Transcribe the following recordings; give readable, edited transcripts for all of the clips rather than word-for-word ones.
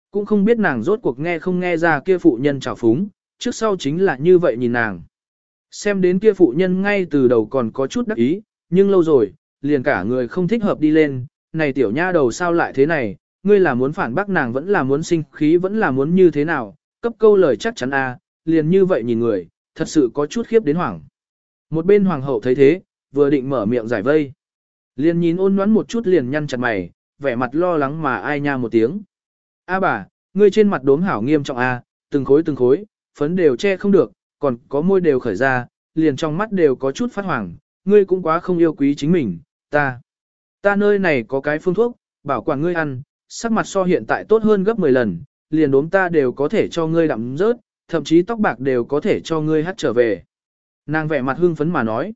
cũng không biết nàng rốt cuộc nghe không nghe ra kia phụ nhân trào phúng, trước sau chính là như vậy nhìn nàng. Xem đến kia phụ nhân ngay từ đầu còn có chút đắc ý, nhưng lâu rồi, liền cả người không thích hợp đi lên, này tiểu nha đầu sao lại thế này, ngươi là muốn phản bác nàng vẫn là muốn sinh khí vẫn là muốn như thế nào, cấp câu lời chắc chắn liền như vậy nhìn người, thật sự có chút khiếp đến hoảng. Một bên hoàng hậu thấy thế, vừa định mở miệng giải vây. Liền nhìn Ôn Ngoãn một chút liền nhăn chặt mày, vẻ mặt lo lắng mà ai nha một tiếng. Bà, ngươi trên mặt đốm hảo nghiêm trọng từng khối, phấn đều che không được, còn có môi đều khởi ra, liền trong mắt đều có chút phát hoàng, ngươi cũng quá không yêu quý chính mình, ta nơi này có cái phương thuốc, bảo quản ngươi ăn, sắc mặt so hiện tại tốt hơn gấp 10 lần, liền đốm ta đều có thể cho ngươi đậm rớt, thậm chí tóc bạc đều có thể cho ngươi hắt trở về. Nàng vẻ mặt hưng phấn mà nói.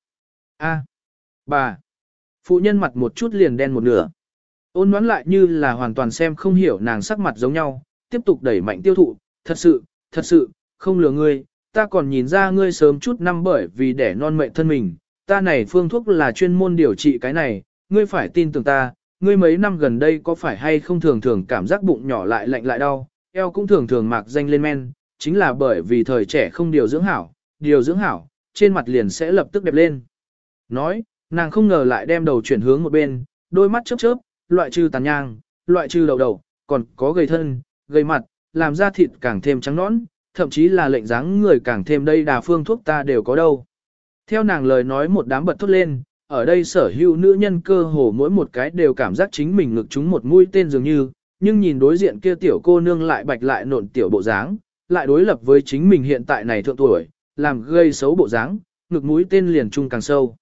Bà. Phụ nhân mặt một chút liền đen một nửa. Ôn Ngoãn lại như là hoàn toàn xem không hiểu nàng sắc mặt giống nhau, tiếp tục đẩy mạnh tiêu thụ, thật sự, không lừa ngươi, ta còn nhìn ra ngươi sớm chút năm bởi vì đẻ non mệnh thân mình, ta này phương thuốc là chuyên môn điều trị cái này, ngươi phải tin tưởng ta, ngươi mấy năm gần đây có phải hay không thường thường cảm giác bụng nhỏ lại lạnh lại đau, eo cũng thường thường mạc danh lên men, chính là bởi vì thời trẻ không điều dưỡng hảo, trên mặt liền sẽ lập tức đẹp lên. Nói, nàng không ngờ lại đem đầu chuyển hướng một bên, đôi mắt chớp, loại trừ tàn nhang, loại trừ đầu, còn có gầy thân, gầy mặt, làm da thịt càng thêm trắng nõn, thậm chí là lệnh dáng người càng thêm đây đà phương thuốc ta đều có đâu. Theo nàng lời nói một đám bật thốt lên, ở đây sở hữu nữ nhân cơ hồ mỗi một cái đều cảm giác chính mình ngực chúng một mũi tên dường như, nhưng nhìn đối diện kia tiểu cô nương lại bạch lại nộn tiểu bộ dáng, lại đối lập với chính mình hiện tại này thượng tuổi, làm gây xấu bộ dáng, ngực mũi tên liền trung càng sâu.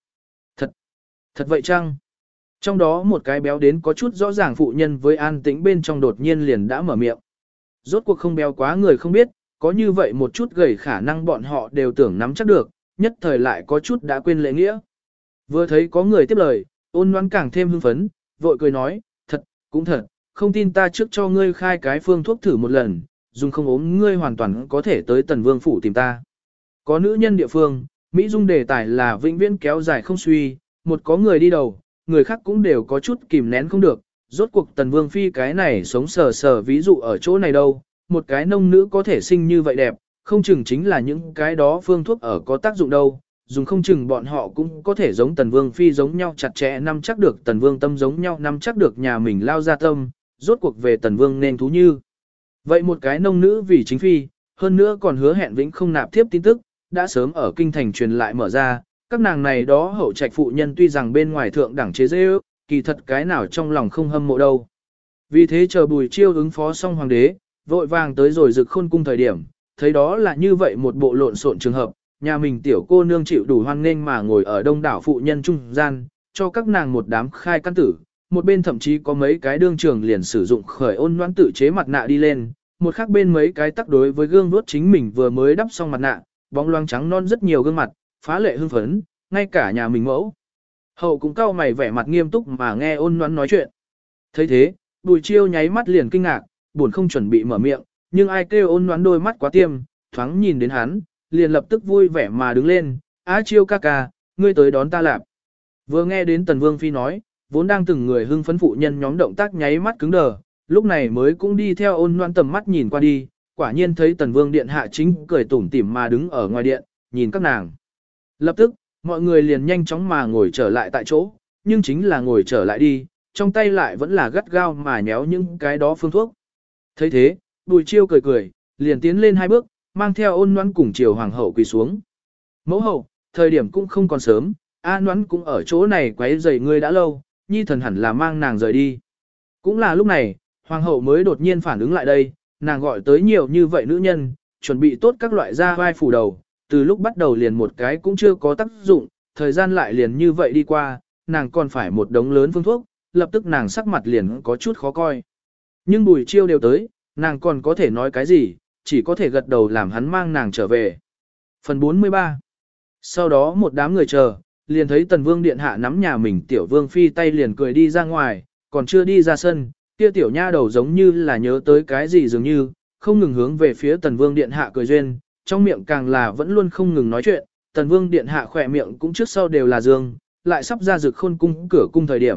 Thật vậy chăng? Trong đó một cái béo đến có chút rõ ràng phụ nhân với an tĩnh bên trong đột nhiên liền đã mở miệng. Rốt cuộc không béo quá người không biết, có như vậy một chút gầy khả năng bọn họ đều tưởng nắm chắc được, nhất thời lại có chút đã quên lễ nghĩa. Vừa thấy có người tiếp lời, Ôn Ngoãn càng thêm hưng phấn, vội cười nói, cũng thật, không tin ta trước cho ngươi khai cái phương thuốc thử một lần, dùng không ốm ngươi hoàn toàn có thể tới Tần Vương phủ tìm ta. Có nữ nhân địa phương, Mỹ Dung đề tài là vĩnh viễn kéo dài không suy, một có người đi đầu, người khác cũng đều có chút kìm nén không được, rốt cuộc Tần Vương phi cái này sống sờ ví dụ ở chỗ này đâu, một cái nông nữ có thể sinh như vậy đẹp, không chừng chính là những cái đó phương thuốc ở có tác dụng đâu, dùng không chừng bọn họ cũng có thể giống Tần Vương phi giống nhau chặt chẽ nắm chắc được Tần Vương tâm giống nhau nắm chắc được nhà mình lao ra tâm, rốt cuộc về Tần Vương nên thú như. Vậy một cái nông nữ vì chính phi, hơn nữa còn hứa hẹn vĩnh không nạp tiếp tin tức, đã sớm ở kinh thành truyền lại mở ra, các nàng này đó hậu trạch phụ nhân tuy rằng bên ngoài thượng đẳng chế dễ ước, kỳ thật cái nào trong lòng không hâm mộ đâu. Vì thế chờ Bùi Chiêu ứng phó xong hoàng đế, vội vàng tới rồi Dực Khôn cung thời điểm, thấy đó là như vậy một bộ lộn xộn trường hợp, nhà mình tiểu cô nương chịu đủ hoan nghênh mà ngồi ở đông đảo phụ nhân trung gian, cho các nàng một đám khai căn tử, một bên thậm chí có mấy cái đương trường liền sử dụng khởi Ôn Ngoãn tự chế mặt nạ đi lên, một khác bên mấy cái tác đối với gương đuốt chính mình vừa mới đắp xong mặt nạ, bóng loáng trắng non rất nhiều gương mặt, phá lệ hưng phấn, ngay cả nhà mình mẫu. Hậu cũng cau mày vẻ mặt nghiêm túc mà nghe Ôn Ngoãn nói chuyện. Thấy thế, Bùi Chiêu nháy mắt liền kinh ngạc, buồn không chuẩn bị mở miệng, nhưng ai kêu Ôn Ngoãn đôi mắt quá tiêm, thoáng nhìn đến hắn, liền lập tức vui vẻ mà đứng lên, "Á Chiêu ca ca, ngươi tới đón ta lạp." Vừa nghe đến Tần Vương phi nói, vốn đang từng người hưng phấn phụ nhân nhóm động tác nháy mắt cứng đờ, lúc này mới cũng đi theo Ôn Ngoãn tầm mắt nhìn qua đi, quả nhiên thấy Tần Vương điện hạ chính cười tủm tỉm mà đứng ở ngoài điện, nhìn các nàng. Lập tức, mọi người liền nhanh chóng mà ngồi trở lại tại chỗ, nhưng chính là ngồi trở lại đi, trong tay lại vẫn là gắt gao mà nhéo những cái đó phương thuốc. Thấy thế, Bùi Chiêu cười, liền tiến lên hai bước, mang theo Ôn Ngoãn cùng Triều hoàng hậu quỳ xuống. "Mẫu hậu, thời điểm cũng không còn sớm, Ngoãn cũng ở chỗ này quấy rầy ngươi đã lâu, nhi thần hẳn là mang nàng rời đi." Cũng là lúc này, hoàng hậu mới đột nhiên phản ứng lại đây, nàng gọi tới nhiều như vậy nữ nhân, chuẩn bị tốt các loại da vai phủ đầu, từ lúc bắt đầu liền một cái cũng chưa có tác dụng, thời gian lại liền như vậy đi qua, nàng còn phải một đống lớn phương thuốc, lập tức nàng sắc mặt liền có chút khó coi. Nhưng Bùi Chiêu đều tới, nàng còn có thể nói cái gì, chỉ có thể gật đầu làm hắn mang nàng trở về. Phần 43. Sau đó một đám người chờ, liền thấy Tần Vương điện hạ nắm nhà mình tiểu vương phi tay liền cười đi ra ngoài, còn chưa đi ra sân, kia tiểu nha đầu giống như là nhớ tới cái gì dường như, không ngừng hướng về phía Tần Vương điện hạ cười duyên, trong miệng càng là vẫn luôn không ngừng nói chuyện, Tần Vương điện hạ khỏe miệng cũng trước sau đều là dương, lại sắp ra Dực Khôn cung cửa cung thời điểm,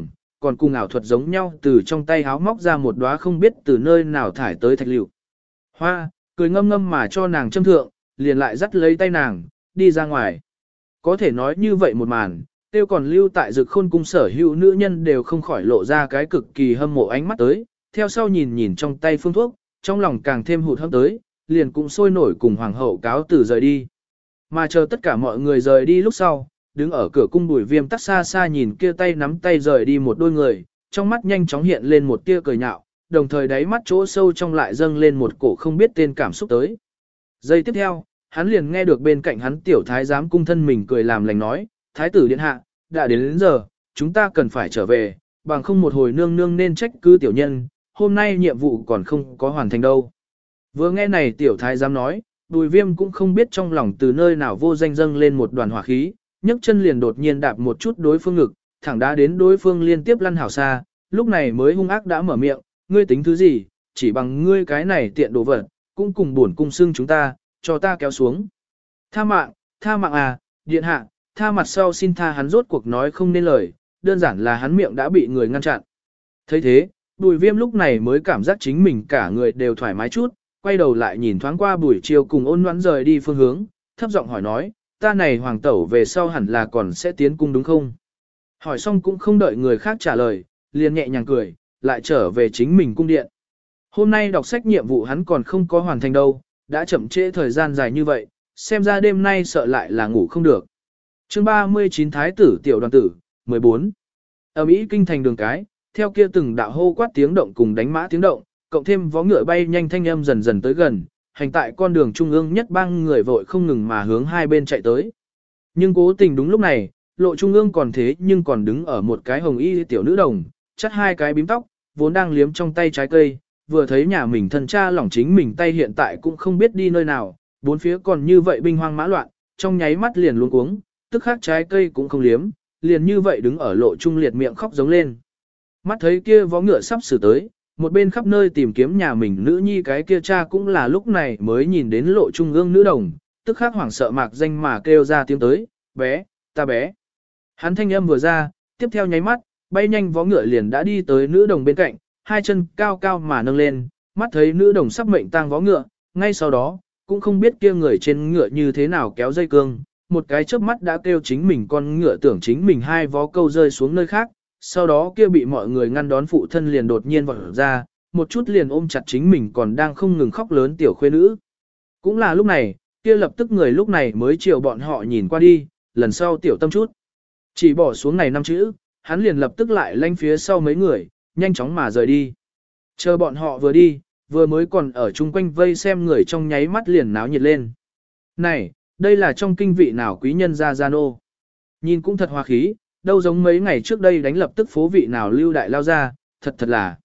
còn cùng ảo thuật giống nhau từ trong tay háo móc ra một đóa không biết từ nơi nào thải tới thạch liệu. Hoa, cười ngâm ngâm mà cho nàng châm thượng, liền lại dắt lấy tay nàng, đi ra ngoài. Có thể nói như vậy một màn, tiêu còn lưu tại Dực Khôn cung sở hữu nữ nhân đều không khỏi lộ ra cái cực kỳ hâm mộ ánh mắt tới, theo sau nhìn nhìn trong tay phương thuốc, trong lòng càng thêm hụt hẫng tới, liền cũng sôi nổi cùng hoàng hậu cáo từ rời đi. Mà chờ tất cả mọi người rời đi lúc sau, đứng ở cửa cung Bùi Viêm tắc xa xa nhìn kia tay nắm tay rời đi một đôi người, trong mắt nhanh chóng hiện lên một tia cười nhạo, đồng thời đáy mắt chỗ sâu trong lại dâng lên một cổ không biết tên cảm xúc tới. Giây tiếp theo, hắn liền nghe được bên cạnh hắn tiểu thái giám cung thân mình cười làm lành nói, thái tử điện hạ, đã đến giờ, chúng ta cần phải trở về, bằng không một hồi nương nương nên trách cứ tiểu nhân, hôm nay nhiệm vụ còn không có hoàn thành đâu. Vừa nghe này tiểu thái giám nói, Bùi Viêm cũng không biết trong lòng từ nơi nào vô danh dâng lên một đoàn hỏa khí, nhấc chân liền đột nhiên đạp một chút đối phương ngực, thẳng đá đến đối phương liên tiếp lăn hảo xa, lúc này mới hung ác đã mở miệng, ngươi tính thứ gì, chỉ bằng ngươi cái này tiện đồ vật, cũng cùng buồn cung xưng chúng ta, cho ta kéo xuống. Tha mạng à, điện hạ, tha mặt sau xin tha. Hắn rốt cuộc nói không nên lời, đơn giản là hắn miệng đã bị người ngăn chặn. Thấy thế, Bùi Viêm lúc này mới cảm giác chính mình cả người đều thoải mái chút, quay đầu lại nhìn thoáng qua Bùi Chiêu cùng Ôn Ngoãn rời đi phương hướng, thấp giọng hỏi nói, ta này hoàng tẩu về sau hẳn là còn sẽ tiến cung đúng không? Hỏi xong cũng không đợi người khác trả lời, liền nhẹ nhàng cười, lại trở về chính mình cung điện. Hôm nay đọc sách nhiệm vụ hắn còn không có hoàn thành đâu, đã chậm trễ thời gian dài như vậy, xem ra đêm nay sợ lại là ngủ không được. Chương 39 Thái tử tiểu đoàn tử, 14. Ở Mỹ kinh thành đường cái, theo kia từng đạo hô quát tiếng động cùng đánh mã tiếng động, cộng thêm vó ngựa bay nhanh thanh âm dần dần tới gần, hành tại con đường trung ương nhất bang người vội không ngừng mà hướng hai bên chạy tới. Nhưng cố tình đúng lúc này, lộ trung ương còn thế nhưng còn đứng ở một cái hồng y tiểu nữ đồng, chắt hai cái bím tóc, vốn đang liếm trong tay trái cây, vừa thấy nhà mình thân cha lỏng chính mình tay hiện tại cũng không biết đi nơi nào, bốn phía còn như vậy binh hoang mã loạn, trong nháy mắt liền luống cuống, tức khắc trái cây cũng không liếm, liền như vậy đứng ở lộ trung liệt miệng khóc giống lên. Mắt thấy kia vó ngựa sắp xử tới, một bên khắp nơi tìm kiếm nhà mình nữ nhi cái kia cha cũng là lúc này mới nhìn đến lộ trung ương nữ đồng, tức khắc hoảng sợ mạc danh mà kêu ra tiếng tới, bé, ta bé. Hắn thanh âm vừa ra, tiếp theo nháy mắt, bay nhanh vó ngựa liền đã đi tới nữ đồng bên cạnh, hai chân cao cao mà nâng lên, mắt thấy nữ đồng sắp mệnh tang vó ngựa, ngay sau đó, cũng không biết kia người trên ngựa như thế nào kéo dây cương, một cái chớp mắt đã kêu chính mình con ngựa tưởng chính mình hai vó câu rơi xuống nơi khác, sau đó kia bị mọi người ngăn đón phụ thân liền đột nhiên vọt ra, một chút liền ôm chặt chính mình còn đang không ngừng khóc lớn tiểu khuê nữ. Cũng là lúc này, kia lập tức người lúc này mới chiều bọn họ nhìn qua đi, lần sau tiểu tâm chút. Chỉ bỏ xuống này 5 chữ, hắn liền lập tức lại lanh phía sau mấy người, nhanh chóng mà rời đi. Chờ bọn họ vừa đi, vừa mới còn ở chung quanh vây xem người trong nháy mắt liền náo nhiệt lên. Này, đây là trong kinh vị nào quý nhân gia gia nô. Nhìn cũng thật hòa khí, đâu giống mấy ngày trước đây đánh lập tức phố vị nào lưu đại lao ra, thật là.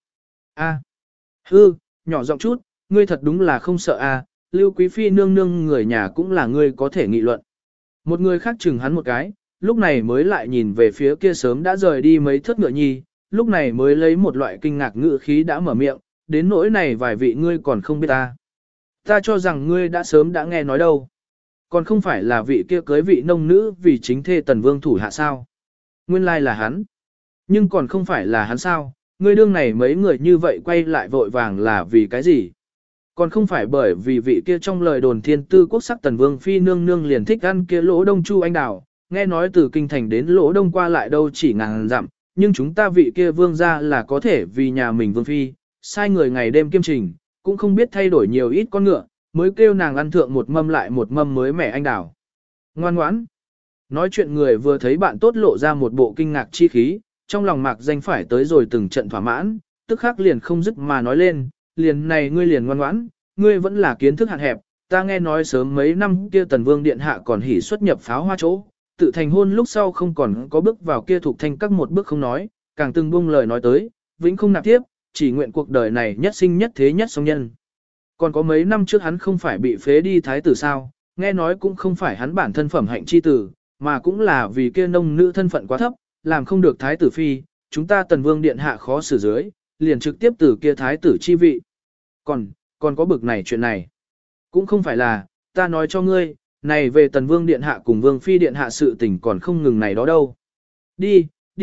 Hư, nhỏ giọng chút, ngươi thật đúng là không sợ lưu quý phi nương nương người nhà cũng là ngươi có thể nghị luận. Một người khác chừng hắn một cái, lúc này mới lại nhìn về phía kia sớm đã rời đi mấy thớt ngựa nhi, lúc này mới lấy một loại kinh ngạc ngữ khí đã mở miệng, đến nỗi này vài vị ngươi còn không biết ta. Ta cho rằng ngươi đã sớm đã nghe nói đâu. Còn không phải là vị kia cưới vị nông nữ vì chính thê tần vương thủ hạ sao. Nguyên lai là hắn. Nhưng còn không phải là hắn sao, ngươi đương này mấy người như vậy quay lại vội vàng là vì cái gì? Còn không phải bởi vì vị kia trong lời đồn thiên tư quốc sắc tần vương phi nương nương liền thích ăn kia lỗ đông chu anh đào, nghe nói từ kinh thành đến lỗ đông qua lại đâu chỉ ngàn dặm, nhưng chúng ta vị kia vương ra là có thể vì nhà mình vương phi, sai người ngày đêm kiêm trình, cũng không biết thay đổi nhiều ít con ngựa, mới kêu nàng ăn thượng một mâm lại một mâm mới mẻ anh đào. Ngoan ngoãn. Nói chuyện người vừa thấy bạn tốt lộ ra một bộ kinh ngạc chi khí, trong lòng mạc danh phải tới rồi từng trận thỏa mãn, tức khắc liền không dứt mà nói lên, liền này ngươi liền ngoan ngoãn, ngươi vẫn là kiến thức hạn hẹp, ta nghe nói sớm mấy năm kia tần vương điện hạ còn hỉ xuất nhập pháo hoa chỗ, tự thành hôn lúc sau không còn có bước vào kia thuộc thanh các một bước không nói, càng từng buông lời nói tới, vĩnh không nạp tiếp, chỉ nguyện cuộc đời này nhất sinh nhất thế nhất song nhân. Còn có mấy năm trước hắn không phải bị phế đi thái tử sao, nghe nói cũng không phải hắn bản thân phẩm hạnh chi tử, mà cũng là vì kia nông nữ thân phận quá thấp, làm không được thái tử phi, chúng ta tần vương điện hạ khó xử dưới, liền trực tiếp từ kia thái tử chi vị. Còn có bực này chuyện này. Cũng không phải là, ta nói cho ngươi, này về tần vương điện hạ cùng vương phi điện hạ sự tình còn không ngừng này đó đâu. Đi,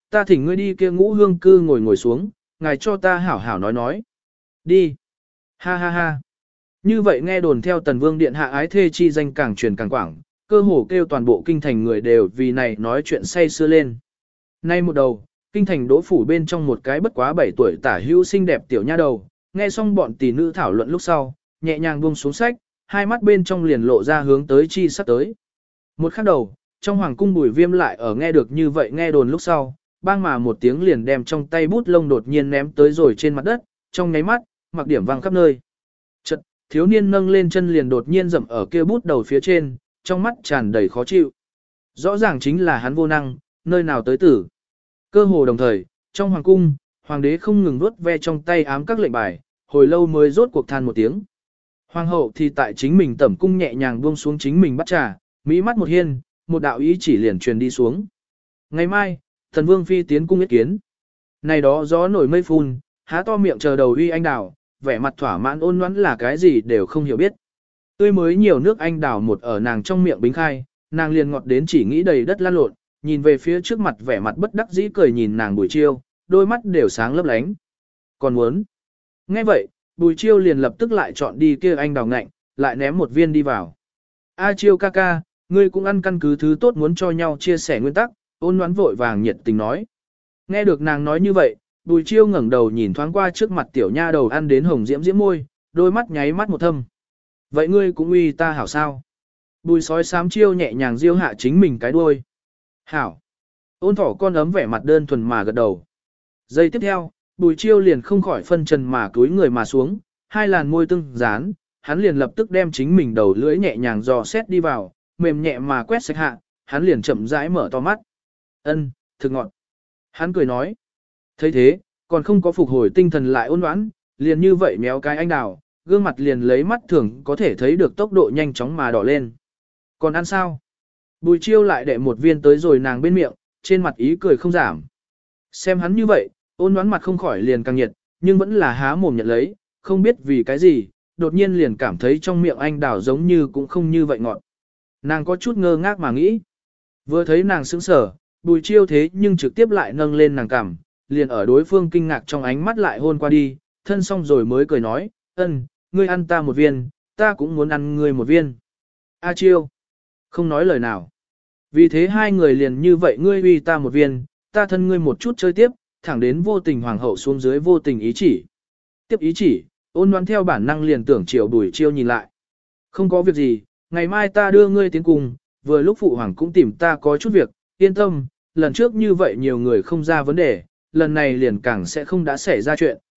ta thỉnh ngươi đi kia Ngũ Hương cư ngồi ngồi xuống, ngài cho ta hảo hảo nói nói. Đi. Ha ha ha. Như vậy nghe đồn theo Tần Vương điện hạ ái thê chi danh càng truyền càng quảng, cơ hồ kêu toàn bộ kinh thành người đều vì này nói chuyện say sưa lên. Nay một đầu, kinh thành đỗ phủ bên trong một cái bất quá 7 tuổi tả hữu xinh đẹp tiểu nha đầu, nghe xong bọn tỷ nữ thảo luận lúc sau, nhẹ nhàng buông xuống sách, hai mắt bên trong liền lộ ra hướng tới chi sắp tới. Một khắc đầu, trong hoàng cung Bùi Viêm lại ở nghe được như vậy nghe đồn lúc sau, bang mà một tiếng liền đem trong tay bút lông đột nhiên ném tới rồi trên mặt đất, trong nháy mắt, mặc điểm vang khắp nơi. Chợt, thiếu niên nâng lên chân liền đột nhiên dậm ở kia bút đầu phía trên, trong mắt tràn đầy khó chịu. Rõ ràng chính là hắn vô năng, nơi nào tới tử. Cơ hồ đồng thời, trong hoàng cung, hoàng đế không ngừng vuốt ve trong tay ám các lệnh bài, hồi lâu mới rốt cuộc than một tiếng. Hoàng hậu thì tại chính mình tẩm cung nhẹ nhàng buông xuống chính mình bắt trà, mỹ mắt một hiên, một đạo ý chỉ liền truyền đi xuống. Ngày mai, thần vương phi tiến cung yết kiến. Này đó gió nổi mây phun, há to miệng chờ đầu uy anh đào, vẻ mặt thỏa mãn ôn ngoãn là cái gì đều không hiểu biết. Tươi mới nhiều nước anh đào một ở nàng trong miệng bính khai, nàng liền ngọt đến chỉ nghĩ đầy đất lan lộn, nhìn về phía trước mặt vẻ mặt bất đắc dĩ cười nhìn nàng Bùi Chiêu, đôi mắt đều sáng lấp lánh. Còn muốn? Nghe vậy, Bùi Chiêu liền lập tức lại chọn đi kia anh đào ngạnh, lại ném một viên đi vào. A Chiêu ca ca, ngươi cũng ăn căn cứ thứ tốt muốn cho nhau chia sẻ nguyên tắc, ôn ngoãn vội vàng nhiệt tình nói. Nghe được nàng nói như vậy, Bùi Chiêu ngẩng đầu nhìn thoáng qua trước mặt tiểu nha đầu ăn đến hồng diễm diễm môi, đôi mắt nháy mắt một thâm. Vậy ngươi cũng uy ta hảo sao? Bùi sói xám Chiêu nhẹ nhàng diêu hạ chính mình cái đuôi. Hảo. Ôn thỏ con ấm vẻ mặt đơn thuần mà gật đầu. Giây tiếp theo, Bùi Chiêu liền không khỏi phân trần mà cúi người mà xuống, hai làn môi tương dán, hắn liền lập tức đem chính mình đầu lưỡi nhẹ nhàng dò xét đi vào, mềm nhẹ mà quét sạch hạ, hắn liền chậm rãi mở to mắt. Ân, thực ngọt. Hắn cười nói. Thấy thế, còn không có phục hồi tinh thần lại ôn đoán, liền như vậy méo cái anh đào, gương mặt liền lấy mắt thường có thể thấy được tốc độ nhanh chóng mà đỏ lên. Còn ăn sao? Bùi Chiêu lại đệ một viên tới rồi nàng bên miệng, trên mặt ý cười không giảm. Xem hắn như vậy, ôn đoán mặt không khỏi liền càng nhiệt, nhưng vẫn là há mồm nhận lấy, không biết vì cái gì, đột nhiên liền cảm thấy trong miệng anh đào giống như cũng không như vậy ngọt. Nàng có chút ngơ ngác mà nghĩ. Vừa thấy nàng sững sờ, Bùi Chiêu thế nhưng trực tiếp lại nâng lên nàng cằm, liền ở đối phương kinh ngạc trong ánh mắt lại hôn qua đi, thân xong rồi mới cười nói, ngươi ăn ta một viên, ta cũng muốn ăn ngươi một viên. A Chiêu, không nói lời nào. Vì thế hai người liền như vậy ngươi uy ta một viên, ta thân ngươi một chút chơi tiếp, thẳng đến vô tình hoàng hậu xuống dưới vô tình ý chỉ. Tiếp ý chỉ, ôn đoán theo bản năng liền tưởng chiều Bùi Chiêu nhìn lại. Không có việc gì, ngày mai ta đưa ngươi tiến cùng, vừa lúc phụ hoàng cũng tìm ta có chút việc, yên tâm, lần trước như vậy nhiều người không ra vấn đề, lần này liền càng sẽ không đã xảy ra chuyện,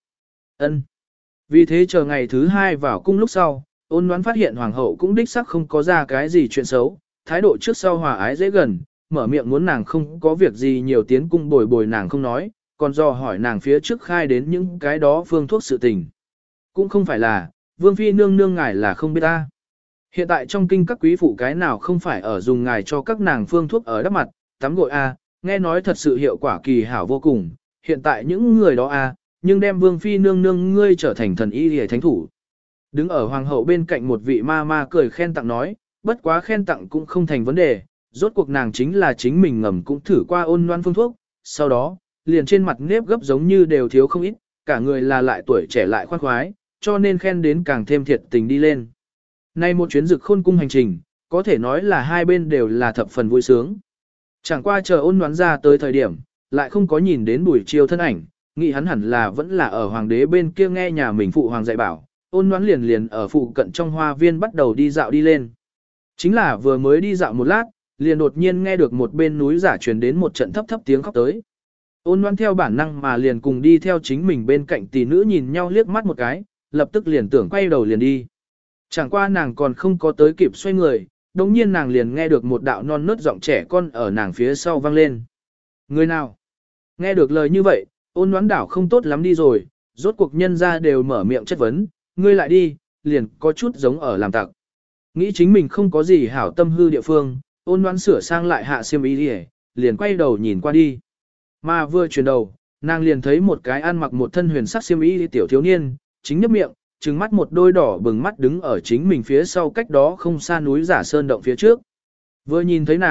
ân. Vì thế chờ ngày thứ hai vào cung lúc sau, ôn đoán phát hiện hoàng hậu cũng đích xác không có ra cái gì chuyện xấu, thái độ trước sau hòa ái dễ gần, mở miệng muốn nàng không có việc gì nhiều tiến cung bồi bồi nàng không nói, còn do hỏi nàng phía trước khai đến những cái đó phương thuốc sự tình. Cũng không phải là, vương phi nương nương ngài là không biết ta. Hiện tại trong kinh các quý phụ cái nào không phải ở dùng ngài cho các nàng phương thuốc ở đắp mặt, tắm gội a, nghe nói thật sự hiệu quả kỳ hảo vô cùng, hiện tại những người đó a, nhưng đem vương phi nương nương ngươi trở thành thần y liễu thánh thủ. Đứng ở hoàng hậu bên cạnh một vị ma ma cười khen tặng nói, bất quá khen tặng cũng không thành vấn đề, rốt cuộc nàng chính là chính mình ngầm cũng thử qua ôn loan phương thuốc, sau đó, liền trên mặt nếp gấp giống như đều thiếu không ít, cả người là lại tuổi trẻ lại khoan khoái, cho nên khen đến càng thêm thiệt tình đi lên. Nay một chuyến rực khôn cung hành trình, có thể nói là hai bên đều là thập phần vui sướng. Chẳng qua chờ ôn đoán ra tới thời điểm, lại không có nhìn đến Bùi Chiêu thân ảnh, nghĩ hắn hẳn là vẫn là ở hoàng đế bên kia nghe nhà mình phụ hoàng dạy bảo, ôn đoán liền ở phụ cận trong hoa viên bắt đầu đi dạo đi lên. Chính là vừa mới đi dạo một lát, liền đột nhiên nghe được một bên núi giả truyền đến một trận thấp thấp tiếng khóc tới. Ôn đoán theo bản năng mà liền cùng đi theo chính mình bên cạnh tỷ nữ nhìn nhau liếc mắt một cái, lập tức liền tưởng quay đầu liền đi. Chẳng qua nàng còn không có tới kịp xoay người, đồng nhiên nàng liền nghe được một đạo non nớt giọng trẻ con ở nàng phía sau vang lên. Người nào? Nghe được lời như vậy, ôn đoán đảo không tốt lắm đi rồi, rốt cuộc nhân ra đều mở miệng chất vấn, ngươi lại đi, liền có chút giống ở làm tặc. Nghĩ chính mình không có gì hảo tâm hư địa phương, ôn đoán sửa sang lại hạ xiêm y đi, liền quay đầu nhìn qua đi. Mà vừa chuyển đầu, nàng liền thấy một cái ăn mặc một thân huyền sắc xiêm y tiểu thiếu niên, chính nhấp miệng, trừng mắt một đôi đỏ bừng mắt đứng ở chính mình phía sau cách đó không xa núi giả sơn động phía trước. Vừa nhìn thấy nàng,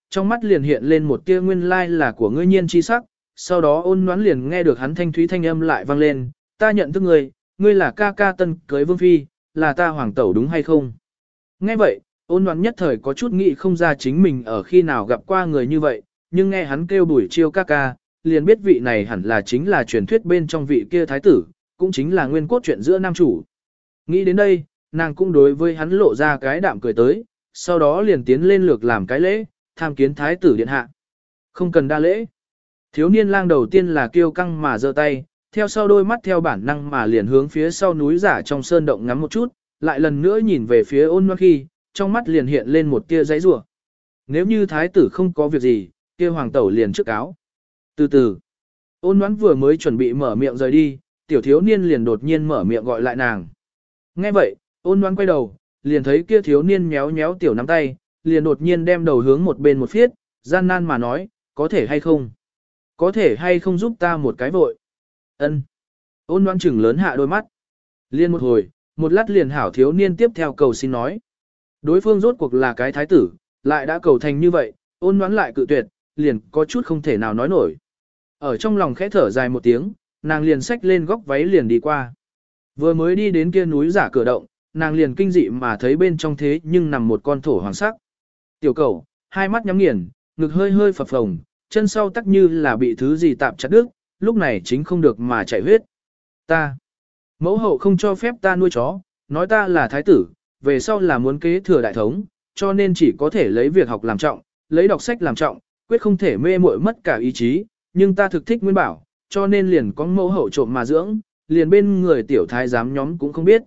trong mắt liền hiện lên một tia nguyên lai là của ngươi nhiên chi sắc, sau đó ôn nhoán liền nghe được hắn thanh thúy thanh âm lại vang lên, ta nhận thức ngươi, ngươi là ca ca tân cưới vương phi, là ta hoàng tẩu đúng hay không? Nghe vậy, ôn nhoán nhất thời có chút nghĩ không ra chính mình ở khi nào gặp qua người như vậy, nhưng nghe hắn kêu Bùi Chiêu ca ca, liền biết vị này hẳn là chính là truyền thuyết bên trong vị kia thái tử, cũng chính là nguyên cốt truyện giữa nam chủ. Nghĩ đến đây, nàng cũng đối với hắn lộ ra cái đạm cười tới, sau đó liền tiến lên lược làm cái lễ, tham kiến thái tử điện hạ. Không cần đa lễ. Thiếu niên lang đầu tiên là kiêu căng mà giơ tay, theo sau đôi mắt theo bản năng mà liền hướng phía sau núi giả trong sơn động ngắm một chút, lại lần nữa nhìn về phía ôn nhoan khi, trong mắt liền hiện lên một tia giấy rủa. Nếu như thái tử không có việc gì, kia hoàng tẩu liền trước áo. Từ từ, ôn nhoan vừa mới chuẩn bị mở miệng rời đi, tiểu thiếu niên liền đột nhiên mở miệng gọi lại nàng. Nghe vậy, ôn nhoan quay đầu, liền thấy kia thiếu niên méo méo tiểu nắm tay, liền đột nhiên đem đầu hướng một bên một phiết, gian nan mà nói, có thể hay không? Có thể hay không giúp ta một cái vội? Ân. Ôn nhoan chừng lớn hạ đôi mắt. Liên một hồi, một lát liền hảo thiếu niên tiếp theo cầu xin nói. Đối phương rốt cuộc là cái thái tử, lại đã cầu thành như vậy, ôn nhoan lại cự tuyệt, liền có chút không thể nào nói nổi. Ở trong lòng khẽ thở dài một tiếng, nàng liền xách lên góc váy liền đi qua. Vừa mới đi đến kia núi giả cửa động, nàng liền kinh dị mà thấy bên trong thế nhưng nằm một con thổ hoàng sắc. Tiểu cẩu, hai mắt nhắm nghiền, ngực hơi hơi phập phồng, chân sau tắc như là bị thứ gì tạm chặt đứt, lúc này chính không được mà chảy huyết. Ta, mẫu hậu không cho phép ta nuôi chó, nói ta là thái tử, về sau là muốn kế thừa đại thống, cho nên chỉ có thể lấy việc học làm trọng, lấy đọc sách làm trọng, quyết không thể mê muội mất cả ý chí, nhưng ta thực thích Nguyên Bảo, cho nên liền có mẫu hậu trộm mà dưỡng, liền bên người tiểu thái giám nhóm cũng không biết,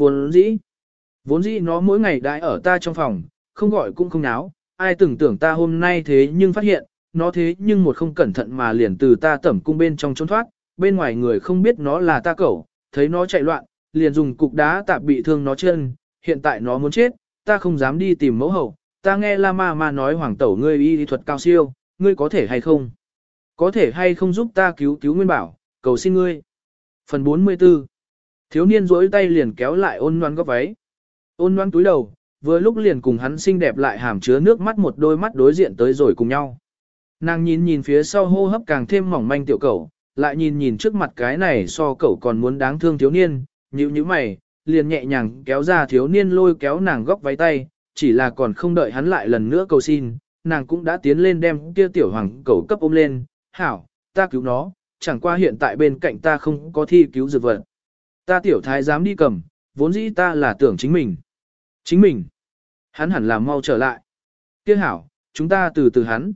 vốn dĩ nó mỗi ngày đãi ở ta trong phòng, không gọi cũng không náo, ai từng tưởng ta hôm nay thế nhưng phát hiện, nó thế nhưng một không cẩn thận mà liền từ ta tẩm cung bên trong trốn thoát, bên ngoài người không biết nó là ta cẩu, thấy nó chạy loạn, liền dùng cục đá tạp bị thương nó chân, hiện tại nó muốn chết, ta không dám đi tìm mẫu hậu, ta nghe La Ma nói hoàng tẩu ngươi y thuật cao siêu, ngươi có thể hay không? Có thể hay không giúp ta cứu Nguyên Bảo, cầu xin ngươi. Phần 44. Thiếu niên rỗi tay liền kéo lại ôn nhoan góc váy. Ôn nhoan túi đầu, vừa lúc liền cùng hắn xinh đẹp lại hàm chứa nước mắt một đôi mắt đối diện tới rồi cùng nhau. Nàng nhìn phía sau hô hấp càng thêm mỏng manh tiểu cẩu, lại nhìn trước mặt cái này so cẩu còn muốn đáng thương thiếu niên, nhíu mày, liền nhẹ nhàng kéo ra thiếu niên lôi kéo nàng góc váy tay, chỉ là còn không đợi hắn lại lần nữa cầu xin, nàng cũng đã tiến lên đem kia tiểu hoàng cẩu cấp ôm lên, hảo, ta cứu nó, chẳng qua hiện tại bên cạnh ta không có thi cứu dược vật. Ta tiểu thái dám đi cầm, vốn dĩ ta là tưởng chính mình. Chính mình. Hắn hẳn là mau trở lại. Kia hảo, chúng ta từ từ hắn.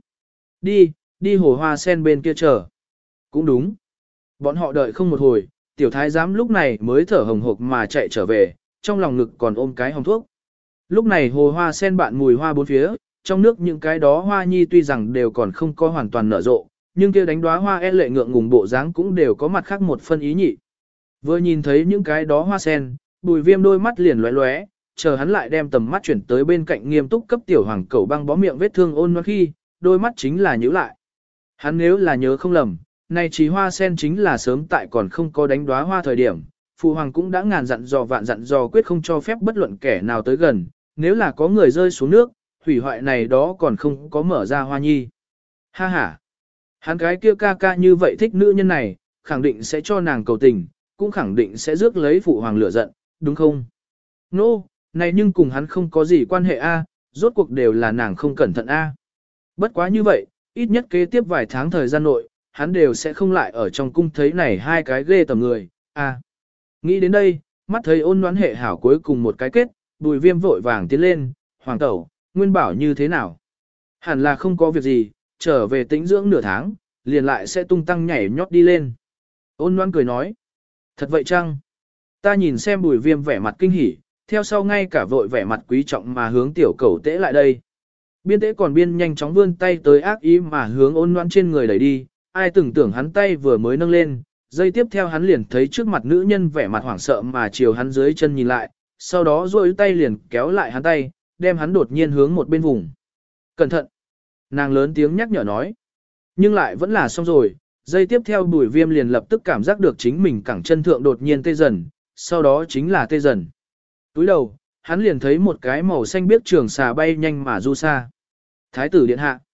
Đi hồ hoa sen bên kia chờ. Cũng đúng. Bọn họ đợi không một hồi, tiểu thái giám lúc này mới thở hồng hộc mà chạy trở về, trong lòng ngực còn ôm cái hồng thuốc. Lúc này hồ hoa sen bạn mùi hoa bốn phía, trong nước những cái đó hoa nhi tuy rằng đều còn không có hoàn toàn nở rộ, nhưng kia đánh đóa hoa lệ ngượng ngùng bộ dáng cũng đều có mặt khác một phân ý nhị. Vừa nhìn thấy những cái đó hoa sen, Bùi Viêm đôi mắt liền lóe lóe, chờ hắn lại đem tầm mắt chuyển tới bên cạnh nghiêm túc cấp tiểu hoàng cẩu băng bó miệng vết thương ôn nhoan khi, đôi mắt chính là nhíu lại. Hắn nếu là nhớ không lầm, này chỉ hoa sen chính là sớm tại còn không có đánh đóa hoa thời điểm, phụ hoàng cũng đã ngàn dặn dò vạn dặn dò quyết không cho phép bất luận kẻ nào tới gần, nếu là có người rơi xuống nước, hủy hoại này đó còn không có mở ra hoa nhi. Ha ha. Hắn cái kia ca ca như vậy thích nữ nhân này, khẳng định sẽ cho nàng cầu tình, cũng khẳng định sẽ rước lấy phụ hoàng lửa giận, đúng không? Nô, này nhưng cùng hắn không có gì quan hệ a, rốt cuộc đều là nàng không cẩn thận a. Bất quá như vậy, ít nhất kế tiếp vài tháng thời gian nội, hắn đều sẽ không lại ở trong cung thấy này hai cái ghê tầm người, a. Nghĩ đến đây, mắt thấy ôn đoán hệ hảo cuối cùng một cái kết, Bùi Viêm vội vàng tiến lên, hoàng tẩu, Nguyên Bảo như thế nào? Hẳn là không có việc gì, trở về tĩnh dưỡng nửa tháng, liền lại sẽ tung tăng nhảy nhót đi lên. Ôn Loan cười nói, thật vậy chăng? Ta nhìn xem Bùi Viêm vẻ mặt kinh hỉ, theo sau ngay cả vội vẻ mặt quý trọng mà hướng tiểu cẩu tễ lại đây. Biên tễ còn biên nhanh chóng vươn tay tới ác ý mà hướng Ôn Loan trên người đẩy đi, ai từng tưởng hắn tay vừa mới nâng lên, giây tiếp theo hắn liền thấy trước mặt nữ nhân vẻ mặt hoảng sợ mà chiều hắn dưới chân nhìn lại, sau đó duỗi tay liền kéo lại hắn tay, đem hắn đột nhiên hướng một bên vùng. Cẩn thận! Nàng lớn tiếng nhắc nhở nói. Nhưng lại vẫn là xong rồi, giây tiếp theo Bùi Viêm liền lập tức cảm giác được chính mình cẳng chân thượng đột nhiên tê dần, sau đó chính là tê dần. Túi đầu, hắn liền thấy một cái màu xanh biếc trường xà bay nhanh mà du xa. Thái tử điện hạ.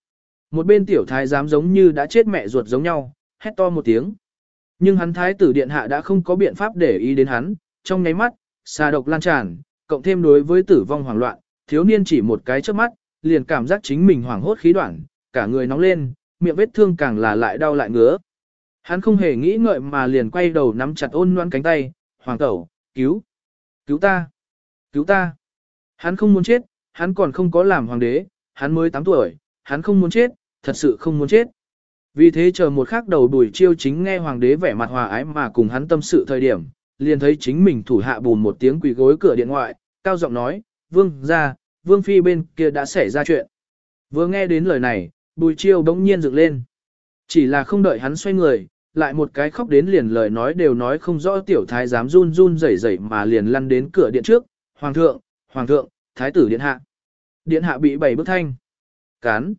Một bên tiểu thái giám giống như đã chết mẹ ruột giống nhau, hét to một tiếng. Nhưng hắn thái tử điện hạ đã không có biện pháp để ý đến hắn, trong nháy mắt, xà độc lan tràn, cộng thêm đối với tử vong hoảng loạn, thiếu niên chỉ một cái chớp mắt, liền cảm giác chính mình hoảng hốt khí đoạn, cả người nóng lên, miệng vết thương càng là lại đau lại ngứa. Hắn không hề nghĩ ngợi mà liền quay đầu nắm chặt Ôn Loan cánh tay, "Hoàng tẩu, cứu, cứu ta, cứu ta." Hắn không muốn chết, hắn còn không có làm hoàng đế, hắn mới 8 tuổi, hắn không muốn chết, thật sự không muốn chết. Vì thế chờ một khắc đầu Bùi Chiêu chính nghe hoàng đế vẻ mặt hòa ái mà cùng hắn tâm sự thời điểm, liền thấy chính mình thủ hạ bùn một tiếng quỳ gối cửa điện ngoại, cao giọng nói, "Vương gia, Vương phi bên kia đã xảy ra chuyện." Vừa nghe đến lời này, Bùi Chiêu bỗng nhiên dựng lên. Chỉ là không đợi hắn xoay người, lại một cái khóc đến liền lời nói đều nói không rõ tiểu thái giám run run rẩy rẩy mà liền lăn đến cửa điện trước, "Hoàng thượng, hoàng thượng, thái tử điện hạ." Điện hạ bị 7 bức thanh. Cán,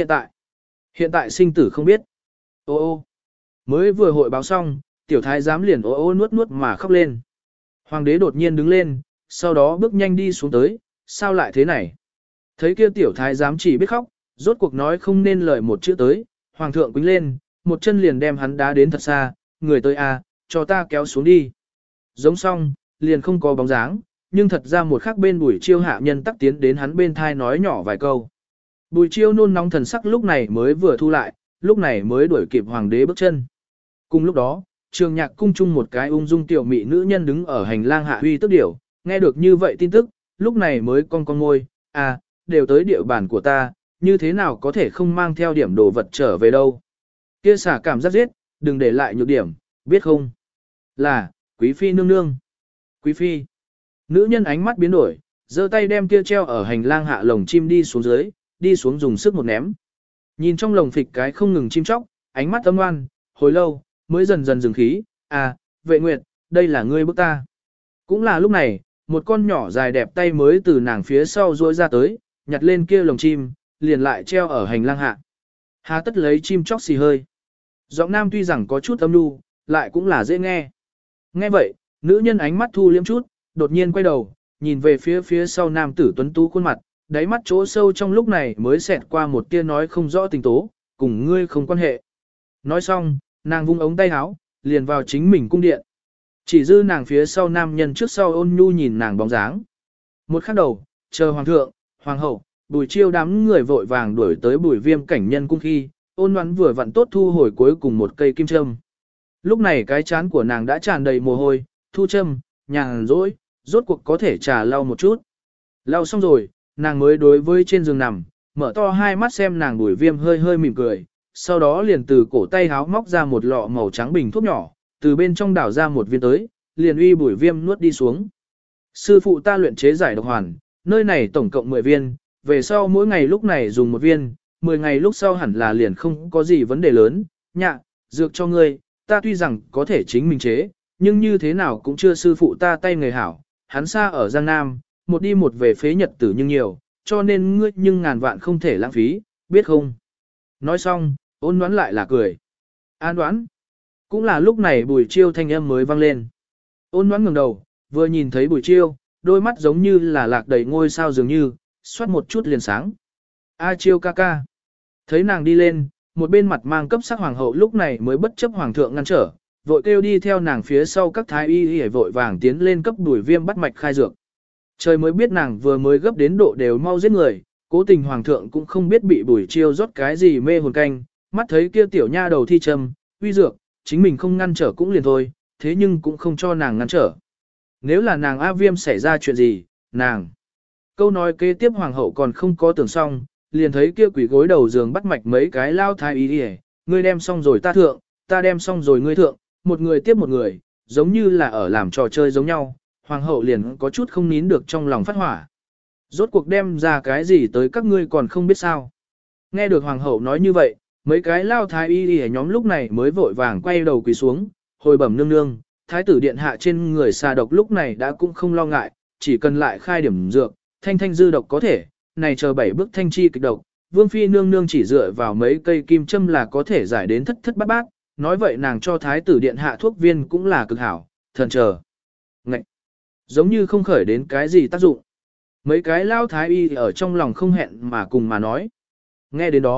hiện tại sinh tử không biết. Ô ô, mới vừa hội báo xong, tiểu thái giám liền ô ô nuốt nuốt mà khóc lên. Hoàng đế đột nhiên đứng lên, sau đó bước nhanh đi xuống tới, "Sao lại thế này?" Thấy kia tiểu thái giám chỉ biết khóc, rốt cuộc nói không nên lời một chữ tới, hoàng thượng quýnh lên, một chân liền đem hắn đá đến thật xa, "Người tới à, cho ta kéo xuống đi." Giống xong, liền không có bóng dáng, nhưng thật ra một khắc bên Bùi Chiêu hạ nhân tắc tiến đến hắn bên thai nói nhỏ vài câu. Bùi Chiêu nôn nóng thần sắc lúc này mới vừa thu lại, lúc này mới đuổi kịp hoàng đế bước chân. Cùng lúc đó, Trường Nhạc cung chung một cái ung dung tiểu mị nữ nhân đứng ở hành lang hạ huy tức điểu, nghe được như vậy tin tức, lúc này mới cong môi, "À, đều tới địa bàn của ta, như thế nào có thể không mang theo điểm đồ vật trở về đâu. Kia xả cảm giác giết, đừng để lại nhược điểm, biết không?" "Là, quý phi nương nương." "Quý phi." Nữ nhân ánh mắt biến đổi, giơ tay đem kia treo ở hành lang hạ lồng chim đi xuống dưới, đi xuống dùng sức một ném. Nhìn trong lồng phịch cái không ngừng chim chóc, ánh mắt âm ngoan, hồi lâu, mới dần dần dừng khí, "À, Vệ Nguyệt, đây là ngươi bức ta." Cũng là lúc này, một con nhỏ dài đẹp tay mới từ nàng phía sau duỗi ra tới, nhặt lên kia lồng chim, liền lại treo ở hành lang hạ. Hà tất lấy chim chóc xì hơi. Giọng nam tuy rằng có chút âm nhu, lại cũng là dễ nghe. Nghe vậy, nữ nhân ánh mắt thu liếm chút, đột nhiên quay đầu, nhìn về phía sau nam tử tuấn tú khuôn mặt, đáy mắt chỗ sâu trong lúc này mới xẹt qua một tia nói không rõ tình tố, "Cùng ngươi không quan hệ." Nói xong, nàng vung ống tay áo, liền vào chính mình cung điện. Chỉ dư nàng phía sau nam nhân trước sau ôn nhu nhìn nàng bóng dáng. Một khắc đầu, chờ hoàng thượng, hoàng hậu, Bùi Chiêu đám người vội vàng đuổi tới Bùi Viêm cảnh nhân cung khi, Ôn Ngoãn vừa vặn tốt thu hồi cuối cùng một cây kim châm. Lúc này cái chán của nàng đã tràn đầy mồ hôi, thu châm, nhàn rỗi, rốt cuộc có thể trà lau một chút. Lau xong rồi, nàng mới đối với trên giường nằm, mở to hai mắt xem nàng Bùi Viêm hơi hơi mỉm cười, sau đó liền từ cổ tay háo móc ra một lọ màu trắng bình thuốc nhỏ, từ bên trong đảo ra một viên tới, liền uy Bùi Viêm nuốt đi xuống. "Sư phụ ta luyện chế giải độc hoàn, nơi này tổng cộng 10 viên, về sau mỗi ngày lúc này dùng một viên, 10 ngày lúc sau hẳn là liền không có gì vấn đề lớn, nhạ, dược cho ngươi, ta tuy rằng có thể chính mình chế, nhưng như thế nào cũng chưa sư phụ ta tay người hảo, hắn xa ở Giang Nam, một đi một về phế nhật tử nhưng nhiều, cho nên ngươi nhưng ngàn vạn không thể lãng phí, biết không?" Nói xong, Ôn Ngoãn lại là cười. "An Đoán." Cũng là lúc này Bùi Chiêu thanh âm mới vang lên. Ôn Ngoãn ngẩng đầu, vừa nhìn thấy Bùi Chiêu, đôi mắt giống như là lạc đầy ngôi sao dường như, xoát một chút liền sáng. "A Chiêu ca ca." Thấy nàng đi lên, một bên mặt mang cấp sắc hoàng hậu lúc này mới bất chấp hoàng thượng ngăn trở, vội kêu đi theo nàng phía sau các thái y vội vàng tiến lên cấp Bùi Viêm bắt mạch khai dược. Trời mới biết nàng vừa mới gấp đến độ đều mau giết người, cố tình hoàng thượng cũng không biết bị Bùi Chiêu rót cái gì mê hồn canh, mắt thấy kia tiểu nha đầu thi châm, uy dược, chính mình không ngăn trở cũng liền thôi, thế nhưng cũng không cho nàng ngăn trở. Nếu là nàng A Viêm xảy ra chuyện gì, nàng. Câu nói kế tiếp hoàng hậu còn không có tưởng xong, liền thấy kia quỷ gối đầu giường bắt mạch mấy cái lao thái y đi, "Ngươi đem xong rồi ta thượng, ta đem xong rồi ngươi thượng", một người tiếp một người, giống như là ở làm trò chơi giống nhau. Hoàng hậu liền có chút không nín được trong lòng phát hỏa. "Rốt cuộc đem ra cái gì tới các ngươi còn không biết sao?" Nghe được hoàng hậu nói như vậy, mấy cái lao thái y đi nhóm lúc này mới vội vàng quay đầu quỳ xuống, hồi bẩm nương nương, thái tử điện hạ trên người xà độc lúc này đã cũng không lo ngại, chỉ cần lại khai điểm dược, thanh thanh dư độc có thể, này chờ 7 bước thanh chi kịch độc, vương phi nương nương chỉ dựa vào mấy cây kim châm là có thể giải đến thất thất bát bát, nói vậy nàng cho thái tử điện hạ thuốc viên cũng là cực hảo, thần chờ. Ngậy! Giống như không khởi đến cái gì tác dụng. Mấy cái lao thái y ở trong lòng không hẹn mà cùng mà nói. Nghe đến đó,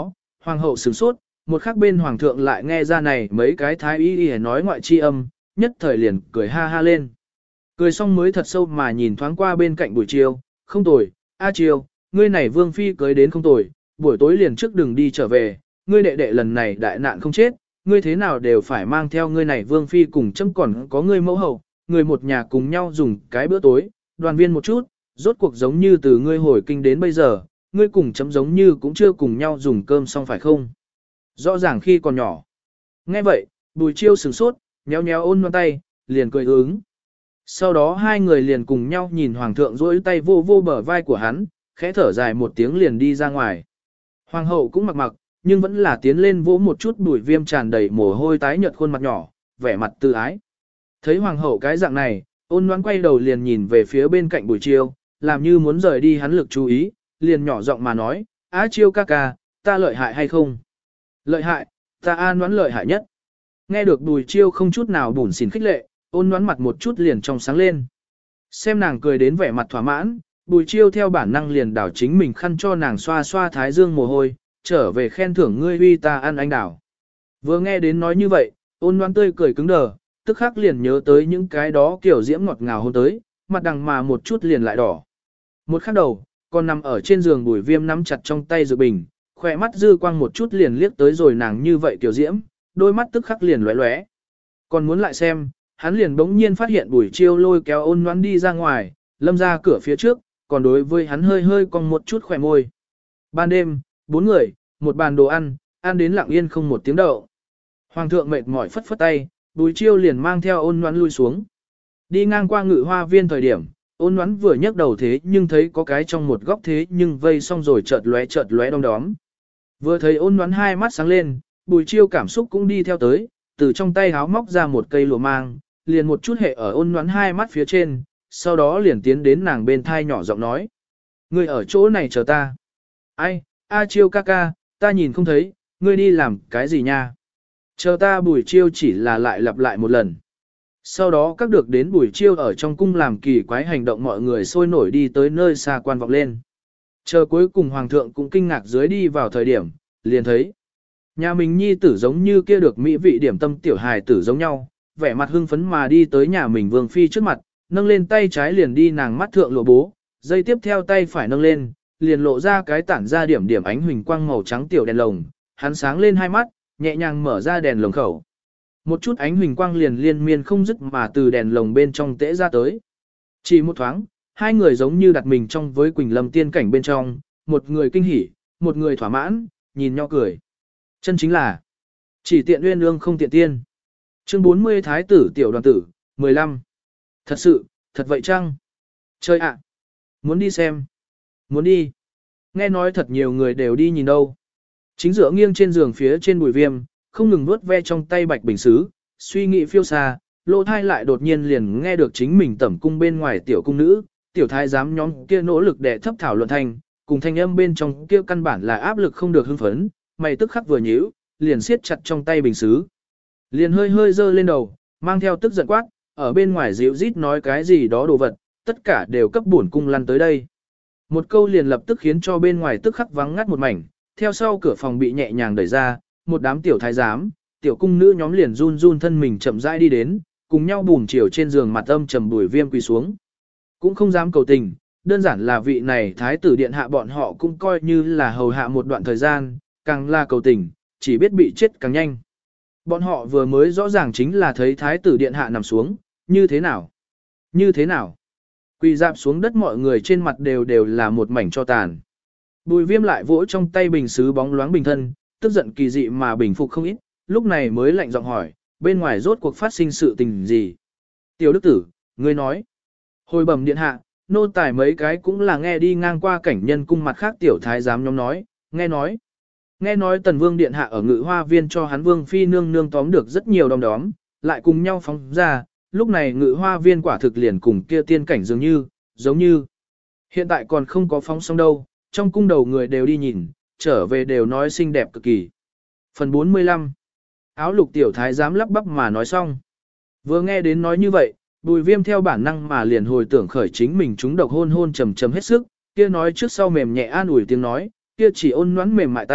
Hoàng hậu sửng sốt, một khắc bên hoàng thượng lại nghe ra này mấy cái thái y nói ngoại chi âm, nhất thời liền cười ha ha lên. Cười xong mới thật sâu mà nhìn thoáng qua bên cạnh Bùi Chiêu, không tồi, A Chiêu, ngươi này vương phi cưới đến không tồi, buổi tối liền trước đừng đi trở về, ngươi đệ đệ lần này đại nạn không chết, ngươi thế nào đều phải mang theo ngươi này vương phi cùng chấm còn có ngươi mẫu hậu, người một nhà cùng nhau dùng cái bữa tối, đoàn viên một chút, rốt cuộc giống như từ ngươi hồi kinh đến bây giờ, ngươi cùng chấm giống như cũng chưa cùng nhau dùng cơm xong phải không? Rõ ràng khi còn nhỏ. Nghe vậy, Bùi Chiêu sửng sốt, nhéo nhéo ôn nhoan tay, liền cười ứng. Sau đó hai người liền cùng nhau nhìn hoàng thượng duỗi tay vô vô bờ vai của hắn, khẽ thở dài một tiếng liền đi ra ngoài. Hoàng hậu cũng mặc mặc, nhưng vẫn là tiến lên vỗ một chút Bùi Viêm tràn đầy mồ hôi tái nhợt khuôn mặt nhỏ, vẻ mặt tự ái. Thấy hoàng hậu cái dạng này, ôn nhoan quay đầu liền nhìn về phía bên cạnh Bùi Chiêu, làm như muốn rời đi hắn lực chú ý, liền nhỏ giọng mà nói, Á Chiêu ca ca, ta lợi hại hay không? Lợi hại, ta an đoán lợi hại nhất. Nghe được Bùi Chiêu không chút nào bủn xỉn khích lệ, ôn đoán mặt một chút liền trong sáng lên. Xem nàng cười đến vẻ mặt thỏa mãn, Bùi Chiêu theo bản năng liền đảo chính mình khăn cho nàng xoa xoa thái dương mồ hôi, trở về khen thưởng ngươi uy ta ăn anh đảo. Vừa nghe đến nói như vậy, ôn đoán tươi cười cứng đờ, tức khắc liền nhớ tới những cái đó kiểu diễm ngọt ngào hôn tới, mặt đằng mà một chút liền lại đỏ. Một khắc đầu, còn nằm ở trên giường Bùi Viêm nắm chặt trong tay dược bình, khỏe mắt dư quang một chút liền liếc tới rồi nàng như vậy kiểu diễm, đôi mắt tức khắc liền lóe lóe. Còn muốn lại xem, hắn liền bỗng nhiên phát hiện Bùi Chiêu lôi kéo ôn nhoãn đi ra ngoài, lâm ra cửa phía trước, còn đối với hắn hơi hơi cong một chút khỏe môi. Ban đêm, 4 người, một bàn đồ ăn, ăn đến lặng yên không một tiếng động. Hoàng thượng mệt mỏi phất phất tay, Bùi Chiêu liền mang theo ôn nhoãn lui xuống. Đi ngang qua Ngự Hoa Viên thời điểm, ôn nhoãn vừa nhấc đầu thế nhưng thấy có cái trong một góc thế nhưng vây xong rồi chợt lóe đom đóm. Vừa thấy ôn nhoãn hai mắt sáng lên, Bùi Chiêu cảm xúc cũng đi theo tới, từ trong tay háo móc ra một cây lụa mang, liền một chút hệ ở ôn nhoãn hai mắt phía trên, sau đó liền tiến đến nàng bên thai nhỏ giọng nói. Ngươi ở chỗ này chờ ta. Ai, A Chiêu ca ca, ta nhìn không thấy, ngươi đi làm cái gì nha? Chờ ta. Bùi Chiêu chỉ là lại lặp lại một lần. Sau đó các được đến Bùi Chiêu ở trong cung làm kỳ quái hành động mọi người sôi nổi đi tới nơi xa quan vọng lên. Chờ cuối cùng hoàng thượng cũng kinh ngạc dưới đi vào thời điểm, liền thấy. Nhà mình nhi tử giống như kia được mỹ vị điểm tâm tiểu hài tử giống nhau, vẻ mặt hưng phấn mà đi tới nhà mình vương phi trước mặt, nâng lên tay trái liền đi nàng mắt thượng lộ bố, dây tiếp theo tay phải nâng lên, liền lộ ra cái tản ra điểm điểm ánh huỳnh quang màu trắng tiểu đèn lồng, hắn sáng lên hai mắt, nhẹ nhàng mở ra đèn lồng khẩu. Một chút ánh huỳnh quang liền liên miên không dứt mà từ đèn lồng bên trong tễ ra tới. Chỉ một thoáng, hai người giống như đặt mình trong với Quỳnh Lâm tiên cảnh bên trong, một người kinh hỉ, một người thỏa mãn, nhìn nhau cười. Chân chính là chỉ tiện uyên ương không tiện tiên. Chương 40 Thái tử tiểu đoàn tử, 15. Thật sự, thật vậy chăng? Chơi ạ! Muốn đi xem. Muốn đi. Nghe nói thật nhiều người đều đi nhìn đâu. Chính dựa nghiêng trên giường phía trên Bùi Viêm, không ngừng vuốt ve trong tay bạch bình sứ, suy nghĩ phiêu xa, lỗ thai lại đột nhiên liền nghe được chính mình tẩm cung bên ngoài tiểu cung nữ, tiểu thái giám nhóm kia nỗ lực để thấp thảo luận thanh, cùng thanh âm bên trong kia căn bản là áp lực không được hưng phấn, mày tức khắc vừa nhíu, liền siết chặt trong tay bình sứ. Liền hơi hơi giơ lên đầu, mang theo tức giận quát, ở bên ngoài dịu rít nói cái gì đó đồ vật, tất cả đều cấp bổn cung lăn tới đây. Một câu liền lập tức khiến cho bên ngoài tức khắc vắng ngắt một mảnh, theo sau cửa phòng bị nhẹ nhàng đẩy ra, một đám tiểu thái giám, tiểu cung nữ nhóm liền run run thân mình chậm rãi đi đến, cùng nhau bùn chiều trên giường mặt âm trầm Bùi Viêm quỳ xuống. Cũng không dám cầu tình, đơn giản là vị này thái tử điện hạ bọn họ cũng coi như là hầu hạ một đoạn thời gian, càng là cầu tình, chỉ biết bị chết càng nhanh. Bọn họ vừa mới rõ ràng chính là thấy thái tử điện hạ nằm xuống, như thế nào? Như thế nào? Quỳ dạp xuống đất mọi người trên mặt đều là một mảnh cho tàn. Bùi Viêm lại vỗ trong tay bình sứ bóng loáng bình thân, tức giận kỳ dị mà bình phục không ít, lúc này mới lạnh giọng hỏi, bên ngoài rốt cuộc phát sinh sự tình gì? Tiểu đức tử, ngươi nói. Hồi bẩm điện hạ, nô tài mấy cái cũng là nghe đi ngang qua cảnh nhân cung mặt khác tiểu thái giám nhóm nói, nghe nói. Nghe nói tần vương điện hạ ở Ngự Hoa Viên cho hắn vương phi nương nương tóm được rất nhiều đom đóm, lại cùng nhau phóng ra, lúc này Ngự Hoa Viên quả thực liền cùng kia tiên cảnh dường như, giống như. Hiện tại còn không có phóng xong đâu, trong cung đầu người đều đi nhìn, trở về đều nói xinh đẹp cực kỳ. Phần 45. Áo lục tiểu thái giám lắp bắp mà nói xong. Vừa nghe đến nói như vậy, Bùi Viêm theo bản năng mà liền hồi tưởng khởi chính mình chúng độc hôn hôn trầm trầm hết sức, kia nói trước sau mềm nhẹ an ủi tiếng nói, kia chỉ ôn nhoắn mềm mại tay,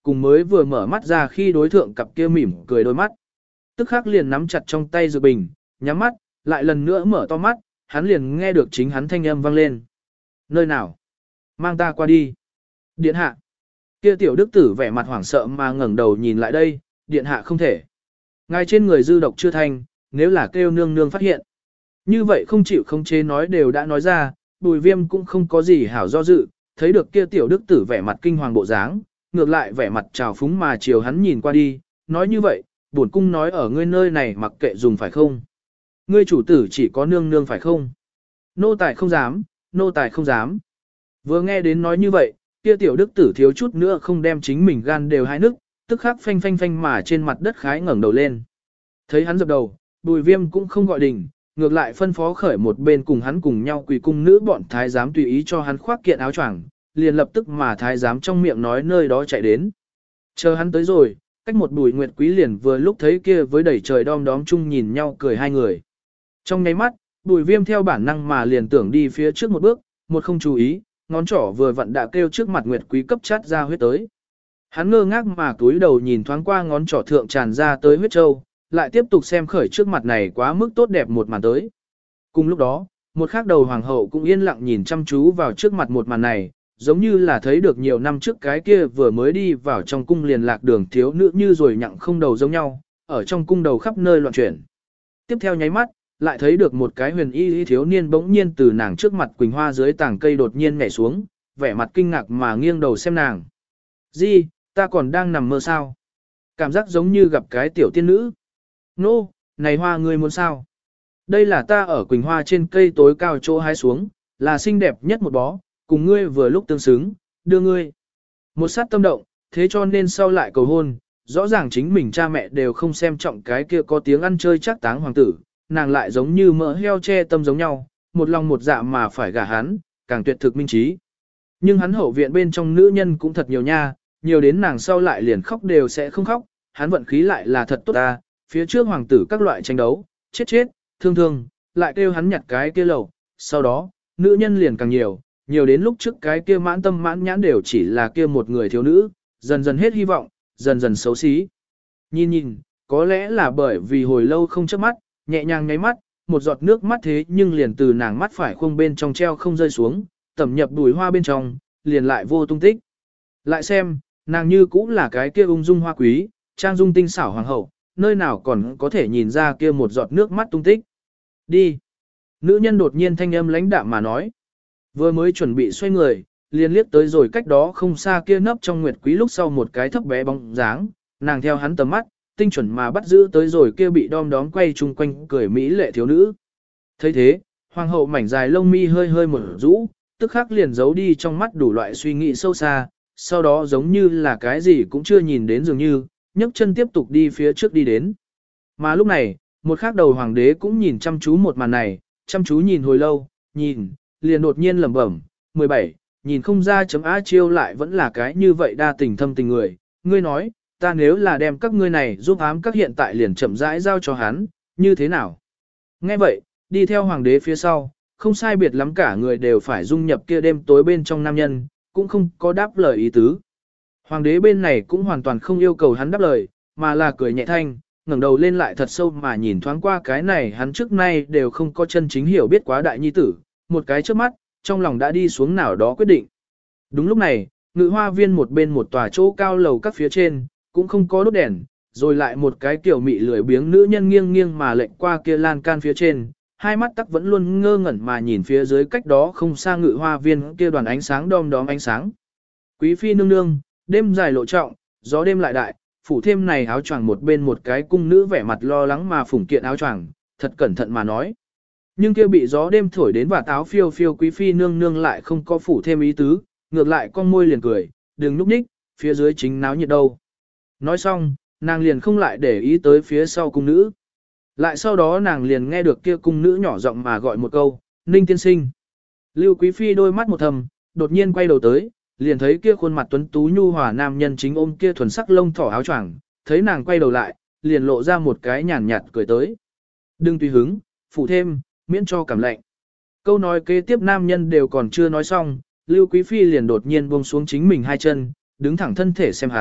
cùng mới vừa mở mắt ra khi đối thượng cặp kia mỉm cười đôi mắt. Tức khắc liền nắm chặt trong tay dược bình, nhắm mắt, lại lần nữa mở to mắt, hắn liền nghe được chính hắn thanh âm vang lên. Nơi nào? Mang ta qua đi. Điện hạ. Kia tiểu đức tử vẻ mặt hoảng sợ mà ngẩng đầu nhìn lại đây, điện hạ không thể. Ngài trên người dư độc chưa thành, nếu là kêu nương nương phát hiện. Như vậy không chịu không chế nói đều đã nói ra, Bùi Viêm cũng không có gì hảo do dự, thấy được kia tiểu đức tử vẻ mặt kinh hoàng bộ dáng, ngược lại vẻ mặt trào phúng mà chiều hắn nhìn qua đi, nói như vậy, bổn cung nói ở ngươi nơi này mặc kệ dùng phải không? Ngươi chủ tử chỉ có nương nương phải không? Nô tài không dám, nô tài không dám. Vừa nghe đến nói như vậy, kia tiểu đức tử thiếu chút nữa không đem chính mình gan đều hai nức, tức khắc phanh phanh phanh mà trên mặt đất khái ngẩng đầu lên. Thấy hắn dập đầu, Bùi Viêm cũng không gọi đình, ngược lại phân phó khởi một bên cùng hắn cùng nhau quỳ cung nữ bọn thái giám tùy ý cho hắn khoác kiện áo choàng, liền lập tức mà thái giám trong miệng nói nơi đó chạy đến. Chờ hắn tới rồi, cách một Bùi Nguyệt Quý liền vừa lúc thấy kia với đẩy trời đom đóm chung nhìn nhau cười hai người. Trong nháy mắt, Bùi Viêm theo bản năng mà liền tưởng đi phía trước một bước, một không chú ý, ngón trỏ vừa vặn đã kêu trước mặt Nguyệt Quý cấp chát ra huyết tới. Hắn ngơ ngác mà túi đầu nhìn thoáng qua ngón trỏ thượng tràn ra tới huyết châu, lại tiếp tục xem khởi trước mặt này quá mức tốt đẹp một màn tới. Cùng lúc đó, một khác đầu hoàng hậu cũng yên lặng nhìn chăm chú vào trước mặt một màn này, giống như là thấy được nhiều năm trước cái kia vừa mới đi vào trong cung liền lạc đường thiếu nữ như rồi nhặng không đầu giống nhau, ở trong cung đầu khắp nơi loạn chuyển. Tiếp theo nháy mắt, lại thấy được một cái huyền y thiếu niên bỗng nhiên từ nàng trước mặt quỳnh hoa dưới tảng cây đột nhiên nhảy xuống, vẻ mặt kinh ngạc mà nghiêng đầu xem nàng. Gì, ta còn đang nằm mơ sao? Cảm giác giống như gặp cái tiểu tiên nữ. Nô, này hoa ngươi muốn sao? Đây là ta ở quỳnh hoa trên cây tối cao chỗ hái xuống, là xinh đẹp nhất một bó, cùng ngươi vừa lúc tương xứng, đưa ngươi. Một sát tâm động, thế cho nên sau lại cầu hôn, rõ ràng chính mình cha mẹ đều không xem trọng cái kia có tiếng ăn chơi chắc táng hoàng tử, nàng lại giống như mỡ heo che tâm giống nhau, một lòng một dạ mà phải gả hắn, càng tuyệt thực minh trí. Nhưng hắn hậu viện bên trong nữ nhân cũng thật nhiều nha, nhiều đến nàng sau lại liền khóc đều sẽ không khóc, hắn vận khí lại là thật tốt ta, phía trước hoàng tử các loại tranh đấu, chết chết, thương thương, lại kêu hắn nhặt cái kia lầu, sau đó, nữ nhân liền càng nhiều, nhiều đến lúc trước cái kia mãn tâm mãn nhãn đều chỉ là kia một người thiếu nữ, dần dần hết hy vọng, dần dần xấu xí. Nhìn nhìn, có lẽ là bởi vì hồi lâu không chớp mắt, nhẹ nhàng nháy mắt, một giọt nước mắt thế nhưng liền từ nàng mắt phải khuôn bên trong treo không rơi xuống, tẩm nhập bùi hoa bên trong, liền lại vô tung tích. Lại xem, nàng như cũng là cái kia ung dung hoa quý, trang dung tinh xảo hoàng hậu, nơi nào còn có thể nhìn ra kia một giọt nước mắt tung tích. Đi. Nữ nhân đột nhiên thanh âm lãnh đạm mà nói. Vừa mới chuẩn bị xoay người, liền liếc tới rồi cách đó không xa kia nấp trong nguyệt quý lúc sau một cái thấp bé bóng dáng, nàng theo hắn tầm mắt, tinh chuẩn mà bắt giữ tới rồi kia bị đom đóm quay chung quanh cười mỹ lệ thiếu nữ. Thấy thế, hoàng hậu mảnh dài lông mi hơi hơi mở rũ, tức khắc liền giấu đi trong mắt đủ loại suy nghĩ sâu xa, sau đó giống như là cái gì cũng chưa nhìn đến dường như, nhấc chân tiếp tục đi phía trước đi đến. Mà lúc này, một khác đầu hoàng đế cũng nhìn chăm chú một màn này, chăm chú nhìn hồi lâu, nhìn, liền đột nhiên lẩm bẩm, 17, nhìn không ra chấm A Chiêu lại vẫn là cái như vậy đa tình thâm tình người, ngươi nói, ta nếu là đem các ngươi này giúp ám các hiện tại liền chậm rãi giao cho hắn, như thế nào? Nghe vậy, đi theo hoàng đế phía sau, không sai biệt lắm cả người đều phải dung nhập kia đêm tối bên trong nam nhân, cũng không có đáp lời ý tứ. Hoàng đế bên này cũng hoàn toàn không yêu cầu hắn đáp lời, mà là cười nhẹ thanh, ngẩng đầu lên lại thật sâu mà nhìn thoáng qua cái này hắn trước nay đều không có chân chính hiểu biết quá đại nhi tử, một cái trước mắt, trong lòng đã đi xuống nào đó quyết định. Đúng lúc này, ngự hoa viên một bên một tòa chỗ cao lầu các phía trên, cũng không có đốt đèn, rồi lại một cái kiểu mị lười biếng nữ nhân nghiêng nghiêng mà lệnh qua kia lan can phía trên, hai mắt tắc vẫn luôn ngơ ngẩn mà nhìn phía dưới cách đó không xa ngự hoa viên kia đoàn ánh sáng đom đóm ánh sáng. Quý phi nương nương, đêm dài lộ trọng, gió đêm lại đại, phủ thêm này áo choàng một bên một cái cung nữ vẻ mặt lo lắng mà phủng kiện áo choàng, thật cẩn thận mà nói. Nhưng kia bị gió đêm thổi đến và táo phiêu phiêu quý phi nương nương lại không có phủ thêm ý tứ, ngược lại con môi liền cười, đừng núp nhích, phía dưới chính náo nhiệt đâu. Nói xong, nàng liền không lại để ý tới phía sau cung nữ. Lại sau đó nàng liền nghe được kia cung nữ nhỏ giọng mà gọi một câu, Ninh tiên sinh. Lưu quý phi đôi mắt một thầm, đột nhiên quay đầu tới, liền thấy kia khuôn mặt tuấn tú nhu hòa nam nhân chính ôm kia thuần sắc lông thỏ áo choàng, thấy nàng quay đầu lại, liền lộ ra một cái nhàn nhạt cười tới. Đừng tùy hứng, phụ thêm, miễn cho cảm lạnh. Câu nói kế tiếp nam nhân đều còn chưa nói xong, Lưu Quý Phi liền đột nhiên buông xuống chính mình hai chân, đứng thẳng thân thể xem hắn,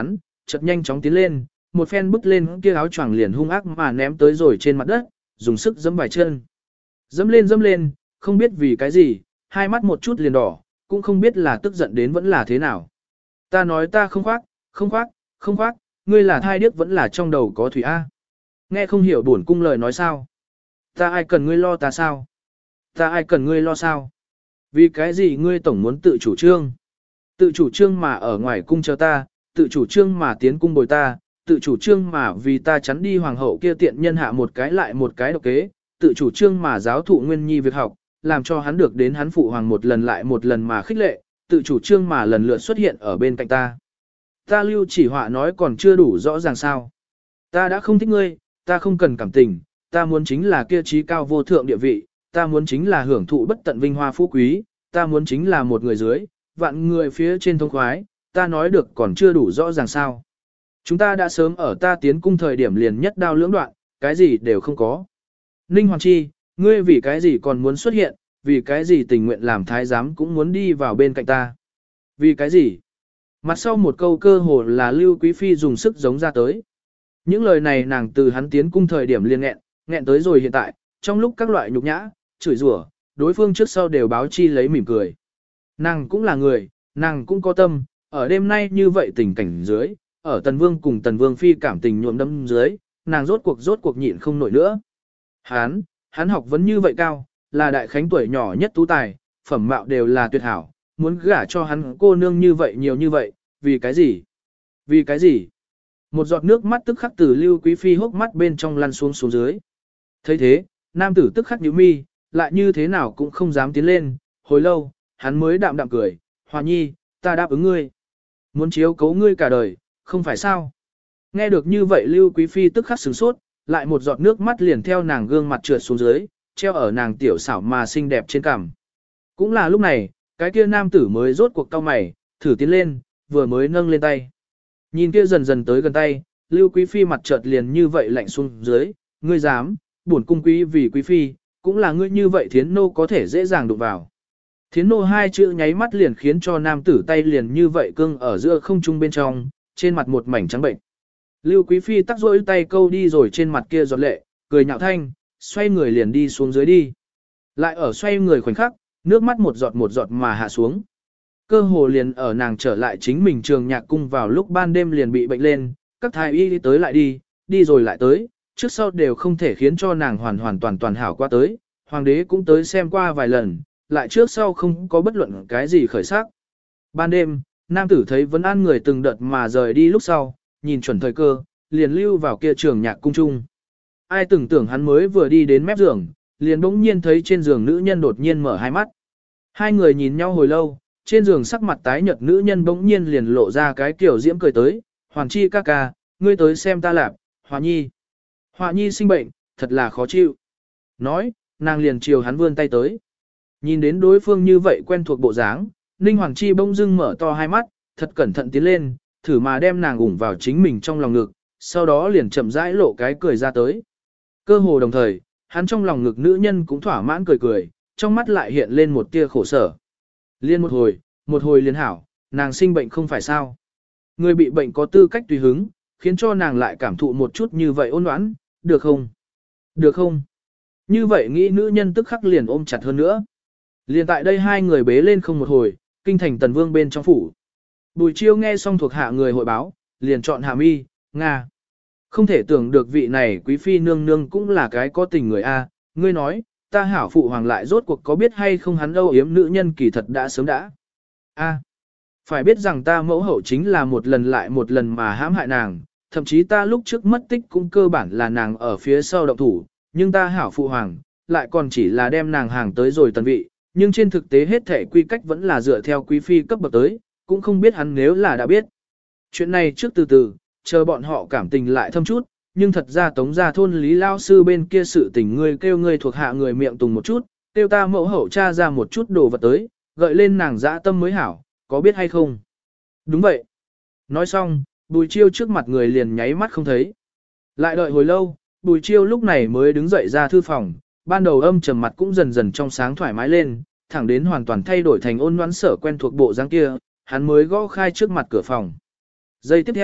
chợt nhanh chóng tiến lên, một phen bứt lên kia áo choàng liền hung ác mà ném tới rồi trên mặt đất, dùng sức giẫm vài chân. Dẫm lên, không biết vì cái gì, hai mắt một chút liền đỏ, cũng không biết là tức giận đến vẫn là thế nào. Ta nói ta không khoác, ngươi là thai điếc vẫn là trong đầu có thủy A. Nghe không hiểu bổn cung lời nói sao. Ta ai cần ngươi lo ta sao? Ta ai cần ngươi lo sao? Vì cái gì ngươi tổng muốn tự chủ trương? Tự chủ trương mà ở ngoài cung chờ ta, tự chủ trương mà tiến cung bồi ta, tự chủ trương mà vì ta chắn đi hoàng hậu kia tiện nhân hạ một cái lại một cái độc kế, tự chủ trương mà giáo thụ Nguyên Nhi việc học, làm cho hắn được đến hắn phụ hoàng một lần lại một lần mà khích lệ, tự chủ trương mà lần lượt xuất hiện ở bên cạnh ta. Ta Lưu Chỉ Họa nói còn chưa đủ rõ ràng sao? Ta đã không thích ngươi, ta không cần cảm tình, ta muốn chính là kia trí cao vô thượng địa vị, ta muốn chính là hưởng thụ bất tận vinh hoa phú quý, ta muốn chính là một người dưới, vạn người phía trên thông khoái, ta nói được còn chưa đủ rõ ràng sao. Chúng ta đã sớm ở ta tiến cung thời điểm liền nhất đao lưỡng đoạn, cái gì đều không có. Ninh Hoàng Chi, ngươi vì cái gì còn muốn xuất hiện, vì cái gì tình nguyện làm thái giám cũng muốn đi vào bên cạnh ta. Vì cái gì? Mặt sau một câu cơ hồ là Lưu Quý Phi dùng sức giống ra tới. Những lời này nàng từ hắn tiến cung thời điểm liền nghẹn tới rồi hiện tại, trong lúc các loại nhục nhã, chửi rủa, đối phương trước sau đều báo chi lấy mỉm cười. Nàng cũng là người, nàng cũng có tâm, ở đêm nay như vậy tình cảnh dưới, ở Tần Vương cùng Tần Vương Phi cảm tình nhuộm đâm dưới, nàng rốt cuộc nhịn không nổi nữa. Hắn học vấn như vậy cao, là đại khánh tuổi nhỏ nhất tú tài, phẩm mạo đều là tuyệt hảo, muốn gả cho hắn cô nương như vậy nhiều như vậy, vì cái gì? Vì cái gì? Một giọt nước mắt tức khắc từ Lưu Quý Phi hốc mắt bên trong lăn xuống dưới. Thấy thế, nam tử tức khắc nhíu mi, lại như thế nào cũng không dám tiến lên, hồi lâu, hắn mới đạm đạm cười, Hòa Nhi, ta đáp ứng ngươi. Muốn chiếu cố ngươi cả đời, không phải sao? Nghe được như vậy Lưu Quý Phi tức khắc sửng sốt, lại một giọt nước mắt liền theo nàng gương mặt trượt xuống dưới, treo ở nàng tiểu xảo mà xinh đẹp trên cằm. Cũng là lúc này, cái kia nam tử mới rốt cuộc cau mày, thử tiến lên, vừa mới nâng lên tay. Nhìn kia dần dần tới gần tay, Lưu Quý Phi mặt chợt liền như vậy lạnh xuống dưới, ngươi dám, bổn cung quý vì Quý Phi, cũng là ngươi như vậy thiến nô có thể dễ dàng đụng vào. Thiến nô hai chữ nháy mắt liền khiến cho nam tử tay liền như vậy cưng ở giữa không trung bên trong, trên mặt một mảnh trắng bệnh. Lưu Quý Phi tắc rỗi tay câu đi rồi trên mặt kia giọt lệ, cười nhạo thanh, xoay người liền đi xuống dưới đi. Lại ở xoay người khoảnh khắc, nước mắt một giọt mà hạ xuống. Cơ hồ liền ở nàng trở lại chính mình trường nhạc cung vào lúc ban đêm liền bị bệnh lên, các thái y đi tới lại đi rồi lại tới, trước sau đều không thể khiến cho nàng hoàn toàn hảo qua tới. Hoàng đế cũng tới xem qua vài lần, lại trước sau không có bất luận cái gì khởi sắc. Ban đêm, nam tử thấy vấn an người từng đợt mà rời đi lúc sau, nhìn chuẩn thời cơ, liền lưu vào kia trường nhạc cung chung. Ai từng tưởng hắn mới vừa đi đến mép giường, liền bỗng nhiên thấy trên giường nữ nhân đột nhiên mở hai mắt. Hai người nhìn nhau hồi lâu, trên giường sắc mặt tái nhợt nữ nhân bỗng nhiên liền lộ ra cái kiểu diễm cười tới, Hoàng Chi ca ca, ngươi tới xem ta lạp, Hòa Nhi. Hòa Nhi sinh bệnh, thật là khó chịu. Nói, nàng liền chiều hắn vươn tay tới. Nhìn đến đối phương như vậy quen thuộc bộ dáng, Ninh Hoàng Chi bỗng dưng mở to hai mắt, thật cẩn thận tiến lên, thử mà đem nàng ủng vào chính mình trong lòng ngực, sau đó liền chậm rãi lộ cái cười ra tới. Cơ hồ đồng thời, hắn trong lòng ngực nữ nhân cũng thỏa mãn cười, trong mắt lại hiện lên một tia khổ sở. Liên một hồi liên hảo, nàng sinh bệnh không phải sao. Người bị bệnh có tư cách tùy hứng, khiến cho nàng lại cảm thụ một chút như vậy ôn oán, được không? Được không? Như vậy nghĩ nữ nhân tức khắc liền ôm chặt hơn nữa. Liền tại đây hai người bế lên không một hồi, kinh thành Tần Vương bên trong phủ. Bùi Chiêu nghe xong thuộc hạ người hội báo, liền chọn Hà Mi, Nga. Không thể tưởng được vị này quý phi nương nương cũng là cái có tình người A, ngươi nói, ta hảo phụ hoàng lại rốt cuộc có biết hay không hắn âu yếm nữ nhân kỳ thật đã sớm đã. A, phải biết rằng ta mẫu hậu chính là một lần lại một lần mà hãm hại nàng, thậm chí ta lúc trước mất tích cũng cơ bản là nàng ở phía sau động thủ, nhưng ta hảo phụ hoàng, lại còn chỉ là đem nàng hàng tới rồi tần vị, nhưng trên thực tế hết thể quy cách vẫn là dựa theo quý phi cấp bậc tới, cũng không biết hắn nếu là đã biết. Chuyện này trước từ từ, chờ bọn họ cảm tình lại thâm chút, nhưng thật ra tống gia thôn lý lao sư bên kia sự tình ngươi kêu ngươi thuộc hạ người miệng tùng một chút, kêu ta mẫu hậu cha ra một chút đồ vật tới, gợi lên nàng dã tâm mới hảo, có biết hay không? Đúng vậy. Nói xong, Bùi Chiêu trước mặt người liền nháy mắt không thấy. Lại đợi hồi lâu, Bùi Chiêu lúc này mới đứng dậy ra thư phòng, ban đầu âm trầm mặt cũng dần dần trong sáng thoải mái lên, thẳng đến hoàn toàn thay đổi thành ôn nhoãn sở quen thuộc bộ dáng kia, hắn mới gõ khai trước mặt cửa phòng. Giây tiếp theo,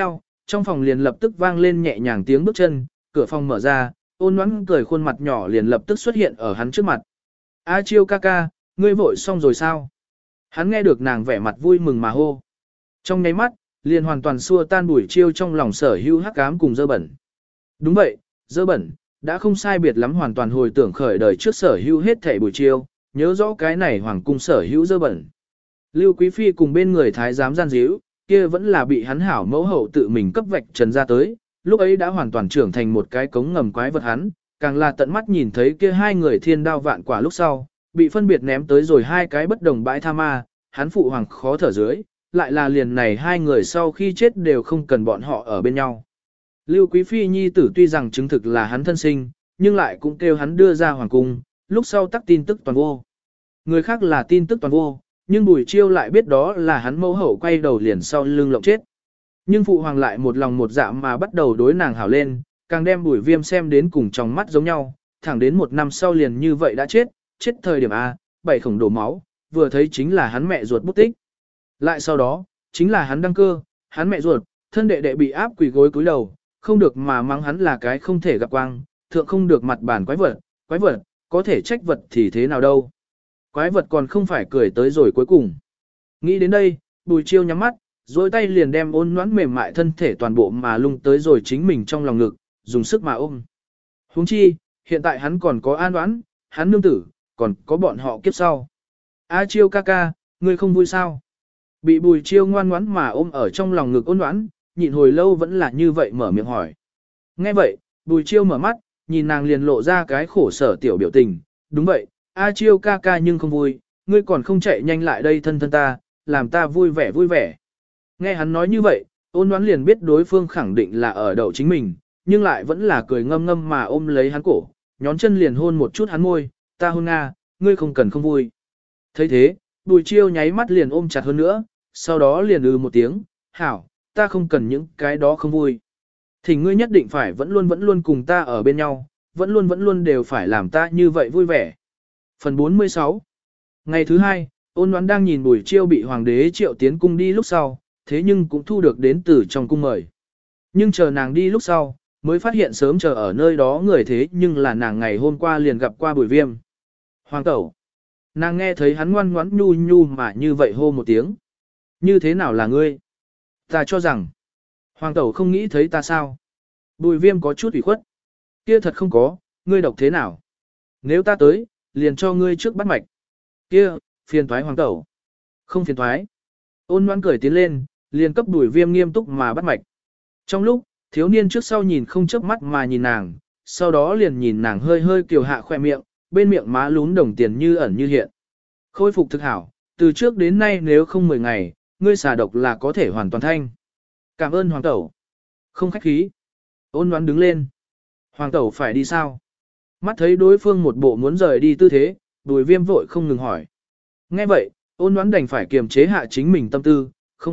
trong phòng liền lập tức vang lên nhẹ nhàng tiếng bước chân, cửa phòng mở ra, Ôn Ngoãn cười khuôn mặt nhỏ liền lập tức xuất hiện ở hắn trước mặt. A Chiêu ca ca, ngươi vội xong rồi sao? Hắn nghe được nàng vẻ mặt vui mừng mà hô. Trong nháy mắt, liền hoàn toàn xua tan Bùi Chiêu trong lòng sở hữu hắc ám cùng dơ bẩn. Đúng vậy, dơ bẩn, đã không sai biệt lắm hoàn toàn hồi tưởng khởi đời trước sở hữu hết thảy Bùi Chiêu, nhớ rõ cái này hoàng cung sở hữu dơ bẩn. Lưu Quý Phi cùng bên người thái giám gian díu, kia vẫn là bị hắn hảo mẫu hậu tự mình cấp vạch trần ra tới, lúc ấy đã hoàn toàn trưởng thành một cái cống ngầm quái vật hắn, càng là tận mắt nhìn thấy kia hai người thiên đao vạn quả lúc sau, bị phân biệt ném tới rồi hai cái bất đồng bãi tha ma, hắn phụ hoàng khó thở dưới, lại là liền này hai người sau khi chết đều không cần bọn họ ở bên nhau. Lưu Quý Phi nhi tử tuy rằng chứng thực là hắn thân sinh, nhưng lại cũng kêu hắn đưa ra hoàng cung, lúc sau tắc tin tức toàn vô. Người khác là tin tức toàn vô, nhưng Bùi Chiêu lại biết đó là hắn mẫu hậu quay đầu liền sau lưng lộng chết. Nhưng phụ hoàng lại một lòng một dạ mà bắt đầu đối nàng hảo lên, càng đem Bùi Viêm xem đến cùng trong mắt giống nhau, thẳng đến một năm sau liền như vậy đã chết thời điểm A, 7 khổng đổ máu, vừa thấy chính là hắn mẹ ruột bút tích. Lại sau đó, chính là hắn đăng cơ, hắn mẹ ruột, thân đệ đệ bị áp quỳ gối cúi đầu, không được mà mắng hắn là cái không thể gặp quang, thượng không được mặt bản quái vật, có thể trách vật thì thế nào đâu. Quái vật còn không phải cười tới rồi cuối cùng. Nghĩ đến đây, Bùi Chiêu nhắm mắt, dối tay liền đem Ôn Ngoãn mềm mại thân thể toàn bộ mà lung tới rồi chính mình trong lòng ngực, dùng sức mà ôm. Huống chi, hiện tại hắn còn có An Ngoãn, hắn nương tử, còn có bọn họ kiếp sau. A Chiêu ca ca, ngươi không vui sao? Bị Bùi Chiêu ngoan ngoãn mà ôm ở trong lòng ngực Ôn Ngoãn, nhịn hồi lâu vẫn là như vậy mở miệng hỏi. Nghe vậy, Bùi Chiêu mở mắt, nhìn nàng liền lộ ra cái khổ sở tiểu biểu tình. Đúng vậy, A Chiêu ca ca nhưng không vui, ngươi còn không chạy nhanh lại đây thân thân ta, làm ta vui vẻ vui vẻ. Nghe hắn nói như vậy, Ôn Ngoãn liền biết đối phương khẳng định là ở đậu chính mình, nhưng lại vẫn là cười ngâm ngâm mà ôm lấy hắn cổ, nhón chân liền hôn một chút hắn môi, ta hôn Nga, ngươi không cần không vui. Thấy thế, Bùi Chiêu nháy mắt liền ôm chặt hơn nữa, sau đó liền một tiếng, hảo, ta không cần những cái đó không vui. Thì ngươi nhất định phải vẫn luôn cùng ta ở bên nhau, vẫn luôn đều phải làm ta như vậy vui vẻ. Phần 46. Ngày thứ hai, Ôn Ngoãn đang nhìn Bùi Chiêu bị hoàng đế triệu tiến cung đi lúc sau, thế nhưng cũng thu được đến từ trong cung mời. Nhưng chờ nàng đi lúc sau, mới phát hiện sớm chờ ở nơi đó người thế nhưng là nàng ngày hôm qua liền gặp qua Bùi Viêm. Hoàng tẩu. Nàng nghe thấy hắn ngoan ngoãn nhu nhu mà như vậy hô một tiếng. Như thế nào là ngươi? Ta cho rằng, hoàng tẩu không nghĩ thấy ta sao? Bùi Viêm có chút ủy khuất. Kia thật không có, ngươi độc thế nào? Nếu ta tới, liền cho ngươi trước bắt mạch. Kia, phiền thoái hoàng tẩu. Không phiền thoái. Ôn Ngoãn cười tiến lên, liền cấp Bùi Viêm nghiêm túc mà bắt mạch. Trong lúc, thiếu niên trước sau nhìn không chớp mắt mà nhìn nàng, sau đó liền nhìn nàng hơi hơi kiều hạ khoe miệng, bên miệng má lún đồng tiền như ẩn như hiện. Khôi phục thực hảo, từ trước đến nay nếu không 10 ngày, ngươi xả độc là có thể hoàn toàn thanh. Cảm ơn hoàng tẩu. Không khách khí. Ôn Ngoãn đứng lên. Hoàng tẩu phải đi sao? Mắt thấy đối phương một bộ muốn rời đi tư thế, Bùi Viêm vội không ngừng hỏi. Nghe vậy, Ôn Ngoãn đành phải kiềm chế hạ chính mình tâm tư. Không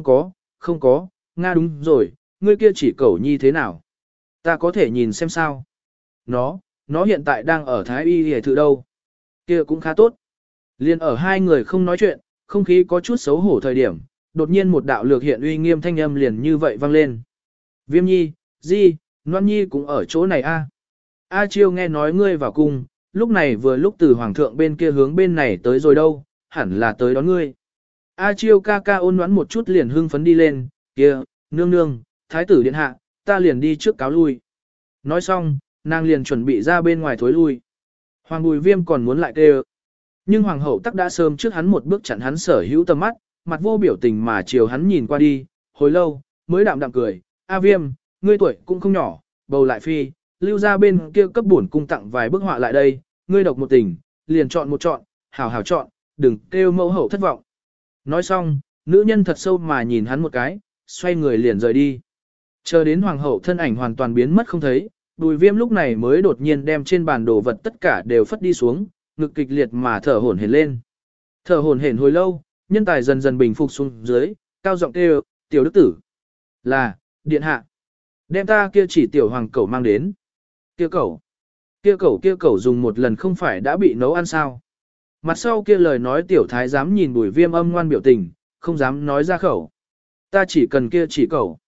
có, Nga đúng rồi, ngươi kia chỉ cẩu nhi thế nào? Ta có thể nhìn xem sao? Nó hiện tại đang ở Thái Y hề thự đâu? Kia cũng khá tốt. Liên ở hai người không nói chuyện, không khí có chút xấu hổ thời điểm, đột nhiên một đạo lược hiện uy nghiêm thanh âm liền như vậy vang lên. Viêm nhi, Di, Loan nhi cũng ở chỗ này a. A Chiêu nghe nói ngươi vào cung, lúc này vừa lúc từ hoàng thượng bên kia hướng bên này tới rồi đâu, hẳn là tới đón ngươi. A Chiêu ca ca Ôn Ngoãn một chút liền hưng phấn đi lên, kia, nương nương, thái tử điện hạ, ta liền đi trước cáo lui. Nói xong, nàng liền chuẩn bị ra bên ngoài thối lui. Hoàng Bùi Viêm còn muốn lại kêu. Nhưng hoàng hậu tắc đã sớm trước hắn một bước chặn hắn sở hữu tầm mắt, mặt vô biểu tình mà chiều hắn nhìn qua đi, hồi lâu, mới đạm đạm cười, A Viêm, ngươi tuổi cũng không nhỏ, bầu lại phi, lưu ra bên kia cấp bổn cung tặng vài bức họa lại đây, ngươi độc một tình, liền chọn một chọn, hảo hảo chọn, đừng kêu mẫu hậu thất vọng. Nói xong, nữ nhân thật sâu mà nhìn hắn một cái, xoay người liền rời đi. Chờ đến hoàng hậu thân ảnh hoàn toàn biến mất không thấy, Bùi Viêm lúc này mới đột nhiên đem trên bàn đồ vật tất cả đều phất đi xuống, ngực kịch liệt mà thở hổn hển lên. Thở hổn hển hồi lâu, nhân tài dần dần bình phục xuống dưới, cao giọng kêu, tiểu đức tử. Là, điện hạ. Đem ta kia chỉ tiểu hoàng cẩu mang đến. Kia cẩu dùng một lần không phải đã bị nấu ăn sao. Mặt sau kia lời nói tiểu thái dám nhìn Bùi Viêm âm ngoan biểu tình, không dám nói ra khẩu. Ta chỉ cần kia chỉ cẩu.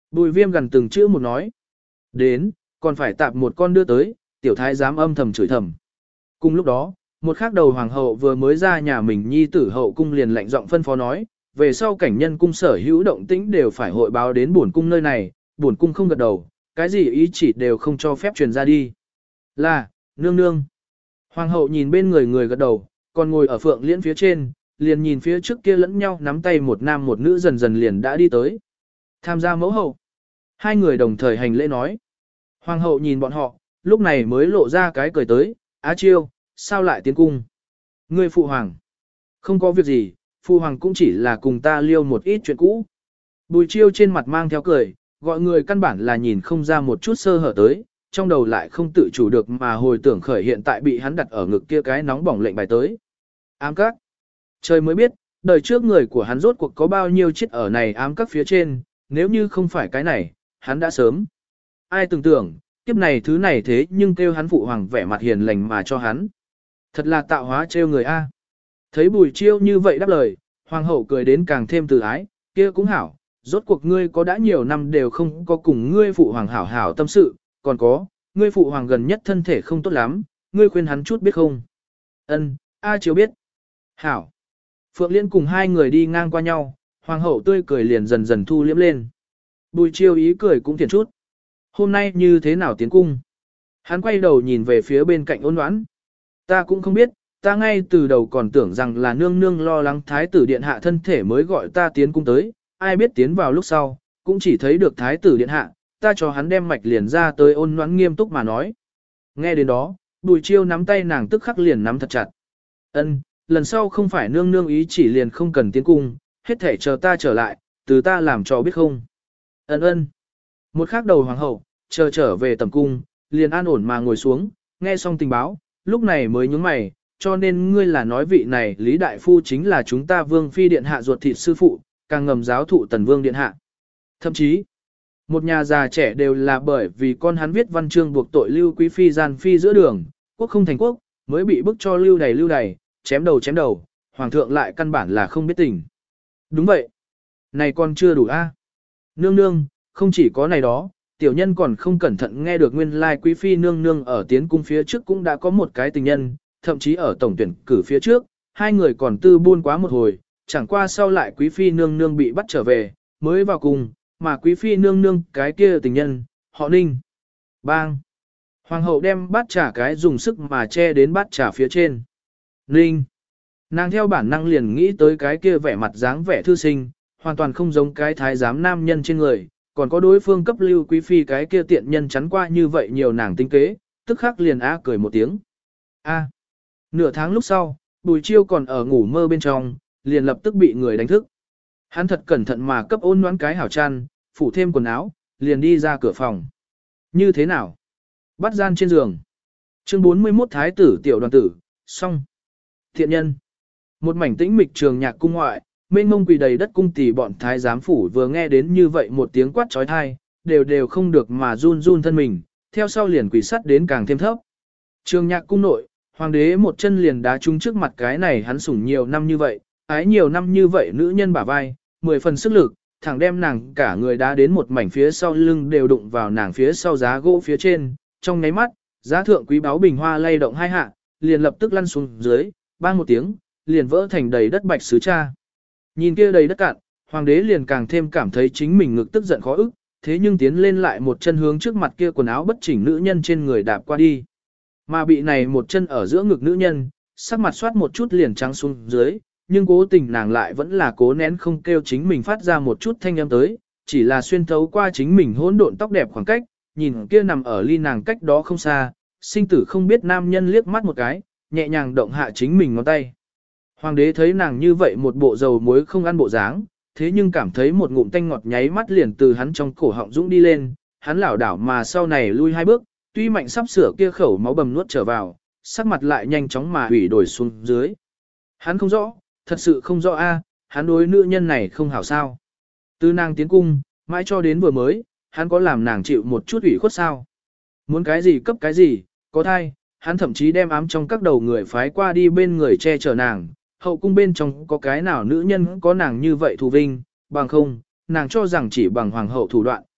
Bùi Viêm gần từng chữ một nói. Đến, còn phải tạp một con đưa tới, tiểu thái giám âm thầm chửi thầm. Cùng lúc đó, một khác đầu hoàng hậu vừa mới ra nhà mình nhi tử hậu cung liền lạnh giọng phân phó nói, về sau cảnh nhân cung sở hữu động tĩnh đều phải hội báo đến bổn cung nơi này, bổn cung không gật đầu, cái gì ý chỉ đều không cho phép truyền ra đi. Là, nương nương. Hoàng hậu nhìn bên người người gật đầu, còn ngồi ở phượng liễn phía trên, liền nhìn phía trước kia lẫn nhau nắm tay một nam một nữ dần dần liền đã đi tới. Tham gia mẫu hậu. Hai người đồng thời hành lễ nói. Hoàng hậu nhìn bọn họ, lúc này mới lộ ra cái cười tới, Á Chiêu, sao lại tiến cung? Ngươi phụ hoàng. Không có việc gì, phụ hoàng cũng chỉ là cùng ta liêu một ít chuyện cũ. Bùi Chiêu trên mặt mang theo cười, gọi người căn bản là nhìn không ra một chút sơ hở tới, trong đầu lại không tự chủ được mà hồi tưởng khởi hiện tại bị hắn đặt ở ngực kia cái nóng bỏng lệnh bài tới. Ám các. Trời mới biết, đời trước người của hắn rốt cuộc có bao nhiêu chiếc ở này ám các phía trên, nếu như không phải cái này, hắn đã sớm. Ai tưởng tưởng, kiếp này thứ này thế nhưng kêu hắn phụ hoàng vẻ mặt hiền lành mà cho hắn. Thật là tạo hóa trêu người a. Thấy Bùi Chiêu như vậy đáp lời, hoàng hậu cười đến càng thêm từ ái, kia cũng hảo, rốt cuộc ngươi có đã nhiều năm đều không có cùng ngươi phụ hoàng hảo hảo tâm sự, còn có, ngươi phụ hoàng gần nhất thân thể không tốt lắm, ngươi khuyên hắn chút biết không? Ân, A Chiêu biết. Hảo. Phượng Liên cùng hai người đi ngang qua nhau, hoàng hậu tươi cười liền dần dần thu liễm lên. Bùi Chiêu ý cười cũng thiền chút. Hôm nay như thế nào tiến cung? Hắn quay đầu nhìn về phía bên cạnh Ôn Ngoãn. Ta cũng không biết, ta ngay từ đầu còn tưởng rằng là nương nương lo lắng thái tử điện hạ thân thể mới gọi ta tiến cung tới, ai biết tiến vào lúc sau, cũng chỉ thấy được thái tử điện hạ, ta cho hắn đem mạch liền ra tới. Ôn Ngoãn nghiêm túc mà nói. Nghe đến đó, Bùi Chiêu nắm tay nàng tức khắc liền nắm thật chặt. Ân, lần sau không phải nương nương ý chỉ liền không cần tiến cung, hết thể chờ ta trở lại, từ ta làm cho biết không. Ân ân. Một khác đầu hoàng hậu, chờ trở về tầm cung, liền an ổn mà ngồi xuống, nghe xong tình báo, lúc này mới nhướng mày, cho nên ngươi là nói vị này Lý Đại Phu chính là chúng ta Vương Phi Điện Hạ ruột thịt sư phụ, càng ngầm giáo thụ Tần Vương Điện Hạ. Thậm chí, một nhà già trẻ đều là bởi vì con hắn viết văn chương buộc tội Lưu Quý Phi gian phi giữa đường, quốc không thành quốc, mới bị bức cho lưu đày, chém đầu, hoàng thượng lại căn bản là không biết tình. Đúng vậy. Này còn chưa đủ a. Nương nương, không chỉ có này đó, tiểu nhân còn không cẩn thận nghe được nguyên lai quý phi nương nương ở tiến cung phía trước cũng đã có một cái tình nhân, thậm chí ở tổng tuyển cử phía trước, hai người còn tư buôn quá một hồi, chẳng qua sau lại quý phi nương nương bị bắt trở về, mới vào cùng, mà quý phi nương nương cái kia tình nhân, họ Ninh. Bang! Hoàng hậu đem bát trà cái dùng sức mà che đến bát trà phía trên. Ninh! Nàng theo bản năng liền nghĩ tới cái kia vẻ mặt dáng vẻ thư sinh, hoàn toàn không giống cái thái giám nam nhân trên người, còn có đối phương cấp Lưu Quý Phi cái kia tiện nhân chắn qua như vậy nhiều nàng tính kế, tức khắc liền á cười một tiếng. A. Nửa tháng lúc sau, Bùi Chiêu còn ở ngủ mơ bên trong, liền lập tức bị người đánh thức. Hắn thật cẩn thận mà cấp Ôn Ngoãn cái hảo chăn, phủ thêm quần áo, liền đi ra cửa phòng. Như thế nào? Bắt gian trên giường. Chương 41 Thái tử tiểu đoàn tử, xong. Thiện nhân. Một mảnh tĩnh mịch trường nhạc cung ngoại, mênh mông quỳ đầy đất cung tỷ bọn thái giám phủ vừa nghe đến như vậy một tiếng quát trói thai, đều không được mà run run thân mình, theo sau liền quỳ sắt đến càng thêm thấp. Trường nhạc cung nội, hoàng đế một chân liền đá trúng trước mặt cái này hắn sủng nhiều năm như vậy, ái nhiều năm như vậy nữ nhân bả vai, 10 phần sức lực, thẳng đem nàng cả người đá đến một mảnh phía sau lưng đều đụng vào nàng phía sau giá gỗ phía trên, trong nháy mắt, giá thượng quý báu bình hoa lay động hai hạ, liền lập tức lăn xuống dưới, bang một tiếng, liền vỡ thành đầy đất bạch sứ cha. Nhìn kia đầy đất cạn, hoàng đế liền càng thêm cảm thấy chính mình ngực tức giận khó ức, thế nhưng tiến lên lại một chân hướng trước mặt kia quần áo bất chỉnh nữ nhân trên người đạp qua đi. Mà bị này một chân ở giữa ngực nữ nhân, sắc mặt soát một chút liền trắng xuống dưới, nhưng cố tình nàng lại vẫn là cố nén không kêu chính mình phát ra một chút thanh âm tới, chỉ là xuyên thấu qua chính mình hỗn độn tóc đẹp khoảng cách, nhìn kia nằm ở ly nàng cách đó không xa, sinh tử không biết nam nhân liếc mắt một cái, nhẹ nhàng động hạ chính mình ngón tay. Hoàng đế thấy nàng như vậy một bộ dầu muối không ăn bộ dáng, thế nhưng cảm thấy một ngụm tanh ngọt nháy mắt liền từ hắn trong cổ họng dũng đi lên, hắn lảo đảo mà sau này lui hai bước, tuy mạnh sắp sửa kia khẩu máu bầm nuốt trở vào, sắc mặt lại nhanh chóng mà hủy đổi xuống dưới. Hắn không rõ, thật sự không rõ a, hắn đối nữ nhân này không hảo sao. Từ nàng tiến cung, mãi cho đến vừa mới, hắn có làm nàng chịu một chút ủy khuất sao. Muốn cái gì cấp cái gì, có thai, hắn thậm chí đem ám trong các đầu người phái qua đi bên người che chở nàng. Hậu cung bên trong có cái nào nữ nhân có nàng như vậy thù vinh, bằng không, nàng cho rằng chỉ bằng hoàng hậu thủ đoạn,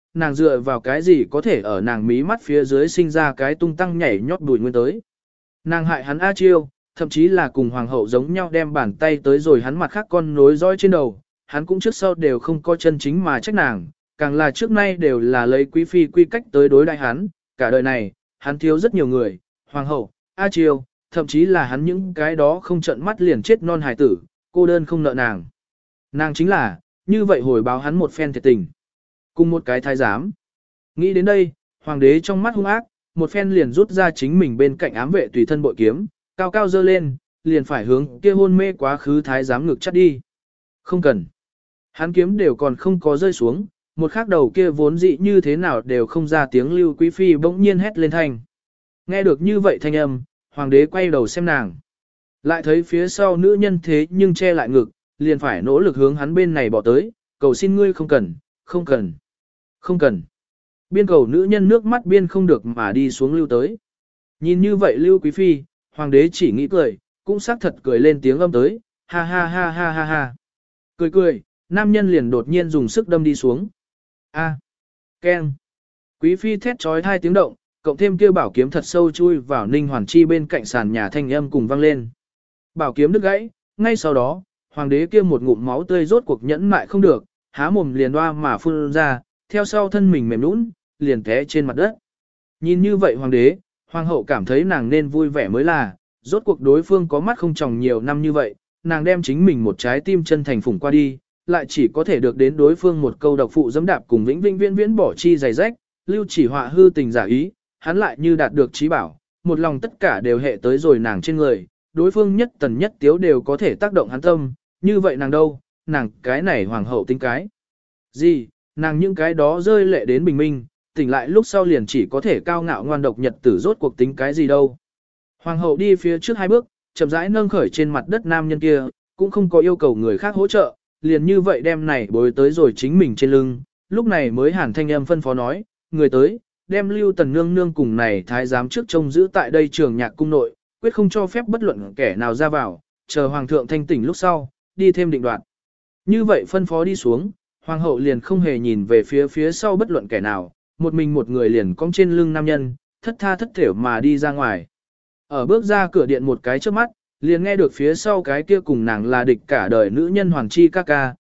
nàng dựa vào cái gì có thể ở nàng mí mắt phía dưới sinh ra cái tung tăng nhảy nhót Bùi Nguyên tới. Nàng hại hắn A Chiêu, thậm chí là cùng hoàng hậu giống nhau đem bàn tay tới rồi hắn mặt khác con nối dõi trên đầu, hắn cũng trước sau đều không có chân chính mà trách nàng, càng là trước nay đều là lấy quý phi quy cách tới đối đại hắn, cả đời này, hắn thiếu rất nhiều người, hoàng hậu, A Chiêu, thậm chí là hắn những cái đó không trận mắt liền chết non hài tử, cô đơn không nợ nàng. Nàng chính là, như vậy hồi báo hắn một phen thiệt tình. Cùng một cái thái giám. Nghĩ đến đây, hoàng đế trong mắt hung ác, một phen liền rút ra chính mình bên cạnh ám vệ tùy thân bội kiếm, cao cao dơ lên, liền phải hướng kia hôn mê quá khứ thái giám ngực chắt đi. Không cần. Hắn kiếm đều còn không có rơi xuống, một khắc đầu kia vốn dị như thế nào đều không ra tiếng Lưu Quý Phi bỗng nhiên hét lên thanh. Nghe được như vậy thanh âm, hoàng đế quay đầu xem nàng. Lại thấy phía sau nữ nhân thế nhưng che lại ngực, liền phải nỗ lực hướng hắn bên này bỏ tới, cầu xin ngươi không cần, không cần, không cần. Biên cầu nữ nhân nước mắt biên không được mà đi xuống lưu tới. Nhìn như vậy Lưu Quý Phi, hoàng đế chỉ nghĩ cười, cũng xác thật cười lên tiếng âm tới, ha ha ha ha ha ha. Cười cười, nam nhân liền đột nhiên dùng sức đâm đi xuống. A, keng. Quý Phi thét trói thai tiếng động, cộng thêm kêu bảo kiếm thật sâu chui vào Ninh Hoàn Chi bên cạnh sàn nhà thanh âm cùng vang lên. Bảo kiếm đứt gãy, ngay sau đó, hoàng đế kia một ngụm máu tươi rốt cuộc nhẫn mại không được, há mồm liền đoa mà phun ra, theo sau thân mình mềm nũng, liền té trên mặt đất. Nhìn như vậy hoàng đế, hoàng hậu cảm thấy nàng nên vui vẻ mới là, rốt cuộc đối phương có mắt không tròng nhiều năm như vậy, nàng đem chính mình một trái tim chân thành phủng qua đi, lại chỉ có thể được đến đối phương một câu độc phụ dẫm đạp cùng vĩnh vĩnh viễn viễn bỏ chi giày rách, Lưu Chỉ Họa hư tình giả ý, hắn lại như đạt được trí bảo, một lòng tất cả đều hệ tới rồi nàng trên người, đối phương nhất tần nhất tiếu đều có thể tác động hắn tâm, như vậy nàng đâu, nàng cái này hoàng hậu tính cái gì, nàng những cái đó rơi lệ đến bình minh, tỉnh lại lúc sau liền chỉ có thể cao ngạo ngoan độc nhật tử rốt cuộc tính cái gì đâu. Hoàng hậu đi phía trước hai bước, chậm rãi nâng khởi trên mặt đất nam nhân kia, cũng không có yêu cầu người khác hỗ trợ, liền như vậy đem này bối tới rồi chính mình trên lưng, lúc này mới hàn thanh âm phân phó nói, người tới, đem Lưu Tần Nương Nương cùng này thái giám trước trông giữ tại đây trường nhạc cung nội, quyết không cho phép bất luận kẻ nào ra vào, chờ hoàng thượng thanh tỉnh lúc sau, đi thêm định đoạt. Như vậy phân phó đi xuống, hoàng hậu liền không hề nhìn về phía sau bất luận kẻ nào, một mình một người liền cong trên lưng nam nhân, thất tha thất thểu mà đi ra ngoài. Ở bước ra cửa điện một cái trước mắt, liền nghe được phía sau cái kia cùng nàng là địch cả đời nữ nhân Hoàn Chi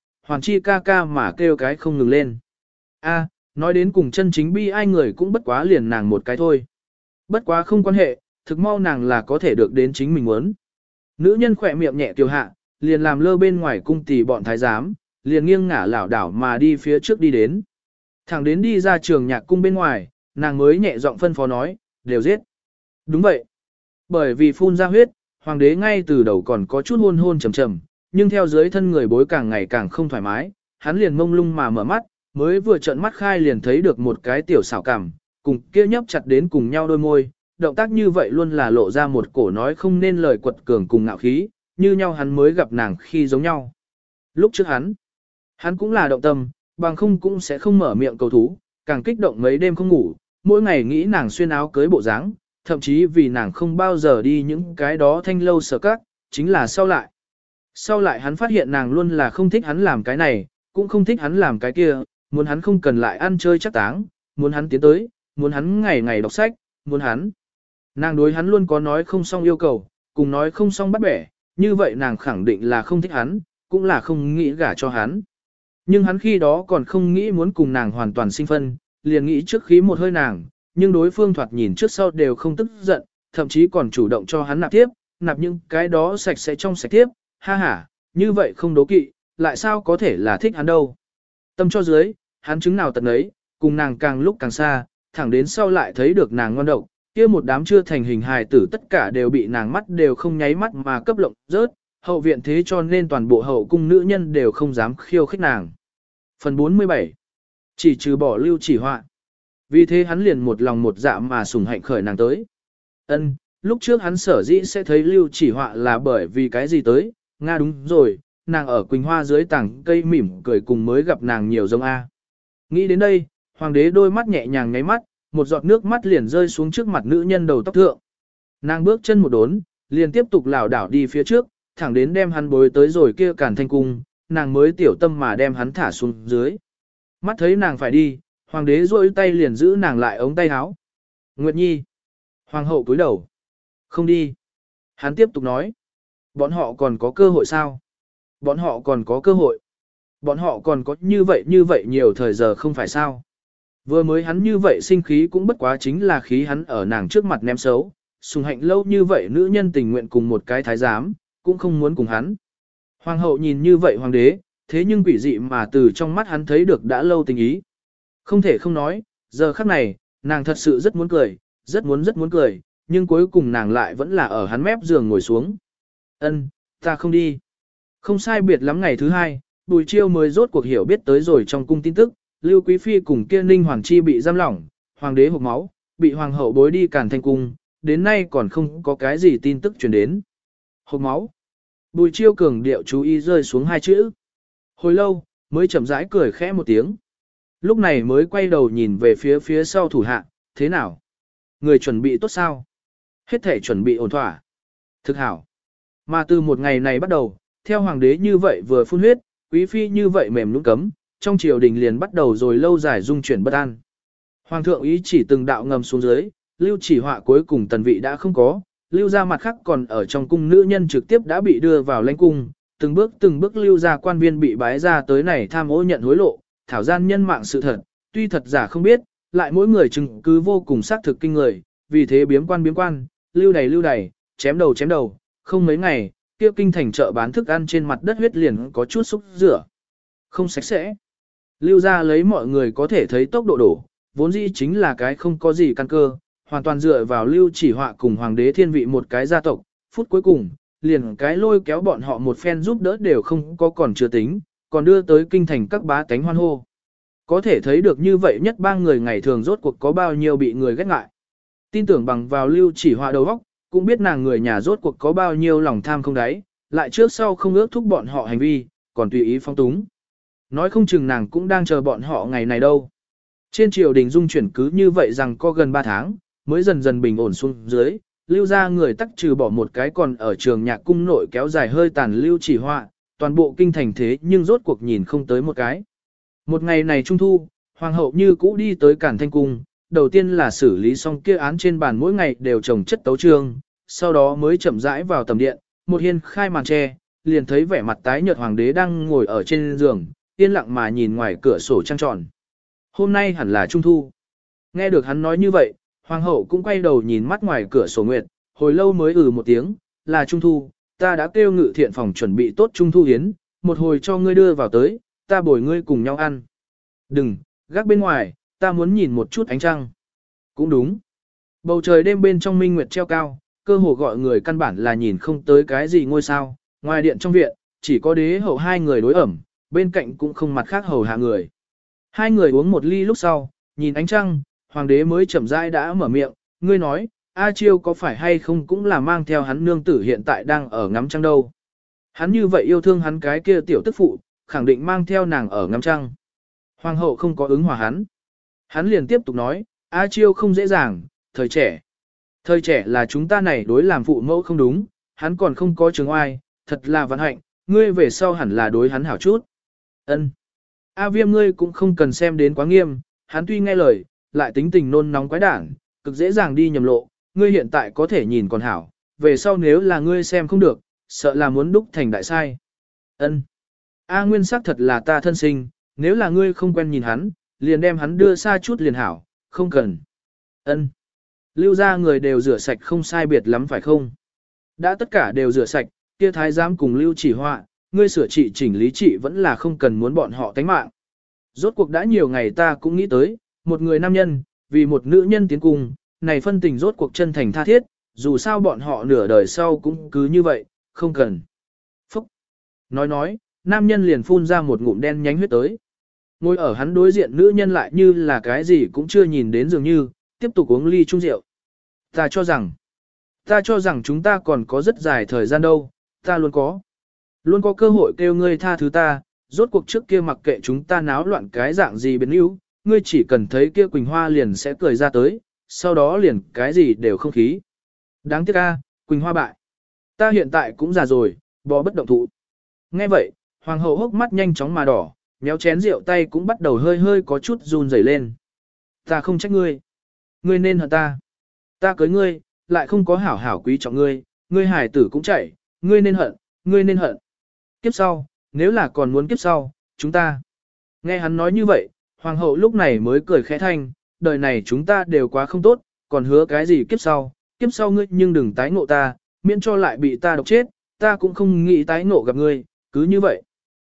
ca ca mà kêu cái không ngừng lên. A, nói đến cùng chân chính bi ai người cũng bất quá liền nàng một cái thôi. Bất quá không quan hệ, thực mau nàng là có thể được đến chính mình muốn. Nữ nhân khỏe miệng nhẹ tiêu hạ, liền làm lơ bên ngoài cung tỷ bọn thái giám, liền nghiêng ngả lảo đảo mà đi phía trước đi đến. Thẳng đến đi ra trường nhạc cung bên ngoài, nàng mới nhẹ giọng phân phó nói, đều giết. Đúng vậy. Bởi vì phun ra huyết, hoàng đế ngay từ đầu còn có chút hôn hôn trầm trầm, nhưng theo dưới thân người bối càng ngày càng không thoải mái, hắn liền mông lung mà mở mắt, mới vừa trợn mắt khai liền thấy được một cái tiểu xảo cảm, cùng kia nhấp chặt đến cùng nhau đôi môi, động tác như vậy luôn là lộ ra một cổ nói không nên lời quật cường cùng ngạo khí, như nhau hắn mới gặp nàng khi giống nhau. Lúc trước hắn cũng là động tâm, bằng không cũng sẽ không mở miệng cầu thú, càng kích động mấy đêm không ngủ, mỗi ngày nghĩ nàng xuyên áo cưới bộ dáng, thậm chí vì nàng không bao giờ đi những cái đó thanh lâu sở các, chính là sau lại. Sau lại hắn phát hiện nàng luôn là không thích hắn làm cái này, cũng không thích hắn làm cái kia, muốn hắn không cần lại ăn chơi chắc táng, muốn hắn tiến tới, muốn hắn ngày ngày đọc sách, muốn hắn. Nàng đối hắn luôn có nói không xong yêu cầu, cùng nói không xong bắt bẻ, như vậy nàng khẳng định là không thích hắn, cũng là không nghĩ gả cho hắn. Nhưng hắn khi đó còn không nghĩ muốn cùng nàng hoàn toàn sinh phân, liền nghĩ trước khí một hơi nàng, nhưng đối phương thoạt nhìn trước sau đều không tức giận, thậm chí còn chủ động cho hắn nạp tiếp, nạp những cái đó sạch sẽ trong sạch tiếp, ha ha, như vậy không đố kỵ, lại sao có thể là thích hắn đâu. Tâm cho dưới, hắn chứng nào tận ấy, cùng nàng càng lúc càng xa, thẳng đến sau lại thấy được nàng ngon độc, kia một đám chưa thành hình hài tử tất cả đều bị nàng mắt đều không nháy mắt mà cấp lộng rớt, hậu viện thế cho nên toàn bộ hậu cung nữ nhân đều không dám khiêu khích nàng. Phần 47. Chỉ trừ bỏ Lưu Chỉ Họa. Vì thế hắn liền một lòng một dạ mà sủng hạnh khởi nàng tới. Ân, lúc trước hắn sở dĩ sẽ thấy Lưu Chỉ Họa là bởi vì cái gì tới, Nga đúng rồi, nàng ở Quỳnh Hoa dưới tảng cây mỉm cười cùng mới gặp nàng nhiều giống A. Nghĩ đến đây, hoàng đế đôi mắt nhẹ nhàng nháy mắt, một giọt nước mắt liền rơi xuống trước mặt nữ nhân đầu tóc thượng. Nàng bước chân một đốn, liền tiếp tục lảo đảo đi phía trước, thẳng đến đem hắn bối tới rồi kia Càn Thanh cung, nàng mới tiểu tâm mà đem hắn thả xuống dưới. Mắt thấy nàng phải đi, Hoàng đế rôi tay liền giữ nàng lại ống tay áo. Nguyệt Nhi. Hoàng hậu cúi đầu. Không đi. Hắn tiếp tục nói. Bọn họ còn có cơ hội sao? Bọn họ còn có cơ hội. Bọn họ còn có như vậy nhiều thời giờ không phải sao? Vừa mới hắn như vậy sinh khí cũng bất quá chính là khí hắn ở nàng trước mặt ném xấu. Sùng hạnh lâu như vậy nữ nhân tình nguyện cùng một cái thái giám, cũng không muốn cùng hắn. Hoàng hậu nhìn như vậy hoàng đế, thế nhưng quỷ dị mà từ trong mắt hắn thấy được đã lâu tình ý. Không thể không nói, giờ khắc này, nàng thật sự rất muốn cười, rất muốn cười, nhưng cuối cùng nàng lại vẫn là ở hắn mép giường ngồi xuống. Ân, ta không đi. Không sai biệt lắm ngày thứ hai, Bùi Chiêu mới rốt cuộc hiểu biết tới rồi trong cung tin tức, Lưu Quý Phi cùng kia Ninh Hoàng Chi bị giam lỏng, hoàng đế hộc máu, bị hoàng hậu bối đi Càn Thanh cung, đến nay còn không có cái gì tin tức truyền đến. Hộc máu. Bùi Chiêu cường điệu chú ý rơi xuống hai chữ. Hồi lâu, mới chậm rãi cười khẽ một tiếng. Lúc này mới quay đầu nhìn về phía sau thủ hạ, thế nào? Người chuẩn bị tốt sao? Hết thể chuẩn bị ổn thỏa. Thực hảo. Mà từ một ngày này bắt đầu, theo hoàng đế như vậy vừa phun huyết, quý phi như vậy mềm nhũn cấm, trong triều đình liền bắt đầu rồi lâu dài dung chuyển bất an. Hoàng thượng ý chỉ từng đạo ngầm xuống dưới, Lưu Chỉ Họa cuối cùng tần vị đã không có, Lưu ra mặt khác còn ở trong cung nữ nhân trực tiếp đã bị đưa vào lãnh cung, từng bước Lưu ra quan viên bị bái ra tới này tham ô nhận hối lộ, thảo gian nhân mạng sự thật, tuy thật giả không biết, lại mỗi người chứng cứ vô cùng xác thực kinh người, vì thế biếm quan, lưu đày, chém đầu, không mấy ngày, kia kinh thành chợ bán thức ăn trên mặt đất huyết liền có chút xúc rửa. Không sạch sẽ. Lưu ra lấy mọi người có thể thấy tốc độ đổ, vốn dĩ chính là cái không có gì căn cơ, hoàn toàn dựa vào Lưu Chỉ Họa cùng hoàng đế thiên vị một cái gia tộc, phút cuối cùng, liền cái lôi kéo bọn họ một phen giúp đỡ đều không có còn chưa tính, còn đưa tới kinh thành các bá tánh hoan hô. Có thể thấy được như vậy nhất ba người ngày thường rốt cuộc có bao nhiêu bị người ghét ngại. Tin tưởng bằng vào Lưu Chỉ Họa đầu óc, cũng biết nàng người nhà rốt cuộc có bao nhiêu lòng tham không đáy, lại trước sau không ước thúc bọn họ hành vi, còn tùy ý phong túng. Nói không chừng nàng cũng đang chờ bọn họ ngày này đâu. Trên triều đình dung chuyển cứ như vậy rằng có gần 3 tháng, mới dần dần bình ổn xuống dưới, Lưu ra người tắc trừ bỏ một cái còn ở trường nhạc cung nội kéo dài hơi tàn Lưu Chỉ Họa, toàn bộ kinh thành thế nhưng rốt cuộc nhìn không tới một cái. Một ngày này trung thu, hoàng hậu như cũ đi tới Càn Thanh cung, đầu tiên là xử lý xong kia án trên bàn mỗi ngày đều trồng chất tấu trương, sau đó mới chậm rãi vào tầm điện, một hiên khai màn tre, liền thấy vẻ mặt tái nhợt hoàng đế đang ngồi ở trên giường, yên lặng mà nhìn ngoài cửa sổ trăng tròn. Hôm nay hẳn là trung thu. Nghe được hắn nói như vậy, hoàng hậu cũng quay đầu nhìn mắt ngoài cửa sổ nguyệt, hồi lâu mới một tiếng, là trung thu, ta đã kêu ngự thiện phòng chuẩn bị tốt trung thu hiến, một hồi cho ngươi đưa vào tới, ta bồi ngươi cùng nhau ăn. Đừng, gác bên ngoài, ta muốn nhìn một chút ánh trăng. Cũng đúng. Bầu trời đêm bên trong minh nguyệt treo cao, cơ hồ gọi người căn bản là nhìn không tới cái gì ngôi sao. Ngoài điện trong viện, chỉ có đế hậu hai người đối ẩm, bên cạnh cũng không mặt khác hầu hạ người. Hai người uống một ly lúc sau, nhìn ánh trăng, hoàng đế mới chậm rãi đã mở miệng, ngươi nói, A Chiêu có phải hay không cũng là mang theo hắn nương tử hiện tại đang ở ngắm trăng đâu. Hắn như vậy yêu thương hắn cái kia tiểu tức phụ, khẳng định mang theo nàng ở ngắm trăng. Hoàng hậu không có ứng hòa hắn. Hắn liền tiếp tục nói, A Chiêu không dễ dàng, thời trẻ. Thời trẻ là chúng ta này đối làm phụ mẫu không đúng, hắn còn không có trường oai, thật là vận hạnh, ngươi về sau hẳn là đối hắn hảo chút. Ân. A Viêm ngươi cũng không cần xem đến quá nghiêm, hắn tuy nghe lời, lại tính tình nôn nóng quái đản, cực dễ dàng đi nhầm lộ, ngươi hiện tại có thể nhìn còn hảo, về sau nếu là ngươi xem không được, sợ là muốn đúc thành đại sai. Ân. A Nguyên sắc thật là ta thân sinh, nếu là ngươi không quen nhìn hắn, liền đem hắn đưa xa chút liền hảo, không cần. Ân. Lưu ra người đều rửa sạch không sai biệt lắm phải không? Đã tất cả đều rửa sạch, kia thái giám cùng Lưu Chỉ Họa, ngươi sửa trị chỉnh lý trị vẫn là không cần muốn bọn họ tánh mạng. Rốt cuộc đã nhiều ngày ta cũng nghĩ tới, một người nam nhân, vì một nữ nhân tiến cung, này phân tình rốt cuộc chân thành tha thiết, dù sao bọn họ nửa đời sau cũng cứ như vậy, không cần. Phúc! Nói, nam nhân liền phun ra một ngụm đen nhánh huyết tới. Ngồi ở hắn đối diện nữ nhân lại như là cái gì cũng chưa nhìn đến dường như, tiếp tục uống ly chung rượu. Ta cho rằng chúng ta còn có rất dài thời gian đâu, ta luôn có cơ hội kêu ngươi tha thứ ta, rốt cuộc trước kia mặc kệ chúng ta náo loạn cái dạng gì biến yếu, ngươi chỉ cần thấy kia Quỳnh Hoa liền sẽ cười ra tới, sau đó liền cái gì đều không khí. Đáng tiếc a, Quỳnh Hoa bại. Ta hiện tại cũng già rồi, bò bất động thụ. Nghe vậy, hoàng hậu hốc mắt nhanh chóng mà đỏ, méo chén rượu tay cũng bắt đầu hơi hơi có chút run rẩy lên. ta không trách ngươi. Ngươi nên hận ta. Ta cưới ngươi, lại không có hảo hảo quý trọng ngươi, ngươi hải tử cũng chạy, ngươi nên hận, ngươi nên hận. Kiếp sau, nếu là còn muốn kiếp sau, chúng ta. Nghe hắn nói như vậy, hoàng hậu lúc này mới cười khẽ thanh, đời này chúng ta đều quá không tốt, còn hứa cái gì kiếp sau ngươi nhưng đừng tái ngộ ta, miễn cho lại bị ta độc chết, ta cũng không nghĩ tái ngộ gặp ngươi, cứ như vậy.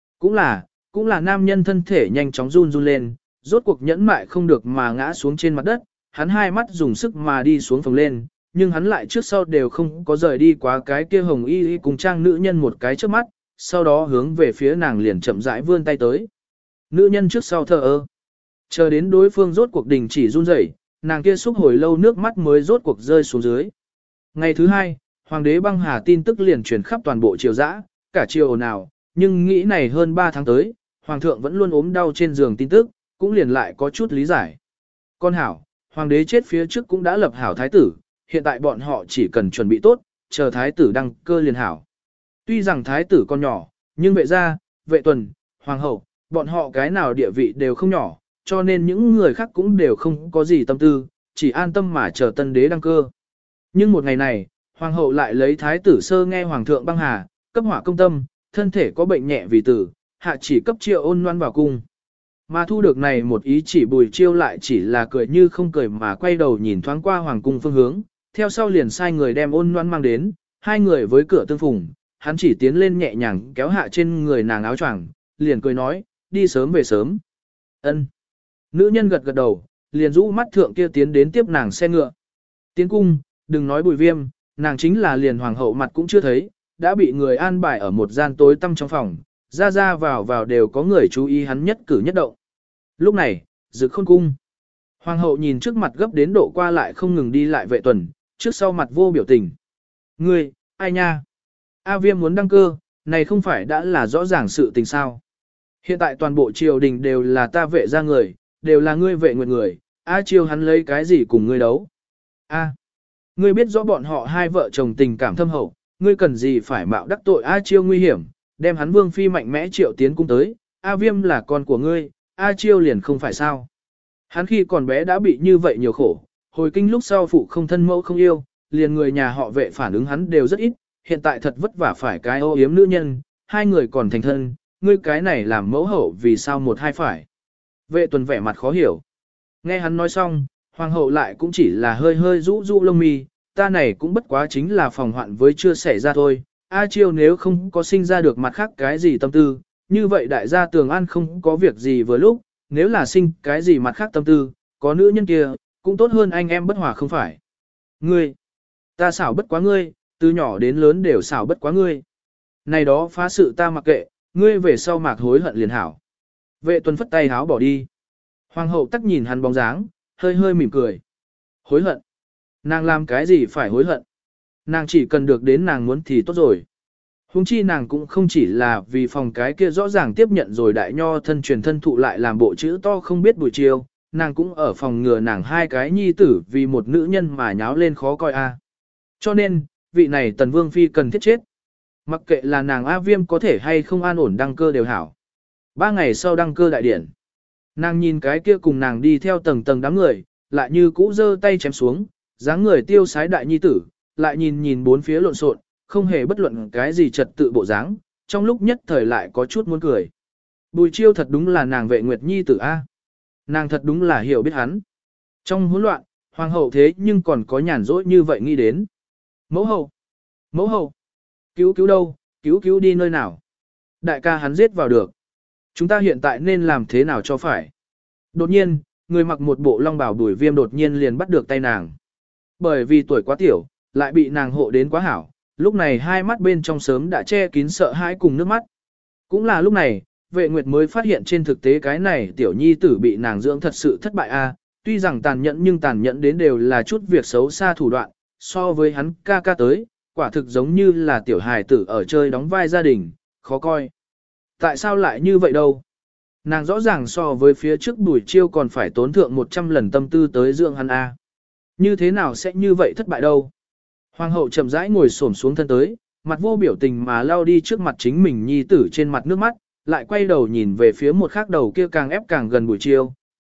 Cũng là nam nhân thân thể nhanh chóng run run lên, rốt cuộc nhẫn mại không được mà ngã xuống trên mặt đất, hắn hai mắt dùng sức mà đi xuống phòng lên, nhưng hắn lại trước sau đều không có rời đi quá cái kia hồng y cùng trang nữ nhân một cái trước mắt, sau đó hướng về phía nàng liền chậm rãi vươn tay tới. Nữ nhân trước sau thờ ơ, chờ đến đối phương rốt cuộc đình chỉ run rẩy, nàng kia xúc hồi lâu nước mắt mới rốt cuộc rơi xuống dưới. Ngày thứ hai, hoàng đế băng hà tin tức liền truyền khắp toàn bộ triều dã, cả triều ồn ào, nhưng nghĩ này hơn 3 tháng tới, hoàng thượng vẫn luôn ốm đau trên giường tin tức, cũng liền lại có chút lý giải. Con hảo, hoàng đế chết phía trước cũng đã lập hảo thái tử, hiện tại bọn họ chỉ cần chuẩn bị tốt, chờ thái tử đăng cơ liền hảo. Tuy rằng thái tử còn nhỏ, nhưng vệ gia, vệ tuần, hoàng hậu, bọn họ cái nào địa vị đều không nhỏ, cho nên những người khác cũng đều không có gì tâm tư, chỉ an tâm mà chờ tân đế đăng cơ. Nhưng một ngày này, hoàng hậu lại lấy thái tử sơ nghe hoàng thượng băng hà, cấp hỏa công tâm, thân thể có bệnh nhẹ vì tử, hạ chỉ cấp Triệu Ôn Loan vào cung. Mà thu được này một ý chỉ Bùi Chiêu lại chỉ là cười như không cười mà quay đầu nhìn thoáng qua hoàng cung phương hướng, theo sau liền sai người đem Ôn Loan mang đến, hai người với cửa tương phùng, hắn chỉ tiến lên nhẹ nhàng kéo hạ trên người nàng áo choàng, liền cười nói, đi sớm về sớm. Ân. Nữ nhân gật gật đầu, liền rũ mắt thượng kia tiến đến tiếp nàng xe ngựa. Tiến cung, đừng nói Bùi Viêm, nàng chính là liền hoàng hậu mặt cũng chưa thấy, đã bị người an bài ở một gian tối tăm trong phòng, ra ra vào vào đều có người chú ý hắn nhất cử nhất động. Lúc này, Dực Khôn cung. Hoàng hậu nhìn trước mặt gấp đến độ qua lại không ngừng đi lại vệ tuần, trước sau mặt vô biểu tình. Ngươi, ai nha? A Viêm muốn đăng cơ, này không phải đã là rõ ràng sự tình sao? Hiện tại toàn bộ triều đình đều là ta vệ ra người, đều là ngươi vệ nguyệt người, A Chiêu hắn lấy cái gì cùng ngươi đấu? A, ngươi biết rõ bọn họ hai vợ chồng tình cảm thâm hậu, ngươi cần gì phải mạo đắc tội A Chiêu nguy hiểm, đem hắn vương phi mạnh mẽ triệu tiến cung tới, A Viêm là con của ngươi, A Chiêu liền không phải sao. Hắn khi còn bé đã bị như vậy nhiều khổ, hồi kinh lúc sau phụ không thân mẫu không yêu, liền người nhà họ vệ phản ứng hắn đều rất ít, hiện tại thật vất vả phải cái ô yếm nữ nhân, hai người còn thành thân, ngươi cái này làm mẫu hậu vì sao một hai phải. Vệ tuần vẻ mặt khó hiểu. Nghe hắn nói xong, hoàng hậu lại cũng chỉ là hơi hơi rũ rũ lông mi, ta này cũng bất quá chính là phòng hoạn với chưa xảy ra thôi. A Chiêu nếu không có sinh ra được mặt khác cái gì tâm tư, như vậy đại gia Tường An không có việc gì vừa lúc, nếu là sinh cái gì mặt khác tâm tư, có nữ nhân kia, cũng tốt hơn anh em bất hòa không phải. Ngươi, ta xảo bất quá ngươi, từ nhỏ đến lớn đều xảo bất quá ngươi. Này đó phá sự ta mặc kệ, ngươi về sau mạc hối hận liền hảo. Vệ tuần phất tay háo bỏ đi. Hoàng hậu tắc nhìn hắn bóng dáng, hơi hơi mỉm cười. Hối hận. Nàng làm cái gì phải hối hận. Nàng chỉ cần được đến nàng muốn thì tốt rồi. Huống chi nàng cũng không chỉ là vì phòng cái kia rõ ràng tiếp nhận rồi đại nho thân truyền thân thụ lại làm bộ chữ to không biết Bùi Chiêu, nàng cũng ở phòng ngừa nàng hai cái nhi tử vì một nữ nhân mà nháo lên khó coi a. Cho nên, vị này Tần Vương Phi cần thiết chết. Mặc kệ là nàng A Viêm có thể hay không an ổn đăng cơ đều hảo. 3 ngày sau đăng cơ đại điển. Nàng nhìn cái kia cùng nàng đi theo tầng tầng đám người, lại như cũ giơ tay chém xuống, dáng người tiêu sái đại nhi tử, lại nhìn nhìn bốn phía lộn xộn, không hề bất luận cái gì trật tự bộ dáng, trong lúc nhất thời lại có chút muốn cười. Bùi Chiêu thật đúng là nàng vệ nguyệt nhi tử A. Nàng thật đúng là hiểu biết hắn. Trong hỗn loạn, hoàng hậu thế nhưng còn có nhàn rỗi như vậy nghĩ đến. Mẫu hậu! Mẫu hậu! Cứu cứu đâu? Cứu cứu đi nơi nào? Đại ca hắn giết vào được. Chúng ta hiện tại nên làm thế nào cho phải? Đột nhiên, người mặc một bộ long bào Bùi Viêm đột nhiên liền bắt được tay nàng. Bởi vì tuổi quá tiểu, lại bị nàng hộ đến quá hảo, lúc này hai mắt bên trong sớm đã che kín sợ hãi cùng nước mắt. Cũng là lúc này, vệ nguyệt mới phát hiện trên thực tế cái này tiểu nhi tử bị nàng dưỡng thật sự thất bại a. Tuy rằng tàn nhẫn nhưng tàn nhẫn đến đều là chút việc xấu xa thủ đoạn, so với hắn ca ca tới, quả thực giống như là tiểu hài tử ở chơi đóng vai gia đình, khó coi. Tại sao lại như vậy đâu? Nàng rõ ràng so với phía trước Bùi Chiêu còn phải tốn thượng 100 lần tâm tư tới dưỡng hắn a. Như thế nào sẽ như vậy thất bại đâu? Hoàng hậu chậm rãi ngồi xổm xuống thân tới, mặt vô biểu tình mà lau đi trước mặt chính mình nhi tử trên mặt nước mắt, lại quay đầu nhìn về phía một khác đầu kia càng ép càng gần Bùi Chiêu,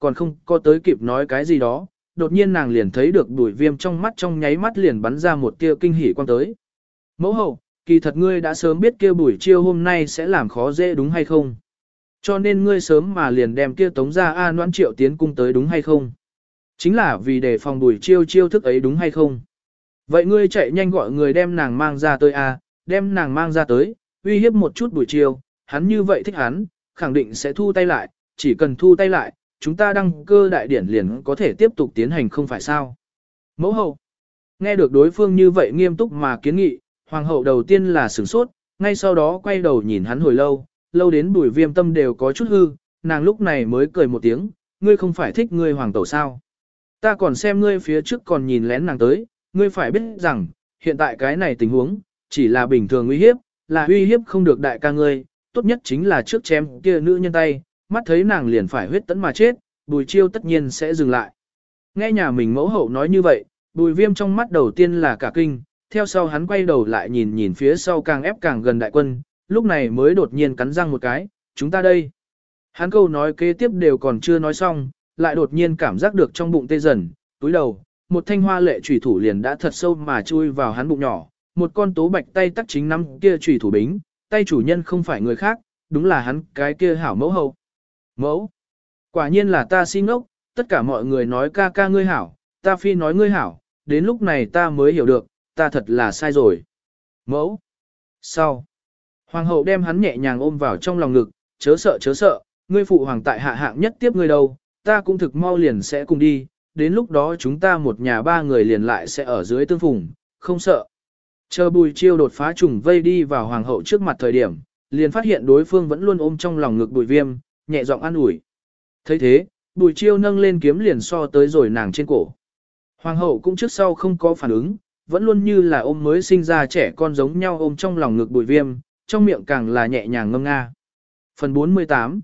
còn không có tới kịp nói cái gì đó, đột nhiên nàng liền thấy được Bùi Viêm trong mắt trong nháy mắt liền bắn ra một tia kinh hỉ quang tới. Mẫu hậu, kỳ thật ngươi đã sớm biết kia Bùi Chiêu hôm nay sẽ làm khó dễ đúng hay không? Cho nên ngươi sớm mà liền đem kia Tống gia A Noãn Triệu tiến cung tới đúng hay không? Chính là vì đề phòng Bùi Chiêu chiêu thức ấy đúng hay không? Vậy ngươi chạy nhanh gọi người đem nàng mang ra tới A, đem nàng mang ra tới, uy hiếp một chút Bùi Chiêu, hắn như vậy thích hắn, khẳng định sẽ thu tay lại, chỉ cần thu tay lại, chúng ta đăng cơ đại điển liền có thể tiếp tục tiến hành không phải sao. Mẫu hậu, nghe được đối phương như vậy nghiêm túc mà kiến nghị, hoàng hậu đầu tiên là sửng sốt, ngay sau đó quay đầu nhìn hắn hồi lâu, lâu đến Bùi Viêm tâm đều có chút hư, nàng lúc này mới cười một tiếng, ngươi không phải thích ngươi hoàng tẩu sao. Ta còn xem ngươi phía trước còn nhìn lén nàng tới, ngươi phải biết rằng, hiện tại cái này tình huống, chỉ là bình thường uy hiếp, là uy hiếp không được đại ca ngươi, tốt nhất chính là trước chém kia nữ nhân tay, mắt thấy nàng liền phải huyết tẫn mà chết, Bùi Chiêu tất nhiên sẽ dừng lại. Nghe nhà mình mẫu hậu nói như vậy, Bùi Viêm trong mắt đầu tiên là cả kinh, theo sau hắn quay đầu lại nhìn nhìn phía sau càng ép càng gần đại quân, lúc này mới đột nhiên cắn răng một cái, chúng ta đây. Hắn câu nói kế tiếp đều còn chưa nói xong, lại đột nhiên cảm giác được trong bụng tê dần, túi đầu, một thanh hoa lệ chủy thủ liền đã thật sâu mà chui vào hắn bụng nhỏ, một con tố bạch tay tắc chính nắm kia chủy thủ bính, tay chủ nhân không phải người khác, đúng là hắn cái kia hảo mẫu hậu. Mẫu, quả nhiên là ta si ngốc, tất cả mọi người nói ca ca ngươi hảo, ta phi nói ngươi hảo, đến lúc này ta mới hiểu được, ta thật là sai rồi. Mẫu, sau, hoàng hậu đem hắn nhẹ nhàng ôm vào trong lòng ngực, chớ sợ, ngươi phụ hoàng tại hạ hạng nhất tiếp ngươi đâu, ta cũng thực mau liền sẽ cùng đi, đến lúc đó chúng ta một nhà ba người liền lại sẽ ở dưới tương phùng, không sợ. Chờ Bùi Chiêu đột phá trùng vây đi vào hoàng hậu trước mặt thời điểm, liền phát hiện đối phương vẫn luôn ôm trong lòng ngực Bùi Viêm, nhẹ giọng an ủi. Thấy thế, Bùi Chiêu nâng lên kiếm liền so tới rồi nàng trên cổ. Hoàng hậu cũng trước sau không có phản ứng, vẫn luôn như là ôm mới sinh ra trẻ con giống nhau ôm trong lòng ngực Bùi Viêm, trong miệng càng là nhẹ nhàng ngâm nga. Phần 48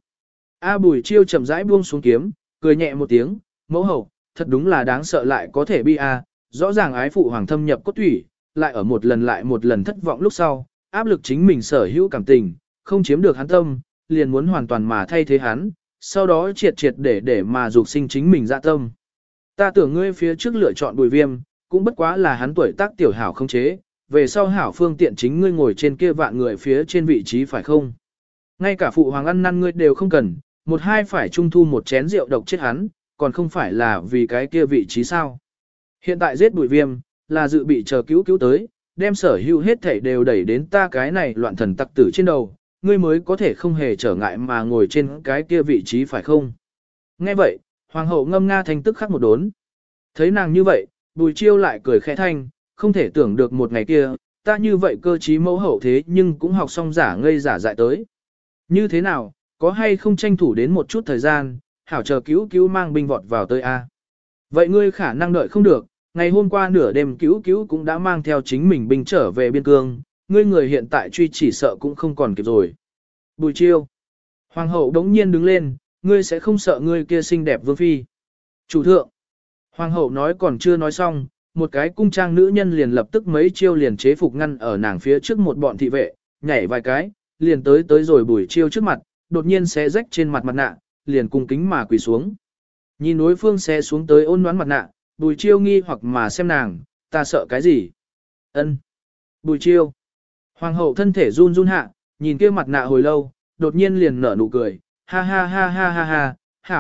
Bùi Chiêu chậm rãi buông xuống kiếm, cười nhẹ một tiếng, mẫu hậu, thật đúng là đáng sợ lại có thể bi rõ ràng ái phụ hoàng thâm nhập cốt thủy, lại ở một lần lại một lần thất vọng lúc sau, áp lực chính mình sở hữu cảm tình, không chiếm được hắn tâm, liền muốn hoàn toàn mà thay thế hắn, sau đó triệt để mà dục sinh chính mình dạ tâm. Ta tưởng ngươi phía trước lựa chọn Bùi Viêm, cũng bất quá là hắn tuổi tác tiểu hảo không chế, về sau hảo phương tiện chính ngươi ngồi trên kia vạn người phía trên vị trí phải không? Ngay cả phụ hoàng ăn năn ngươi đều không cần, một hai phải trung thu một chén rượu độc chết hắn, còn không phải là vì cái kia vị trí sao? Hiện tại giết Bùi Viêm, là dự bị chờ cứu tới, đem sở hữu hết thảy đều đẩy đến ta cái này loạn thần tặc tử trên đầu, ngươi mới có thể không hề trở ngại mà ngồi trên cái kia vị trí phải không? Nghe vậy, hoàng hậu ngâm nga thanh tức khắc một đốn. Thấy nàng như vậy, Bùi Chiêu lại cười khẽ thanh, không thể tưởng được một ngày kia, ta như vậy cơ trí mẫu hậu thế nhưng cũng học xong giả ngây giả dại tới. Như thế nào, có hay không tranh thủ đến một chút thời gian, hảo chờ cứu mang binh vọt vào tới A. Vậy ngươi khả năng đợi không được, ngày hôm qua nửa đêm cứu cũng đã mang theo chính mình binh trở về biên cương, ngươi người hiện tại truy chỉ sợ cũng không còn kịp rồi. Bùi Chiêu. Hoàng hậu đống nhiên đứng lên, ngươi sẽ không sợ ngươi kia xinh đẹp vương phi. Chủ thượng. Hoàng hậu nói còn chưa nói xong, một cái cung trang nữ nhân liền lập tức mấy chiêu liền chế phục ngăn ở nàng phía trước một bọn thị vệ, nhảy vài cái, liền tới rồi Bùi Chiêu trước mặt, đột nhiên xé rách trên mặt nạ, liền cung kính mà quỳ xuống. Nhìn đối phương xé xuống tới ôn đoán mặt nạ, Bùi Chiêu nghi hoặc mà xem nàng, ta sợ cái gì? Ân. Bùi Chiêu. Hoàng hậu thân thể run run hạ, nhìn kia mặt nạ hồi lâu, đột nhiên liền nở nụ cười, ha ha ha ha ha ha,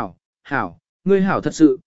hảo, ngươi hảo thật sự,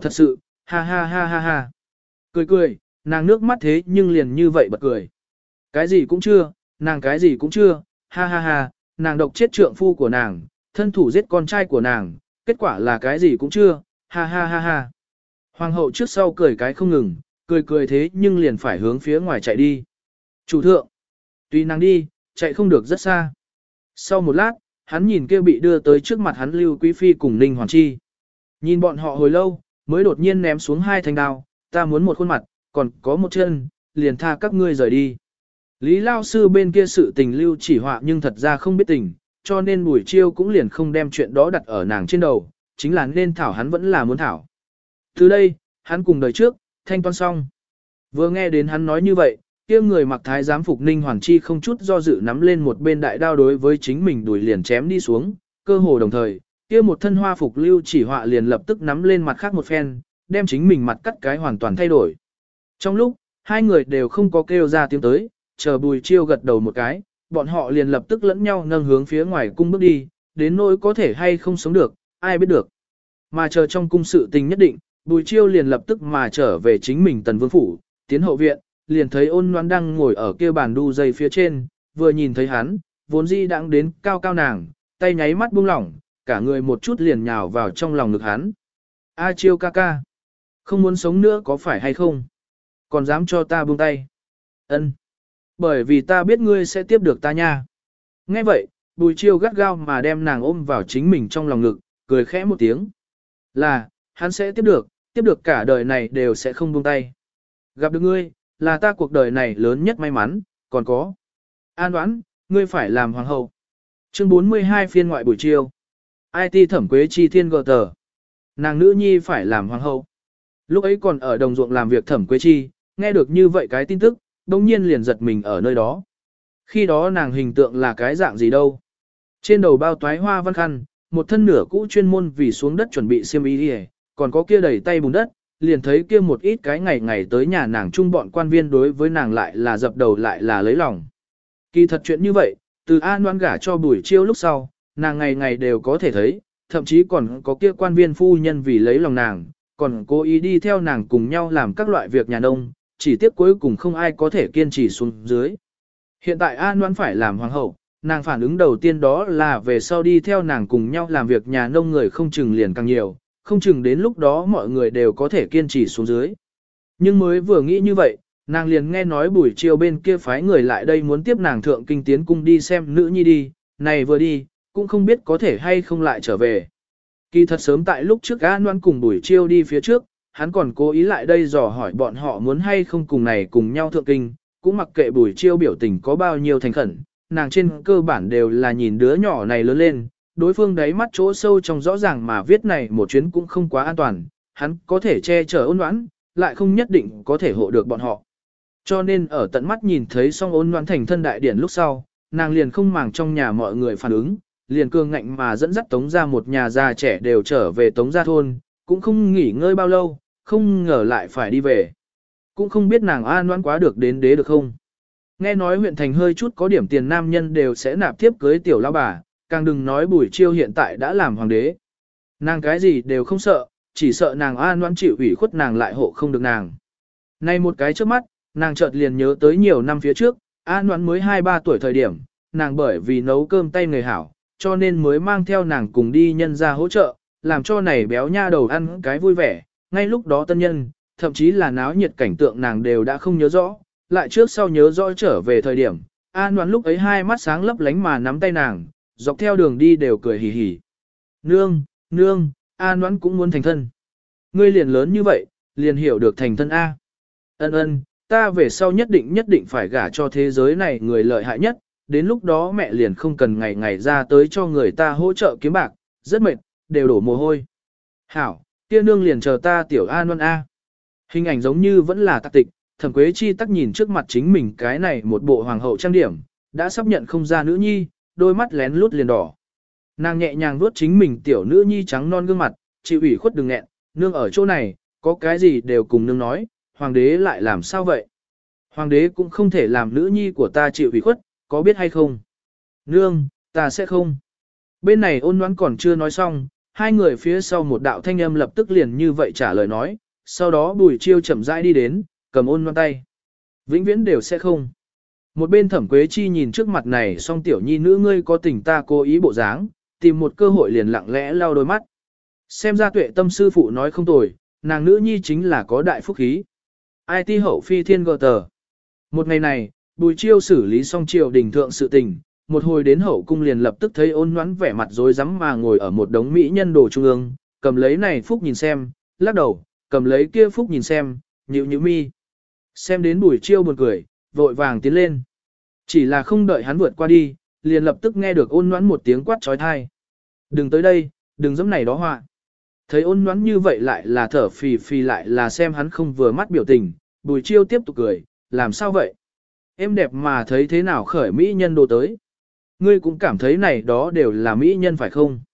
ha ha ha ha ha. Cười, nàng nước mắt thế nhưng liền như vậy bật cười. Cái gì cũng chưa, nàng cái gì cũng chưa, ha ha ha, nàng độc chết trượng phu của nàng, thân thủ giết con trai của nàng, kết quả là cái gì cũng chưa, ha ha ha ha. Hoàng hậu trước sau cười cái không ngừng, cười thế nhưng liền phải hướng phía ngoài chạy đi. Chủ thượng, tùy nàng đi, chạy không được rất xa. Sau một lát, hắn nhìn kia bị đưa tới trước mặt hắn Lưu Quý Phi cùng Ninh Hoàng Chi. Nhìn bọn họ hồi lâu, mới đột nhiên ném xuống hai thanh đao, ta muốn một khuôn mặt, còn có một chân, liền tha các ngươi rời đi. Lý Lao Sư bên kia sự tình Lưu chỉ họa nhưng thật ra không biết tình, cho nên Bùi Chiêu cũng liền không đem chuyện đó đặt ở nàng trên đầu, chính là nên thảo hắn vẫn là muốn thảo. Từ đây, hắn cùng đời trước, thanh toán xong. Vừa nghe đến hắn nói như vậy, kia người mặc thái giám phục Ninh Hoàng Chi không chút do dự nắm lên một bên đại đao đối với chính mình đuổi liền chém đi xuống, cơ hồ đồng thời, kia một thân hoa phục lưu chỉ họa liền lập tức nắm lên mặt khác một phen, đem chính mình mặt cắt cái hoàn toàn thay đổi. Trong lúc, hai người đều không có kêu ra tiếng tới, chờ Bùi Chiêu gật đầu một cái, bọn họ liền lập tức lẫn nhau nâng hướng phía ngoài cung bước đi, đến nỗi có thể hay không sống được, ai biết được. Mà chờ trong cung sự tình nhất định, Bùi Chiêu liền lập tức mà trở về chính mình Tần Vương phủ, tiến hậu viện, liền thấy Ôn Loan đang ngồi ở kia bàn đu dây phía trên, vừa nhìn thấy hắn, vốn dĩ đang đến cao cao nàng, tay nháy mắt buông lỏng, cả người một chút liền nhào vào trong lòng ngực hắn. A Chiêu ca ca, không muốn sống nữa có phải hay không? Còn dám cho ta buông tay? Ân, bởi vì ta biết ngươi sẽ tiếp được ta nha. Nghe vậy, Bùi Chiêu gắt gao mà đem nàng ôm vào chính mình trong lòng ngực, cười khẽ một tiếng. Là, hắn sẽ tiếp được cả đời này đều sẽ không buông tay. Gặp được ngươi, là ta cuộc đời này lớn nhất may mắn, còn có. An Đoán, ngươi phải làm hoàng hậu. Chương 42 phiên ngoại Bùi Chiêu. IT Thẩm Quế Chi Thiên gờ tờ. Nàng nữ nhi phải làm hoàng hậu. Lúc ấy còn ở đồng ruộng làm việc Thẩm Quế Chi, nghe được như vậy cái tin tức, đông nhiên liền giật mình ở nơi đó. Khi đó nàng hình tượng là cái dạng gì đâu. Trên đầu bao toái hoa văn khăn, một thân nửa cũ chuyên môn vì xuống đất chuẩn bị xiêm y đi, còn có kia đầy tay bùn đất, liền thấy kia một ít cái ngày ngày tới nhà nàng chung bọn quan viên đối với nàng lại là dập đầu lại là lấy lòng. Kỳ thật chuyện như vậy, từ An Loan gả cho Bùi Chiêu lúc sau, nàng ngày ngày đều có thể thấy, thậm chí còn có kia quan viên phu nhân vì lấy lòng nàng, còn cố ý đi theo nàng cùng nhau làm các loại việc nhà nông, chỉ tiếc cuối cùng không ai có thể kiên trì xuống dưới. Hiện tại An Loan phải làm hoàng hậu, nàng phản ứng đầu tiên đó là về sau đi theo nàng cùng nhau làm việc nhà nông người không chừng liền càng nhiều, không chừng đến lúc đó mọi người đều có thể kiên trì xuống dưới. Nhưng mới vừa nghĩ như vậy, nàng liền nghe nói Bùi Chiêu bên kia phái người lại đây muốn tiếp nàng thượng kinh tiến cung đi xem nữ nhi đi, này vừa đi, cũng không biết có thể hay không lại trở về. Kỳ thật sớm tại lúc trước An Loan cùng Bùi Chiêu đi phía trước, hắn còn cố ý lại đây dò hỏi bọn họ muốn hay không cùng này cùng nhau thượng kinh, cũng mặc kệ Bùi Chiêu biểu tình có bao nhiêu thành khẩn, nàng trên cơ bản đều là nhìn đứa nhỏ này lớn lên, đối phương đáy mắt chỗ sâu trong rõ ràng mà viết này một chuyến cũng không quá an toàn, hắn có thể che chở Ôn Loan, lại không nhất định có thể hộ được bọn họ. Cho nên ở tận mắt nhìn thấy xong Ôn Loan thành thân đại điển lúc sau, nàng liền không màng trong nhà mọi người phản ứng, liền cương ngạnh mà dẫn dắt Tống gia một nhà già trẻ đều trở về Tống gia thôn, cũng không nghỉ ngơi bao lâu, không ngờ lại phải đi về. Cũng không biết nàng An Loan quá được đến đế được không. Nghe nói huyện thành hơi chút có điểm tiền nam nhân đều sẽ nạp tiếp cưới tiểu lão bà, càng đừng nói Bùi Chiêu hiện tại đã làm hoàng đế. Nàng cái gì đều không sợ, chỉ sợ nàng An Loan chịu ủy khuất nàng lại hộ không được nàng. Nay một cái trước mắt, nàng chợt liền nhớ tới nhiều năm phía trước, An Loan mới 2-3 tuổi thời điểm, nàng bởi vì nấu cơm tay người hảo, cho nên mới mang theo nàng cùng đi nhân ra hỗ trợ, làm cho này béo nha đầu ăn cái vui vẻ, ngay lúc đó tân nhân, thậm chí là náo nhiệt cảnh tượng nàng đều đã không nhớ rõ, lại trước sau nhớ rõ trở về thời điểm, An Loan lúc ấy hai mắt sáng lấp lánh mà nắm tay nàng, dọc theo đường đi đều cười hì hì. Nương, An Loan cũng muốn thành thân. Ngươi liền lớn như vậy, liền hiểu được thành thân A. Ân, ta về sau nhất định phải gả cho thế giới này người lợi hại nhất, đến lúc đó mẹ liền không cần ngày ngày ra tới cho người ta hỗ trợ kiếm bạc, rất mệt, đều đổ mồ hôi. Hảo, kia nương liền chờ ta tiểu An Loan A. Hình ảnh giống như vẫn là tạc tịch, Thẩm Quế Chi tắc nhìn trước mặt chính mình cái này một bộ hoàng hậu trang điểm, đã sắp nhận không ra nữ nhi, đôi mắt lén lút liền đỏ. Nàng nhẹ nhàng vuốt chính mình tiểu nữ nhi trắng non gương mặt, chịu ủy khuất đừng nghẹn, nương ở chỗ này, có cái gì đều cùng nương nói, hoàng đế lại làm sao vậy? Hoàng đế cũng không thể làm nữ nhi của ta chịu ủy khuất, có biết hay không? Nương, ta sẽ không. Bên này Ôn Loan còn chưa nói xong, hai người phía sau một đạo thanh âm lập tức liền như vậy trả lời nói, sau đó Bùi Chiêu chậm rãi đi đến, cầm Ôn Loan tay. Vĩnh viễn đều sẽ không. Một bên Thẩm Quế Chi nhìn trước mặt này song tiểu nhi nữ ngươi có tình ta cố ý bộ dáng, tìm một cơ hội liền lặng lẽ lau đôi mắt. Xem ra Tuệ Tâm sư phụ nói không tồi, nàng nữ nhi chính là có đại phúc khí. IT hậu phi thiên gờ tờ. Một ngày này, Bùi Chiêu xử lý xong triều đình thượng sự tình, một hồi đến hậu cung liền lập tức thấy Ôn Loan vẻ mặt rối rắm mà ngồi ở một đống mỹ nhân đồ trung ương, cầm lấy này phúc nhìn xem, lắc đầu, cầm lấy kia phúc nhìn xem, nhíu mi. Xem đến Bùi Chiêu buồn cười, vội vàng tiến lên. Chỉ là không đợi hắn vượt qua đi, liền lập tức nghe được Ôn Loan một tiếng quát trói thai. Đừng tới đây, đừng dẫm này đó họa. Thấy Ôn Loan như vậy lại là thở phì phì lại là xem hắn không vừa mắt biểu tình, Bùi Chiêu tiếp tục cười, làm sao vậy? Em đẹp mà thấy thế nào khởi mỹ nhân đồ tới? Ngươi cũng cảm thấy này đó đều là mỹ nhân phải không?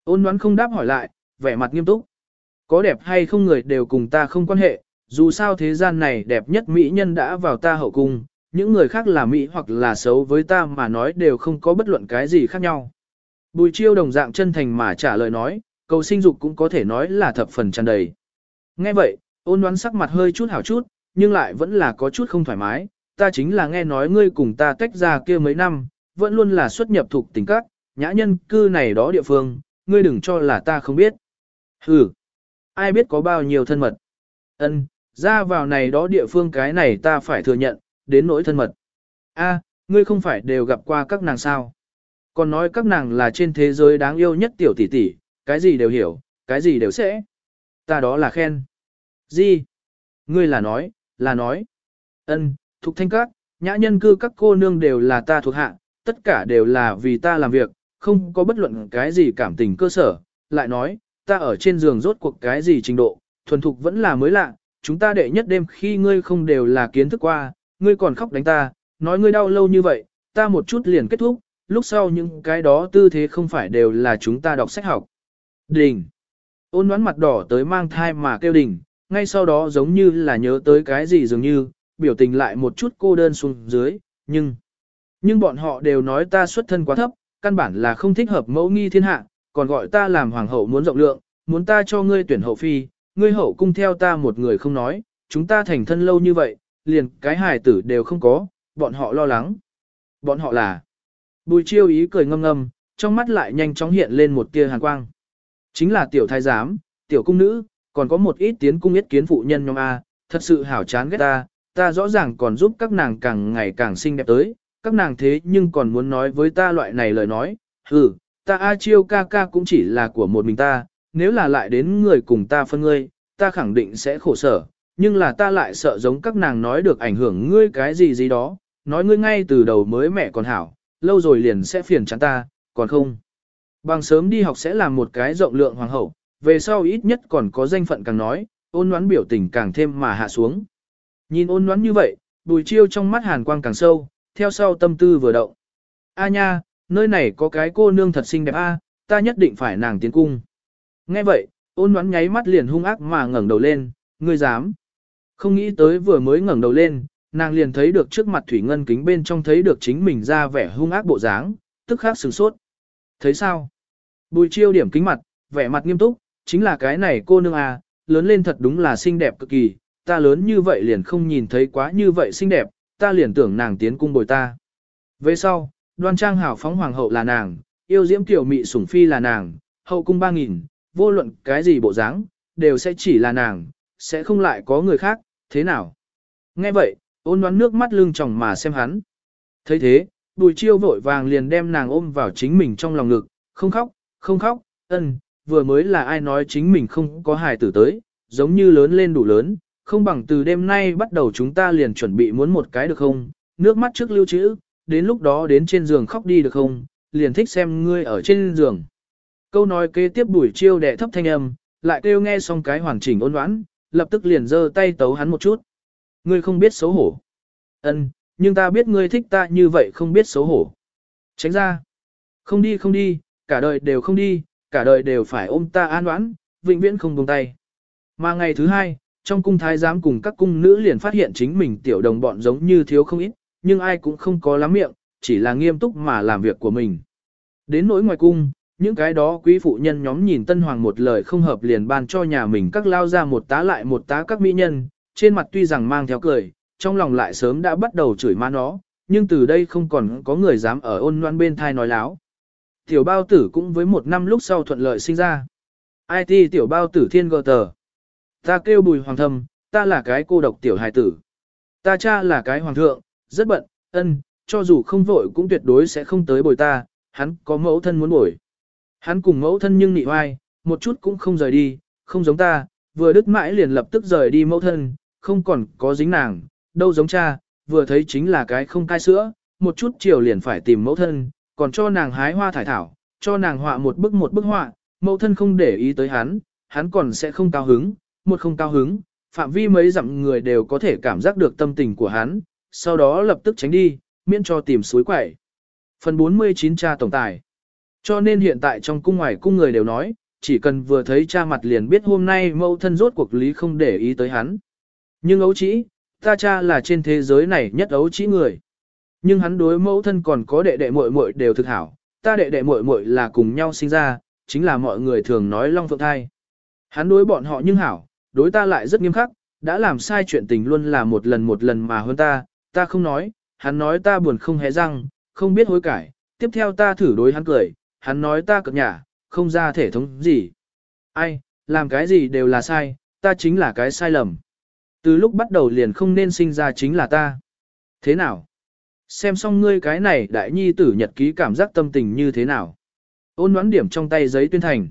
Ôn Ngoãn không đáp hỏi lại, vẻ mặt nghiêm túc. Có đẹp hay không người đều cùng ta không quan hệ, dù sao thế gian này đẹp nhất mỹ nhân đã vào ta hậu cung, những người khác là mỹ hoặc là xấu với ta mà nói đều không có bất luận cái gì khác nhau. Bùi Chiêu đồng dạng chân thành mà trả lời nói, cầu sinh dục cũng có thể nói là thập phần tràn đầy. Nghe vậy, Ôn Ngoãn sắc mặt hơi chút hảo chút, nhưng lại vẫn là có chút không thoải mái, ta chính là nghe nói ngươi cùng ta tách ra kia mấy năm, vẫn luôn là xuất nhập thuộc tỉnh các, nhã nhân cư này đó địa phương, ngươi đừng cho là ta không biết. Hừ, ai biết có bao nhiêu thân mật. Ân, ra vào này đó địa phương cái này ta phải thừa nhận, đến nỗi thân mật. A, ngươi không phải đều gặp qua các nàng sao? Còn nói các nàng là trên thế giới đáng yêu nhất tiểu tỷ tỷ, cái gì đều hiểu, cái gì đều sẽ. Ta đó là khen. Gì? Ngươi là nói. Ân, Thục Thanh Các, nhã nhân cư các cô nương đều là ta thuộc hạ, tất cả đều là vì ta làm việc, không có bất luận cái gì cảm tình cơ sở. Lại nói, ta ở trên giường rốt cuộc cái gì trình độ, thuần thục vẫn là mới lạ, chúng ta đệ nhất đêm khi ngươi không đều là kiến thức qua, ngươi còn khóc đánh ta, nói ngươi đau lâu như vậy, ta một chút liền kết thúc, lúc sau những cái đó tư thế không phải đều là chúng ta đọc sách học. Đình. Ôn Ngoãn mặt đỏ tới mang thai mà kêu đình, ngay sau đó giống như là nhớ tới cái gì dường như, biểu tình lại một chút cô đơn xuống dưới, nhưng bọn họ đều nói ta xuất thân quá thấp, căn bản là không thích hợp mẫu nghi thiên hạ, còn gọi ta làm hoàng hậu muốn rộng lượng, muốn ta cho ngươi tuyển hậu phi, ngươi hậu cung theo ta một người không nói, chúng ta thành thân lâu như vậy, liền cái hài tử đều không có, bọn họ lo lắng. Bọn họ là. Bùi Chiêu ý cười ngâm ngâm, trong mắt lại nhanh chóng hiện lên một tia hàn quang. Chính là tiểu thái giám, tiểu cung nữ, còn có một ít tiến cung yết kiến phụ nhân nhóm A, thật sự hảo chán ghét ta rõ ràng còn giúp các nàng càng ngày càng xinh đẹp tới, các nàng thế nhưng còn muốn nói với ta loại này lời nói, ta A Chiêu ca ca cũng chỉ là của một mình ta, nếu là lại đến người cùng ta phân ngươi, ta khẳng định sẽ khổ sở, nhưng là ta lại sợ giống các nàng nói được ảnh hưởng ngươi cái gì gì đó, nói ngươi ngay từ đầu mới mẹ còn hảo, lâu rồi liền sẽ phiền chán ta, còn không. Bằng sớm đi học sẽ làm một cái rộng lượng hoàng hậu, về sau ít nhất còn có danh phận càng nói, Ôn Ngoãn biểu tình càng thêm mà hạ xuống. Nhìn Ôn Ngoãn như vậy, Bùi Chiêu trong mắt hàn quang càng sâu, theo sau tâm tư vừa động. A nha, nơi này có cái cô nương thật xinh đẹp a, ta nhất định phải nàng tiến cung. Nghe vậy, Ôn Ngoãn nháy mắt liền hung ác mà ngẩng đầu lên, ngươi dám. Không nghĩ tới vừa mới ngẩng đầu lên, nàng liền thấy được trước mặt thủy ngân kính bên trong thấy được chính mình ra vẻ hung ác bộ dáng, tức khắc sửng sốt. Thấy sao? Bùi Chiêu điểm kính mặt, vẻ mặt nghiêm túc, chính là cái này cô nương à, lớn lên thật đúng là xinh đẹp cực kỳ, ta lớn như vậy liền không nhìn thấy quá như vậy xinh đẹp, ta liền tưởng nàng tiến cung bồi ta. Về sau, đoan trang hảo phóng hoàng hậu là nàng, yêu diễm tiểu mị sủng phi là nàng, hậu cung 3000, vô luận cái gì bộ dáng, đều sẽ chỉ là nàng, sẽ không lại có người khác, thế nào? Nghe vậy, Ôn Ngoãn nước mắt lưng tròng mà xem hắn. Thấy thế, Bùi Chiêu vội vàng liền đem nàng ôm vào chính mình trong lòng ngực, không khóc, vừa mới là ai nói chính mình không có hài tử tới, giống như lớn lên đủ lớn, không bằng từ đêm nay bắt đầu chúng ta liền chuẩn bị muốn một cái được không, nước mắt trước lưu trữ, đến lúc đó đến trên giường khóc đi được không, liền thích xem ngươi ở trên giường. Câu nói kế tiếp Bùi Chiêu đè thấp thanh âm, lại kêu nghe xong cái hoàn chỉnh Ôn Ngoãn, lập tức liền giơ tay tấu hắn một chút. Ngươi không biết xấu hổ. Nhưng ta biết ngươi thích ta như vậy không biết xấu hổ. Tránh ra. Không đi, cả đời đều không đi, cả đời đều phải ôm ta an oán, vĩnh viễn không buông tay. Mà ngày thứ hai, trong cung thái giám cùng các cung nữ liền phát hiện chính mình tiểu đồng bọn giống như thiếu không ít, nhưng ai cũng không có lắm miệng, chỉ là nghiêm túc mà làm việc của mình. Đến nỗi ngoài cung, những cái đó quý phụ nhân nhóm nhìn tân hoàng một lời không hợp liền ban cho nhà mình các lao ra một tá lại một tá các mỹ nhân, trên mặt tuy rằng mang theo cười, trong lòng lại sớm đã bắt đầu chửi má nó, nhưng từ đây không còn có người dám ở Ôn Ngoãn bên thai nói láo. Tiểu bao tử cũng với một năm lúc sau thuận lợi sinh ra. IT tiểu bao tử thiên gờ tờ. Ta kêu Bùi Hoàng Thâm, ta là cái cô độc tiểu hài tử. Ta cha là cái hoàng thượng, rất bận, cho dù không vội cũng tuyệt đối sẽ không tới bồi ta, hắn có mẫu thân muốn bồi. Hắn cùng mẫu thân nhưng nị oai, một chút cũng không rời đi, không giống ta, vừa đứt mãi liền lập tức rời đi mẫu thân, không còn có dính nàng, đâu giống cha, vừa thấy chính là cái không cai sữa, một chút chiều liền phải tìm mẫu thân, còn cho nàng hái hoa thải thảo, cho nàng họa một bức họa, mẫu thân không để ý tới hắn còn sẽ không cao hứng, một không cao hứng, phạm vi mấy dặm người đều có thể cảm giác được tâm tình của hắn, sau đó lập tức tránh đi, miễn cho tìm suối quẩy. Phần 49 tra tổng tài. Cho nên hiện tại trong cung ngoài cung người đều nói, chỉ cần vừa thấy cha mặt liền biết hôm nay mẫu thân rốt cuộc lý không để ý tới hắn. Nhưng ấu trĩ, ta cha là trên thế giới này nhất ấu trĩ người. Nhưng hắn đối mẫu thân còn có đệ đệ muội muội đều thực hảo, ta đệ đệ muội muội là cùng nhau sinh ra, chính là mọi người thường nói long phượng thai. Hắn đối bọn họ nhưng hảo, đối ta lại rất nghiêm khắc, đã làm sai chuyện tình luôn là một lần mà hơn ta không nói, hắn nói ta buồn không hé răng, không biết hối cải, tiếp theo ta thử đối hắn cười, hắn nói ta cợt nhả, không ra thể thống gì. Ai, làm cái gì đều là sai, ta chính là cái sai lầm. Từ lúc bắt đầu liền không nên sinh ra chính là ta. Thế nào? Xem xong ngươi cái này đại nhi tử nhật ký cảm giác tâm tình như thế nào? Ôn đoán điểm trong tay giấy tuyên thành.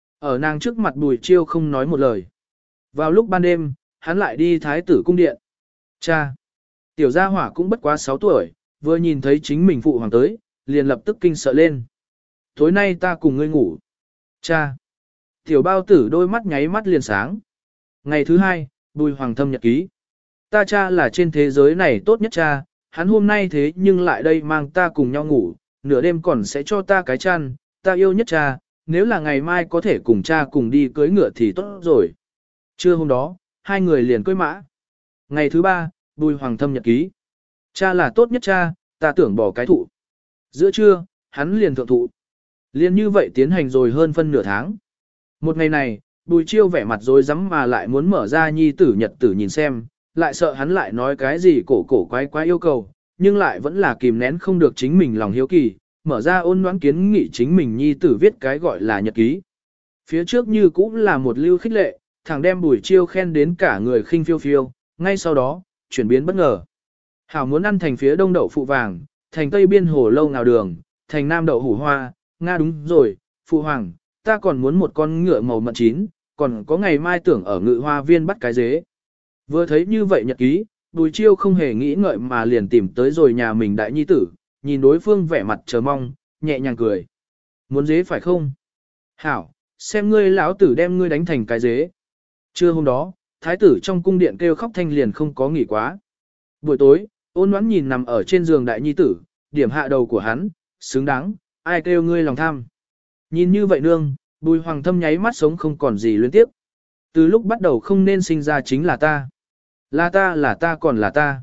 Ở nàng trước mặt Bùi Chiêu không nói một lời. Vào lúc ban đêm, hắn lại đi thái tử cung điện. Cha! Tiểu gia hỏa cũng bất quá 6 tuổi, vừa nhìn thấy chính mình phụ hoàng tới, liền lập tức kinh sợ lên. Tối nay ta cùng ngươi ngủ. Cha! Tiểu bao tử đôi mắt nháy mắt liền sáng. Ngày thứ 2, Bùi Hoàng Thâm nhật ký. Ta cha là trên thế giới này tốt nhất cha, hắn hôm nay thế nhưng lại đây mang ta cùng nhau ngủ, nửa đêm còn sẽ cho ta cái chăn, ta yêu nhất cha, nếu là ngày mai có thể cùng cha cùng đi cưới ngựa thì tốt rồi. Trưa hôm đó, hai người liền cưới mã. Ngày thứ 3, Bùi Hoàng Thâm nhật ký. Cha là tốt nhất cha, ta tưởng bỏ cái thụ. Giữa trưa, hắn liền thượng thụ. Liên như vậy tiến hành rồi hơn phân nửa tháng. Một ngày này, Bùi Chiêu vẻ mặt rối rắm mà lại muốn mở ra nhi tử nhật tử nhìn xem, lại sợ hắn lại nói cái gì cổ quái yêu cầu, nhưng lại vẫn là kìm nén không được chính mình lòng hiếu kỳ, mở ra ôn noãn kiến nghị chính mình nhi tử viết cái gọi là nhật ký. Phía trước như cũng là một lưu khích lệ, thằng đem Bùi Chiêu khen đến cả người khinh phiêu phiêu, ngay sau đó, chuyển biến bất ngờ. Hảo muốn ăn thành phía đông đậu phụ vàng, thành tây biên hồ lâu ngào đường, thành nam đậu hủ hoa, Nga đúng rồi, phụ hoàng, ta còn muốn một con ngựa màu mận chín, còn có ngày mai tưởng ở ngự hoa viên bắt cái dế. Vừa thấy như vậy nhật ký, Bùi Chiêu không hề nghĩ ngợi mà liền tìm tới rồi nhà mình đại nhi tử, nhìn đối phương vẻ mặt chờ mong, nhẹ nhàng cười. Muốn dế phải không? Hảo, xem ngươi lão tử đem ngươi đánh thành cái dế. Trưa hôm đó, thái tử trong cung điện kêu khóc thanh liền không có nghỉ quá. Buổi tối, ôn đoán nhìn nằm ở trên giường đại nhi tử, điểm hạ đầu của hắn, xứng đáng, ai kêu ngươi lòng tham. Nhìn như vậy nương, Bùi Hoàng Thâm nháy mắt sống không còn gì liên tiếp. Từ lúc bắt đầu không nên sinh ra chính là ta. Là ta còn là ta.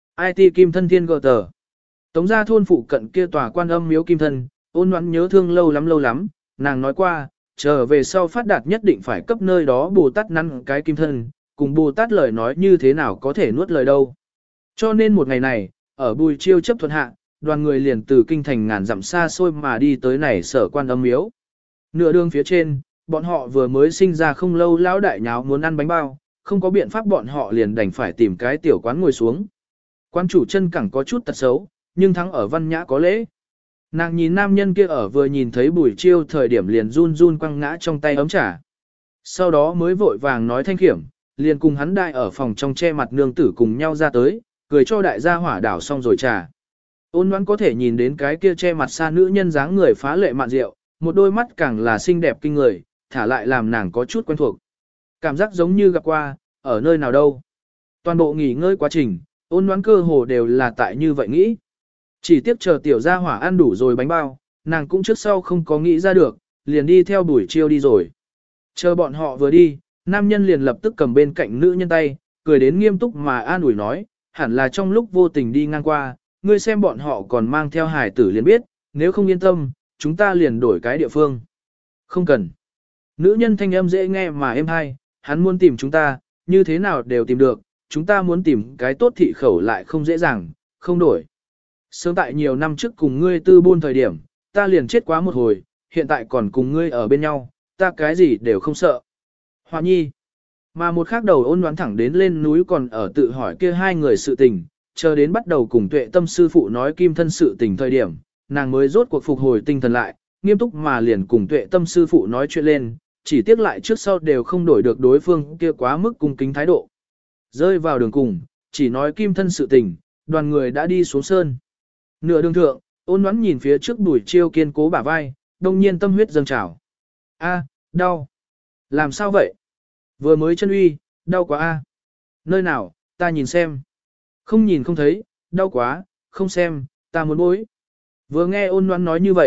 IT Kim Thân Thiên gờ tờ. Tống gia thôn phụ cận kia tòa quan âm miếu Kim Thân, ôn đoán nhớ thương lâu lắm, nàng nói qua, trở về sau phát đạt nhất định phải cấp nơi đó Bồ Tát năn cái Kim Thân, cùng Bồ Tát lời nói như thế nào có thể nuốt lời đâu. Cho nên một ngày này, ở Bùi Chiêu chấp thuận hạ, đoàn người liền từ kinh thành ngàn dặm xa xôi mà đi tới này sở quan âm miếu. Nửa đường phía trên, bọn họ vừa mới sinh ra không lâu lão đại nháo muốn ăn bánh bao, không có biện pháp bọn họ liền đành phải tìm cái tiểu quán ngồi xuống. Quán chủ chân cẳng có chút tật xấu, nhưng thắng ở văn nhã có lễ. Nàng nhìn nam nhân kia ở vừa nhìn thấy Bùi Chiêu thời điểm liền run run quăng ngã trong tay ấm trà. Sau đó mới vội vàng nói thanh khiểm, liền cùng hắn đại ở phòng trong che mặt nương tử cùng nhau ra tới, cười cho đại gia hỏa đảo xong rồi trà. Ôn đoán có thể nhìn đến cái kia che mặt xa nữ nhân dáng người phá lệ mạn diệu, một đôi mắt càng là xinh đẹp kinh người, thả lại làm nàng có chút quen thuộc. Cảm giác giống như gặp qua, ở nơi nào đâu. Toàn bộ nghỉ ngơi quá trình, ôn đoán cơ hồ đều là tại như vậy nghĩ. Chỉ tiếp chờ tiểu gia hỏa ăn đủ rồi bánh bao, nàng cũng trước sau không có nghĩ ra được, liền đi theo Bùi Chiêu đi rồi. Chờ bọn họ vừa đi, nam nhân liền lập tức cầm bên cạnh nữ nhân tay, cười đến nghiêm túc mà an ủi nói, hẳn là trong lúc vô tình đi ngang qua, ngươi xem bọn họ còn mang theo hài tử liền biết, nếu không yên tâm, chúng ta liền đổi cái địa phương. Không cần. Nữ nhân thanh âm dễ nghe mà êm hay, hắn muốn tìm chúng ta, như thế nào đều tìm được, chúng ta muốn tìm cái tốt thị khẩu lại không dễ dàng, không đổi. Sớm tại nhiều năm trước cùng ngươi tư buôn thời điểm, ta liền chết quá một hồi, hiện tại còn cùng ngươi ở bên nhau, ta cái gì đều không sợ. Hoa nhi. Mà một khác đầu ôn đoán thẳng đến lên núi còn ở tự hỏi kia hai người sự tình, chờ đến bắt đầu cùng Tuệ Tâm sư phụ nói Kim Thân sự tình thời điểm, nàng mới rốt cuộc phục hồi tinh thần lại, nghiêm túc mà liền cùng Tuệ Tâm sư phụ nói chuyện lên, chỉ tiếc lại trước sau đều không đổi được đối phương kia quá mức cung kính thái độ. Rơi vào đường cùng, chỉ nói Kim Thân sự tình, đoàn người đã đi xuống sơn. Nửa đường thượng, ôn đoán nhìn phía trước Bùi Chiêu kiên cố bả vai, đông nhiên tâm huyết dâng trào. A, đau. Làm sao vậy? Vừa mới chân uy, đau quá a. Nơi nào, ta nhìn xem. Không nhìn không thấy, đau quá, không xem, ta muốn bối. Vừa nghe ôn đoán nói như vậy,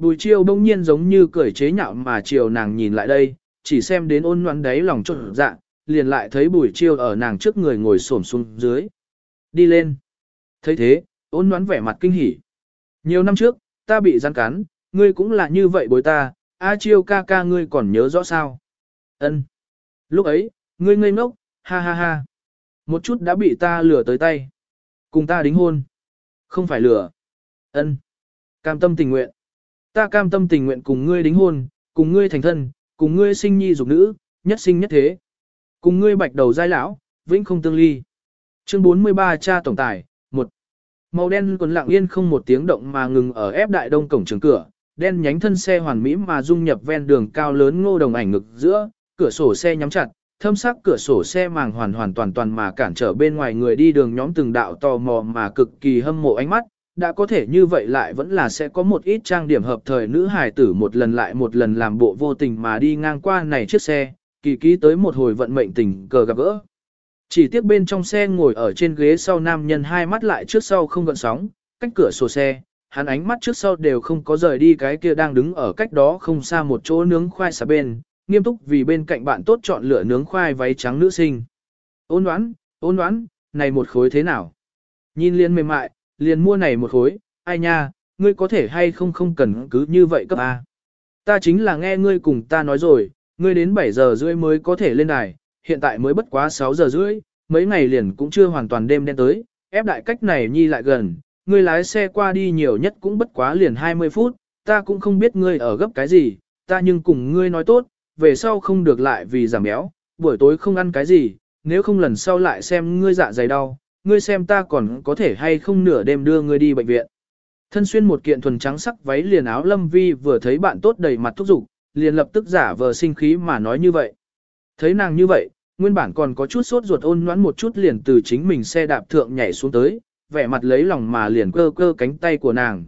Bùi Chiêu bỗng nhiên giống như cười chế nhạo mà chiều nàng nhìn lại đây, chỉ xem đến Ôn Ngoãn đáy lòng trộn dạ, liền lại thấy Bùi Chiêu ở nàng trước người ngồi xổm xuống dưới. Đi lên. Thấy thế, Ôn Ngoãn vẻ mặt kinh hỉ. Nhiều năm trước, ta bị rắn cắn, ngươi cũng là như vậy bối ta, A Chiêu ca ca ngươi còn nhớ rõ sao? Ân. Lúc ấy, ngươi ngây ngốc, ha ha ha. Một chút đã bị ta lừa tới tay. Cùng ta đính hôn. Không phải lừa. Ân. Cam tâm tình nguyện. Ta cam tâm tình nguyện cùng ngươi đính hôn, cùng ngươi thành thân, cùng ngươi sinh nhi dục nữ, nhất sinh nhất thế. Cùng ngươi bạch đầu giai lão, vĩnh không tương ly. Chương 43 cha tổng tài, 1. Màu đen còn lặng yên không một tiếng động mà ngừng ở ép đại đông cổng trường cửa, đen nhánh thân xe hoàn mỹ mà dung nhập ven đường cao lớn ngô đồng ảnh ngực giữa, cửa sổ xe nhắm chặt, thâm sắc cửa sổ xe màng hoàn toàn mà cản trở bên ngoài người đi đường nhóm từng đạo tò mò mà cực kỳ hâm mộ ánh mắt, đã có thể như vậy lại vẫn là sẽ có một ít trang điểm hợp thời nữ hài tử một lần lại một lần làm bộ vô tình mà đi ngang qua này chiếc xe, kỳ ký tới một hồi vận mệnh tình cờ gặp gỡ. Chỉ tiếc bên trong xe ngồi ở trên ghế sau nam nhân hai mắt lại trước sau không gợn sóng, cách cửa sổ xe, hắn ánh mắt trước sau đều không có rời đi cái kia đang đứng ở cách đó không xa một chỗ nướng khoai xà bên, nghiêm túc vì bên cạnh bạn tốt chọn lựa nướng khoai váy trắng nữ sinh. Ôn đoán, này một khối thế nào? Nhìn liền mềm mại, liền mua này một khối, ai nha, ngươi có thể hay không cần cứ như vậy cấp A. Ta chính là nghe ngươi cùng ta nói rồi, ngươi đến 7 giờ rưỡi mới có thể lên đài, hiện tại mới bất quá 6 giờ rưỡi, mấy ngày liền cũng chưa hoàn toàn đêm đen tới, ép đại cách này nhi lại gần, ngươi lái xe qua đi nhiều nhất cũng bất quá liền 20 phút, ta cũng không biết ngươi ở gấp cái gì, ta nhưng cùng ngươi nói tốt, về sau không được lại vì giảm béo, buổi tối không ăn cái gì, nếu không lần sau lại xem ngươi dạ dày đau, ngươi xem ta còn có thể hay không nửa đêm đưa ngươi đi bệnh viện. Thân xuyên một kiện thuần trắng sắc váy liền áo Lâm Vi vừa thấy bạn tốt đầy mặt thúc giục, liền lập tức giả vờ sinh khí mà nói như vậy. Thấy nàng như vậy, nguyên bản còn có chút sốt ruột ôn nhoãn một chút liền từ chính mình xe đạp thượng nhảy xuống tới, vẻ mặt lấy lòng mà liền cơ cơ cánh tay của nàng,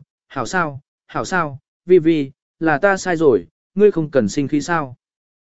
hảo sao, Vi, là ta sai rồi, ngươi không cần sinh khí sao.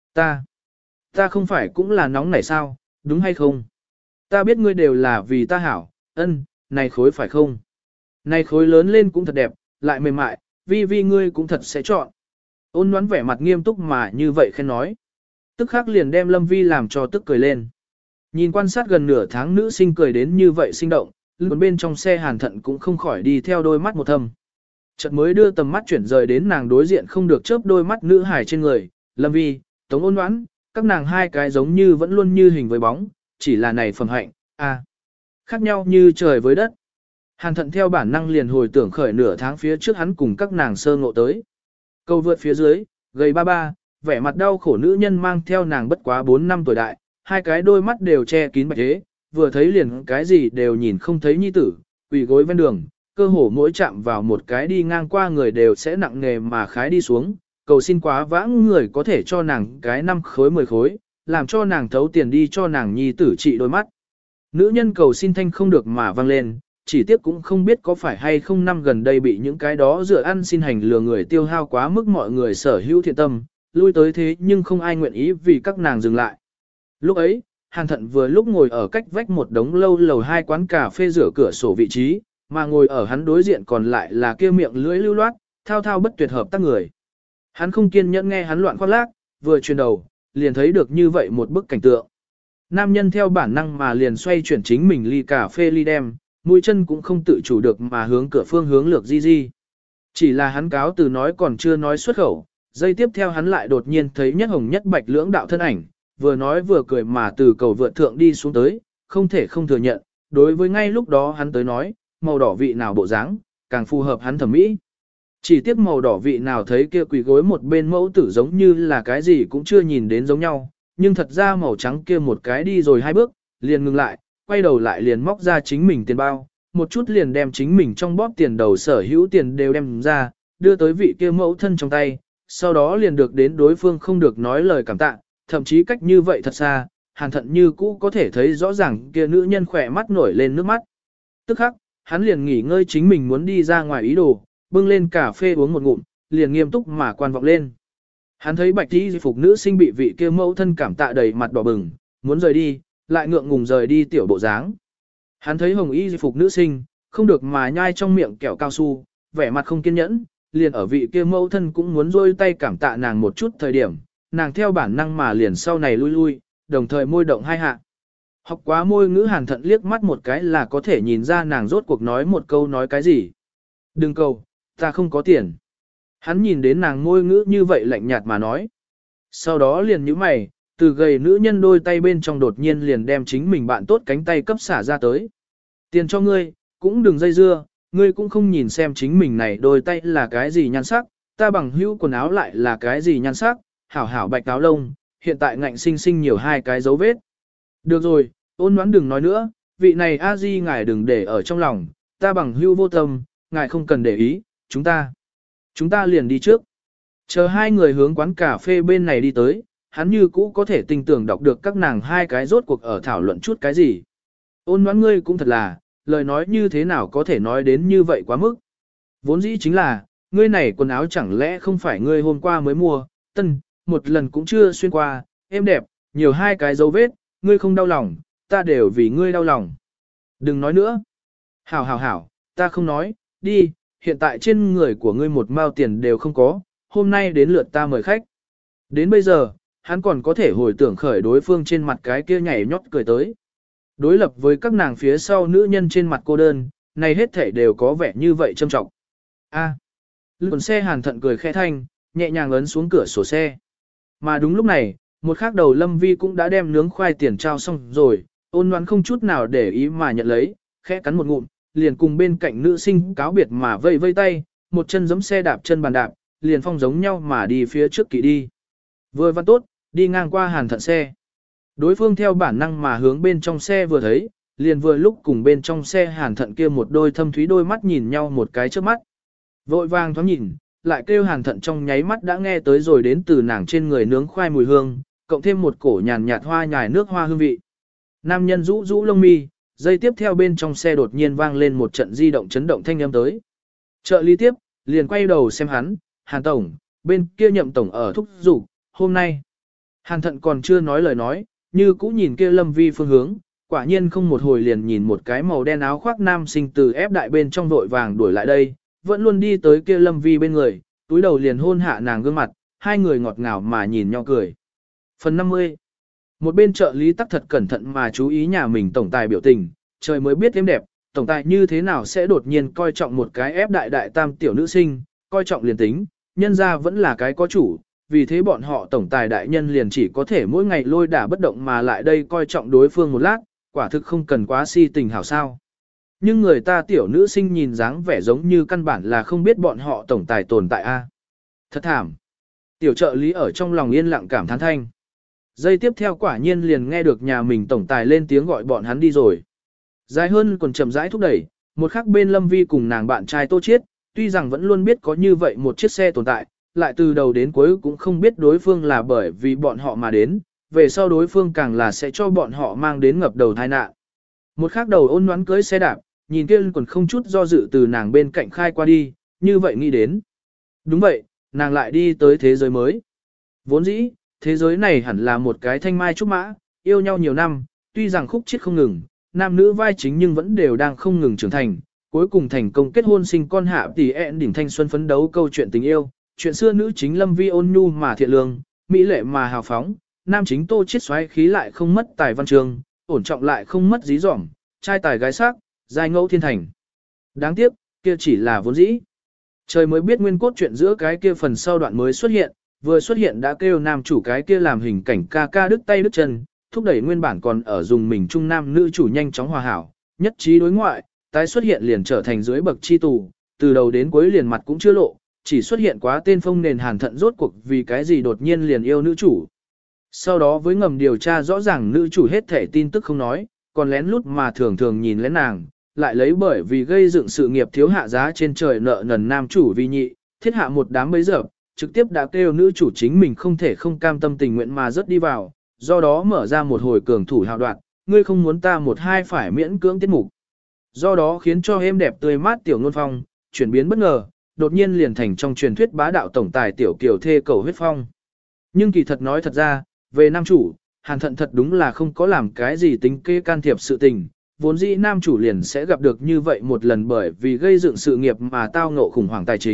Ta không phải cũng là nóng nảy sao, đúng hay không? Ta biết ngươi đều là vì ta hảo, này khối phải không? Này khối lớn lên cũng thật đẹp, lại mềm mại, Vi ngươi cũng thật sẽ chọn. Ôn nhoãn vẻ mặt nghiêm túc mà như vậy khen nói. Tức khắc liền đem Lâm Vi làm cho tức cười lên. Nhìn quan sát gần nửa tháng nữ sinh cười đến như vậy sinh động, luôn bên trong xe Hàn Thận cũng không khỏi đi theo đôi mắt một thâm. Chợt mới đưa tầm mắt chuyển rời đến nàng đối diện không được chớp đôi mắt nữ hài trên người, Lâm Vi, Tống Ôn Ngoãn, các nàng hai cái giống như vẫn luôn như hình với bóng, chỉ là này phẩm hạnh, khác nhau như trời với đất. Hàn Thận theo bản năng liền hồi tưởng khởi nửa tháng phía trước hắn cùng các nàng sơ ngộ tới. Cầu vượt phía dưới, gầy ba, vẻ mặt đau khổ nữ nhân mang theo nàng bất quá 4 năm tuổi đại, hai cái đôi mắt đều che kín bạch thế, vừa thấy liền cái gì đều nhìn không thấy nhi tử, quỳ gối ven đường, cơ hồ mỗi chạm vào một cái đi ngang qua người đều sẽ nặng nề mà khái đi xuống, cầu xin quá vãng người có thể cho nàng cái 5 khối 10 khối, làm cho nàng thấu tiền đi cho nàng nhi tử trị đôi mắt. Nữ nhân cầu xin thanh không được mà vang lên, chỉ tiếc cũng không biết có phải hay không năm gần đây bị những cái đó dựa ăn xin hành lừa người tiêu hao quá mức mọi người sở hữu thiện tâm, lui tới thế nhưng không ai nguyện ý vì các nàng dừng lại. Lúc ấy, Hàn Thận vừa lúc ngồi ở cách vách một đống lâu lầu 2 quán cà phê rửa cửa sổ vị trí, mà ngồi ở hắn đối diện còn lại là kia miệng lưỡi lưu loát, thao thao bất tuyệt hợp tác người. Hắn không kiên nhẫn nghe hắn loạn khoác lác, vừa chuyển đầu, liền thấy được như vậy một bức cảnh tượng. Nam nhân theo bản năng mà liền xoay chuyển chính mình ly cà phê ly đem, mũi chân cũng không tự chủ được mà hướng cửa phương hướng lược di. Chỉ là hắn cáo từ nói còn chưa nói xuất khẩu, giây tiếp theo hắn lại đột nhiên thấy nhất hồng nhất bạch lưỡng đạo thân ảnh, vừa nói vừa cười mà từ cầu vượt thượng đi xuống tới, không thể không thừa nhận, đối với ngay lúc đó hắn tới nói, màu đỏ vị nào bộ dáng, càng phù hợp hắn thẩm mỹ. Chỉ tiếc màu đỏ vị nào thấy kia quỳ gối một bên mẫu tử giống như là cái gì cũng chưa nhìn đến giống nhau, nhưng thật ra màu trắng kia một cái đi rồi 2 bước, liền ngừng lại, quay đầu lại liền móc ra chính mình tiền bao, một chút liền đem chính mình trong bóp tiền đầu sở hữu tiền đều đem ra, đưa tới vị kia mẫu thân trong tay, sau đó liền được đến đối phương không được nói lời cảm tạ, thậm chí cách như vậy thật xa, Hàn Thận như cũ có thể thấy rõ ràng kia nữ nhân khỏe mắt nổi lên nước mắt. Tức khắc, hắn liền nghỉ ngơi chính mình muốn đi ra ngoài ý đồ, bưng lên cà phê uống một ngụm, liền nghiêm túc mà quan vọng lên. Hắn thấy bạch y phục nữ sinh bị vị kia mẫu thân cảm tạ đầy mặt đỏ bừng, muốn rời đi, lại ngượng ngùng rời đi tiểu bộ dáng. Hắn thấy hồng y phục nữ sinh, không được mà nhai trong miệng kẹo cao su, vẻ mặt không kiên nhẫn, liền ở vị kia mẫu thân cũng muốn rôi tay cảm tạ nàng một chút thời điểm, nàng theo bản năng mà liền sau này lui lui, đồng thời môi động hai hạ. Học quá môi ngữ Hàn Thận liếc mắt một cái là có thể nhìn ra nàng rốt cuộc nói một câu nói cái gì. Đừng cầu, ta không có tiền. Hắn nhìn đến nàng môi ngữ như vậy lạnh nhạt mà nói. Sau đó liền nhíu mày, từ gầy nữ nhân đôi tay bên trong đột nhiên liền đem chính mình bạn tốt cánh tay cấp xả ra tới. Tiền cho ngươi, cũng đừng dây dưa, ngươi cũng không nhìn xem chính mình này đôi tay là cái gì nhan sắc, ta bằng hữu quần áo lại là cái gì nhan sắc, hảo hảo bạch áo lông, hiện tại ngạnh sinh sinh nhiều hai cái dấu vết. Được rồi, Ôn Ngoãn đừng nói nữa, vị này a di ngài đừng để ở trong lòng, ta bằng hữu vô tâm, ngài không cần để ý, chúng ta liền đi trước. Chờ hai người hướng quán cà phê bên này đi tới, hắn như cũ có thể tinh tưởng đọc được các nàng hai cái rốt cuộc ở thảo luận chút cái gì. Ôn Ngoãn ngươi cũng thật là, lời nói như thế nào có thể nói đến như vậy quá mức. Vốn dĩ chính là, ngươi này quần áo chẳng lẽ không phải ngươi hôm qua mới mua, tân, một lần cũng chưa xuyên qua, êm đẹp, nhiều hai cái dấu vết, ngươi không đau lòng, ta đều vì ngươi đau lòng. Đừng nói nữa. Hảo hảo hảo, ta không nói, đi, hiện tại trên người của ngươi một mao tiền đều không có, hôm nay đến lượt ta mời khách. Đến bây giờ, hắn còn có thể hồi tưởng khởi đối phương trên mặt cái kia nhảy nhót cười tới. Đối lập với các nàng phía sau nữ nhân trên mặt cô đơn, này hết thể đều có vẻ như vậy trâm trọng. A. Lùn xe Hàn Thận cười khẽ thanh, nhẹ nhàng ấn xuống cửa sổ xe. Mà đúng lúc này, một khác đầu Lâm Vi cũng đã đem nướng khoai tiền trao xong rồi, Ôn Ngoãn không chút nào để ý mà nhận lấy, khẽ cắn một ngụm, liền cùng bên cạnh nữ sinh cáo biệt mà vây vây tay, một chân giẫm xe đạp chân bàn đạp, liền phong giống nhau mà đi phía trước kỵ đi. Vừa văn tốt, đi ngang qua Hàn Thận xe. Đối phương theo bản năng mà hướng bên trong xe vừa thấy, liền vừa lúc cùng bên trong xe Hàn Thận kia một đôi thâm thúy đôi mắt nhìn nhau một cái trước mắt. Vội vàng thoáng nhìn, lại kêu Hàn Thận trong nháy mắt đã nghe tới rồi đến từ nàng trên người nướng khoai mùi hương, cộng thêm một cổ nhàn nhạt hoa nhài nước hoa hương vị. Nam nhân rũ rũ lông mi, dây tiếp theo bên trong xe đột nhiên vang lên một trận di động chấn động thanh âm tới. Trợ lý tiếp, liền quay đầu xem hắn, Hàn Tổng, bên kia Nhậm Tổng ở thúc giục, hôm nay. Hàn Thận còn chưa nói lời nói, như cũ nhìn kia Lâm Vi phương hướng, quả nhiên không một hồi liền nhìn một cái màu đen áo khoác nam sinh từ ép đại bên trong vội vàng đuổi lại đây, vẫn luôn đi tới kia Lâm Vi bên người, túi đầu liền hôn hạ nàng gương mặt, hai người ngọt ngào mà nhìn nhau cười. Phần 50. Một bên trợ lý tắc thật cẩn thận mà chú ý nhà mình tổng tài biểu tình, trời mới biết êm đẹp, tổng tài như thế nào sẽ đột nhiên coi trọng một cái ép đại đại tam tiểu nữ sinh, coi trọng liền tính, nhân ra vẫn là cái có chủ, vì thế bọn họ tổng tài đại nhân liền chỉ có thể mỗi ngày lôi đả bất động mà lại đây coi trọng đối phương một lát, quả thực không cần quá si tình hảo sao. Nhưng người ta tiểu nữ sinh nhìn dáng vẻ giống như căn bản là không biết bọn họ tổng tài tồn tại a. Thật thảm. Tiểu trợ lý ở trong lòng yên lặng cảm thán thanh. Giây tiếp theo quả nhiên liền nghe được nhà mình tổng tài lên tiếng gọi bọn hắn đi rồi. Dài hơn còn chậm rãi thúc đẩy, một khắc bên Lâm Vi cùng nàng bạn trai Tô Chiết, tuy rằng vẫn luôn biết có như vậy một chiếc xe tồn tại, lại từ đầu đến cuối cũng không biết đối phương là bởi vì bọn họ mà đến, về sau đối phương càng là sẽ cho bọn họ mang đến ngập đầu tai nạn. Một khắc đầu Ôn Ngoãn cưới xe đạp, nhìn kia còn không chút do dự từ nàng bên cạnh khai qua đi, như vậy nghĩ đến. Đúng vậy, nàng lại đi tới thế giới mới. Vốn dĩ, thế giới này hẳn là một cái thanh mai trúc mã, yêu nhau nhiều năm, tuy rằng khúc chiết không ngừng, nam nữ vai chính nhưng vẫn đều đang không ngừng trưởng thành, cuối cùng thành công kết hôn sinh con hạ tỷ ẹn đỉnh thanh xuân phấn đấu câu chuyện tình yêu, chuyện xưa nữ chính Lâm Vi ôn nhu mà thiện lương, mỹ lệ mà hào phóng, nam chính Tô Chiết xoáy khí lại không mất tài văn chương, ổn trọng lại không mất dí dỏm, trai tài gái sắc, giai ngẫu thiên thành. Đáng tiếc, kia chỉ là vốn dĩ. Trời mới biết nguyên cốt chuyện giữa cái kia phần sau đoạn mới xuất hiện, vừa xuất hiện đã kêu nam chủ cái kia làm hình cảnh ca ca đứt tay đứt chân, thúc đẩy nguyên bản còn ở dùng mình trung nam nữ chủ nhanh chóng hòa hảo, nhất trí đối ngoại, tái xuất hiện liền trở thành dưới bậc chi tù, từ đầu đến cuối liền mặt cũng chưa lộ, chỉ xuất hiện quá tên phong nền Hàn Thận rốt cuộc vì cái gì đột nhiên liền yêu nữ chủ. Sau đó với ngầm điều tra rõ ràng nữ chủ hết thể tin tức không nói, còn lén lút mà thường thường nhìn lén nàng, lại lấy bởi vì gây dựng sự nghiệp thiếu hạ giá trên trời nợ nần nam chủ vi nhị, thiết hạ một đám bấy giờ, trực tiếp đã kêu nữ chủ chính mình không thể không cam tâm tình nguyện mà rớt đi vào, do đó mở ra một hồi cường thủ hào đoạn, ngươi không muốn ta một hai phải miễn cưỡng tiết mục. Do đó khiến cho êm đẹp tươi mát tiểu ngôn phong, chuyển biến bất ngờ, đột nhiên liền thành trong truyền thuyết bá đạo tổng tài tiểu kiều thê cầu huyết phong. Nhưng kỳ thật nói thật ra, về nam chủ, Hàn Thận thật đúng là không có làm cái gì tính kế can thiệp sự tình, vốn dĩ nam chủ liền sẽ gặp được như vậy một lần bởi vì gây dựng sự nghiệp mà tao ngộ khủng hoảng tài chính,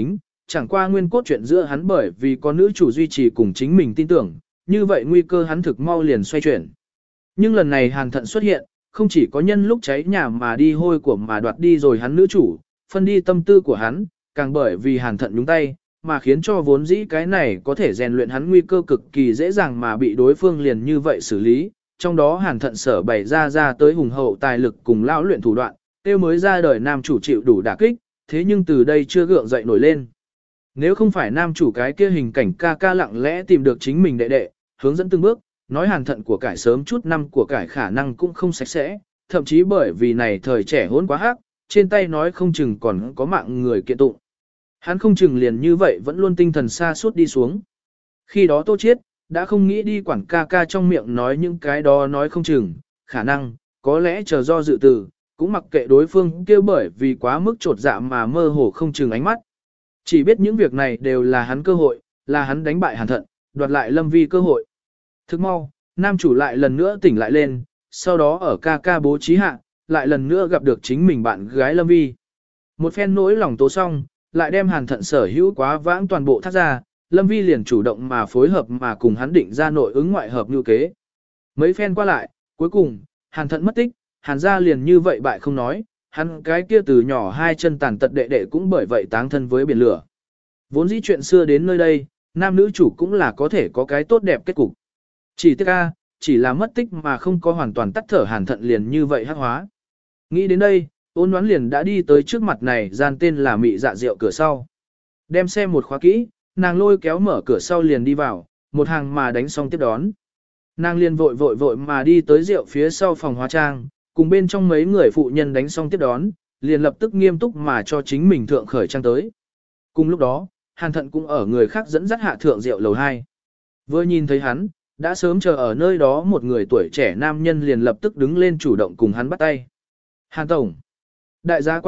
chẳng qua nguyên cốt chuyện giữa hắn bởi vì có nữ chủ duy trì cùng chính mình tin tưởng, như vậy nguy cơ hắn thực mau liền xoay chuyển. Nhưng lần này Hàn Thận xuất hiện, không chỉ có nhân lúc cháy nhà mà đi hôi của mà đoạt đi rồi hắn nữ chủ, phân đi tâm tư của hắn, càng bởi vì Hàn Thận nhúng tay, mà khiến cho vốn dĩ cái này có thể rèn luyện hắn nguy cơ cực kỳ dễ dàng mà bị đối phương liền như vậy xử lý, trong đó Hàn Thận sở bày ra tới hùng hậu tài lực cùng lão luyện thủ đoạn, tiêu mới ra đời nam chủ chịu đủ đả kích, thế nhưng từ đây chưa gượng dậy nổi lên. Nếu không phải nam chủ cái kia hình cảnh ca ca lặng lẽ tìm được chính mình đệ đệ, hướng dẫn từng bước, nói Hàn Thận của cải sớm chút năm của cải khả năng cũng không sạch sẽ, thậm chí bởi vì này thời trẻ hỗn quá hắc, trên tay nói không chừng còn có mạng người kiện tụng. Hắn không chừng liền như vậy vẫn luôn tinh thần xa suốt đi xuống. Khi đó Tô Chiết đã không nghĩ đi quản ca ca trong miệng nói những cái đó nói không chừng, khả năng, có lẽ chờ do dự từ, cũng mặc kệ đối phương kêu bởi vì quá mức trột dạ mà mơ hồ không chừng ánh mắt. Chỉ biết những việc này đều là hắn cơ hội, là hắn đánh bại Hàn Thận, đoạt lại Lâm Vi cơ hội. Thức mau, nam chủ lại lần nữa tỉnh lại lên, sau đó ở ca ca bố trí hạ, lại lần nữa gặp được chính mình bạn gái Lâm Vi. Một phen nỗi lòng tố xong, lại đem Hàn Thận sở hữu quá vãng toàn bộ thắt ra, Lâm Vi liền chủ động mà phối hợp mà cùng hắn định ra nội ứng ngoại hợp như kế. Mấy phen qua lại, cuối cùng, Hàn Thận mất tích, Hàn gia liền như vậy bại không nói, hắn cái kia từ nhỏ hai chân tàn tật đệ đệ cũng bởi vậy táng thân với biển lửa. Vốn dĩ chuyện xưa đến nơi đây, nam nữ chủ cũng là có thể có cái tốt đẹp kết cục. Chỉ tiếc a, chỉ là mất tích mà không có hoàn toàn tắt thở Hàn Thận liền như vậy hắc hóa. Nghĩ đến đây, Ôn Ngoãn liền đã đi tới trước mặt này gian tên là Mị Dạ Rượu cửa sau. Đem xe một khóa kỹ, nàng lôi kéo mở cửa sau liền đi vào, một hàng mà đánh xong tiếp đón. Nàng liền vội vội mà đi tới rượu phía sau phòng hóa trang, cùng bên trong mấy người phụ nhân đánh xong tiếp đón, liền lập tức nghiêm túc mà cho chính mình thượng khởi trang tới. Cùng lúc đó, Hàn Thận cũng ở người khác dẫn dắt hạ thượng rượu lầu 2. Vừa nhìn thấy hắn, đã sớm chờ ở nơi đó một người tuổi trẻ nam nhân liền lập tức đứng lên chủ động cùng hắn bắt tay. Hàn Tổng, đại giá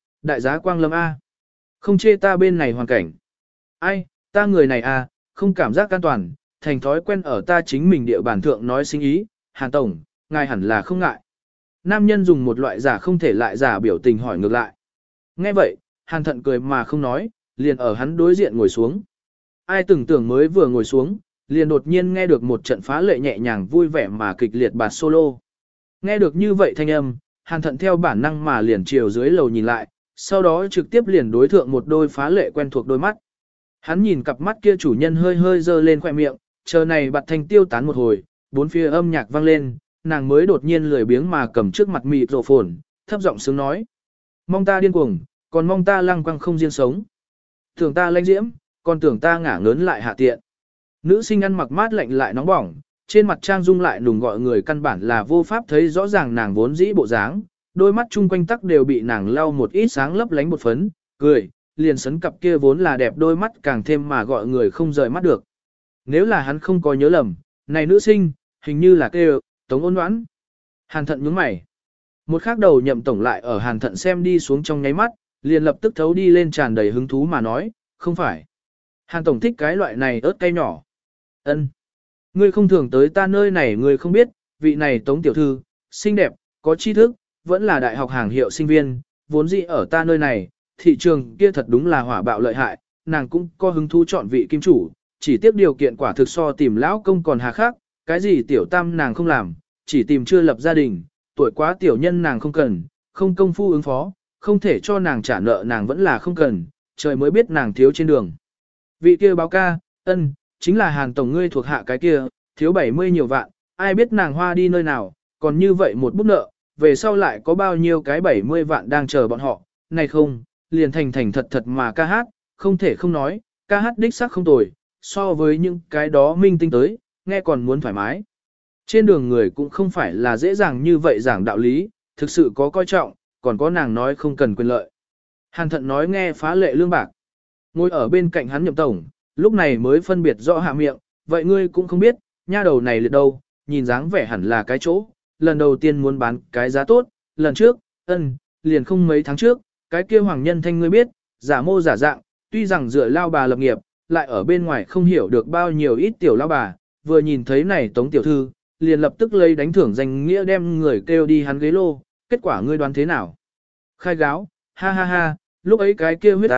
Quang Lâm A. Không chê ta bên này hoàn cảnh. Ai, ta người này A, không cảm giác an toàn, thành thói quen ở ta chính mình địa bàn thượng nói sinh ý. Hàn Tổng, ngài hẳn là không ngại. Nam nhân dùng một loại giả không thể lại giả biểu tình hỏi ngược lại. Nghe vậy, Hàn Thận cười mà không nói, liền ở hắn đối diện ngồi xuống. Ai tưởng tượng mới vừa ngồi xuống, liền đột nhiên nghe được một trận phá lệ nhẹ nhàng vui vẻ mà kịch liệt bạt solo. Nghe được như vậy thanh âm, Hàn Thận theo bản năng mà liền chiều dưới lầu nhìn lại, sau đó trực tiếp liền đối thượng một đôi phá lệ quen thuộc đôi mắt. Hắn nhìn cặp mắt kia chủ nhân hơi hơi dơ lên khỏe miệng, chờ này bạt thanh tiêu tán một hồi, bốn phía âm nhạc vang lên, nàng mới đột nhiên lười biếng mà cầm trước mặt mịt rổ phồn, thấp giọng sướng nói. Mong ta điên cuồng, còn mong ta lăng quăng không riêng sống. Tưởng ta lãnh diễm, còn tưởng ta ngả ngớn lại hạ tiện. Nữ sinh ăn mặc mát lạnh lại nóng bỏng, trên mặt trang dung lại nùng gọi người căn bản là vô pháp thấy rõ ràng nàng vốn dĩ bộ dáng, đôi mắt chung quanh tắc đều bị nàng lau một ít sáng lấp lánh một phấn, cười, liền sấn cặp kia vốn là đẹp đôi mắt càng thêm mà gọi người không rời mắt được. Nếu là hắn không có nhớ lầm, này nữ sinh, hình như là kêu, Tống Ôn Ngoãn. Hàn Thận nhướng mày. Một khắc đầu Nhậm tổng lại ở Hàn Thận xem đi xuống trong nháy mắt, liền lập tức thấu đi lên tràn đầy hứng thú mà nói, không phải. Hàn tổng thích cái loại này ớt cay nhỏ. Ân, ngươi không thường tới ta nơi này ngươi không biết, vị này Tống tiểu thư, xinh đẹp, có tri thức, vẫn là đại học hàng hiệu sinh viên, vốn dĩ ở ta nơi này, thị trường kia thật đúng là hỏa bạo lợi hại, nàng cũng có hứng thú chọn vị kim chủ, chỉ tiếp điều kiện quả thực so tìm lão công còn hà khắc, cái gì tiểu tam nàng không làm, chỉ tìm chưa lập gia đình, tuổi quá tiểu nhân nàng không cần, không công phu ứng phó, không thể cho nàng trả nợ nàng vẫn là không cần, trời mới biết nàng thiếu trên đường. Vị kia báo ca, ân, chính là Hàn tổng ngươi thuộc hạ cái kia, thiếu 70 nhiều vạn, ai biết nàng hoa đi nơi nào, còn như vậy một bút nợ, về sau lại có bao nhiêu cái 70 vạn đang chờ bọn họ, này không, liền thành thật thật mà ca hát, không thể không nói, ca hát đích xác không tồi, so với những cái đó minh tinh tới, nghe còn muốn thoải mái. Trên đường người cũng không phải là dễ dàng như vậy giảng đạo lý, thực sự có coi trọng, còn có nàng nói không cần quyền lợi. Hàn Thận nói nghe phá lệ lương bạc. Ngồi ở bên cạnh hắn Nhậm tổng, lúc này mới phân biệt rõ hạ miệng, vậy ngươi cũng không biết, nha đầu này liệt đâu, nhìn dáng vẻ hẳn là cái chỗ, lần đầu tiên muốn bán cái giá tốt, lần trước, liền không mấy tháng trước, cái kia Hoàng Nhân Thanh ngươi biết, giả mô giả dạng, tuy rằng dựa lao bà lập nghiệp, lại ở bên ngoài không hiểu được bao nhiêu ít tiểu lao bà, vừa nhìn thấy này Tống tiểu thư, liền lập tức lấy đánh thưởng danh nghĩa đem người kêu đi hắn ghế lô, kết quả ngươi đoán thế nào? Khai gáo, ha ha ha, lúc ấy cái kia huyết ta,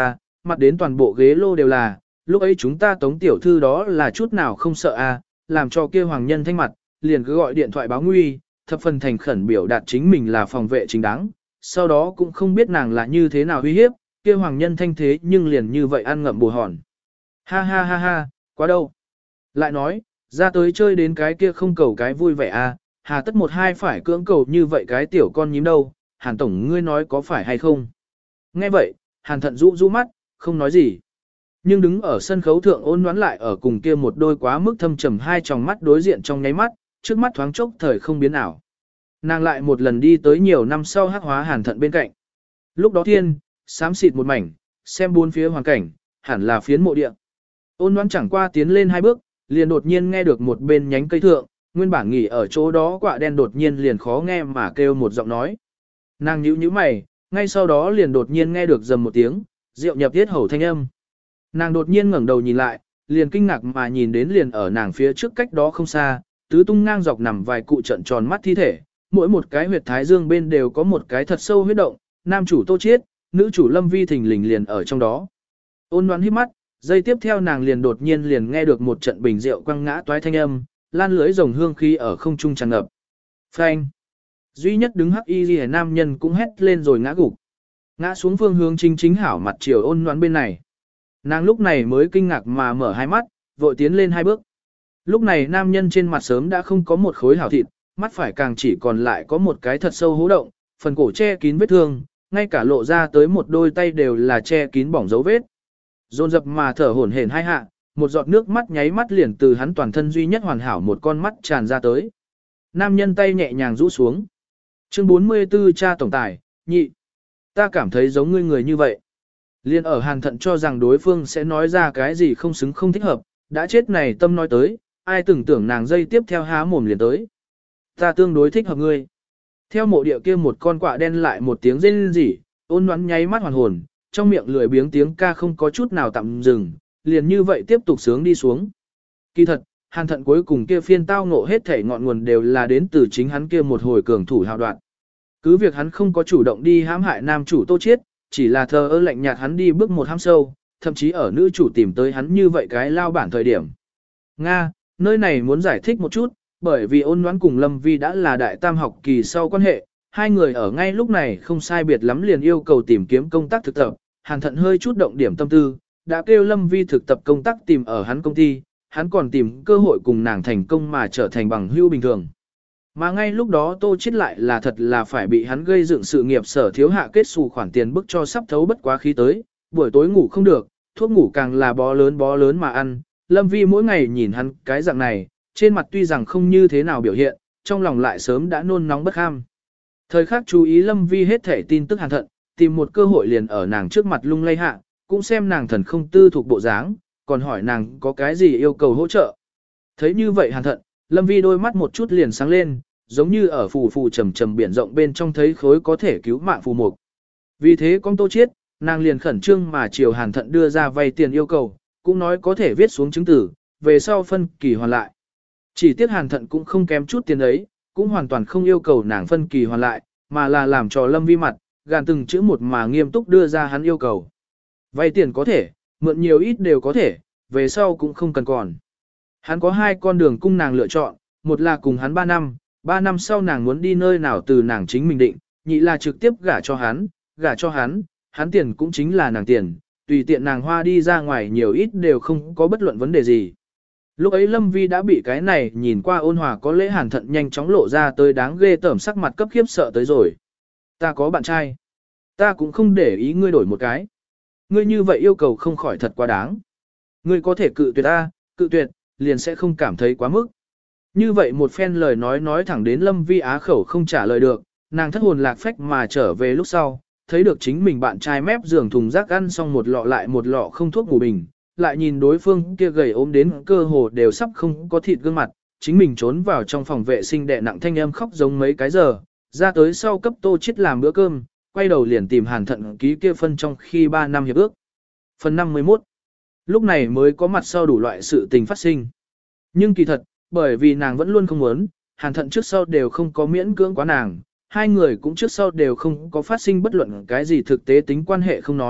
mặt đến toàn bộ ghế lô đều là, lúc ấy chúng ta tống tiểu thư đó là chút nào không sợ à, làm cho kia hoàng nhân thanh mặt, liền cứ gọi điện thoại báo nguy, thập phần thành khẩn biểu đạt chính mình là phòng vệ chính đáng, sau đó cũng không biết nàng là như thế nào uy hiếp, kia hoàng nhân thanh thế nhưng liền như vậy ăn ngậm bù hòn. Ha ha ha ha, quá đâu. Lại nói, ra tới chơi đến cái kia không cầu cái vui vẻ à, hà tất một hai phải cưỡng cầu như vậy cái tiểu con nhím đâu, Hàn Tổng ngươi nói có phải hay không. Nghe vậy, Hàn Thận rũ rũ mắt, không nói gì. Nhưng đứng ở sân khấu thượng ôn đoán lại ở cùng kia một đôi quá mức thâm trầm hai tròng mắt đối diện trong nháy mắt, trước mắt thoáng chốc thời không biến ảo. Nàng lại một lần đi tới nhiều năm sau hắc hóa Hàn Thận bên cạnh. Lúc đó thiên, xám xịt một mảnh, xem bốn phía hoàn cảnh, hẳn là phiến mộ địa. Ôn đoán chẳng qua tiến lên hai bước, liền đột nhiên nghe được một bên nhánh cây thượng, nguyên bản nghỉ ở chỗ đó quạ đen đột nhiên liền khó nghe mà kêu một giọng nói. Nàng nhíu nhíu mày, ngay sau đó liền đột nhiên nghe được rầm một tiếng, rượu nhập tiết hầu thanh âm. Nàng đột nhiên ngẩng đầu nhìn lại, liền kinh ngạc mà nhìn đến liền ở nàng phía trước cách đó không xa, tứ tung ngang dọc nằm vài cụ trận tròn mắt thi thể, mỗi một cái huyệt thái dương bên đều có một cái thật sâu huyết động, nam chủ Tô Chiết, nữ chủ Lâm Vi thình lình liền ở trong đó. Ôn đoán hít mắt, giây tiếp theo nàng liền đột nhiên liền nghe được một trận bình rượu quăng ngã toái thanh âm, lan lưới rồng hương khí ở không trung tràn ngập. Phanh! Duy nhất đứng hắc y liễu nam nhân cũng hét lên rồi ngã gục. Ngã xuống phương hướng chính hảo mặt chiều ôn đoán bên này. Nàng lúc này mới kinh ngạc mà mở hai mắt, vội tiến lên hai bước. Lúc này nam nhân trên mặt sớm đã không có một khối hảo thịt, mắt phải càng chỉ còn lại có một cái thật sâu hố động, phần cổ che kín vết thương, ngay cả lộ ra tới một đôi tay đều là che kín bỏng dấu vết. Dồn dập mà thở hổn hển hai hạ, một giọt nước mắt nháy mắt liền từ hắn toàn thân duy nhất hoàn hảo một con mắt tràn ra tới. Nam nhân tay nhẹ nhàng rũ xuống. Chương 44 cha tổng tài, nhị. Ta cảm thấy giống ngươi người như vậy. Liên ở Hàn Thận cho rằng đối phương sẽ nói ra cái gì không xứng không thích hợp, đã chết này tâm nói tới, ai từng tưởng nàng dây tiếp theo há mồm liền tới. Ta tương đối thích hợp ngươi. Theo mộ địa kia một con quạ đen lại một tiếng rên rỉ, ôn đoán nháy mắt hoàn hồn, trong miệng lười biếng tiếng ca không có chút nào tạm dừng, liền như vậy tiếp tục sướng đi xuống. Kỳ thật, Hàn Thận cuối cùng kia phiên tao ngộ hết thể ngọn nguồn đều là đến từ chính hắn kia một hồi cường thủ hào đoạn. Cứ việc hắn không có chủ động đi hãm hại nam chủ Tô Chiết, chỉ là thờ ơ lạnh nhạt hắn đi bước một hãm sâu, thậm chí ở nữ chủ tìm tới hắn như vậy cái lao bản thời điểm. Nga, nơi này muốn giải thích một chút, bởi vì ôn đoán cùng Lâm Vi đã là đại tam học kỳ sau quan hệ, hai người ở ngay lúc này không sai biệt lắm liền yêu cầu tìm kiếm công tác thực tập, Hàn Thận hơi chút động điểm tâm tư, đã kêu Lâm Vi thực tập công tác tìm ở hắn công ty, hắn còn tìm cơ hội cùng nàng thành công mà trở thành bằng hữu bình thường. Mà ngay lúc đó Tô Chiết lại là thật là phải bị hắn gây dựng sự nghiệp sở thiếu hạ kết xù khoản tiền bức cho sắp thấu bất quá khí tới, buổi tối ngủ không được, thuốc ngủ càng là bó lớn mà ăn, Lâm Vi mỗi ngày nhìn hắn cái dạng này, trên mặt tuy rằng không như thế nào biểu hiện, trong lòng lại sớm đã nôn nóng bất ham. Thời khắc chú ý Lâm Vi hết thể tin tức Hàn Thận, tìm một cơ hội liền ở nàng trước mặt lung lay hạ, cũng xem nàng thần không tư thuộc bộ dáng, còn hỏi nàng có cái gì yêu cầu hỗ trợ. Thấy như vậy Hàn Thận, Lâm Vi đôi mắt một chút liền sáng lên, giống như ở phù trầm trầm biển rộng bên trong thấy khối có thể cứu mạng phù mục. Vì thế con Tô Chiết, nàng liền khẩn trương mà chiều Hàn Thận đưa ra vay tiền yêu cầu, cũng nói có thể viết xuống chứng tử, về sau phân kỳ hoàn lại. Chỉ tiếc Hàn Thận cũng không kém chút tiền ấy, cũng hoàn toàn không yêu cầu nàng phân kỳ hoàn lại, mà là làm cho Lâm Vi mặt, gàn từng chữ một mà nghiêm túc đưa ra hắn yêu cầu. Vay tiền có thể, mượn nhiều ít đều có thể, về sau cũng không cần còn. Hắn có hai con đường cung nàng lựa chọn, một là cùng hắn 3 năm sau nàng muốn đi nơi nào từ nàng chính mình định, nhị là trực tiếp gả cho hắn, hắn tiền cũng chính là nàng tiền, tùy tiện nàng hoa đi ra ngoài nhiều ít đều không có bất luận vấn đề gì. Lúc ấy Lâm Vi đã bị cái này nhìn qua ôn hòa có lễ Hàn Thận nhanh chóng lộ ra tới đáng ghê tởm sắc mặt cấp khiếp sợ tới rồi. Ta có bạn trai. Ta cũng không để ý ngươi đổi một cái. Ngươi như vậy yêu cầu không khỏi thật quá đáng. Ngươi có thể cự tuyệt ta, cự tuyệt, liền sẽ không cảm thấy quá mức. Như vậy một phen lời nói thẳng đến Lâm Vi á khẩu không trả lời được, nàng thất hồn lạc phách mà trở về lúc sau, thấy được chính mình bạn trai mép giường thùng rác ăn xong một lọ lại một lọ không thuốc ngủ bình, lại nhìn đối phương kia gầy ốm đến cơ hồ đều sắp không có thịt gương mặt, chính mình trốn vào trong phòng vệ sinh đè nặng thanh âm khóc giống mấy cái giờ, ra tới sau cấp Tô Chiết làm bữa cơm, quay đầu liền tìm Hàn Thận ký kia phân trong khi 3 năm hiệp ước. Phần 51. Lúc này mới có mặt sau đủ loại sự tình phát sinh. Nhưng kỳ thật, bởi vì nàng vẫn luôn không muốn, Hàn Thận trước sau đều không có miễn cưỡng quá nàng, hai người cũng trước sau đều không có phát sinh bất luận cái gì thực tế tính quan hệ không nói,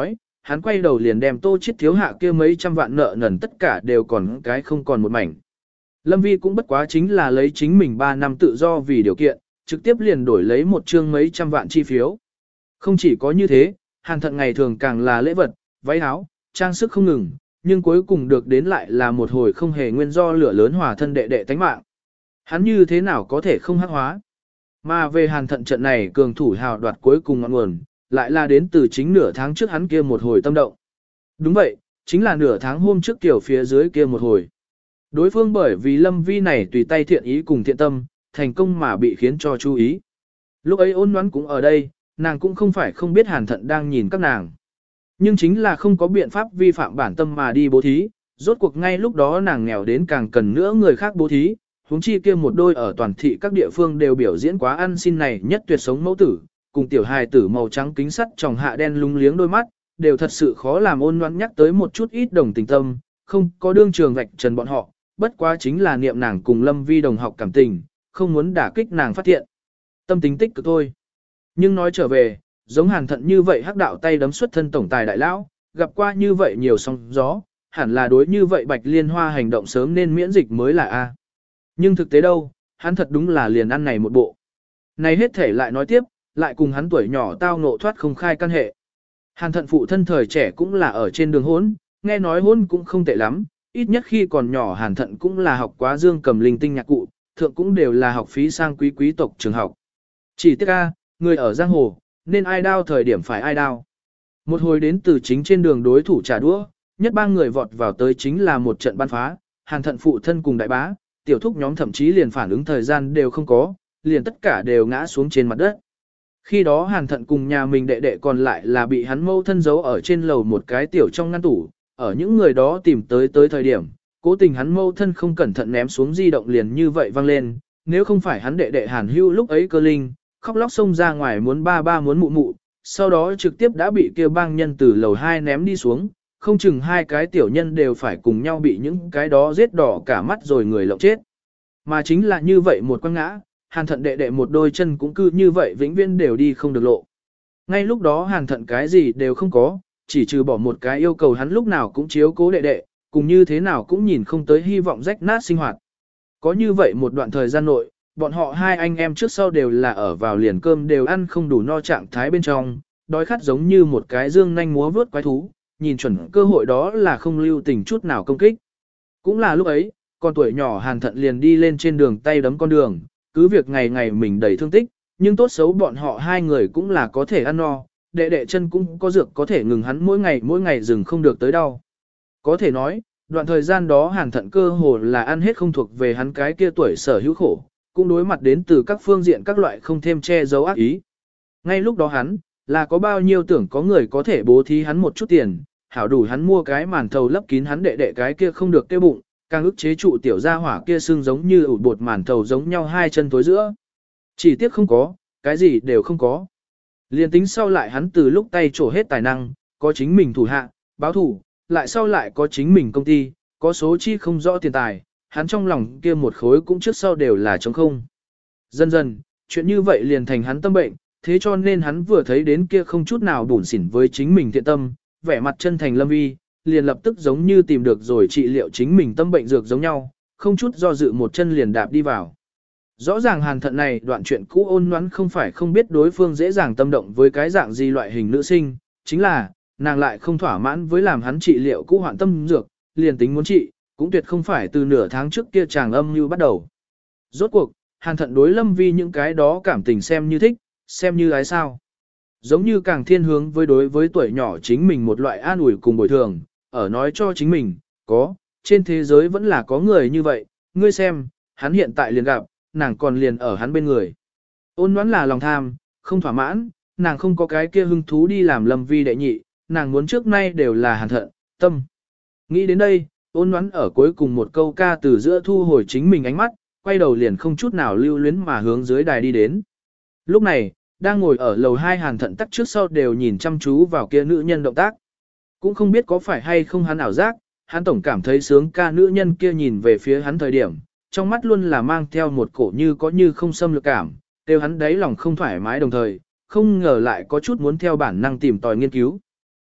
hắn quay đầu liền đem Tô Chiết thiếu hạ kia mấy trăm vạn nợ nần tất cả đều còn cái không còn một mảnh. Lâm Vi cũng bất quá chính là lấy chính mình 3 năm tự do vì điều kiện, trực tiếp liền đổi lấy một chương mấy trăm vạn chi phiếu. Không chỉ có như thế, Hàn Thận ngày thường càng là lễ vật, váy áo, trang sức không ngừng, nhưng cuối cùng được đến lại là một hồi không hề nguyên do lửa lớn hòa thân đệ đệ tánh mạng. Hắn như thế nào có thể không hắc hóa? Mà về Hàn Thận trận này cường thủ hào đoạt cuối cùng ngọn nguồn, lại là đến từ chính nửa tháng trước hắn kia một hồi tâm động. Đúng vậy, chính là nửa tháng hôm trước kiểu phía dưới kia một hồi. Đối phương bởi vì Lâm Vi này tùy tay thiện ý cùng thiện tâm, thành công mà bị khiến cho chú ý. Lúc ấy Ôn Ngoãn cũng ở đây, nàng cũng không phải không biết Hàn Thận đang nhìn các nàng. Nhưng chính là không có biện pháp vi phạm bản tâm mà đi bố thí, rốt cuộc ngay lúc đó nàng nghèo đến càng cần nữa người khác bố thí, huống chi kia một đôi ở toàn thị các địa phương đều biểu diễn quá ăn xin này nhất tuyệt sống mẫu tử, cùng tiểu hài tử màu trắng kính sắt tròng hạ đen lúng liếng đôi mắt, đều thật sự khó làm Ôn Ngoãn nhắc tới một chút ít đồng tình tâm, không có đương trường vạch trần bọn họ, bất quá chính là niệm nàng cùng Lâm Vi đồng học cảm tình, không muốn đả kích nàng phát hiện. Tâm tính tích cực thôi. Nhưng nói trở về, giống Hàn Thận như vậy hắc đạo tay đấm xuất thân tổng tài đại lão, gặp qua như vậy nhiều sóng gió, hẳn là đối như vậy Bạch Liên Hoa hành động sớm nên miễn dịch mới là A. Nhưng thực tế đâu, hắn thật đúng là liền ăn này một bộ. Này hết thể lại nói tiếp, lại cùng hắn tuổi nhỏ tao ngộ thoát không khai căn hệ. Hàn Thận phụ thân thời trẻ cũng là ở trên đường hốn, nghe nói hôn cũng không tệ lắm, ít nhất khi còn nhỏ Hàn Thận cũng là học quá dương cầm linh tinh nhạc cụ, thượng cũng đều là học phí sang quý quý tộc trường học. Chỉ tiếc a, người ở giang hồ, nên ai đao thời điểm phải ai đao. Một hồi đến từ chính trên đường đối thủ trả đũa, nhất ba người vọt vào tới chính là một trận ban phá, Hàn Thận phụ thân cùng đại bá, tiểu thúc nhóm thậm chí liền phản ứng thời gian đều không có, liền tất cả đều ngã xuống trên mặt đất. Khi đó Hàn Thận cùng nhà mình đệ đệ còn lại là bị hắn mâu thân giấu ở trên lầu một cái tiểu trong ngăn tủ, ở những người đó tìm tới thời điểm, cố tình hắn mâu thân không cẩn thận ném xuống di động liền như vậy văng lên, nếu không phải hắn đệ đệ Hàn Hưu lúc ấy cơ linh, khóc lóc xông ra ngoài muốn ba muốn mụ mụ, sau đó trực tiếp đã bị kêu bang nhân từ lầu 2 ném đi xuống, không chừng hai cái tiểu nhân đều phải cùng nhau bị những cái đó giết đỏ cả mắt rồi người lộng chết. Mà chính là như vậy một quăng ngã, Hàn Thận đệ đệ một đôi chân cũng cứ như vậy vĩnh viễn đều đi không được lộ. Ngay lúc đó Hàn Thận cái gì đều không có, chỉ trừ bỏ một cái yêu cầu hắn lúc nào cũng chiếu cố đệ đệ, cùng như thế nào cũng nhìn không tới hy vọng rách nát sinh hoạt. Có như vậy một đoạn thời gian nội, bọn họ hai anh em trước sau đều là ở vào liền cơm đều ăn không đủ no trạng thái bên trong, đói khát giống như một cái dương nhanh múa vướt quái thú, nhìn chuẩn cơ hội đó là không lưu tình chút nào công kích. Cũng là lúc ấy, con tuổi nhỏ Hàn Thận liền đi lên trên đường tay đấm con đường, cứ việc ngày ngày mình đầy thương tích, nhưng tốt xấu bọn họ hai người cũng là có thể ăn no, đệ đệ chân cũng có dược có thể ngừng hắn mỗi ngày dừng không được tới đau. Có thể nói, đoạn thời gian đó Hàn Thận cơ hồ là ăn hết không thuộc về hắn cái kia tuổi sở hữu khổ, cũng đối mặt đến từ các phương diện các loại không thêm che giấu ác ý. Ngay lúc đó hắn, là có bao nhiêu tưởng có người có thể bố thí hắn một chút tiền, hảo đủ hắn mua cái màn thầu lấp kín hắn đệ đệ cái kia không được tiêu bụng, càng ức chế trụ tiểu gia hỏa kia xương giống như ủ bột màn thầu giống nhau hai chân tối giữa. Chỉ tiếc không có, cái gì đều không có. Liên tính sau lại hắn từ lúc tay trổ hết tài năng, có chính mình thủ hạ, báo thủ, lại sau lại có chính mình công ty, có số chi không rõ tiền tài, hắn trong lòng kia một khối cũng trước sau đều là trống không. Dần dần, chuyện như vậy liền thành hắn tâm bệnh, thế cho nên hắn vừa thấy đến kia không chút nào bủn xỉn với chính mình thiện tâm, vẻ mặt chân thành Lâm Vi, liền lập tức giống như tìm được rồi trị liệu chính mình tâm bệnh dược giống nhau, không chút do dự một chân liền đạp đi vào. Rõ ràng Hàn Thận này đoạn chuyện cũ ôn nhoắn không phải không biết đối phương dễ dàng tâm động với cái dạng gì loại hình nữ sinh, chính là, nàng lại không thỏa mãn với làm hắn trị liệu cũ hoạn tâm dược, liền tính muốn trị, cũng tuyệt không phải từ nửa tháng trước kia chàng âm như bắt đầu. Rốt cuộc, Hàn Thận đối Lâm Vi những cái đó cảm tình xem như thích, xem như ái sao. Giống như càng thiên hướng với đối với tuổi nhỏ chính mình một loại an ủi cùng bồi thường, ở nói cho chính mình, có, trên thế giới vẫn là có người như vậy, ngươi xem, hắn hiện tại liền gặp, nàng còn liền ở hắn bên người. Ôn đoán là lòng tham, không thỏa mãn, nàng không có cái kia hứng thú đi làm Lâm Vi đệ nhị, nàng muốn trước nay đều là Hàn Thận, tâm. Nghĩ đến đây, ôn đoán ở cuối cùng một câu ca từ giữa thu hồi chính mình ánh mắt, quay đầu liền không chút nào lưu luyến mà hướng dưới đài đi đến. Lúc này, đang ngồi ở lầu 2 Hàn Thận tắc trước sau đều nhìn chăm chú vào kia nữ nhân động tác. Cũng không biết có phải hay không hắn ảo giác, hắn tổng cảm thấy sướng ca nữ nhân kia nhìn về phía hắn thời điểm, trong mắt luôn là mang theo một cổ như có như không xâm lược cảm, đều hắn đáy lòng không thoải mái đồng thời, không ngờ lại có chút muốn theo bản năng tìm tòi nghiên cứu.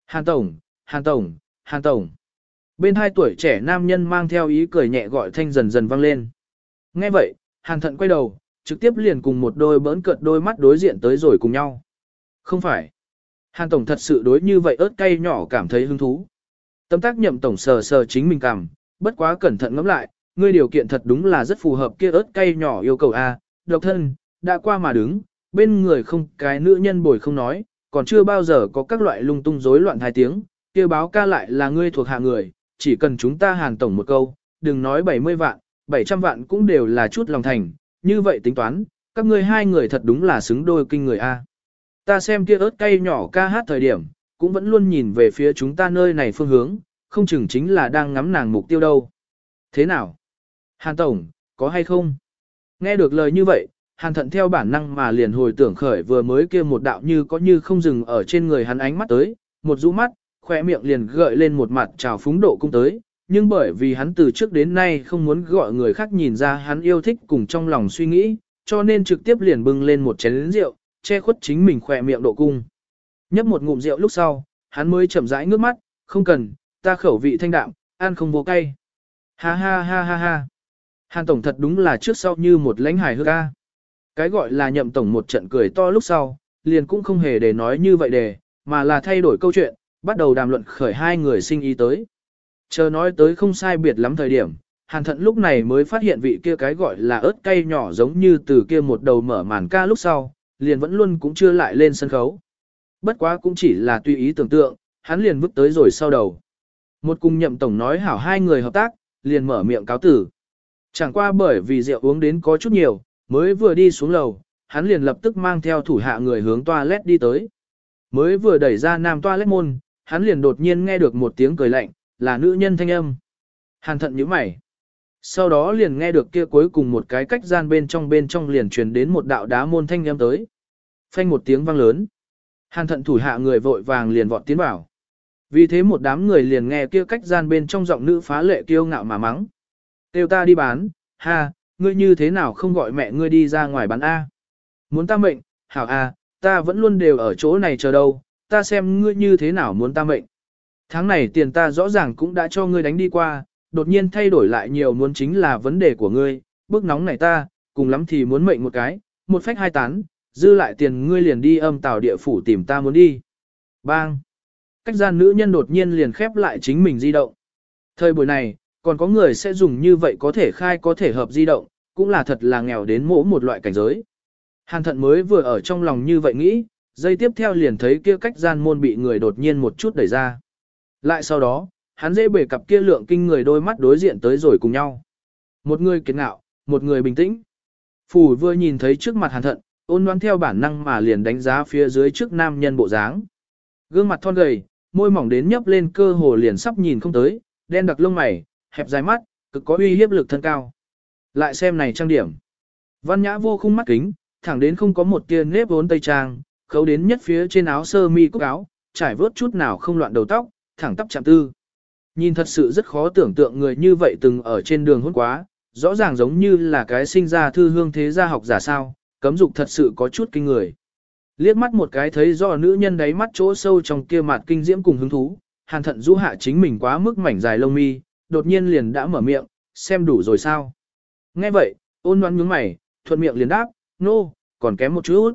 Hàn Tổng, Hàn Tổng, Hàn Tổng. Bên hai tuổi trẻ nam nhân mang theo ý cười nhẹ gọi thanh dần dần vang lên. Nghe vậy, Hàn Thận quay đầu, trực tiếp liền cùng một đôi bỡn cợt đôi mắt đối diện tới rồi cùng nhau. Không phải. Hàn Tổng thật sự đối như vậy ớt cay nhỏ cảm thấy hứng thú. Tâm tác Nhậm Tổng sờ sờ chính mình cảm, bất quá cẩn thận ngẫm lại, ngươi điều kiện thật đúng là rất phù hợp kia ớt cay nhỏ yêu cầu a, độc thân, đã qua mà đứng, bên người không cái nữ nhân bồi không nói, còn chưa bao giờ có các loại lung tung rối loạn hai tiếng, kia báo ca lại là ngươi thuộc hạ người, chỉ cần chúng ta Hàn Tổng một câu, đừng nói 70 vạn, 700 vạn cũng đều là chút lòng thành, như vậy tính toán, các ngươi hai người thật đúng là xứng đôi kinh người a. Ta xem kia ớt cay nhỏ ca hát thời điểm, cũng vẫn luôn nhìn về phía chúng ta nơi này phương hướng, không chừng chính là đang ngắm nàng mục tiêu đâu. Thế nào? Hàn Tổng, có hay không? Nghe được lời như vậy, Hàn Thận theo bản năng mà liền hồi tưởng khởi vừa mới kia một đạo như có như không dừng ở trên người hắn ánh mắt tới, một rũ mắt, khỏe miệng liền gợi lên một mặt trào phúng độ cung tới, nhưng bởi vì hắn từ trước đến nay không muốn gọi người khác nhìn ra hắn yêu thích cùng trong lòng suy nghĩ, cho nên trực tiếp liền bưng lên một chén rượu, che khuất chính mình khỏe miệng độ cung. Nhấp một ngụm rượu lúc sau, hắn mới chậm rãi ngước mắt, không cần, ta khẩu vị thanh đạm, ăn không vô cay. Ha ha ha ha ha. Hàn Tổng thật đúng là trước sau như một lãnh hài hước ca. Cái gọi là Nhậm Tổng một trận cười to lúc sau, liền cũng không hề để nói như vậy mà là thay đổi câu chuyện, bắt đầu đàm luận khởi hai người sinh ý tới. Chờ nói tới không sai biệt lắm thời điểm, Hàn Thận lúc này mới phát hiện vị kia cái gọi là ớt cay nhỏ giống như từ kia một đầu mở màn ca lúc sau, liền vẫn luôn cũng chưa lại lên sân khấu. Bất quá cũng chỉ là tùy ý tưởng tượng, hắn liền vứt tới rồi sau đầu. Một cùng Nhậm Tổng nói hảo hai người hợp tác, liền mở miệng cáo tử. Chẳng qua bởi vì rượu uống đến có chút nhiều, mới vừa đi xuống lầu, hắn liền lập tức mang theo thủ hạ người hướng toilet đi tới. Mới vừa đẩy ra nam toilet môn, hắn liền đột nhiên nghe được một tiếng cười lạnh, là nữ nhân thanh âm. Hàn Thận nhíu mày. Sau đó liền nghe được kia cuối cùng một cái cách gian bên trong liền truyền đến một đạo đá môn thanh âm tới. Phanh một tiếng vang lớn. Hàn Thận thủ hạ người vội vàng liền vọt tiến vào. Vì thế một đám người liền nghe kia cách gian bên trong giọng nữ phá lệ kiêu ngạo mà mắng. Kêu ta đi bán, ha, ngươi như thế nào không gọi mẹ ngươi đi ra ngoài bán A. Muốn ta mệnh, hảo A, ta vẫn luôn đều ở chỗ này chờ đâu, ta xem ngươi như thế nào muốn ta mệnh. Tháng này tiền ta rõ ràng cũng đã cho ngươi đánh đi qua, đột nhiên thay đổi lại nhiều muốn chính là vấn đề của ngươi, bức nóng này ta, cùng lắm thì muốn mệnh một cái, một phách hai tán, dư lại tiền ngươi liền đi âm tào địa phủ tìm ta muốn đi. Bang! Cách gian nữ nhân đột nhiên liền khép lại chính mình di động. Thời buổi này, còn có người sẽ dùng như vậy có thể khai có thể hợp di động, cũng là thật là nghèo đến mỗ một loại cảnh giới. Hàn Thận mới vừa ở trong lòng như vậy nghĩ, giây tiếp theo liền thấy kia cách gian môn bị người đột nhiên một chút đẩy ra. Lại sau đó, hắn dễ bể cặp kia lượng kinh người đôi mắt đối diện tới rồi cùng nhau. Một người kiệt ngạo, một người bình tĩnh. Phù vừa nhìn thấy trước mặt Hàn Thận, ôn đoán theo bản năng mà liền đánh giá phía dưới trước nam nhân bộ dáng. Gương mặt thon gầy, môi mỏng đến nhấp lên cơ hồ liền sắp nhìn không tới, đen đặc lông mày, hẹp dài mắt, cực có uy hiếp lực thân cao. Lại xem này trang điểm. Văn nhã vô khung mắt kính, thẳng đến không có một tia nếp vốn tây trang, khấu đến nhất phía trên áo sơ mi cúc áo, trải vớt chút nào không loạn đầu tóc, thẳng tắp chạm tư. Nhìn thật sự rất khó tưởng tượng người như vậy từng ở trên đường hôn quá, rõ ràng giống như là cái sinh ra thư hương thế gia học giả sao, cấm dục thật sự có chút kinh người. Liếc mắt một cái thấy do nữ nhân đáy mắt chỗ sâu trong kia mặt kinh diễm cùng hứng thú, Hàn Thận du hạ chính mình quá mức mảnh dài lông mi, đột nhiên liền đã mở miệng, xem đủ rồi sao. Nghe vậy, ôn đoán nhướng mày, thuận miệng liền đáp, nô, còn kém một chút.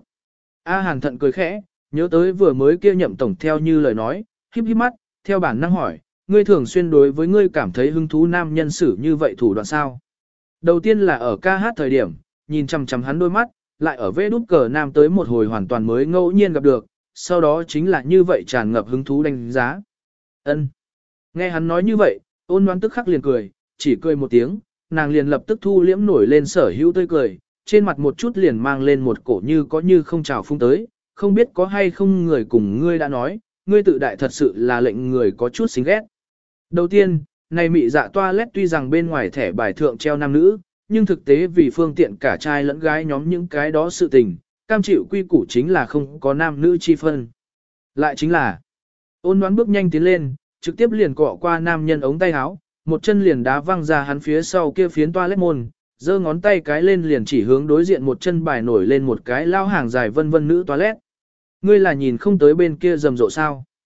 Hàn Thận cười khẽ, nhớ tới vừa mới kia Nhậm Tổng theo như lời nói, híp híp mắt, theo bản năng hỏi, ngươi thường xuyên đối với ngươi cảm thấy hứng thú nam nhân xử như vậy thủ đoạn sao? Đầu tiên là ở ca hát thời điểm, nhìn chằm chằm hắn đôi mắt, lại ở vê đút cờ nam tới một hồi hoàn toàn mới ngẫu nhiên gặp được, sau đó chính là như vậy tràn ngập hứng thú đánh giá. Ân. Nghe hắn nói như vậy, ôn đoán tức khắc liền cười, chỉ cười một tiếng, nàng liền lập tức thu liễm nổi lên sở hữu tươi cười, trên mặt một chút liền mang lên một cổ như có như không trào phung tới, không biết có hay không người cùng ngươi đã nói, ngươi tự đại thật sự là lệnh người có chút xính ghét. Đầu tiên, này mị dạ toilet tuy rằng bên ngoài thẻ bài thượng treo nam nữ, nhưng thực tế vì phương tiện cả trai lẫn gái nhóm những cái đó sự tình, cam chịu quy củ chính là không có nam nữ chi phân. Lại chính là, ôn đoán bước nhanh tiến lên, trực tiếp liền cọ qua nam nhân ống tay áo, một chân liền đá văng ra hắn phía sau kia phiến toilet môn, giơ ngón tay cái lên liền chỉ hướng đối diện một chân bài nổi lên một cái lao hàng dài vân vân nữ toilet. Ngươi là nhìn không tới bên kia rầm rộ sao?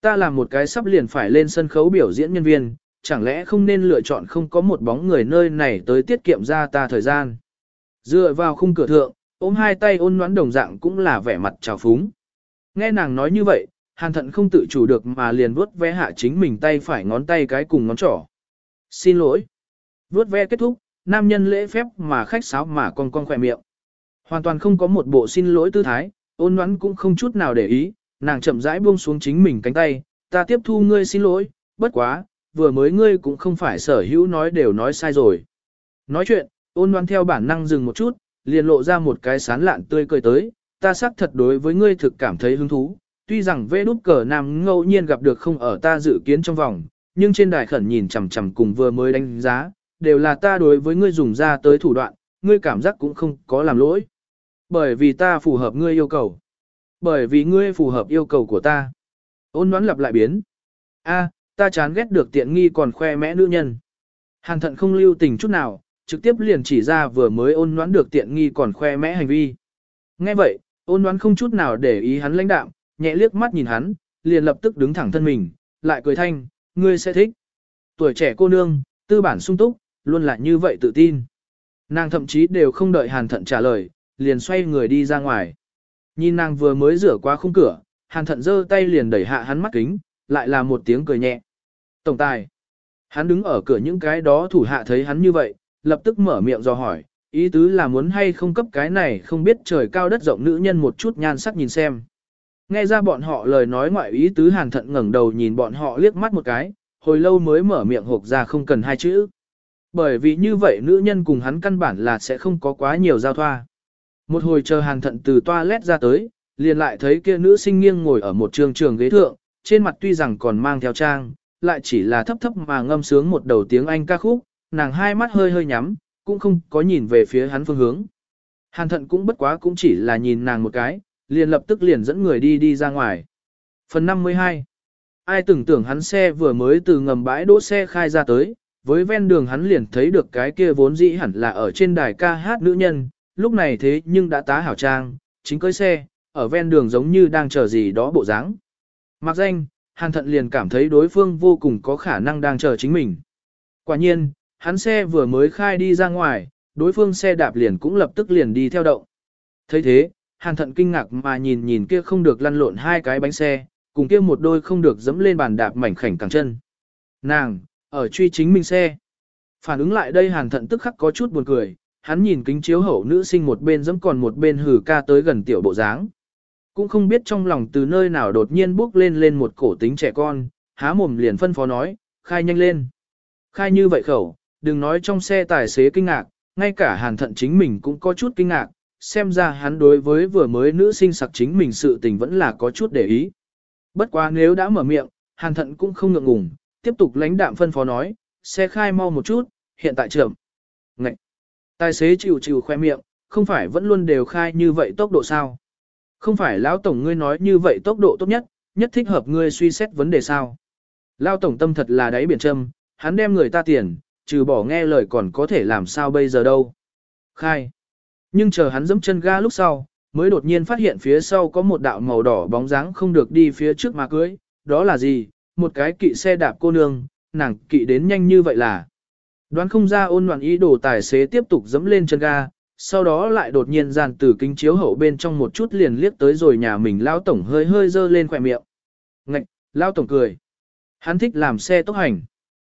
Ta là một cái sắp liền phải lên sân khấu biểu diễn nhân viên, chẳng lẽ không nên lựa chọn không có một bóng người nơi này tới tiết kiệm ra ta thời gian. Dựa vào khung cửa thượng, ôm hai tay ôn nhoắn đồng dạng cũng là vẻ mặt trào phúng. Nghe nàng nói như vậy, Hàn Thận không tự chủ được mà liền vuốt ve hạ chính mình tay phải ngón tay cái cùng ngón trỏ. Xin lỗi. Vuốt ve kết thúc, nam nhân lễ phép mà khách sáo mà con khỏe miệng. Hoàn toàn không có một bộ xin lỗi tư thái, ôn nhoắn cũng không chút nào để ý, nàng chậm rãi buông xuống chính mình cánh tay, ta tiếp thu ngươi xin lỗi, bất quá, vừa mới ngươi cũng không phải sở hữu nói đều nói sai rồi. Nói chuyện, ôn nhoắn theo bản năng dừng một chút, liền lộ ra một cái sán lạn tươi cười tới, ta xác thật đối với ngươi thực cảm thấy hứng thú, tuy rằng vê đút cờ nam ngẫu nhiên gặp được không ở ta dự kiến trong vòng, nhưng trên đài khẩn nhìn chằm chằm cùng vừa mới đánh giá, đều là ta đối với ngươi dùng ra tới thủ đoạn, ngươi cảm giác cũng không có làm lỗi. Bởi vì ta phù hợp ngươi yêu cầu. Bởi vì ngươi phù hợp yêu cầu của ta. Ôn đoán lặp lại biến. A, ta chán ghét được tiện nghi còn khoe mẽ nữ nhân. Hàn Thận không lưu tình chút nào, trực tiếp liền chỉ ra vừa mới ôn đoán được tiện nghi còn khoe mẽ hành vi. Nghe vậy, ôn đoán không chút nào để ý hắn lãnh đạm, nhẹ liếc mắt nhìn hắn, liền lập tức đứng thẳng thân mình, lại cười thanh, ngươi sẽ thích. Tuổi trẻ cô nương, tư bản sung túc, luôn là như vậy tự tin. Nàng thậm chí đều không đợi Hàn Thận trả lời, liền xoay người đi ra ngoài. Nhìn nàng vừa mới rửa qua khung cửa, Hàn Thận giơ tay liền đẩy hạ hắn mắt kính, lại là một tiếng cười nhẹ. Tổng tài. Hắn đứng ở cửa những cái đó thủ hạ thấy hắn như vậy, lập tức mở miệng dò hỏi, ý tứ là muốn hay không cấp cái này không biết trời cao đất rộng nữ nhân một chút nhan sắc nhìn xem. Nghe ra bọn họ lời nói ngoại ý tứ, Hàn Thận ngẩng đầu nhìn bọn họ liếc mắt một cái, hồi lâu mới mở miệng hộc ra không cần hai chữ. Bởi vì như vậy nữ nhân cùng hắn căn bản là sẽ không có quá nhiều giao thoa. Một hồi chờ Hàn Thận từ toilet ra tới, liền lại thấy kia nữ sinh nghiêng ngồi ở một trường ghế thượng, trên mặt tuy rằng còn mang theo trang, lại chỉ là thấp thấp mà ngâm sướng một đầu tiếng Anh ca khúc, nàng hai mắt hơi hơi nhắm, cũng không có nhìn về phía hắn phương hướng. Hàn Thận cũng bất quá cũng chỉ là nhìn nàng một cái, liền lập tức liền dẫn người đi ra ngoài. Phần 52. Ai tưởng tưởng hắn xe vừa mới từ ngầm bãi đỗ xe khai ra tới, với ven đường hắn liền thấy được cái kia vốn dĩ hẳn là ở trên đài ca hát nữ nhân, lúc này thế nhưng đã tá hảo trang, chính cưới xe, ở ven đường giống như đang chờ gì đó bộ dáng. Mặc danh, Hàn Thận liền cảm thấy đối phương vô cùng có khả năng đang chờ chính mình. Quả nhiên, hắn xe vừa mới khai đi ra ngoài, đối phương xe đạp liền cũng lập tức liền đi theo động. Thấy thế, Hàn Thận kinh ngạc mà nhìn kia không được lăn lộn hai cái bánh xe, cùng kia một đôi không được dẫm lên bàn đạp mảnh khảnh cẳng chân. Nàng, ở truy chính mình xe. Phản ứng lại đây Hàn Thận tức khắc có chút buồn cười, hắn nhìn kính chiếu hậu nữ sinh một bên dẫm còn một bên hử ca tới gần tiểu bộ dáng. Cũng không biết trong lòng từ nơi nào đột nhiên bước lên một cổ tính trẻ con, há mồm liền phân phó nói, khai nhanh lên. Khai như vậy khẩu, đừng nói trong xe tài xế kinh ngạc, ngay cả Hàn Thận chính mình cũng có chút kinh ngạc, xem ra hắn đối với vừa mới nữ sinh sặc chính mình sự tình vẫn là có chút để ý. Bất quá nếu đã mở miệng, Hàn Thận cũng không ngượng ngùng, tiếp tục lãnh đạm phân phó nói, xe khai mau một chút, hiện tại chậm. Ngậy! Tài xế chịu khoe miệng, không phải vẫn luôn đều khai như vậy tốc độ sao? Không phải lão tổng ngươi nói như vậy tốc độ tốt nhất, nhất thích hợp ngươi suy xét vấn đề sao? Lão tổng tâm thật là đáy biển châm, hắn đem người ta tiền, trừ bỏ nghe lời còn có thể làm sao bây giờ đâu. Khai! Nhưng chờ hắn giẫm chân ga lúc sau, mới đột nhiên phát hiện phía sau có một đạo màu đỏ bóng dáng không được đi phía trước mà cưới, đó là gì? Một cái kỵ xe đạp cô nương, nàng kỵ đến nhanh như vậy là. Đoán không ra ôn loạn ý đồ tài xế tiếp tục dẫm lên chân ga, sau đó lại đột nhiên dàn từ kính chiếu hậu bên trong một chút liền liếc tới rồi nhà mình lao tổng hơi hơi dơ lên khỏe miệng. Ngạch, lao tổng cười. Hắn thích làm xe tốc hành.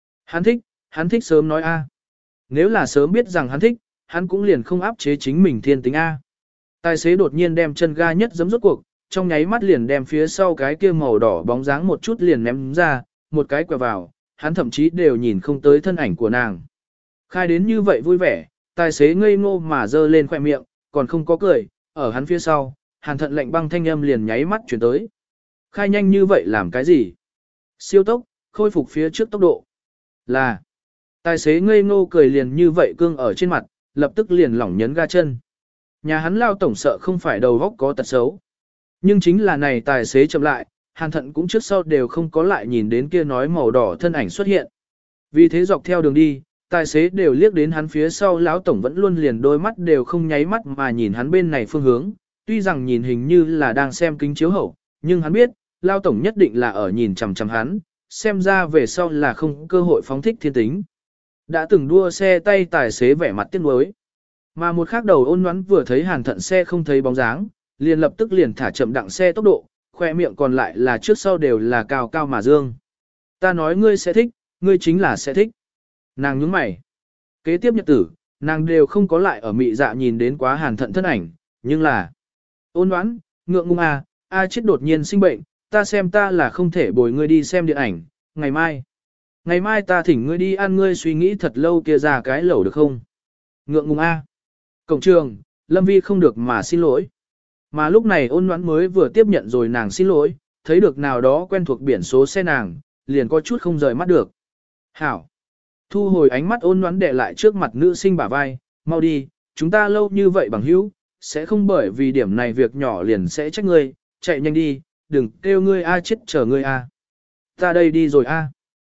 Hắn thích sớm nói A. Nếu là sớm biết rằng hắn thích, hắn cũng liền không áp chế chính mình thiên tính A. Tài xế đột nhiên đem chân ga nhất giẫm rốt cuộc, trong nháy mắt liền đem phía sau cái kia màu đỏ bóng dáng một chút liền ném ra, một cái quẹo vào, hắn thậm chí đều nhìn không tới thân ảnh của nàng. Khai đến như vậy vui vẻ, tài xế ngây ngô mà dơ lên khoẻ miệng, còn không có cười, ở hắn phía sau, Hàn Thận lạnh băng thanh âm liền nháy mắt chuyển tới. Khai nhanh như vậy làm cái gì? Siêu tốc, khôi phục phía trước tốc độ. Là, tài xế ngây ngô cười liền như vậy cương ở trên mặt, lập tức liền lỏng nhấn ga chân. Nhà hắn lao tổng sợ không phải đầu góc có tật xấu. Nhưng chính là này tài xế chậm lại, Hàn Thận cũng trước sau đều không có lại nhìn đến kia nói màu đỏ thân ảnh xuất hiện. Vì thế dọc theo đường đi, tài xế đều liếc đến hắn phía sau lão tổng vẫn luôn liền đôi mắt đều không nháy mắt mà nhìn hắn bên này phương hướng, tuy rằng nhìn hình như là đang xem kính chiếu hậu, nhưng hắn biết, Lao tổng nhất định là ở nhìn chằm chằm hắn, xem ra về sau là không cơ hội phóng thích thiên tính. Đã từng đua xe tay tài xế vẻ mặt tiếc nuối. Mà một khác đầu Ôn Ngoãn vừa thấy Hàn Thận xe không thấy bóng dáng, liền lập tức liền thả chậm đặng xe tốc độ, khoe miệng còn lại là trước sau đều là cao cao mà dương. Ta nói ngươi sẽ thích, ngươi chính là sẽ thích. Nàng nhướng mày. Kế tiếp nhật tử, nàng đều không có lại ở mị dạ nhìn đến quá Hàn Thận thân ảnh, nhưng là Ôn Ngoãn, ngượng ngùng chết đột nhiên sinh bệnh, ta xem ta là không thể bồi ngươi đi xem điện ảnh, ngày mai ta thỉnh ngươi đi ăn, ngươi suy nghĩ thật lâu kia ra cái lẩu được không? Ngượng ngùng Cổng trường, Lâm Vi không được mà xin lỗi. Mà lúc này Ôn Ngoãn mới vừa tiếp nhận rồi nàng xin lỗi, thấy được nào đó quen thuộc biển số xe nàng, liền có chút không rời mắt được. Hảo. Thu hồi ánh mắt Ôn Ngoãn để lại trước mặt nữ sinh bả vai, mau đi, chúng ta lâu như vậy bằng hữu, sẽ không bởi vì điểm này việc nhỏ liền sẽ trách ngươi, chạy nhanh đi, đừng kêu ngươi chết chờ ngươi Ta đây đi rồi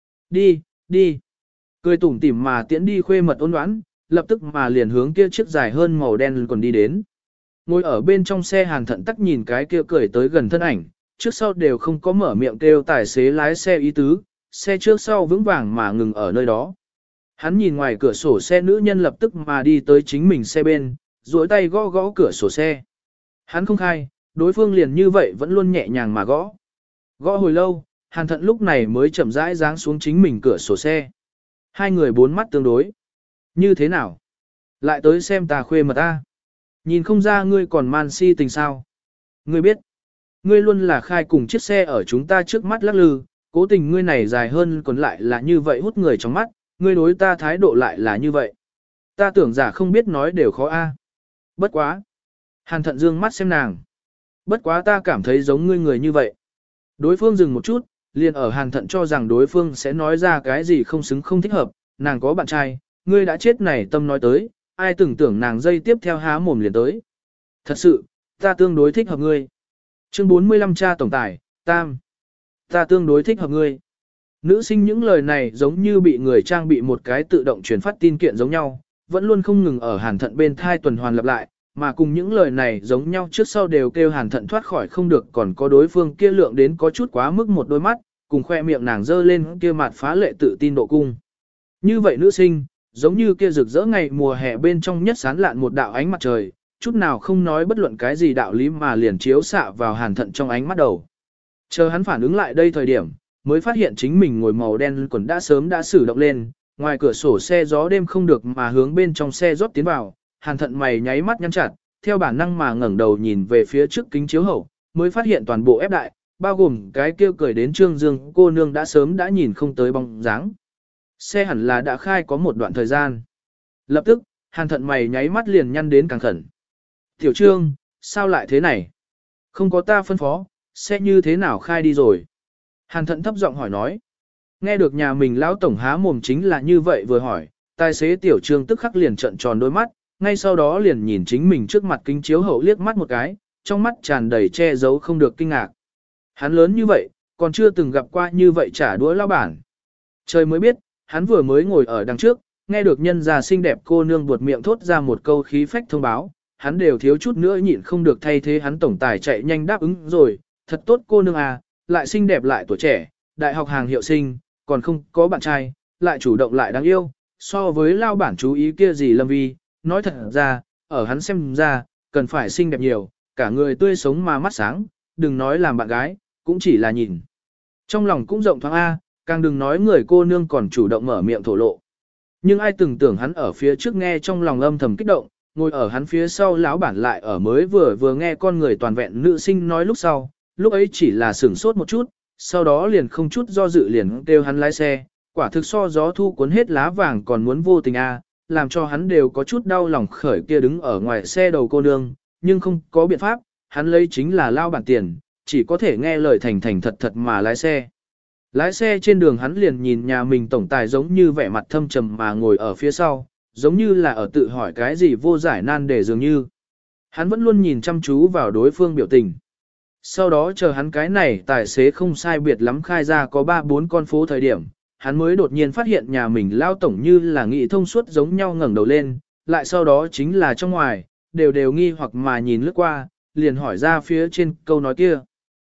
Đi. Cười tủm tỉm mà tiễn đi khuê mật Ôn Ngoãn, lập tức mà liền hướng kia chiếc dài hơn màu đen còn đi đến. Ngồi ở bên trong xe Hàn Thận tắc nhìn cái kia cười tới gần thân ảnh, trước sau đều không có mở miệng kêu tài xế lái xe ý tứ, xe trước sau vững vàng mà ngừng ở nơi đó. Hắn nhìn ngoài cửa sổ xe nữ nhân lập tức mà đi tới chính mình xe bên, duỗi tay gõ gõ cửa sổ xe. Hắn không khai, đối phương liền như vậy vẫn luôn nhẹ nhàng mà gõ. Gõ hồi lâu, Hàn Thận lúc này mới chậm rãi giáng xuống chính mình cửa sổ xe. Hai người bốn mắt tương đối. Như thế nào? Lại tới xem ta khuê mật ta. Nhìn không ra ngươi còn man si tình sao? Ngươi biết, ngươi luôn là khai cùng chiếc xe ở chúng ta trước mắt lắc lư, cố tình ngươi này dài hơn còn lại là như vậy hút người trong mắt, ngươi đối ta thái độ lại là như vậy. Ta tưởng giả không biết nói đều khó Bất quá. Hàn Thận dương mắt xem nàng. Bất quá ta cảm thấy giống ngươi người như vậy. Đối phương dừng một chút, liền ở Hàn Thận cho rằng đối phương sẽ nói ra cái gì không xứng không thích hợp, nàng có bạn trai, ngươi đã chết này tâm nói tới, ai từng tưởng nàng dây tiếp theo há mồm liền tới. Thật sự, ta tương đối thích hợp ngươi. Chương 45 cha tổng tài, Tam. Ta tương đối thích hợp ngươi. Nữ sinh những lời này giống như bị người trang bị một cái tự động truyền phát tin kiện giống nhau, vẫn luôn không ngừng ở Hàn Thận bên thai tuần hoàn lặp lại, mà cùng những lời này giống nhau trước sau đều kêu Hàn Thận thoát khỏi không được, còn có đối phương kia lượng đến có chút quá mức một đôi mắt, cùng khoe miệng nàng dơ lên kia mặt phá lệ tự tin độ cung. Như vậy nữ sinh, giống như kia rực rỡ ngày mùa hè bên trong nhất sán lạn một đạo ánh mặt trời, chút nào không nói bất luận cái gì đạo lý mà liền chiếu xạ vào Hàn Thận trong ánh mắt đầu. Chờ hắn phản ứng lại đây thời điểm, mới phát hiện chính mình ngồi màu đen quần đã sớm đã sử động lên, ngoài cửa sổ xe gió đêm không được mà hướng bên trong xe rót tiến vào, Hàn Thận mày nháy mắt nhăn chặt, theo bản năng mà ngẩng đầu nhìn về phía trước kính chiếu hậu, mới phát hiện toàn bộ ép đại, bao gồm cái kêu cười đến Trương Dương cô nương đã sớm đã nhìn không tới bóng dáng. Xe hẳn là đã khai có một đoạn thời gian. Lập tức, Hàn Thận mày nháy mắt liền nhăn đến càng khẩn. Tiểu Trương, sao lại thế này? Không có ta phân phó, xe như thế nào khai đi rồi? Hàn Thận thấp giọng hỏi nói. Nghe được nhà mình lão tổng há mồm chính là như vậy vừa hỏi, tài xế Tiểu Trương tức khắc liền trợn tròn đôi mắt, ngay sau đó liền nhìn chính mình trước mặt kính chiếu hậu liếc mắt một cái, trong mắt tràn đầy che giấu không được kinh ngạc. Hắn lớn như vậy, còn chưa từng gặp qua như vậy trả đũa lao bản. Trời mới biết, hắn vừa mới ngồi ở đằng trước, nghe được nhân già xinh đẹp cô nương buột miệng thốt ra một câu khí phách thông báo, hắn đều thiếu chút nữa nhịn không được thay thế hắn tổng tài chạy nhanh đáp ứng rồi, thật tốt cô nương lại xinh đẹp lại tuổi trẻ, đại học hàng hiệu sinh, còn không có bạn trai, lại chủ động lại đáng yêu, so với lao bản chú ý kia gì Lâm Vi, nói thật ra, ở hắn xem ra, cần phải xinh đẹp nhiều, cả người tươi sống mà mắt sáng, đừng nói làm bạn gái, cũng chỉ là nhìn. Trong lòng cũng rộng thoáng càng đừng nói người cô nương còn chủ động mở miệng thổ lộ. Nhưng ai từng tưởng hắn ở phía trước nghe trong lòng âm thầm kích động, ngồi ở hắn phía sau lão bản lại ở mới vừa nghe con người toàn vẹn nữ sinh nói lúc sau, lúc ấy chỉ là sửng sốt một chút, sau đó liền không chút do dự liền kêu hắn lái xe, quả thực so gió thu cuốn hết lá vàng còn muốn vô tình làm cho hắn đều có chút đau lòng khởi kia đứng ở ngoài xe đầu cô nương, nhưng không có biện pháp, hắn lấy chính là lao bản tiền, chỉ có thể nghe lời thành thành thật thật mà lái xe. Lái xe trên đường hắn liền nhìn nhà mình tổng tài giống như vẻ mặt thâm trầm mà ngồi ở phía sau, giống như là ở tự hỏi cái gì vô giải nan đề dường như. Hắn vẫn luôn nhìn chăm chú vào đối phương biểu tình. Sau đó chờ hắn cái này tài xế không sai biệt lắm khai ra có 3-4 con phố thời điểm, hắn mới đột nhiên phát hiện nhà mình lao tổng như là nghĩ thông suốt giống nhau ngẩng đầu lên, lại sau đó chính là trong ngoài, đều nghi hoặc mà nhìn lướt qua, liền hỏi ra phía trên câu nói kia.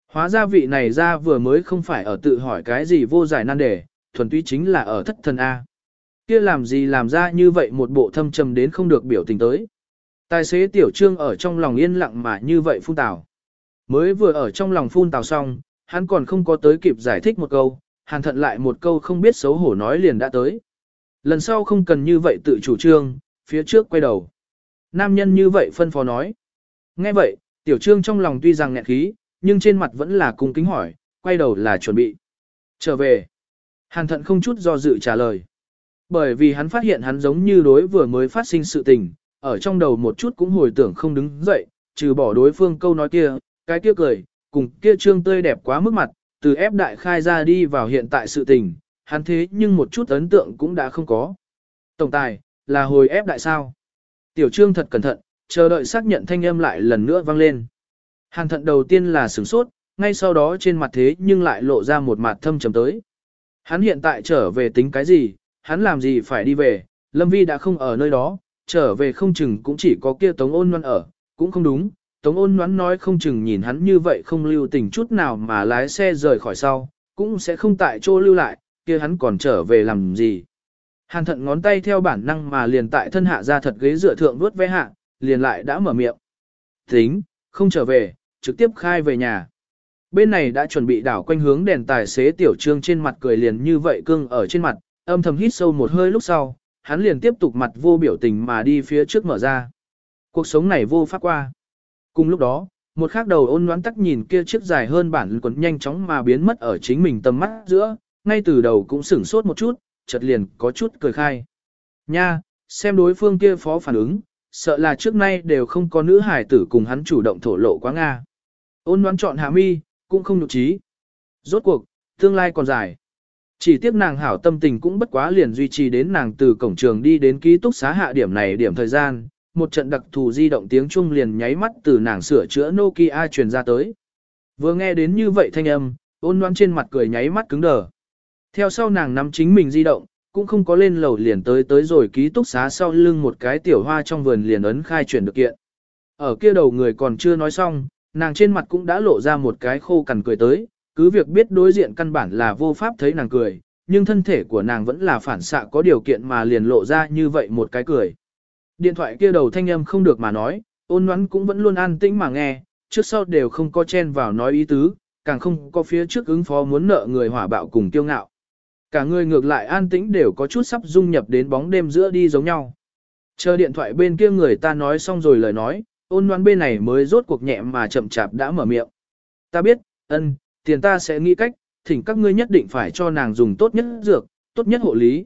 Hóa ra vị này ra vừa mới không phải ở tự hỏi cái gì vô giải nan đề, thuần túy chính là ở thất thần A. Kia làm gì làm ra như vậy một bộ thâm trầm đến không được biểu tình tới. Tài xế tiểu trương ở trong lòng yên lặng mà như vậy phun tào. Mới vừa ở trong lòng phun tào xong, hắn còn không có tới kịp giải thích một câu, Hàn Thận lại một câu không biết xấu hổ nói liền đã tới. Lần sau không cần như vậy tự chủ trương, phía trước quay đầu. Nam nhân như vậy phân phó nói. Nghe vậy, tiểu trương trong lòng tuy rằng nghẹn khí, nhưng trên mặt vẫn là cung kính hỏi, quay đầu là chuẩn bị. Trở về. Hàn Thận không chút do dự trả lời. Bởi vì hắn phát hiện hắn giống như đối vừa mới phát sinh sự tình, ở trong đầu một chút cũng hồi tưởng không đứng dậy, trừ bỏ đối phương câu nói kia, cái kia cười, cùng kia trương tươi đẹp quá mức mặt, từ ép đại khai ra đi vào hiện tại sự tình, hắn thế nhưng một chút ấn tượng cũng đã không có. Tổng tài, là hồi ép đại sao? Tiểu trương thật cẩn thận, chờ đợi xác nhận thanh âm lại lần nữa vang lên. Hàn Thận đầu tiên là sửng sốt, ngay sau đó trên mặt thế nhưng lại lộ ra một mặt thâm trầm tới. Hắn hiện tại trở về tính cái gì, hắn làm gì phải đi về, Lâm Vi đã không ở nơi đó, trở về không chừng cũng chỉ có kia Tống Ôn Ngoãn ở, cũng không đúng. Tống Ôn Ngoãn nói không chừng nhìn hắn như vậy không lưu tình chút nào mà lái xe rời khỏi sau, cũng sẽ không tại chỗ lưu lại, kia hắn còn trở về làm gì. Hàn Thận ngón tay theo bản năng mà liền tại thân hạ ra thật ghế dựa thượng vuốt ve hạ, liền lại đã mở miệng. Tính, không trở về, trực tiếp khai về nhà. Bên này đã chuẩn bị đảo quanh hướng đèn tài xế tiểu trương trên mặt cười liền như vậy cưng ở trên mặt, âm thầm hít sâu một hơi lúc sau, hắn liền tiếp tục mặt vô biểu tình mà đi phía trước mở ra. Cuộc sống này vô pháp qua. Cùng lúc đó, một khắc đầu Ôn Ngoãn tắc nhìn kia chiếc dài hơn bản quấn nhanh chóng mà biến mất ở chính mình tầm mắt giữa, ngay từ đầu cũng sửng sốt một chút, chợt liền có chút cười khai. Nha, xem đối phương kia phó phản ứng, sợ là trước nay đều không có nữ hải tử cùng hắn chủ động thổ lộ quá Nga. Ôn Ngoãn chọn hạ mi, cũng không nhục trí. Rốt cuộc, tương lai còn dài. Chỉ tiếc nàng hảo tâm tình cũng bất quá liền duy trì đến nàng từ cổng trường đi đến ký túc xá hạ điểm này điểm thời gian, một trận đặc thù di động tiếng chuông liền nháy mắt từ nàng sửa chữa Nokia truyền ra tới. Vừa nghe đến như vậy thanh âm, Ôn Ngoãn trên mặt cười nháy mắt cứng đờ. Theo sau nàng nắm chính mình di động, cũng không có lên lầu liền tới rồi ký túc xá sau lưng một cái tiểu hoa trong vườn liền ấn khai chuyển được kiện. Ở kia đầu người còn chưa nói xong, nàng trên mặt cũng đã lộ ra một cái khô cằn cười tới, cứ việc biết đối diện căn bản là vô pháp thấy nàng cười, nhưng thân thể của nàng vẫn là phản xạ có điều kiện mà liền lộ ra như vậy một cái cười. Điện thoại kia đầu thanh âm không được mà nói, Ôn Ngoãn cũng vẫn luôn an tĩnh mà nghe, trước sau đều không có chen vào nói ý tứ, càng không có phía trước ứng phó muốn nợ người hỏa bạo cùng kiêu ngạo. Cả người ngược lại an tĩnh đều có chút sắp dung nhập đến bóng đêm giữa đi giống nhau. Chờ điện thoại bên kia người ta nói xong rồi lời nói, Ôn Ngoãn bên này mới rốt cuộc nhẹ mà chậm chạp đã mở miệng. Ta biết, tiền ta sẽ nghĩ cách, thỉnh các ngươi nhất định phải cho nàng dùng tốt nhất dược, tốt nhất hộ lý,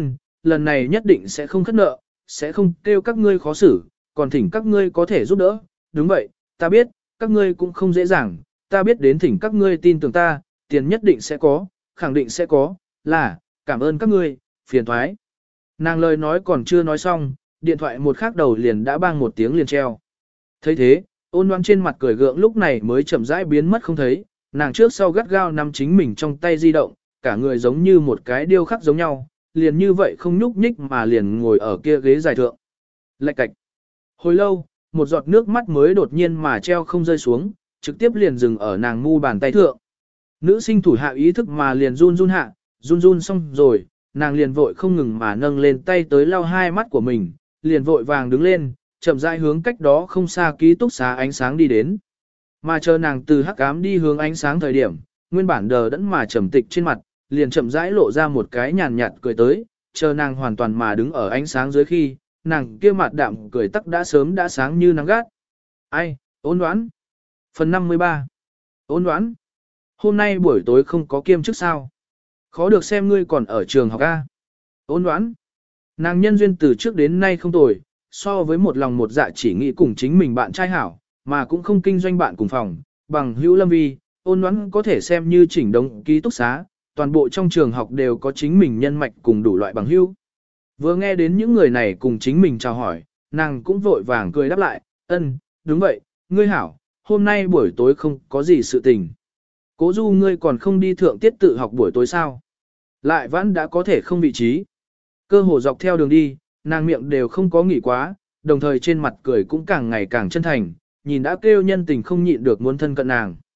lần này nhất định sẽ không khất nợ, sẽ không kêu các ngươi khó xử, còn thỉnh các ngươi có thể giúp đỡ. Đúng vậy, ta biết, các ngươi cũng không dễ dàng, ta biết đến thỉnh các ngươi tin tưởng ta, tiền nhất định sẽ có, khẳng định sẽ có, cảm ơn các ngươi, phiền thoái. Nàng lời nói còn chưa nói xong, điện thoại một khắc đầu liền đã bang một tiếng liền treo. Thấy thế, Ôn Ngoãn trên mặt cười gượng lúc này mới chậm rãi biến mất không thấy, nàng trước sau gắt gao nắm chính mình trong tay di động, cả người giống như một cái điêu khắc giống nhau, liền như vậy không nhúc nhích mà liền ngồi ở kia ghế dài thượng. Lạch cạch. Hồi lâu, một giọt nước mắt mới đột nhiên mà treo không rơi xuống, trực tiếp liền dừng ở nàng mu bàn tay thượng. Nữ sinh thủ hạ ý thức mà liền run run hạ, run xong rồi, nàng liền vội không ngừng mà nâng lên tay tới lau hai mắt của mình, liền vội vàng đứng lên, chậm rãi hướng cách đó không xa ký túc xá ánh sáng đi đến. Mà chờ nàng từ hắc ám đi hướng ánh sáng thời điểm, nguyên bản đờ đẫn mà trầm tịch trên mặt, liền chậm rãi lộ ra một cái nhàn nhạt cười tới, chờ nàng hoàn toàn mà đứng ở ánh sáng dưới khi, nàng kia mặt đạm cười tắc đã sớm đã sáng như nắng gắt. Ai, Ôn Ngoãn. Phần 53. Ôn Ngoãn. Hôm nay buổi tối không có kiêm chức sao? Khó được xem ngươi còn ở trường học A. Ôn Ngoãn. Nàng nhân duyên từ trước đến nay không tồi, so với một lòng một dạ chỉ nghĩ cùng chính mình bạn trai hảo, mà cũng không kinh doanh bạn cùng phòng, bằng hữu Lâm Vi, Ôn Ngoãn có thể xem như chỉnh đống ký túc xá, toàn bộ trong trường học đều có chính mình nhân mạch cùng đủ loại bằng hữu. Vừa nghe đến những người này cùng chính mình chào hỏi, nàng cũng vội vàng cười đáp lại, đúng vậy, ngươi hảo, hôm nay buổi tối không có gì sự tình. Cố Du ngươi còn không đi thượng tiết tự học buổi tối sao? Lại vẫn đã có thể không vị trí. Cơ hồ dọc theo đường đi, nàng miệng đều không có nghỉ quá, đồng thời trên mặt cười cũng càng ngày càng chân thành, nhìn đã kêu nhân tình không nhịn được muốn thân cận nàng.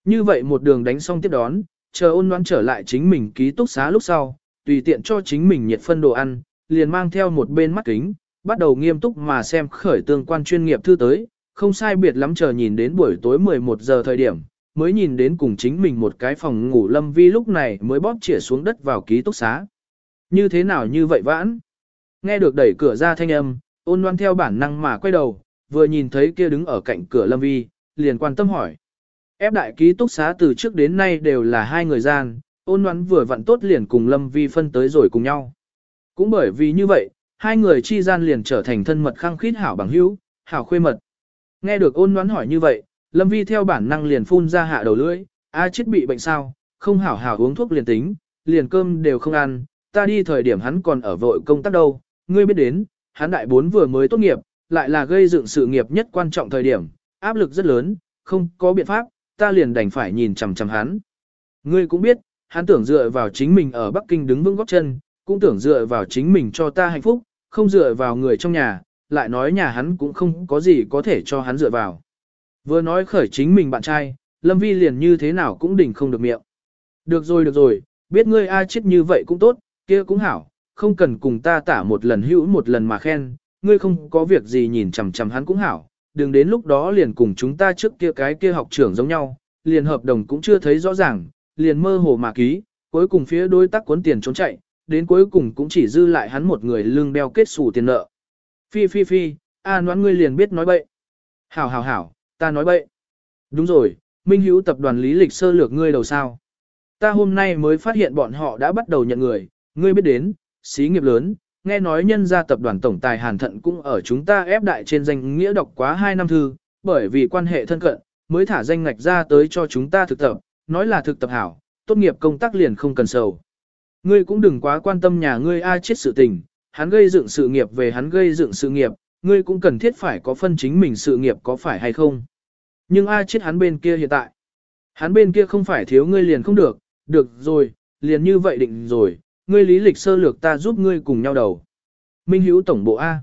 Như vậy một đường đánh xong tiếp đón, chờ Ôn Loan trở lại chính mình ký túc xá lúc sau, tùy tiện cho chính mình nhiệt phân đồ ăn, liền mang theo một bên mắt kính, bắt đầu nghiêm túc mà xem khởi tương quan chuyên nghiệp thư tới, không sai biệt lắm chờ nhìn đến buổi tối 11 giờ thời điểm, mới nhìn đến cùng chính mình một cái phòng ngủ Lâm Vi lúc này mới bóp chĩa xuống đất vào ký túc xá. Như thế nào như vậy vãn? Nghe được đẩy cửa ra thanh âm, Ôn Loan theo bản năng mà quay đầu, vừa nhìn thấy kia đứng ở cạnh cửa Lâm Vi, liền quan tâm hỏi. Ép đại ký túc xá từ trước đến nay đều là hai người gian, Ôn Loan vừa vặn tốt liền cùng Lâm Vi phân tới rồi cùng nhau. Cũng bởi vì như vậy, hai người chi gian liền trở thành thân mật khăng khít hảo bằng hữu, hảo khuê mật. Nghe được Ôn Loan hỏi như vậy, Lâm Vi theo bản năng liền phun ra hạ đầu lưỡi, a chết bị bệnh sao, không hảo hảo uống thuốc liền tính, liền cơm đều không ăn, ta đi thời điểm hắn còn ở vội công tác đâu, ngươi biết đến, hắn đại 4 vừa mới tốt nghiệp, lại là gây dựng sự nghiệp nhất quan trọng thời điểm, áp lực rất lớn, không có biện pháp, ta liền đành phải nhìn chằm chằm hắn. Ngươi cũng biết, hắn tưởng dựa vào chính mình ở Bắc Kinh đứng vững góp chân, cũng tưởng dựa vào chính mình cho ta hạnh phúc, không dựa vào người trong nhà, lại nói nhà hắn cũng không có gì có thể cho hắn dựa vào. Vừa nói khởi chính mình bạn trai, Lâm Vi liền như thế nào cũng đỉnh không được miệng. Được rồi, biết ngươi ai chết như vậy cũng tốt, kia cũng hảo, không cần cùng ta tả một lần hữu một lần mà khen, ngươi không có việc gì nhìn chằm chằm hắn cũng hảo, đừng đến lúc đó liền cùng chúng ta trước kia cái kia học trưởng giống nhau, liền hợp đồng cũng chưa thấy rõ ràng, liền mơ hồ mà ký, cuối cùng phía đối tác cuốn tiền trốn chạy, đến cuối cùng cũng chỉ dư lại hắn một người lương đeo kết xù tiền nợ. Phi, Noãn ngươi liền biết nói bậy. Hảo, ta nói bậy. Đúng rồi, Minh Hữu tập đoàn lý lịch sơ lược ngươi đầu sao. Ta hôm nay mới phát hiện bọn họ đã bắt đầu nhận người, ngươi biết đến, xí nghiệp lớn, nghe nói nhân gia tập đoàn tổng tài Hàn Thận cũng ở chúng ta ép đại trên danh nghĩa đọc quá 2 năm thư, bởi vì quan hệ thân cận, mới thả danh ngạch ra tới cho chúng ta thực tập, nói là thực tập hảo, tốt nghiệp công tác liền không cần sầu. Ngươi cũng đừng quá quan tâm nhà ngươi ai chết sự tình, hắn gây dựng sự nghiệp về hắn gây dựng sự nghiệp, ngươi cũng cần thiết phải có phân chính mình sự nghiệp có phải hay không. Nhưng ai chết hắn bên kia hiện tại. Hắn bên kia không phải thiếu ngươi liền không được, được rồi, liền như vậy định rồi, ngươi lý lịch sơ lược ta giúp ngươi cùng nhau đầu. Minh Hữu tổng bộ A.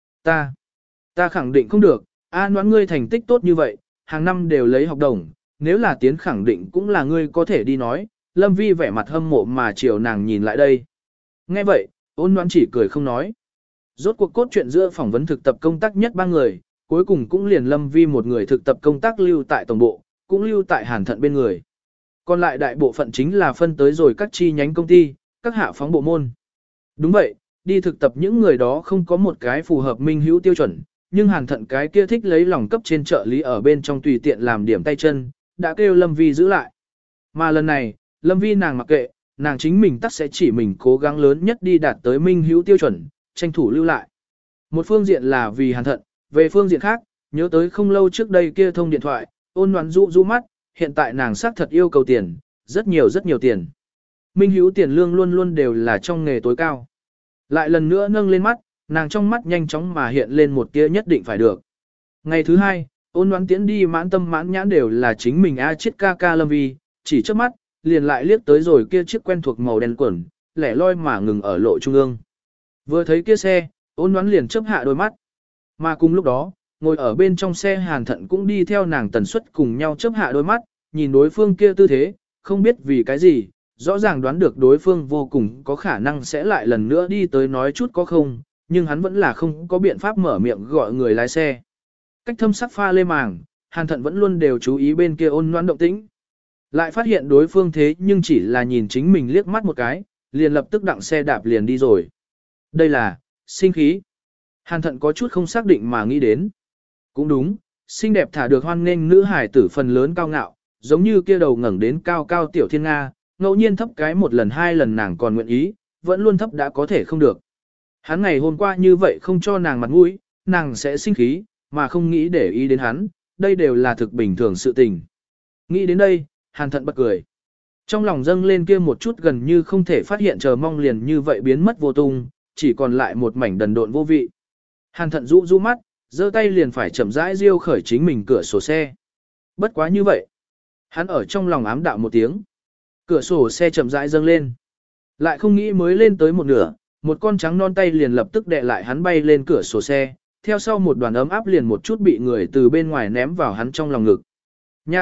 Ta khẳng định không được, Noãn ngươi thành tích tốt như vậy, hàng năm đều lấy học đồng, nếu là tiến khẳng định cũng là ngươi có thể đi nói, Lâm Vi vẻ mặt hâm mộ mà chiều nàng nhìn lại đây. Nghe vậy, Ôn Noãn chỉ cười không nói. Rốt cuộc cốt truyện giữa phỏng vấn thực tập công tác nhất 3 người, cuối cùng cũng liền Lâm Vi một người thực tập công tác lưu tại tổng bộ, cũng lưu tại Hàn Thận bên người. Còn lại đại bộ phận chính là phân tới rồi các chi nhánh công ty, các hạ phóng bộ môn. Đúng vậy, đi thực tập những người đó không có một cái phù hợp Minh Hữu tiêu chuẩn, nhưng Hàn Thận cái kia thích lấy lòng cấp trên trợ lý ở bên trong tùy tiện làm điểm tay chân, đã kêu Lâm Vi giữ lại. Mà lần này, Lâm Vi nàng mặc kệ, nàng chính mình tắc sẽ chỉ mình cố gắng lớn nhất đi đạt tới Minh Hữu tiêu chuẩn, tranh thủ lưu lại. Một phương diện là vì Hàn Thận, về phương diện khác, nhớ tới không lâu trước đây kia thông điện thoại, Ôn Noãn dụ mắt, hiện tại nàng xác thật yêu cầu tiền, rất nhiều tiền. Minh Hữu tiền lương luôn luôn đều là trong nghề tối cao. Lại lần nữa nâng lên mắt, nàng trong mắt nhanh chóng mà hiện lên một tia nhất định phải được. Ngày thứ 2, Ôn Noãn tiễn đi mãn tâm mãn nhãn đều là chính mình chết ca Lâm Vi, chỉ trước mắt, liền lại liếc tới rồi kia chiếc quen thuộc màu đen quần, lẻ loi mà ngừng ở lộ trung ương. Vừa thấy kia xe, Ôn Noãn liền chớp hạ đôi mắt. Mà cùng lúc đó, ngồi ở bên trong xe Hàn Thận cũng đi theo nàng tần suất cùng nhau chớp hạ đôi mắt, nhìn đối phương kia tư thế, không biết vì cái gì, rõ ràng đoán được đối phương vô cùng có khả năng sẽ lại lần nữa đi tới nói chút có không, nhưng hắn vẫn là không có biện pháp mở miệng gọi người lái xe. Cách thâm sắc pha lê màng, Hàn Thận vẫn luôn đều chú ý bên kia Ôn Noãn động tĩnh. Lại phát hiện đối phương thế nhưng chỉ là nhìn chính mình liếc mắt một cái, liền lập tức đặng xe đạp liền đi rồi. Đây là, sinh khí. Hàn Thận có chút không xác định mà nghĩ đến. Cũng đúng, xinh đẹp thả được hoan nghênh nữ hải tử phần lớn cao ngạo, giống như kia đầu ngẩng đến cao cao tiểu thiên Nga, ngẫu nhiên thấp cái một lần 2 lần nàng còn nguyện ý, vẫn luôn thấp đã có thể không được. Hắn ngày hôm qua như vậy không cho nàng mặt mũi, nàng sẽ sinh khí, mà không nghĩ để ý đến hắn, đây đều là thực bình thường sự tình. Nghĩ đến đây, Hàn Thận bật cười. Trong lòng dâng lên kia một chút gần như không thể phát hiện chờ mong liền như vậy biến mất vô tung, chỉ còn lại một mảnh đần độn vô vị. Hàn Thận rũ mắt, giơ tay liền phải chậm rãi riêu khởi chính mình cửa sổ xe. Bất quá như vậy. Hắn ở trong lòng ám đạo một tiếng. Cửa sổ xe chậm rãi dâng lên. Lại không nghĩ mới lên tới một nửa, một con trắng non tay liền lập tức đè lại hắn bay lên cửa sổ xe, theo sau một đoàn ấm áp liền một chút bị người từ bên ngoài ném vào hắn trong lòng ngực. Nhạ,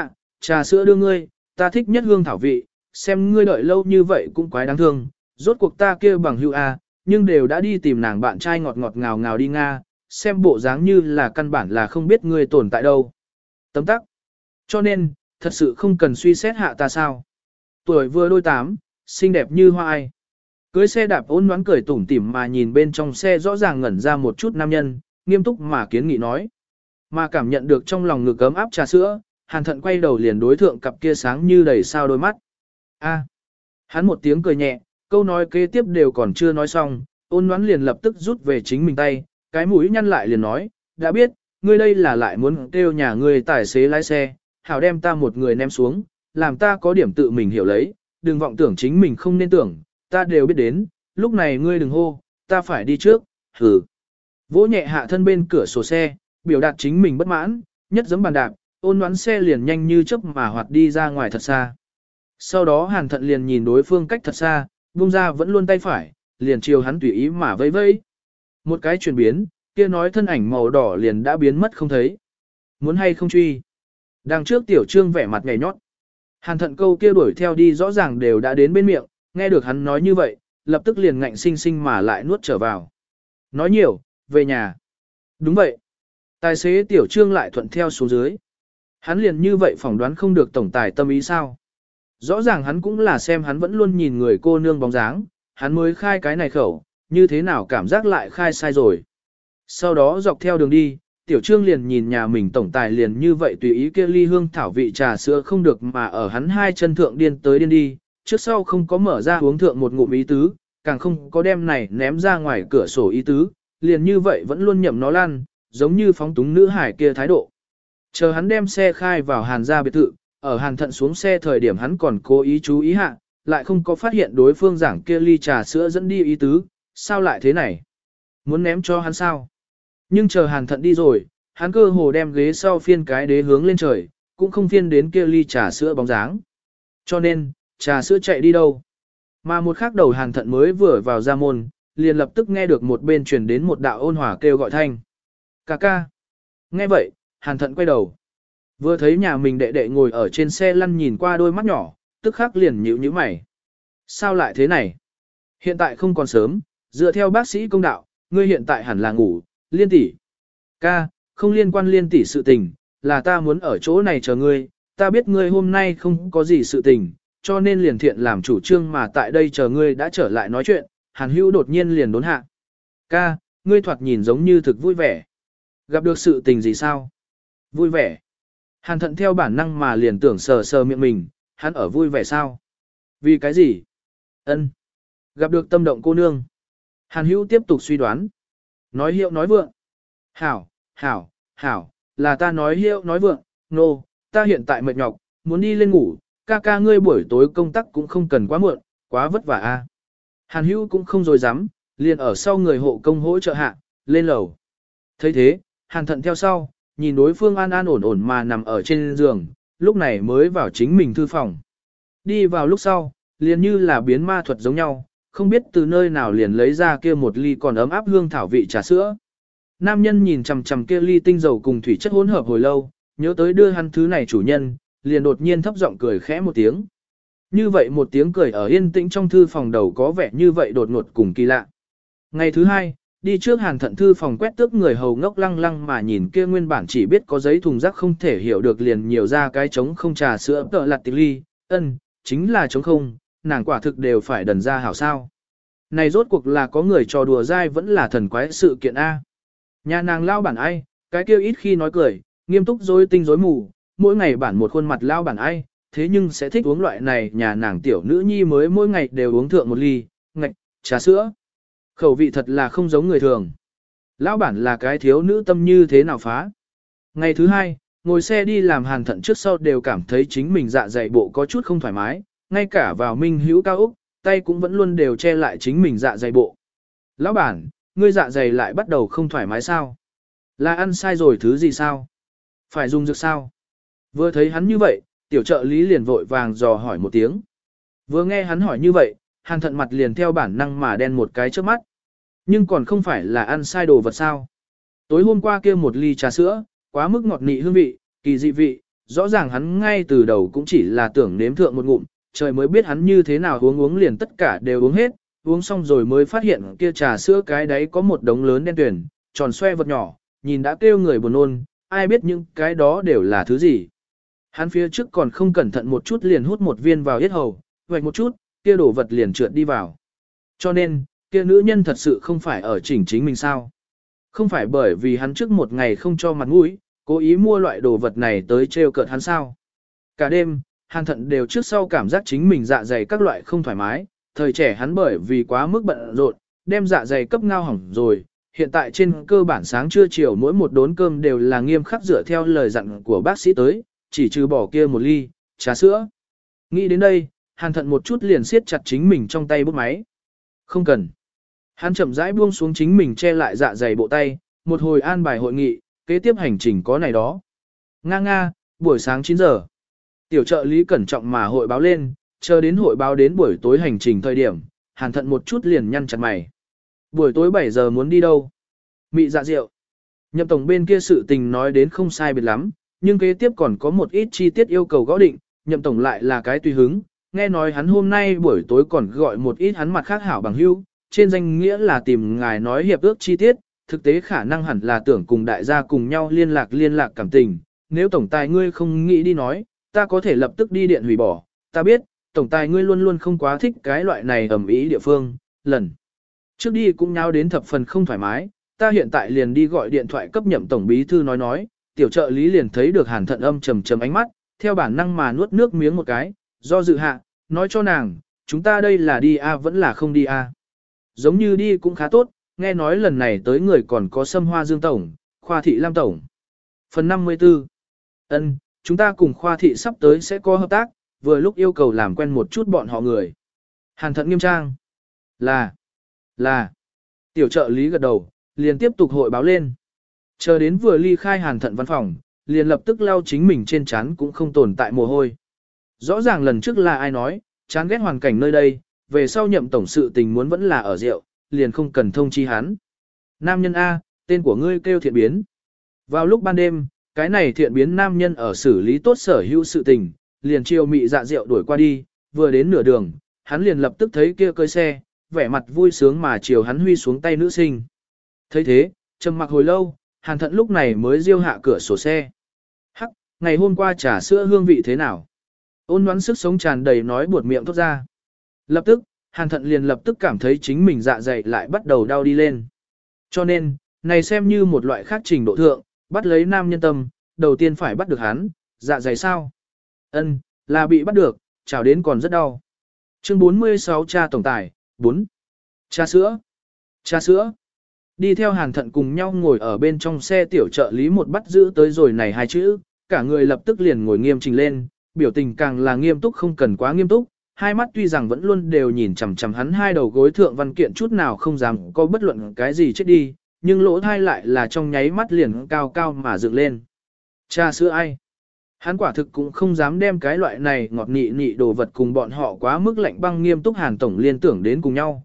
trà sữa đưa ngươi, ta thích nhất hương thảo vị, xem ngươi đợi lâu như vậy cũng quái đáng thương, rốt cuộc ta kia bằng hữu a, nhưng đều đã đi tìm nàng bạn trai ngọt ngọt ngào ngào đi Nga, xem bộ dáng như là căn bản là không biết ngươi tồn tại đâu. Tấm tắc. Cho nên, thật sự không cần suy xét hạ ta sao. Tuổi vừa đôi 8, xinh đẹp như hoa ai. Cưới xe đạp ôn đoán cười tủm tỉm mà nhìn bên trong xe rõ ràng ngẩn ra một chút nam nhân, nghiêm túc mà kiến nghị nói. Mà cảm nhận được trong lòng ngực ấm áp trà sữa, Hàn Thận quay đầu liền đối thượng cặp kia sáng như đầy sao đôi mắt. A. Hắn một tiếng cười nhẹ, câu nói kế tiếp đều còn chưa nói xong, ôn đoán liền lập tức rút về chính mình tay, cái mũi nhăn lại liền nói, đã biết, ngươi đây là lại muốn kêu nhà ngươi tài xế lái xe, hảo đem ta một người ném xuống, làm ta có điểm tự mình hiểu lấy, đừng vọng tưởng chính mình không nên tưởng, ta đều biết đến, lúc này ngươi đừng hô, ta phải đi trước, hừ. Vỗ nhẹ hạ thân bên cửa sổ xe, biểu đạt chính mình bất mãn, nhất giẫm bàn đạp, ôn đoán xe liền nhanh như chớp mà hoạt đi ra ngoài thật xa. Sau đó Hàn Thận liền nhìn đối phương cách thật xa, buông ra vẫn luôn tay phải, liền chiều hắn tùy ý mà vẫy vẫy. Một cái chuyển biến, kia nói thân ảnh màu đỏ liền đã biến mất không thấy. Muốn hay không truy. Đằng trước tiểu trương vẻ mặt nhảy nhót. Hàn Thận câu kia đuổi theo đi rõ ràng đều đã đến bên miệng, nghe được hắn nói như vậy, lập tức liền ngạnh sinh sinh mà lại nuốt trở vào. Nói nhiều, về nhà. Đúng vậy. Tài xế tiểu trương lại thuận theo xuống dưới. Hắn liền như vậy phỏng đoán không được tổng tài tâm ý sao. Rõ ràng hắn cũng là xem hắn vẫn luôn nhìn người cô nương bóng dáng, hắn mới khai cái này khẩu, như thế nào cảm giác lại khai sai rồi. Sau đó dọc theo đường đi, tiểu trương liền nhìn nhà mình tổng tài liền như vậy tùy ý kia ly hương thảo vị trà sữa không được mà ở hắn hai chân thượng điên tới điên đi, trước sau không có mở ra uống thượng một ngụm ý tứ, càng không có đem này ném ra ngoài cửa sổ ý tứ, liền như vậy vẫn luôn nhậm nó lăn, giống như phóng túng nữ hải kia thái độ. Chờ hắn đem xe khai vào Hàn gia biệt thự, ở Hàn Thận xuống xe thời điểm hắn còn cố ý chú ý hạ, lại không có phát hiện đối phương giảng kia ly trà sữa dẫn đi ý tứ, sao lại thế này? Muốn ném cho hắn sao? Nhưng chờ Hàn Thận đi rồi, hắn cơ hồ đem ghế sau phiên cái đế hướng lên trời, cũng không phiên đến kia ly trà sữa bóng dáng. Cho nên, trà sữa chạy đi đâu? Mà một khắc đầu Hàn Thận mới vừa vào ra môn, liền lập tức nghe được một bên truyền đến một đạo ôn hòa kêu gọi thanh. Cà ca. Nghe vậy, Hàn Thận quay đầu. Vừa thấy nhà mình đệ đệ ngồi ở trên xe lăn nhìn qua đôi mắt nhỏ, tức khắc liền nhíu nhíu mày. Sao lại thế này? Hiện tại không còn sớm, dựa theo bác sĩ công đạo, ngươi hiện tại hẳn là ngủ, Liên tỷ. Ca, không liên quan Liên tỷ sự tình, là ta muốn ở chỗ này chờ ngươi, ta biết ngươi hôm nay không có gì sự tình, cho nên liền thiện làm chủ trương mà tại đây chờ ngươi đã trở lại nói chuyện, Hàn Hữu đột nhiên liền đốn hạ. Ca, ngươi thoạt nhìn giống như thực vui vẻ. Gặp được sự tình gì sao? Vui vẻ. Hàn Thận theo bản năng mà liền tưởng sờ sờ miệng mình, hắn ở vui vẻ sao? Vì cái gì? Ân. Gặp được tâm động cô nương. Hàn Hữu tiếp tục suy đoán. Nói hiệu nói vượng. Hảo, hảo, hảo, là ta nói hiệu nói vượng, nô, no, ta hiện tại mệt nhọc, muốn đi lên ngủ, ca ca ngươi buổi tối công tác cũng không cần quá muộn, quá vất vả a. Hàn Hữu cũng không dối dám, liền ở sau người hộ công hỗ trợ hạ, lên lầu. thấy thế, Hàn Thận theo sau, nhìn đối phương an an ổn ổn mà nằm ở trên giường, lúc này mới vào chính mình thư phòng. Đi vào lúc sau, liền như là biến ma thuật giống nhau, không biết từ nơi nào liền lấy ra kia một ly còn ấm áp hương thảo vị trà sữa. Nam nhân nhìn chằm chằm kia ly tinh dầu cùng thủy chất hỗn hợp hồi lâu, nhớ tới đưa hắn thứ này chủ nhân, liền đột nhiên thấp giọng cười khẽ một tiếng. Như vậy một tiếng cười ở yên tĩnh trong thư phòng đầu có vẻ như vậy đột ngột cùng kỳ lạ. Ngày thứ hai, đi trước Hàn Thận thư phòng quét tước người hầu ngốc lăng lăng mà nhìn kia nguyên bản chỉ biết có giấy thùng rác không thể hiểu được liền nhiều ra cái trống không trà sữa tợ lặt tịch ly, chính là trống không, nàng quả thực đều phải đần ra hảo sao. Này rốt cuộc là có người trò đùa dai vẫn là thần quái sự kiện A. Nhà nàng lao bản ai, cái kêu ít khi nói cười, nghiêm túc dối tinh dối mù, mỗi ngày bản một khuôn mặt lao bản ai, thế nhưng sẽ thích uống loại này nhà nàng tiểu nữ nhi mới mỗi ngày đều uống thượng một ly, ngạch, trà sữa. Khẩu vị thật là không giống người thường. Lão bản là cái thiếu nữ tâm như thế nào phá. Ngày thứ hai, ngồi xe đi làm Hàn Thận trước sau đều cảm thấy chính mình dạ dày bộ có chút không thoải mái, ngay cả vào Minh Hữu cao Úc, tay cũng vẫn luôn đều che lại chính mình dạ dày bộ. Lão bản, ngươi dạ dày lại bắt đầu không thoải mái sao? Là ăn sai rồi thứ gì sao? Phải dùng dược sao? Vừa thấy hắn như vậy, tiểu trợ lý liền vội vàng dò hỏi một tiếng. Vừa nghe hắn hỏi như vậy, Hàn Thận mặt liền theo bản năng mà đen một cái trước mắt. Nhưng còn không phải là ăn sai đồ vật sao? Tối hôm qua kia một ly trà sữa, quá mức ngọt nị hương vị, kỳ dị vị, rõ ràng hắn ngay từ đầu cũng chỉ là tưởng nếm thượng một ngụm, trời mới biết hắn như thế nào uống liền tất cả đều uống hết, uống xong rồi mới phát hiện kia trà sữa cái đấy có một đống lớn đen tuyển, tròn xoe vật nhỏ, nhìn đã kêu người buồn nôn, ai biết những cái đó đều là thứ gì. Hắn phía trước còn không cẩn thận một chút liền hút một viên vào yết hầu, vạch một chút, kia đổ vật liền trượt đi vào. Cho nên, kia nữ nhân thật sự không phải ở chỉnh chính mình sao. Không phải bởi vì hắn trước một ngày không cho mặt mũi, cố ý mua loại đồ vật này tới trêu cợt hắn sao. Cả đêm, Hàn Thận đều trước sau cảm giác chính mình dạ dày các loại không thoải mái, thời trẻ hắn bởi vì quá mức bận rộn, đem dạ dày cấp ngao hỏng rồi. Hiện tại trên cơ bản sáng trưa chiều mỗi một đốn cơm đều là nghiêm khắc dựa theo lời dặn của bác sĩ tới, chỉ trừ bỏ kia một ly, trà sữa. Nghĩ đến đây, Hàn Thận một chút liền siết chặt chính mình trong tay bút máy. Không cần. Hắn chậm rãi buông xuống chính mình che lại dạ dày bộ tay, một hồi an bài hội nghị, kế tiếp hành trình có này đó. Nga, buổi sáng 9 giờ. Tiểu trợ lý cẩn trọng mà hội báo lên, chờ đến hội báo đến buổi tối hành trình thời điểm, Hàn Thận một chút liền nhăn chặt mày. Buổi tối 7 giờ muốn đi đâu? Mị dạ rượu. Nhậm tổng bên kia sự tình nói đến không sai biệt lắm, nhưng kế tiếp còn có một ít chi tiết yêu cầu gõ định, nhậm tổng lại là cái tùy hứng, nghe nói hắn hôm nay buổi tối còn gọi một ít hắn mặt khác hảo bằng hữu, trên danh nghĩa là tìm ngài nói hiệp ước chi tiết, thực tế khả năng hẳn là tưởng cùng đại gia cùng nhau liên lạc cảm tình, nếu tổng tài ngươi không nghĩ đi nói, ta có thể lập tức đi điện hủy bỏ, ta biết, tổng tài ngươi luôn luôn không quá thích cái loại này ẩm ý địa phương, lần trước đi cũng nháo đến thập phần không thoải mái, ta hiện tại liền đi gọi điện thoại cấp nhậm tổng bí thư nói, tiểu trợ lý liền thấy được Hàn Thận âm trầm trầm ánh mắt, theo bản năng mà nuốt nước miếng một cái, do dự hạ, nói cho nàng, chúng ta đây là đi a vẫn là không đi a. Giống như đi cũng khá tốt, nghe nói lần này tới người còn có Sâm Hoa Dương tổng, Khoa thị Lam tổng. Phần 54. Ân, chúng ta cùng Khoa thị sắp tới sẽ có hợp tác, vừa lúc yêu cầu làm quen một chút bọn họ người. Hàn Thận nghiêm trang. Là. Tiểu trợ lý gật đầu, liền tiếp tục hội báo lên. Chờ đến vừa ly khai Hàn Thận văn phòng, liền lập tức lau chính mình trên trán cũng không tồn tại mồ hôi. Rõ ràng lần trước là ai nói, chán ghét hoàn cảnh nơi đây, về sau nhậm tổng sự tình muốn vẫn là ở rượu, liền không cần thông chi hắn. Nam nhân A, tên của ngươi kêu Thiện Biến. Vào lúc ban đêm, cái này Thiện Biến nam nhân ở xử lý tốt sở hữu sự tình, liền chiều mị dạ rượu đuổi qua đi, vừa đến nửa đường, hắn liền lập tức thấy kia cơi xe, vẻ mặt vui sướng mà chiều hắn huy xuống tay nữ sinh. Thấy thế, trầm mặc hồi lâu, Hàn Thận lúc này mới riêu hạ cửa sổ xe. Hắc, ngày hôm qua trà sữa hương vị thế nào? Ôn đoán sức sống tràn đầy nói buột miệng thốt ra. Lập tức, Hàn Thận liền lập tức cảm thấy chính mình dạ dày lại bắt đầu đau đi lên. Cho nên, này xem như một loại khác trình độ thượng, bắt lấy nam nhân tâm, đầu tiên phải bắt được hắn, dạ dày sao? Ân, là bị bắt được, chào đến còn rất đau. Chương 46 cha tổng tài, 4. Trà sữa. Đi theo Hàn Thận cùng nhau ngồi ở bên trong xe tiểu trợ lý một bắt giữ tới rồi này hai chữ, cả người lập tức liền ngồi nghiêm chỉnh lên, biểu tình càng là nghiêm túc không cần quá nghiêm túc, hai mắt tuy rằng vẫn luôn đều nhìn chằm chằm hắn hai đầu gối thượng văn kiện chút nào không dám có bất luận cái gì chết đi, nhưng lỗ thai lại là trong nháy mắt liền cao cao mà dựng lên. Trà sữa ai? Hắn quả thực cũng không dám đem cái loại này ngọt nị nị đồ vật cùng bọn họ quá mức lạnh băng nghiêm túc Hàn tổng liên tưởng đến cùng nhau,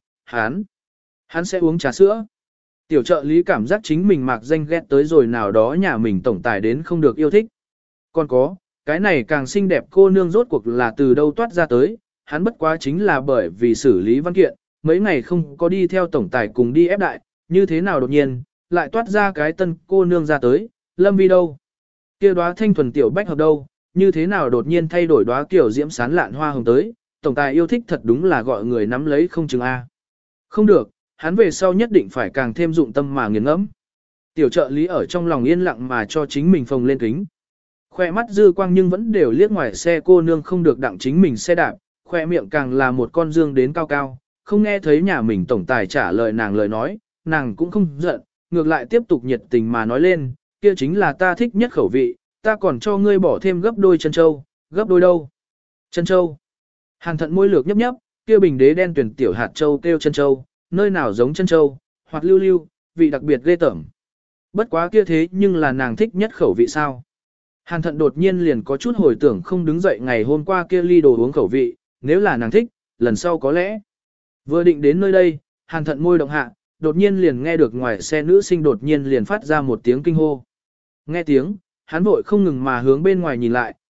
hắn sẽ uống trà sữa. Tiểu trợ lý cảm giác chính mình mạc danh ghét tới rồi nào đó nhà mình tổng tài đến không được yêu thích. Còn có, cái này càng xinh đẹp cô nương rốt cuộc là từ đâu toát ra tới, hắn bất quá chính là bởi vì xử lý văn kiện, mấy ngày không có đi theo tổng tài cùng đi ép đại, như thế nào đột nhiên, lại toát ra cái tân cô nương ra tới, Lâm Vi đâu? Kia đóa thanh thuần tiểu bách hợp đâu, như thế nào đột nhiên thay đổi đóa kiểu diễm sán lạn hoa hồng tới, tổng tài yêu thích thật đúng là gọi người nắm lấy không chừng A. Không được, hắn về sau nhất định phải càng thêm dụng tâm mà nghiền ngẫm. Tiểu trợ lý ở trong lòng yên lặng mà cho chính mình phồng lên kính. Khoe mắt dư quang nhưng vẫn đều liếc ngoài xe cô nương không được đặng chính mình xe đạp, khoe miệng càng là một con dương đến cao cao, không nghe thấy nhà mình tổng tài trả lời nàng lời nói, nàng cũng không giận, ngược lại tiếp tục nhiệt tình mà nói lên, kia chính là ta thích nhất khẩu vị, ta còn cho ngươi bỏ thêm gấp đôi chân châu, gấp đôi đâu? Chân châu. Hàn Thận môi lược nhấp nhấp, kia bình đế đen tuyển tiểu hạt châu kêu chân châu, nơi nào giống chân châu, hoặc lưu lưu, vị đặc biệt ghê tởm. Bất quá kia thế nhưng là nàng thích nhất khẩu vị sao? Hàn Thận đột nhiên liền có chút hồi tưởng không đứng dậy ngày hôm qua kia ly đồ uống khẩu vị, nếu là nàng thích, lần sau có lẽ. Vừa định đến nơi đây, Hàn Thận môi động hạ, đột nhiên liền nghe được ngoài xe nữ sinh đột nhiên liền phát ra một tiếng kinh hô. Nghe tiếng, hắn vội không ngừng mà hướng bên ngoài nhìn lại,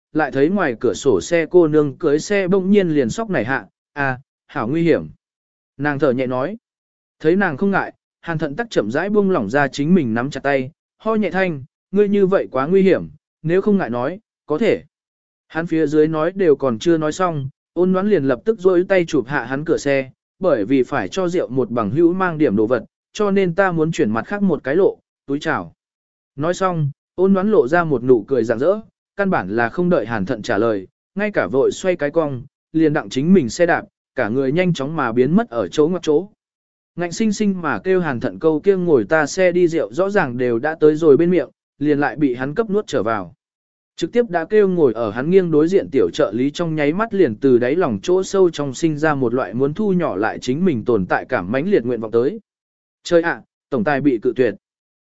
lại thấy ngoài cửa sổ xe cô nương cưới xe bỗng nhiên liền sóc nảy hạ, à, hảo nguy hiểm. Nàng thở nhẹ nói. Thấy nàng không ngại, Hàn Thận tắc chậm rãi buông lỏng ra chính mình nắm chặt tay, ho nhẹ thanh, ngươi như vậy quá nguy hiểm, nếu không ngại nói, có thể. Hắn phía dưới nói đều còn chưa nói xong, Ôn Ngoãn liền lập tức duỗi tay chụp hạ hắn cửa xe, bởi vì phải cho rượu một bằng hữu mang điểm đồ vật, cho nên ta muốn chuyển mặt khác một cái lộ, túi chào. Nói xong, Ôn Ngoãn lộ ra một nụ cười rạng rỡ, căn bản là không đợi Hàn Thận trả lời, ngay cả vội xoay cái cong, liền đặng chính mình xe đạp, cả người nhanh chóng mà biến mất ở chỗ ngoặc chỗ. Ngạnh sinh sinh mà kêu Hàn Thận câu kia ngồi ta xe đi rượu rõ ràng đều đã tới rồi bên miệng, liền lại bị hắn cấp nuốt trở vào. Trực tiếp đã kêu ngồi ở hắn nghiêng đối diện tiểu trợ lý trong nháy mắt liền từ đáy lòng chỗ sâu trong sinh ra một loại muốn thu nhỏ lại chính mình tồn tại cảm mãnh liệt nguyện vọng tới. Chơi ạ, tổng tài bị cự tuyệt.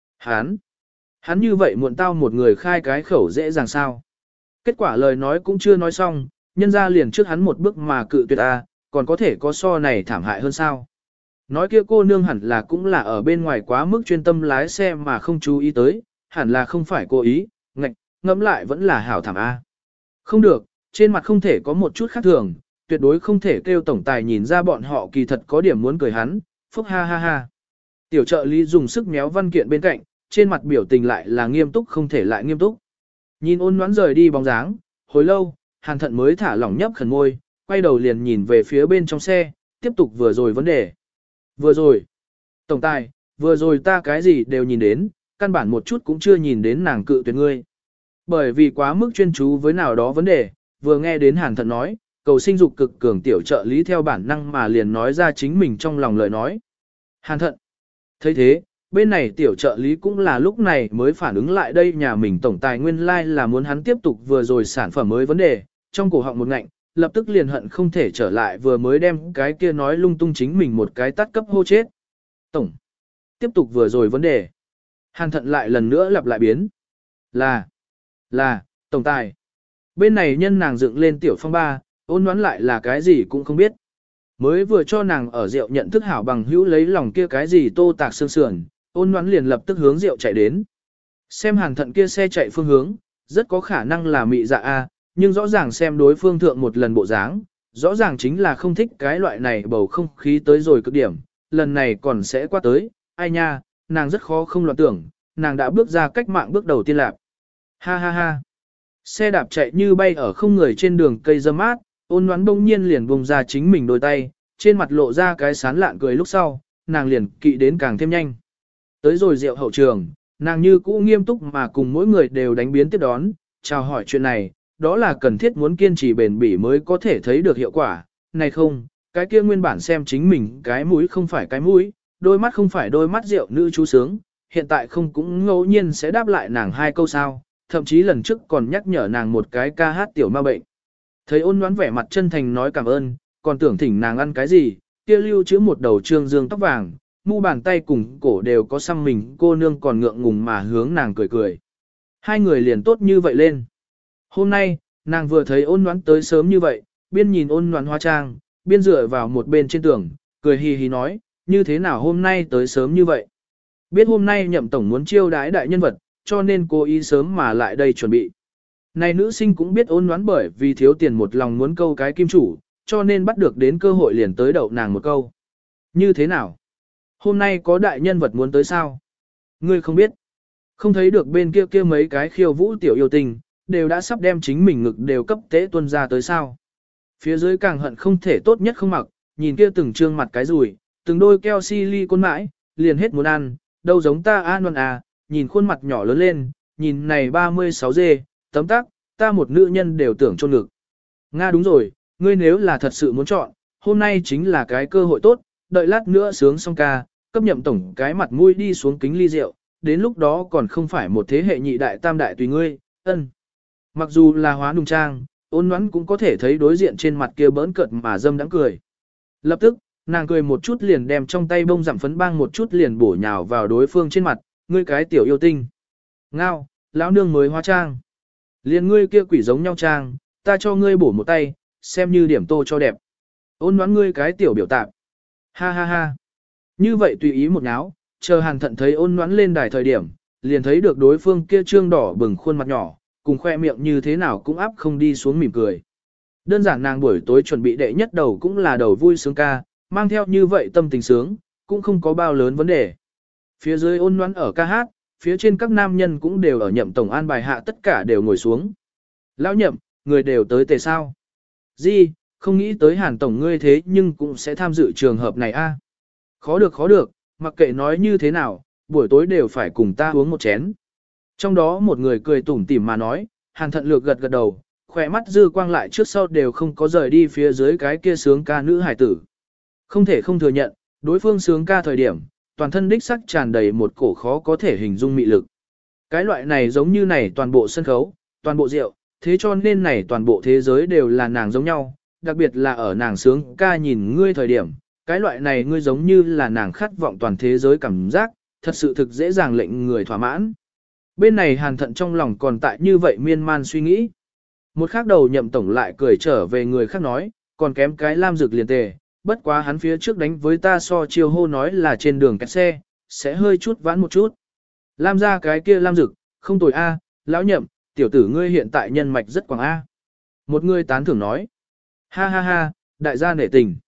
Hắn như vậy muộn tao một người khai cái khẩu dễ dàng sao. Kết quả lời nói cũng chưa nói xong, nhân ra liền trước hắn một bước mà cự tuyệt còn có thể có so này thảm hại hơn sao. Nói kia cô nương hẳn là cũng là ở bên ngoài quá mức chuyên tâm lái xe mà không chú ý tới, hẳn là không phải cố ý, ngẫm lại vẫn là hảo thảm Không được, trên mặt không thể có một chút khác thường, tuyệt đối không thể kêu tổng tài nhìn ra bọn họ kỳ thật có điểm muốn cười hắn, phúc ha ha ha. Tiểu trợ lý dùng sức méo văn kiện bên cạnh, trên mặt biểu tình lại là nghiêm túc không thể lại nghiêm túc. Nhìn Ôn Ngoãn rời đi bóng dáng, hồi lâu, Hàn Thận mới thả lỏng nhấp khẩn môi, quay đầu liền nhìn về phía bên trong xe, tiếp tục vừa rồi vấn đề. Vừa rồi, tổng tài, vừa rồi ta cái gì đều nhìn đến, căn bản một chút cũng chưa nhìn đến nàng cự tuyệt ngươi. Bởi vì quá mức chuyên chú với nào đó vấn đề, vừa nghe đến Hàn Thận nói, cầu sinh dục cực cường tiểu trợ lý theo bản năng mà liền nói ra chính mình trong lòng lời nói. Hàn Thận. Thấy thế, bên này tiểu trợ lý cũng là lúc này mới phản ứng lại đây nhà mình tổng tài nguyên lai like là muốn hắn tiếp tục vừa rồi sản phẩm mới vấn đề, trong cổ họng một ngạnh, lập tức liền hận không thể trở lại vừa mới đem cái kia nói lung tung chính mình một cái tắt cấp hô chết. Tổng. Tiếp tục vừa rồi vấn đề. Hàn Thận lại lần nữa lặp lại biến. Là, tổng tài. Bên này nhân nàng dựng lên tiểu phong ba, Ôn Ngoãn lại là cái gì cũng không biết. Mới vừa cho nàng ở rượu nhận thức hảo bằng hữu lấy lòng kia cái gì tô tạc xương sườn, Ôn Ngoãn liền lập tức hướng rượu chạy đến. Xem Hàn Thận kia xe chạy phương hướng, rất có khả năng là mị dạ nhưng rõ ràng xem đối phương thượng một lần bộ dáng, rõ ràng chính là không thích cái loại này bầu không khí tới rồi cực điểm, lần này còn sẽ qua tới, ai nha, nàng rất khó không loạn tưởng, nàng đã bước ra cách mạng bước đầu tiên lạc. Ha ha ha. Xe đạp chạy như bay ở không người trên đường cây râm mát, Ôn Ngoãn bỗng nhiên liền vùng ra chính mình đôi tay, trên mặt lộ ra cái sán lạn cười lúc sau, nàng liền kỵ đến càng thêm nhanh. Tới rồi rượu hậu trường, nàng như cũ nghiêm túc mà cùng mỗi người đều đánh biến tiếp đón, chào hỏi chuyện này, đó là cần thiết muốn kiên trì bền bỉ mới có thể thấy được hiệu quả, này không, cái kia nguyên bản xem chính mình cái mũi không phải cái mũi, đôi mắt không phải đôi mắt rượu nữ chú sướng, hiện tại không cũng ngẫu nhiên sẽ đáp lại nàng hai câu sao, thậm chí lần trước còn nhắc nhở nàng một cái ca hát tiểu ma bệnh. Thấy Ôn Ngoãn vẻ mặt chân thành nói cảm ơn, còn tưởng thỉnh nàng ăn cái gì, kia lưu trữ một đầu trương dương tóc vàng, mu bàn tay cùng cổ đều có xăm mình, cô nương còn ngượng ngùng mà hướng nàng cười cười. Hai người liền tốt như vậy lên. Hôm nay, nàng vừa thấy Ôn Ngoãn tới sớm như vậy, biên nhìn Ôn Ngoãn hóa trang, biên dựa vào một bên trên tường, cười hì hì nói, như thế nào hôm nay tới sớm như vậy. Biết hôm nay Nhậm tổng muốn chiêu đái đại nhân vật, cho nên cô ý sớm mà lại đây chuẩn bị. Này nữ sinh cũng biết Ôn Ngoãn bởi vì thiếu tiền một lòng muốn câu cái kim chủ, cho nên bắt được đến cơ hội liền tới đậu nàng một câu. Như thế nào? Hôm nay có đại nhân vật muốn tới sao? Ngươi không biết. Không thấy được bên kia kia mấy cái khiêu vũ tiểu yêu tình, đều đã sắp đem chính mình ngực đều cấp tế tuân ra tới sao. Phía dưới càng hận không thể tốt nhất không mặc, nhìn kia từng trương mặt cái rùi, từng đôi keo silicone mãi, liền hết muốn ăn, đâu giống ta an nhìn khuôn mặt nhỏ lớn lên, nhìn này 36 dê, tấm tắc, ta một nữ nhân đều tưởng chôn ngực. Nga đúng rồi, ngươi nếu là thật sự muốn chọn, hôm nay chính là cái cơ hội tốt, đợi lát nữa sướng xong ca, cấp Nhậm tổng cái mặt mũi đi xuống kính ly rượu, đến lúc đó còn không phải một thế hệ nhị đại tam đại tùy ngươi, ân. Mặc dù là hóa nung trang, Ôn Ngoãn cũng có thể thấy đối diện trên mặt kia bỡn cợt mà dâm đãng cười. Lập tức, nàng cười một chút liền đem trong tay bông giảm phấn bang một chút liền bổ nhào vào đối phương trên mặt, ngươi cái tiểu yêu tinh. Ngao, lão nương mới hóa trang. Liền ngươi kia quỷ giống nhau trang, ta cho ngươi bổ một tay, xem như điểm tô cho đẹp. Ôn Ngoãn ngươi cái tiểu biểu tạp. Ha ha ha. Như vậy tùy ý một náo, chờ Hàn Thận thấy Ôn Ngoãn lên đài thời điểm, liền thấy được đối phương kia trương đỏ bừng khuôn mặt nhỏ, cùng khoe miệng như thế nào cũng áp không đi xuống mỉm cười. Đơn giản nàng buổi tối chuẩn bị đệ nhất đầu cũng là đầu vui sướng ca, mang theo như vậy tâm tình sướng, cũng không có bao lớn vấn đề. Phía dưới ôn nhoắn ở ca hát, phía trên các nam nhân cũng đều ở Nhậm tổng an bài hạ tất cả đều ngồi xuống. Lão Nhậm, người đều tới tề sao? Gì, không nghĩ tới Hàn tổng ngươi thế nhưng cũng sẽ tham dự trường hợp này a. Khó được, mặc kệ nói như thế nào, buổi tối đều phải cùng ta uống một chén. Trong đó một người cười tủm tỉm mà nói, Hàn Thận Lược gật gật đầu, khỏe mắt dư quang lại trước sau đều không có rời đi phía dưới cái kia sướng ca nữ hải tử. Không thể không thừa nhận, đối phương sướng ca thời điểm, toàn thân đích sắc tràn đầy một cổ khó có thể hình dung mị lực. Cái loại này giống như này toàn bộ sân khấu, toàn bộ rượu, thế cho nên này toàn bộ thế giới đều là nàng giống nhau, đặc biệt là ở nàng sướng ca nhìn ngươi thời điểm, cái loại này ngươi giống như là nàng khát vọng toàn thế giới cảm giác, thật sự thực dễ dàng lệnh người thỏa mãn. Bên này Hàn Thận trong lòng còn tại như vậy miên man suy nghĩ. Một khác đầu Nhậm tổng lại cười trở về người khác nói, còn kém cái Lam Dực liền tề, bất quá hắn phía trước đánh với ta so chiêu hô nói là trên đường kẹt xe, sẽ hơi chút vãn một chút. Lam ra cái kia Lam Dực, không tồi a, lão Nhậm, tiểu tử ngươi hiện tại nhân mạch rất quảng a. Một người tán thưởng nói, ha ha ha, đại gia nể tình.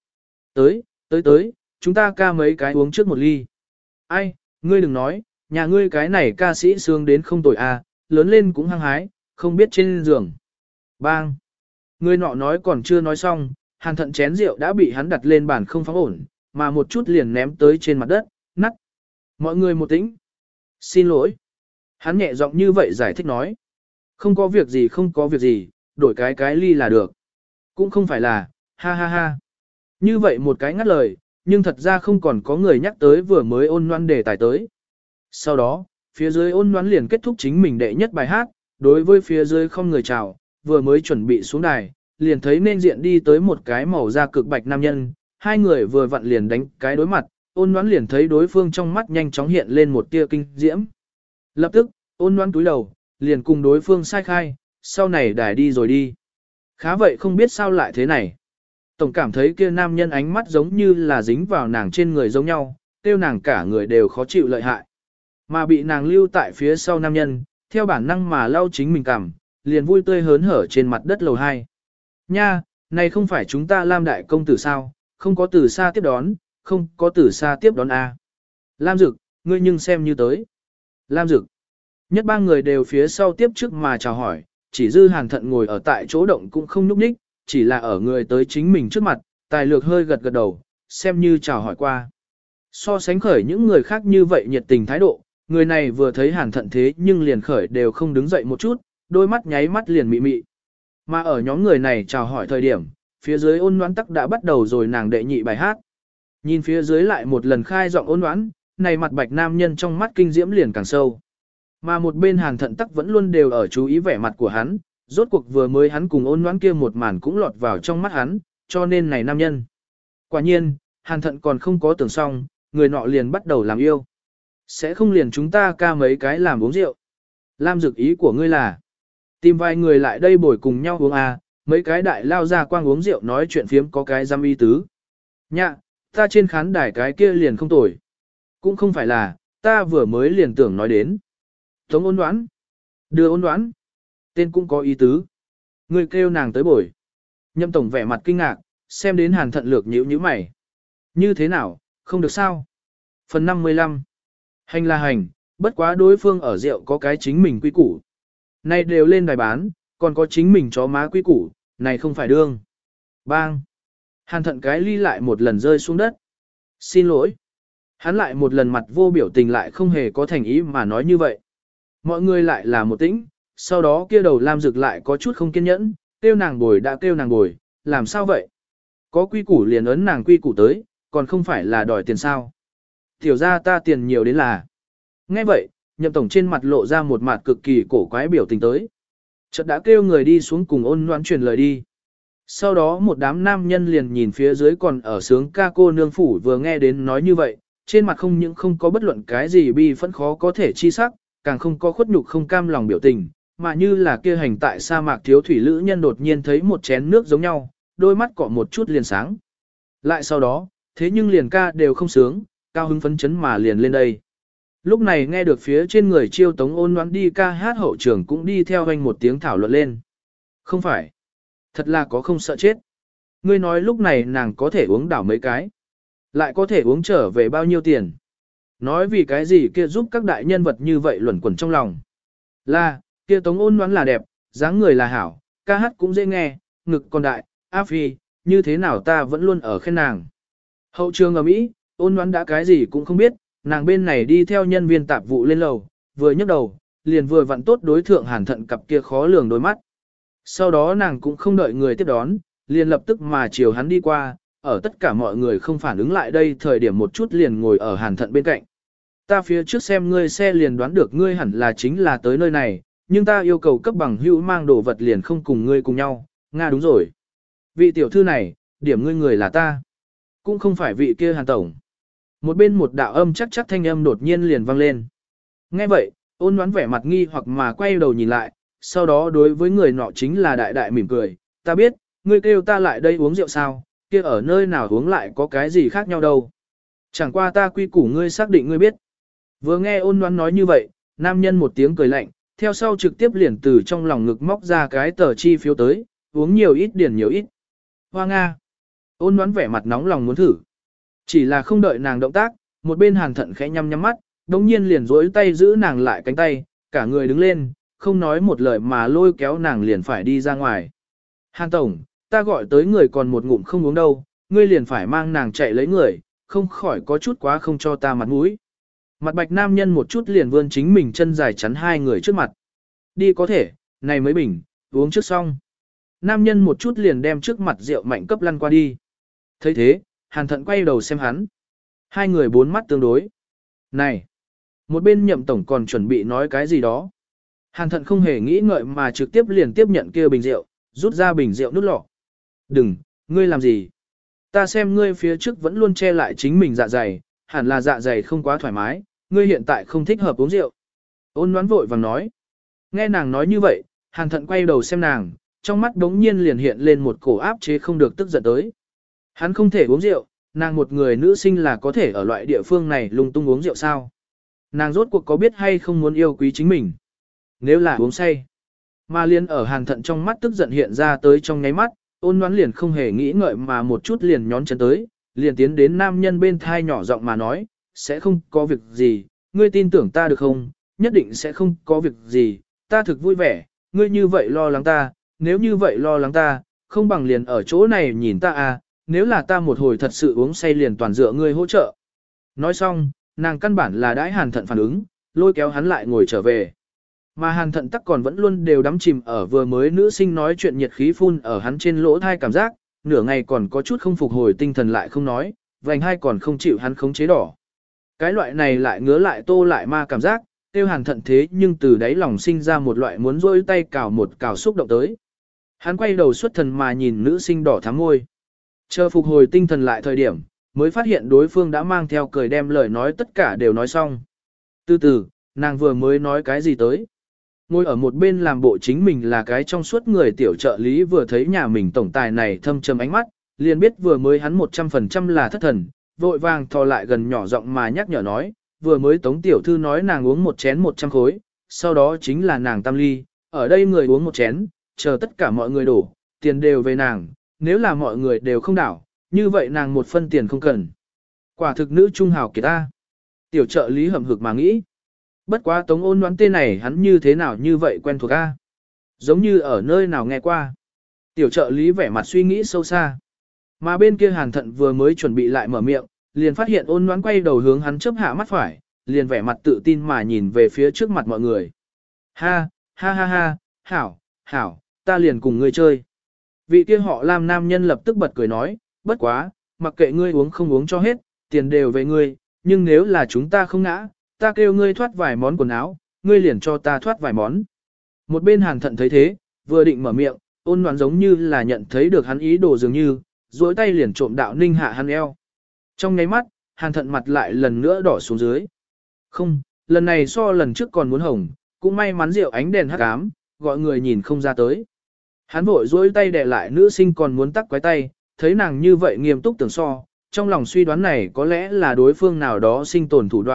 Tới, chúng ta ca mấy cái uống trước một ly. Ai, ngươi đừng nói, nhà ngươi cái này ca sĩ sướng đến không tồi a, lớn lên cũng hăng hái, không biết trên giường. Bang! Người nọ nói còn chưa nói xong, Hàn Thận chén rượu đã bị hắn đặt lên bàn không phóng ổn, mà một chút liền ném tới trên mặt đất, nắt. Mọi người một tĩnh. Xin lỗi. Hắn nhẹ giọng như vậy giải thích nói. Không có việc gì, đổi cái ly là được. Cũng không phải là, ha ha ha. Như vậy một cái ngắt lời, nhưng thật ra không còn có người nhắc tới vừa mới ôn noan đề tài tới. Sau đó, phía dưới ôn noan liền kết thúc chính mình đệ nhất bài hát, đối với phía dưới không người chào, vừa mới chuẩn bị xuống đài, liền thấy nên diện đi tới một cái màu da cực bạch nam nhân, hai người vừa vặn liền đánh cái đối mặt, ôn noan liền thấy đối phương trong mắt nhanh chóng hiện lên một tia kinh diễm. Lập tức, ôn noan túi đầu, liền cùng đối phương sai khai, sau này đài đi rồi đi. Khá vậy không biết sao lại thế này. Tổng cảm thấy kia nam nhân ánh mắt giống như là dính vào nàng trên người giống nhau, tiêu nàng cả người đều khó chịu lợi hại. Mà bị nàng lưu tại phía sau nam nhân, theo bản năng mà lau chính mình cảm, liền vui tươi hớn hở trên mặt đất lầu 2. Nha, này không phải chúng ta Lam đại công tử sao, không có từ xa tiếp đón, không có từ xa tiếp đón a. Lam Dực, ngươi nhưng xem như tới. Lam Dực. Nhất ba người đều phía sau tiếp trước mà chào hỏi, chỉ dư Hàn Thận ngồi ở tại chỗ động cũng không nhúc nhích, chỉ là ở người tới chính mình trước mặt, tài lược hơi gật gật đầu, xem như chào hỏi qua. So sánh khởi những người khác như vậy nhiệt tình thái độ, người này vừa thấy Hàn Thận thế nhưng liền khởi đều không đứng dậy một chút, đôi mắt nháy mắt liền mị mị. Mà ở nhóm người này chào hỏi thời điểm, phía dưới ôn noãn tắc đã bắt đầu rồi nàng đệ nhị bài hát. Nhìn phía dưới lại một lần khai giọng ôn noãn, này mặt bạch nam nhân trong mắt kinh diễm liền càng sâu. Mà một bên Hàn Thận tắc vẫn luôn đều ở chú ý vẻ mặt của hắn, rốt cuộc vừa mới hắn cùng ôn noãn kia một màn cũng lọt vào trong mắt hắn, cho nên này nam nhân. Quả nhiên, Hàn Thận còn không có tưởng xong, người nọ liền bắt đầu làm yêu. Sẽ không liền chúng ta ca mấy cái làm uống rượu. Lam Dực ý của ngươi là tìm vài người lại đây bồi cùng nhau uống à, mấy cái đại lao ra quang uống rượu nói chuyện phiếm có cái giam y tứ. Nhạ, ta trên khán đài cái kia liền không tồi. Cũng không phải là, ta vừa mới liền tưởng nói đến. Tống ôn đoán. Đưa ôn đoán. Tên cũng có ý tứ. Người kêu nàng tới bồi. Nhậm tổng vẻ mặt kinh ngạc, xem đến Hàn Thận lược nhíu nhíu mày. Như thế nào, không được sao? Phần 55. Hành là hành, bất quá đối phương ở rượu có cái chính mình quy củ. Này đều lên đài bán, còn có chính mình chó má quy củ, này không phải đương. Bang! Hàn Thận cái ly lại một lần rơi xuống đất. Xin lỗi. Hắn lại một lần mặt vô biểu tình lại không hề có thành ý mà nói như vậy. Mọi người lại là một tĩnh, sau đó kia đầu Lam Dực lại có chút không kiên nhẫn, kêu nàng bồi đã kêu nàng bồi, làm sao vậy? Có quy củ liền ấn nàng quy củ tới, còn không phải là đòi tiền sao? Tiểu ra ta tiền nhiều đến là. Nghe vậy, Nhậm tổng trên mặt lộ ra một mặt cực kỳ cổ quái biểu tình tới. Chợt đã kêu người đi xuống cùng ôn noãn truyền lời đi. Sau đó một đám nam nhân liền nhìn phía dưới còn ở sướng ca cô nương phủ vừa nghe đến nói như vậy, trên mặt không những không có bất luận cái gì bi phẫn khó có thể chi sắc, càng không có khuất nhục không cam lòng biểu tình, mà như là kia hành tại sa mạc thiếu thủy lữ nhân đột nhiên thấy một chén nước giống nhau, đôi mắt cọ một chút liền sáng. Lại sau đó, thế nhưng liền ca đều không sướng, cao hứng phấn chấn mà liền lên đây. Lúc này nghe được phía trên người chiêu tống ôn đoán đi ca hát hậu trường cũng đi theo anh một tiếng thảo luận lên. Không phải. Thật là có không sợ chết. Ngươi nói lúc này nàng có thể uống đảo mấy cái. Lại có thể uống trở về bao nhiêu tiền. Nói vì cái gì kia giúp các đại nhân vật như vậy luẩn quẩn trong lòng. Là, kia tống ôn đoán là đẹp, dáng người là hảo, ca hát cũng dễ nghe, ngực còn đại, áp phi, như thế nào ta vẫn luôn ở khen nàng. Hậu trường ở Mỹ, ôn đoán đã cái gì cũng không biết, nàng bên này đi theo nhân viên tạp vụ lên lầu, vừa nhấc đầu, liền vừa vặn tốt đối thượng Hàn Thận cặp kia khó lường đôi mắt. Sau đó nàng cũng không đợi người tiếp đón, liền lập tức mà chiều hắn đi qua, ở tất cả mọi người không phản ứng lại đây thời điểm một chút liền ngồi ở Hàn Thận bên cạnh. Ta phía trước xem ngươi xe liền đoán được ngươi hẳn là chính là tới nơi này, nhưng ta yêu cầu cấp bằng hữu mang đồ vật liền không cùng ngươi cùng nhau, Nga đúng rồi. Vị tiểu thư này, điểm ngươi người là ta, cũng không phải vị kia Hàn Tổng. Một bên một đạo âm chắc chắc thanh âm đột nhiên liền vang lên. Nghe vậy, ôn đoán vẻ mặt nghi hoặc mà quay đầu nhìn lại, sau đó đối với người nọ chính là đại đại mỉm cười, ta biết, ngươi kêu ta lại đây uống rượu sao, kia ở nơi nào uống lại có cái gì khác nhau đâu. Chẳng qua ta quy củ ngươi xác định ngươi biết. Vừa nghe ôn đoán nói như vậy, nam nhân một tiếng cười lạnh, theo sau trực tiếp liền từ trong lòng ngực móc ra cái tờ chi phiếu tới, uống nhiều ít điển nhiều ít. Hoa Nga. Ôn đoán vẻ mặt nóng lòng muốn thử. Chỉ là không đợi nàng động tác, một bên Hàn Thận khẽ nhắm nhắm mắt, đồng nhiên liền duỗi tay giữ nàng lại cánh tay, cả người đứng lên, không nói một lời mà lôi kéo nàng liền phải đi ra ngoài. Hàn Tổng, ta gọi tới người còn một ngụm không uống đâu, ngươi liền phải mang nàng chạy lấy người, không khỏi có chút quá không cho ta mặt mũi. Mặt bạch nam nhân một chút liền vươn chính mình chân dài chắn hai người trước mặt. Đi có thể, này mới bình, uống trước xong. Nam nhân một chút liền đem trước mặt rượu mạnh cấp lăn qua đi. thấy thế, Hàn Thận quay đầu xem hắn. Hai người bốn mắt tương đối. Này! Một bên Nhậm tổng còn chuẩn bị nói cái gì đó. Hàn Thận không hề nghĩ ngợi mà trực tiếp liền tiếp nhận kia bình rượu, rút ra bình rượu nút lọ. Đừng, ngươi làm gì? Ta xem ngươi phía trước vẫn luôn che lại chính mình dạ dày, hẳn là dạ dày không quá thoải mái, ngươi hiện tại không thích hợp uống rượu. Ôn Ngoãn vội vàng nói. Nghe nàng nói như vậy, Hàn Thận quay đầu xem nàng, trong mắt đống nhiên liền hiện lên một cổ áp chế không được tức giận tới. Hắn không thể uống rượu, nàng một người nữ sinh là có thể ở loại địa phương này lung tung uống rượu sao? Nàng rốt cuộc có biết hay không muốn yêu quý chính mình? Nếu là uống say. Mà liên ở Hàn Thận trong mắt tức giận hiện ra tới trong nháy mắt, Ôn Ngoãn liền không hề nghĩ ngợi mà một chút liền nhón chân tới, liền tiến đến nam nhân bên thai nhỏ giọng mà nói, sẽ không có việc gì, ngươi tin tưởng ta được không? Nhất định sẽ không có việc gì, ta thực vui vẻ, ngươi như vậy lo lắng ta, nếu như vậy lo lắng ta, không bằng liền ở chỗ này nhìn ta à, nếu là ta một hồi thật sự uống say liền toàn dựa ngươi hỗ trợ. Nói xong, nàng căn bản là đãi Hàn Thận phản ứng, lôi kéo hắn lại ngồi trở về. Mà Hàn Thận tắc còn vẫn luôn đều đắm chìm ở vừa mới nữ sinh nói chuyện nhiệt khí phun ở hắn trên lỗ thai cảm giác, nửa ngày còn có chút không phục hồi tinh thần lại không nói, vành hai còn không chịu hắn khống chế đỏ. Cái loại này lại ngứa lại tô lại ma cảm giác, tiêu Hàn Thận thế nhưng từ đáy lòng sinh ra một loại muốn rôi tay cào một cào xúc động tới. Hắn quay đầu xuất thần mà nhìn nữ sinh đỏ thắm môi. Chờ phục hồi tinh thần lại thời điểm, mới phát hiện đối phương đã mang theo cười đem lời nói tất cả đều nói xong. Từ từ, nàng vừa mới nói cái gì tới. Ngồi ở một bên làm bộ chính mình là cái trong suốt người tiểu trợ lý vừa thấy nhà mình tổng tài này thâm trầm ánh mắt, liền biết vừa mới hắn 100% là thất thần, vội vàng thò lại gần nhỏ giọng mà nhắc nhở nói, vừa mới tống tiểu thư nói nàng uống một chén 100 khối, sau đó chính là nàng tam ly, ở đây người uống một chén, chờ tất cả mọi người đổ, tiền đều về nàng, nếu là mọi người đều không đảo, như vậy nàng một phân tiền không cần. Quả thực nữ trung hào kiệt ta. Tiểu trợ lý hậm hực mà nghĩ. Bất quá Tống Ôn Ngoãn tên này hắn như thế nào như vậy quen thuộc a? Giống như ở nơi nào nghe qua. Tiểu trợ lý vẻ mặt suy nghĩ sâu xa. Mà bên kia Hàn Thận vừa mới chuẩn bị lại mở miệng, liền phát hiện Ôn Ngoãn quay đầu hướng hắn chớp hạ mắt phải, liền vẻ mặt tự tin mà nhìn về phía trước mặt mọi người. Ha, ha ha ha, hảo, hảo, ta liền cùng ngươi chơi. Vị kia họ Lam nam nhân lập tức bật cười nói, bất quá, mặc kệ ngươi uống không uống cho hết, tiền đều về ngươi, nhưng nếu là chúng ta không ngã, ta kêu ngươi thoát vài món quần áo, ngươi liền cho ta thoát vài món. Một bên Hàn Thận thấy thế, vừa định mở miệng, Ôn Ngoãn giống như là nhận thấy được hắn ý đồ dường như, duỗi tay liền trộm đạo ninh hạ hắn eo. Trong nháy mắt, Hàn Thận mặt lại lần nữa đỏ xuống dưới. Không, lần này so lần trước còn muốn hồng, cũng may mắn rượu ánh đèn hắc ám, gọi người nhìn không ra tới. Hắn vội duỗi tay đè lại nữ sinh còn muốn tắc quái tay, thấy nàng như vậy nghiêm túc tưởng so, trong lòng suy đoán này có lẽ là đối phương nào đó sinh tồn thủ đoạn,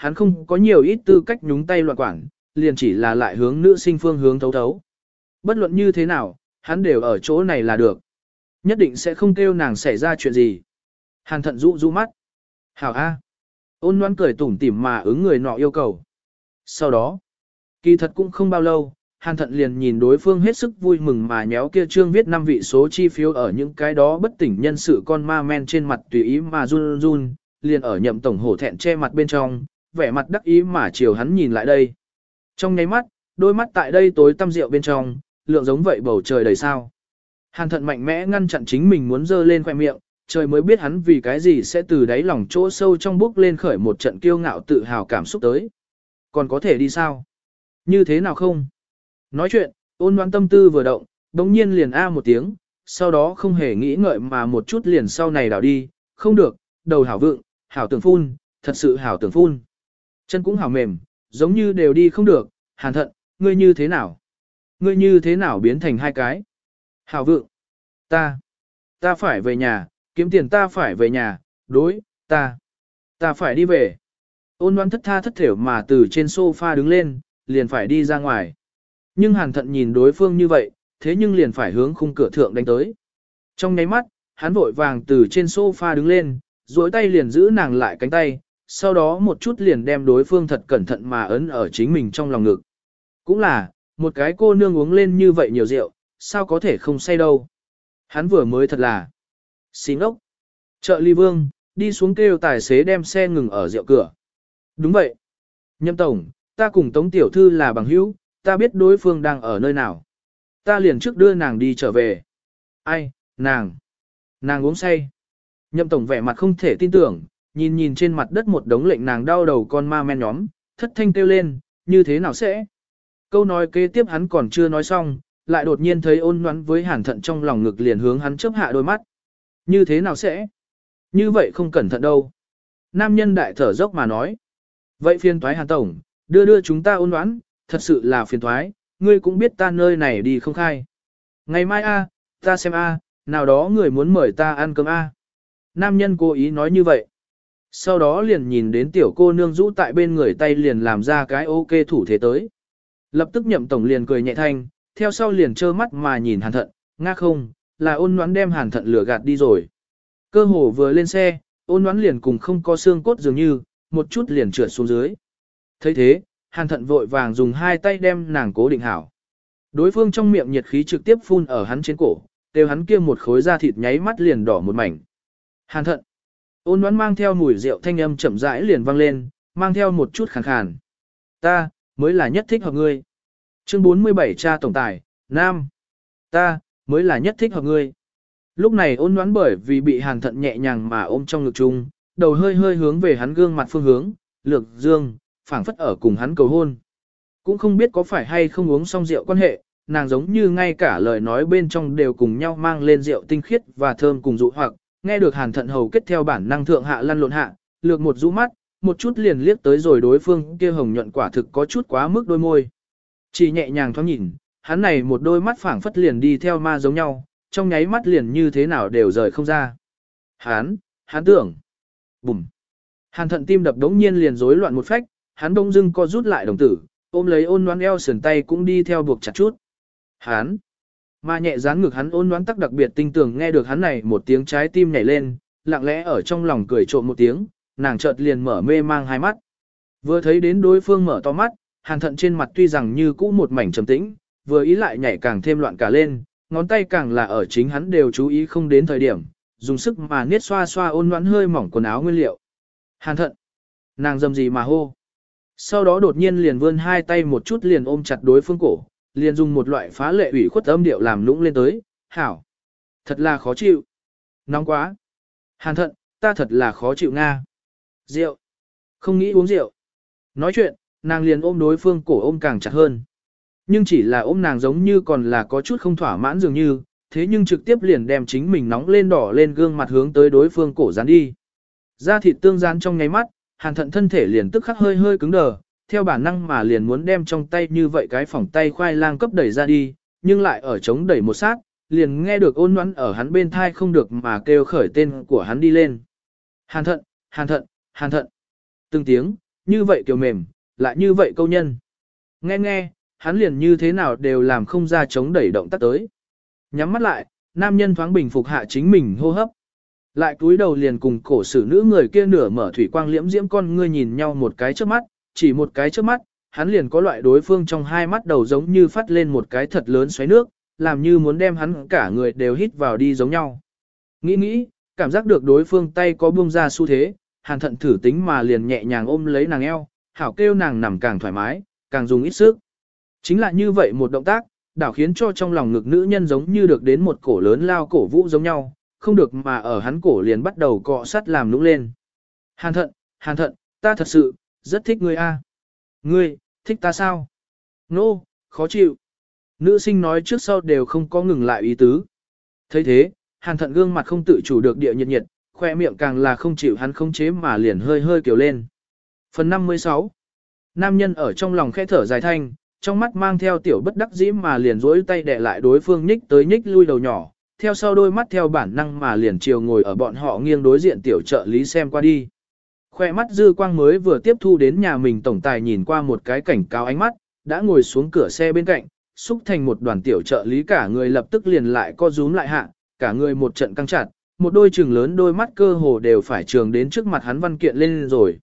hắn không có nhiều ít tư cách nhúng tay loạn quản, liền chỉ là lại hướng nữ sinh phương hướng thấu thấu. Bất luận như thế nào, hắn đều ở chỗ này là được. Nhất định sẽ không kêu nàng xảy ra chuyện gì. Hàn thận rũ mắt. Hảo A. Ôn Loan cười tủm tỉm mà ứng người nọ yêu cầu. Sau đó, kỳ thật cũng không bao lâu, Hàn thận liền nhìn đối phương hết sức vui mừng mà nhéo kia trương viết 5 vị số chi phiếu ở những cái đó bất tỉnh nhân sự con ma men trên mặt tùy ý mà run run, liền ở Nhậm tổng hổ thẹn che mặt bên trong, vẻ mặt đắc ý mà chiều hắn nhìn lại đây. Trong nháy mắt, đôi mắt tại đây tối tăm rượu bên trong, lượng giống vậy bầu trời đầy sao. Hàn thận mạnh mẽ ngăn chặn chính mình muốn dơ lên khoẻ miệng, trời mới biết hắn vì cái gì sẽ từ đáy lòng chỗ sâu trong bước lên khởi một trận kiêu ngạo tự hào cảm xúc tới. Còn có thể đi sao? Như thế nào không? Nói chuyện, Ôn Loan tâm tư vừa động, đống nhiên liền a một tiếng, sau đó không hề nghĩ ngợi mà một chút liền sau này đảo đi, không được, đầu hảo vượng, hảo tưởng phun, thật sự hảo tưởng phun. Chân cũng hảo mềm, giống như đều đi không được, Hàn thận, ngươi như thế nào? Ngươi như thế nào biến thành hai cái? Hảo vượng, ta phải về nhà, kiếm tiền ta phải về nhà, đối, ta phải đi về. Ôn Loan thất tha thất thểu mà từ trên sofa đứng lên, liền phải đi ra ngoài. Nhưng Hàn thận nhìn đối phương như vậy, thế nhưng liền phải hướng khung cửa thượng đánh tới. Trong nháy mắt, hắn vội vàng từ trên sofa đứng lên, duỗi tay liền giữ nàng lại cánh tay, sau đó một chút liền đem đối phương thật cẩn thận mà ấn ở chính mình trong lòng ngực. Cũng là, một cái cô nương uống lên như vậy nhiều rượu, sao có thể không say đâu. Hắn vừa mới thật là xin ốc. Trợ lý Vương, đi xuống kêu tài xế đem xe ngừng ở rượu cửa. Đúng vậy. Nhậm tổng, ta cùng Tống tiểu thư là bằng hữu, ta biết đối phương đang ở nơi nào. Ta liền trước đưa nàng đi trở về. Ai, nàng uống say. Nhậm tổng vẻ mặt không thể tin tưởng, nhìn trên mặt đất một đống lệnh nàng đau đầu con ma men nhóm, thất thanh kêu lên, như thế nào sẽ? Câu nói kế tiếp hắn còn chưa nói xong, lại đột nhiên thấy Ôn Loan với Hàn thận trong lòng ngực liền hướng hắn chớp hạ đôi mắt. Như thế nào sẽ? Như vậy không cẩn thận đâu. Nam nhân đại thở dốc mà nói. Vậy phiền toái Hàn tổng, đưa chúng ta Ôn Loan, thật sự là phiền toái, ngươi cũng biết ta nơi này đi không khai. Ngày mai ta xem nào đó người muốn mời ta ăn cơm Nam nhân cố ý nói như vậy. Sau đó liền nhìn đến tiểu cô nương rũ tại bên người tay liền làm ra cái ok thủ thế tới. Lập tức Nhậm tổng liền cười nhẹ thanh, theo sau liền trơ mắt mà nhìn Hàn thận, nga không, là Ôn Loan đem Hàn thận lừa gạt đi rồi. Cơ hồ vừa lên xe, Ôn Loan liền cùng không có xương cốt dường như, một chút liền trượt xuống dưới. thấy thế, Hàn thận vội vàng dùng hai tay đem nàng cố định hảo. Đối phương trong miệng nhiệt khí trực tiếp phun ở hắn trên cổ, đều hắn kia một khối da thịt nháy mắt liền đỏ một mảnh. Hàn thận. Ôn Loan mang theo mùi rượu thanh âm chậm rãi liền vang lên, mang theo một chút khàn khàn. Ta, mới là nhất thích hợp ngươi. Chương 47 cha tổng tài, Nam. Ta, mới là nhất thích hợp ngươi. Lúc này Ôn Loan bởi vì bị Hàn thận nhẹ nhàng mà ôm trong ngực chung, đầu hơi hơi hướng về hắn gương mặt phương hướng, lược dương, phảng phất ở cùng hắn cầu hôn. Cũng không biết có phải hay không uống xong rượu quan hệ, nàng giống như ngay cả lời nói bên trong đều cùng nhau mang lên rượu tinh khiết và thơm cùng dụ hoặc, nghe được Hàn thận hầu kết theo bản năng thượng hạ lăn lộn hạ, lược một rũ mắt, một chút liền liếc tới rồi đối phương kia hồng nhuận quả thực có chút quá mức đôi môi. Chỉ nhẹ nhàng thoáng nhìn, hắn này một đôi mắt phảng phất liền đi theo ma giống nhau, trong nháy mắt liền như thế nào đều rời không ra. Hắn tưởng. Bùm. Hàn thận tim đập đống nhiên liền rối loạn một phách, hắn đông dưng co rút lại đồng tử, ôm lấy Ôn Loan eo sườn tay cũng đi theo buộc chặt chút. Hắn. Mà nhẹ dán ngực hắn Ôn Loan tắc đặc biệt tinh tường nghe được hắn này một tiếng trái tim nhảy lên, lặng lẽ ở trong lòng cười trộm một tiếng, nàng chợt liền mở mê mang hai mắt. Vừa thấy đến đối phương mở to mắt, Hàn thận trên mặt tuy rằng như cũ một mảnh trầm tĩnh, vừa ý lại nhảy càng thêm loạn cả lên, ngón tay càng là ở chính hắn đều chú ý không đến thời điểm, dùng sức mà niết xoa xoa Ôn Loan hơi mỏng quần áo nguyên liệu. Hàn thận. Nàng dầm gì mà hô. Sau đó đột nhiên liền vươn hai tay một chút liền ôm chặt đối phương cổ, liền dùng một loại phá lệ ủy khuất âm điệu làm lũng lên tới, hảo. Thật là khó chịu. Nóng quá. Hàn thận, ta thật là khó chịu Nga. Rượu. Không nghĩ uống rượu. Nói chuyện, nàng liền ôm đối phương cổ ôm càng chặt hơn. Nhưng chỉ là ôm nàng giống như còn là có chút không thỏa mãn dường như, thế nhưng trực tiếp liền đem chính mình nóng lên đỏ lên gương mặt hướng tới đối phương cổ dán đi. Da thịt tương dán trong nháy mắt, Hàn thận thân thể liền tức khắc hơi hơi cứng đờ, theo bản năng mà liền muốn đem trong tay như vậy cái phỏng tay khoai lang cấp đẩy ra đi, nhưng lại ở chống đẩy một sát, liền nghe được Ôn Loan ở hắn bên thai không được mà kêu khởi tên của hắn đi lên. Hàn thận, Hàn thận, Hàn thận. Từng tiếng, như vậy kiểu mềm, lại như vậy câu nhân. Nghe nghe, hắn liền như thế nào đều làm không ra chống đẩy động tác tới. Nhắm mắt lại, nam nhân thoáng bình phục hạ chính mình hô hấp. Lại cúi đầu liền cùng cổ sử nữ người kia nửa mở thủy quang liễm diễm con ngươi nhìn nhau một cái trước mắt, chỉ một cái trước mắt, hắn liền có loại đối phương trong hai mắt đầu giống như phát lên một cái thật lớn xoáy nước, làm như muốn đem hắn cả người đều hít vào đi giống nhau. Nghĩ, cảm giác được đối phương tay có buông ra xu thế, Hàn Thận thử tính mà liền nhẹ nhàng ôm lấy nàng eo, hảo kêu nàng nằm càng thoải mái, càng dùng ít sức. Chính là như vậy một động tác, đảo khiến cho trong lòng ngực nữ nhân giống như được đến một cổ lớn lao cổ vũ giống nhau, không được mà ở hắn cổ liền bắt đầu cọ sát làm nũng lên. Hàn Thận, ta thật sự, rất thích ngươi a. Ngươi, thích ta sao? Nô, khó chịu. Nữ sinh nói trước sau đều không có ngừng lại ý tứ. thấy thế, Hàn Thận gương mặt không tự chủ được địa nhiệt, khoe miệng càng là không chịu hắn khống chế mà liền hơi kiểu lên. Phần 56. Nam nhân ở trong lòng khẽ thở dài thanh, trong mắt mang theo tiểu bất đắc dĩ mà liền rỗi tay đè lại đối phương nhích tới nhích lui đầu nhỏ, theo sau đôi mắt theo bản năng mà liền chiều ngồi ở bọn họ nghiêng đối diện tiểu trợ lý xem qua đi. Khoe mắt dư quang mới vừa tiếp thu đến nhà mình tổng tài nhìn qua một cái cảnh cáo ánh mắt, đã ngồi xuống cửa xe bên cạnh, xúc thành một đoàn tiểu trợ lý cả người lập tức liền lại co rúm lại hạ, cả người một trận căng chặt, một đôi trừng lớn đôi mắt cơ hồ đều phải trường đến trước mặt hắn văn kiện lên rồi.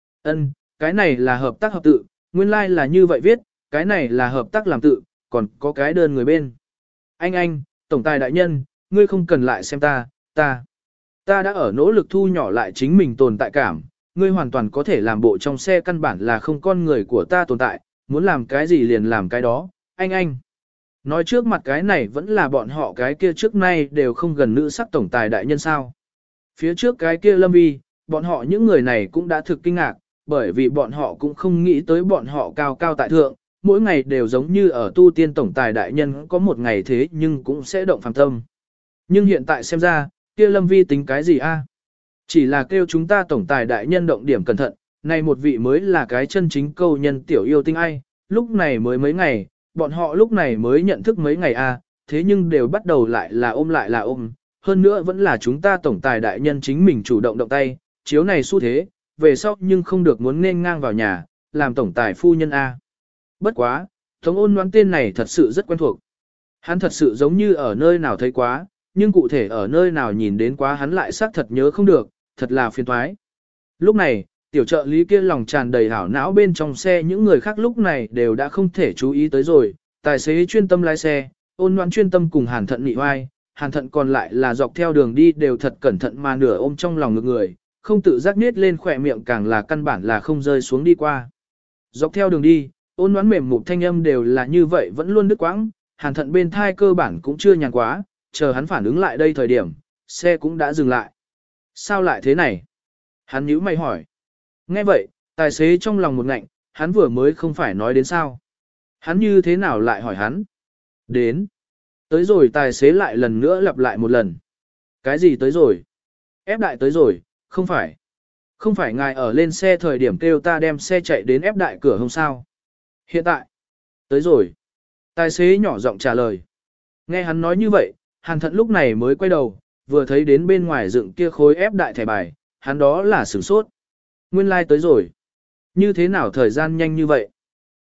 Cái này là hợp tác hợp tự, nguyên lai like là như vậy viết, cái này là hợp tác làm tự, còn có cái đơn người bên. Anh, tổng tài đại nhân, ngươi không cần lại xem ta đã ở nỗ lực thu nhỏ lại chính mình tồn tại cảm, ngươi hoàn toàn có thể làm bộ trong xe căn bản là không con người của ta tồn tại, muốn làm cái gì liền làm cái đó, anh. Nói trước mặt cái này vẫn là bọn họ cái kia trước nay đều không gần nữ sắc tổng tài đại nhân sao. Phía trước cái kia Lâm Vi, bọn họ những người này cũng đã thực kinh ngạc, bởi vì bọn họ cũng không nghĩ tới bọn họ cao cao tại thượng, mỗi ngày đều giống như ở tu tiên tổng tài đại nhân có một ngày thế nhưng cũng sẽ động phàm tâm. Nhưng hiện tại xem ra, kia Lâm Vi tính cái gì a? Chỉ là kêu chúng ta tổng tài đại nhân động điểm cẩn thận, này một vị mới là cái chân chính câu nhân tiểu yêu tinh ai, lúc này mới mấy ngày, bọn họ lúc này mới nhận thức mấy ngày a, thế nhưng đều bắt đầu lại là ôm, hơn nữa vẫn là chúng ta tổng tài đại nhân chính mình chủ động động tay, chiếu này xu thế, về sau nhưng không được muốn nên ngang vào nhà, làm tổng tài phu nhân a. Bất quá, Tống Ôn Ngoãn tên này thật sự rất quen thuộc. Hắn thật sự giống như ở nơi nào thấy quá, nhưng cụ thể ở nơi nào nhìn đến quá hắn lại xác thật nhớ không được, thật là phiền toái. Lúc này, tiểu trợ lý kia lòng tràn đầy hảo não bên trong xe những người khác lúc này đều đã không thể chú ý tới rồi, tài xế chuyên tâm lái xe, Ôn Ngoãn chuyên tâm cùng Hàn Thận nị oai, Hàn Thận còn lại là dọc theo đường đi đều thật cẩn thận mà nửa ôm trong lòng ngực người, không tự giác nết lên khỏe miệng càng là căn bản là không rơi xuống đi qua. Dọc theo đường đi, Ôn Ngoãn mềm mụt thanh âm đều là như vậy vẫn luôn đứt quãng, Hàn Thận bên thai cơ bản cũng chưa nhàn quá, chờ hắn phản ứng lại đây thời điểm, xe cũng đã dừng lại. Sao lại thế này? Hắn nhíu mày hỏi. Nghe vậy, tài xế trong lòng một ngạnh, hắn vừa mới không phải nói đến sao. Hắn như thế nào lại hỏi hắn? Đến. Tới rồi tài xế lại lần nữa lặp lại một lần. Cái gì tới rồi? Ép đại tới rồi, không phải. Không phải ngài ở lên xe thời điểm kêu ta đem xe chạy đến ép đại cửa không sao? Hiện tại. Tới rồi. Tài xế nhỏ giọng trả lời. Nghe hắn nói như vậy, Hàn Thận lúc này mới quay đầu, vừa thấy đến bên ngoài dựng kia khối ép đại thẻ bài, hắn đó là sửng sốt. Nguyên lai like tới rồi. Như thế nào thời gian nhanh như vậy?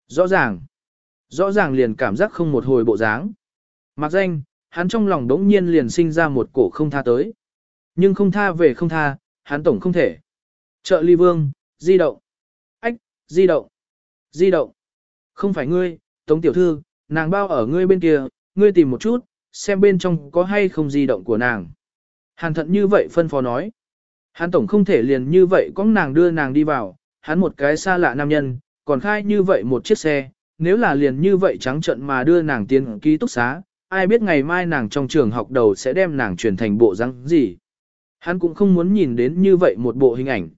Rõ ràng liền cảm giác không một hồi bộ dáng. Mặc danh, hắn trong lòng đống nhiên liền sinh ra một cổ không tha tới. Nhưng không tha về không tha, hắn tổng không thể. Trợ lý Vương, di động. Ách, di động. Di động. Không phải ngươi, Tống tiểu thư, nàng bao ở ngươi bên kia, ngươi tìm một chút, xem bên trong có hay không di động của nàng. Hàn Thận như vậy phân phó nói. Hắn tổng không thể liền như vậy có nàng đưa nàng đi vào, hắn một cái xa lạ nam nhân, còn khai như vậy một chiếc xe, nếu là liền như vậy trắng trận mà đưa nàng tiến ký túc xá, ai biết ngày mai nàng trong trường học đầu sẽ đem nàng chuyển thành bộ răng gì. Hắn cũng không muốn nhìn đến như vậy một bộ hình ảnh.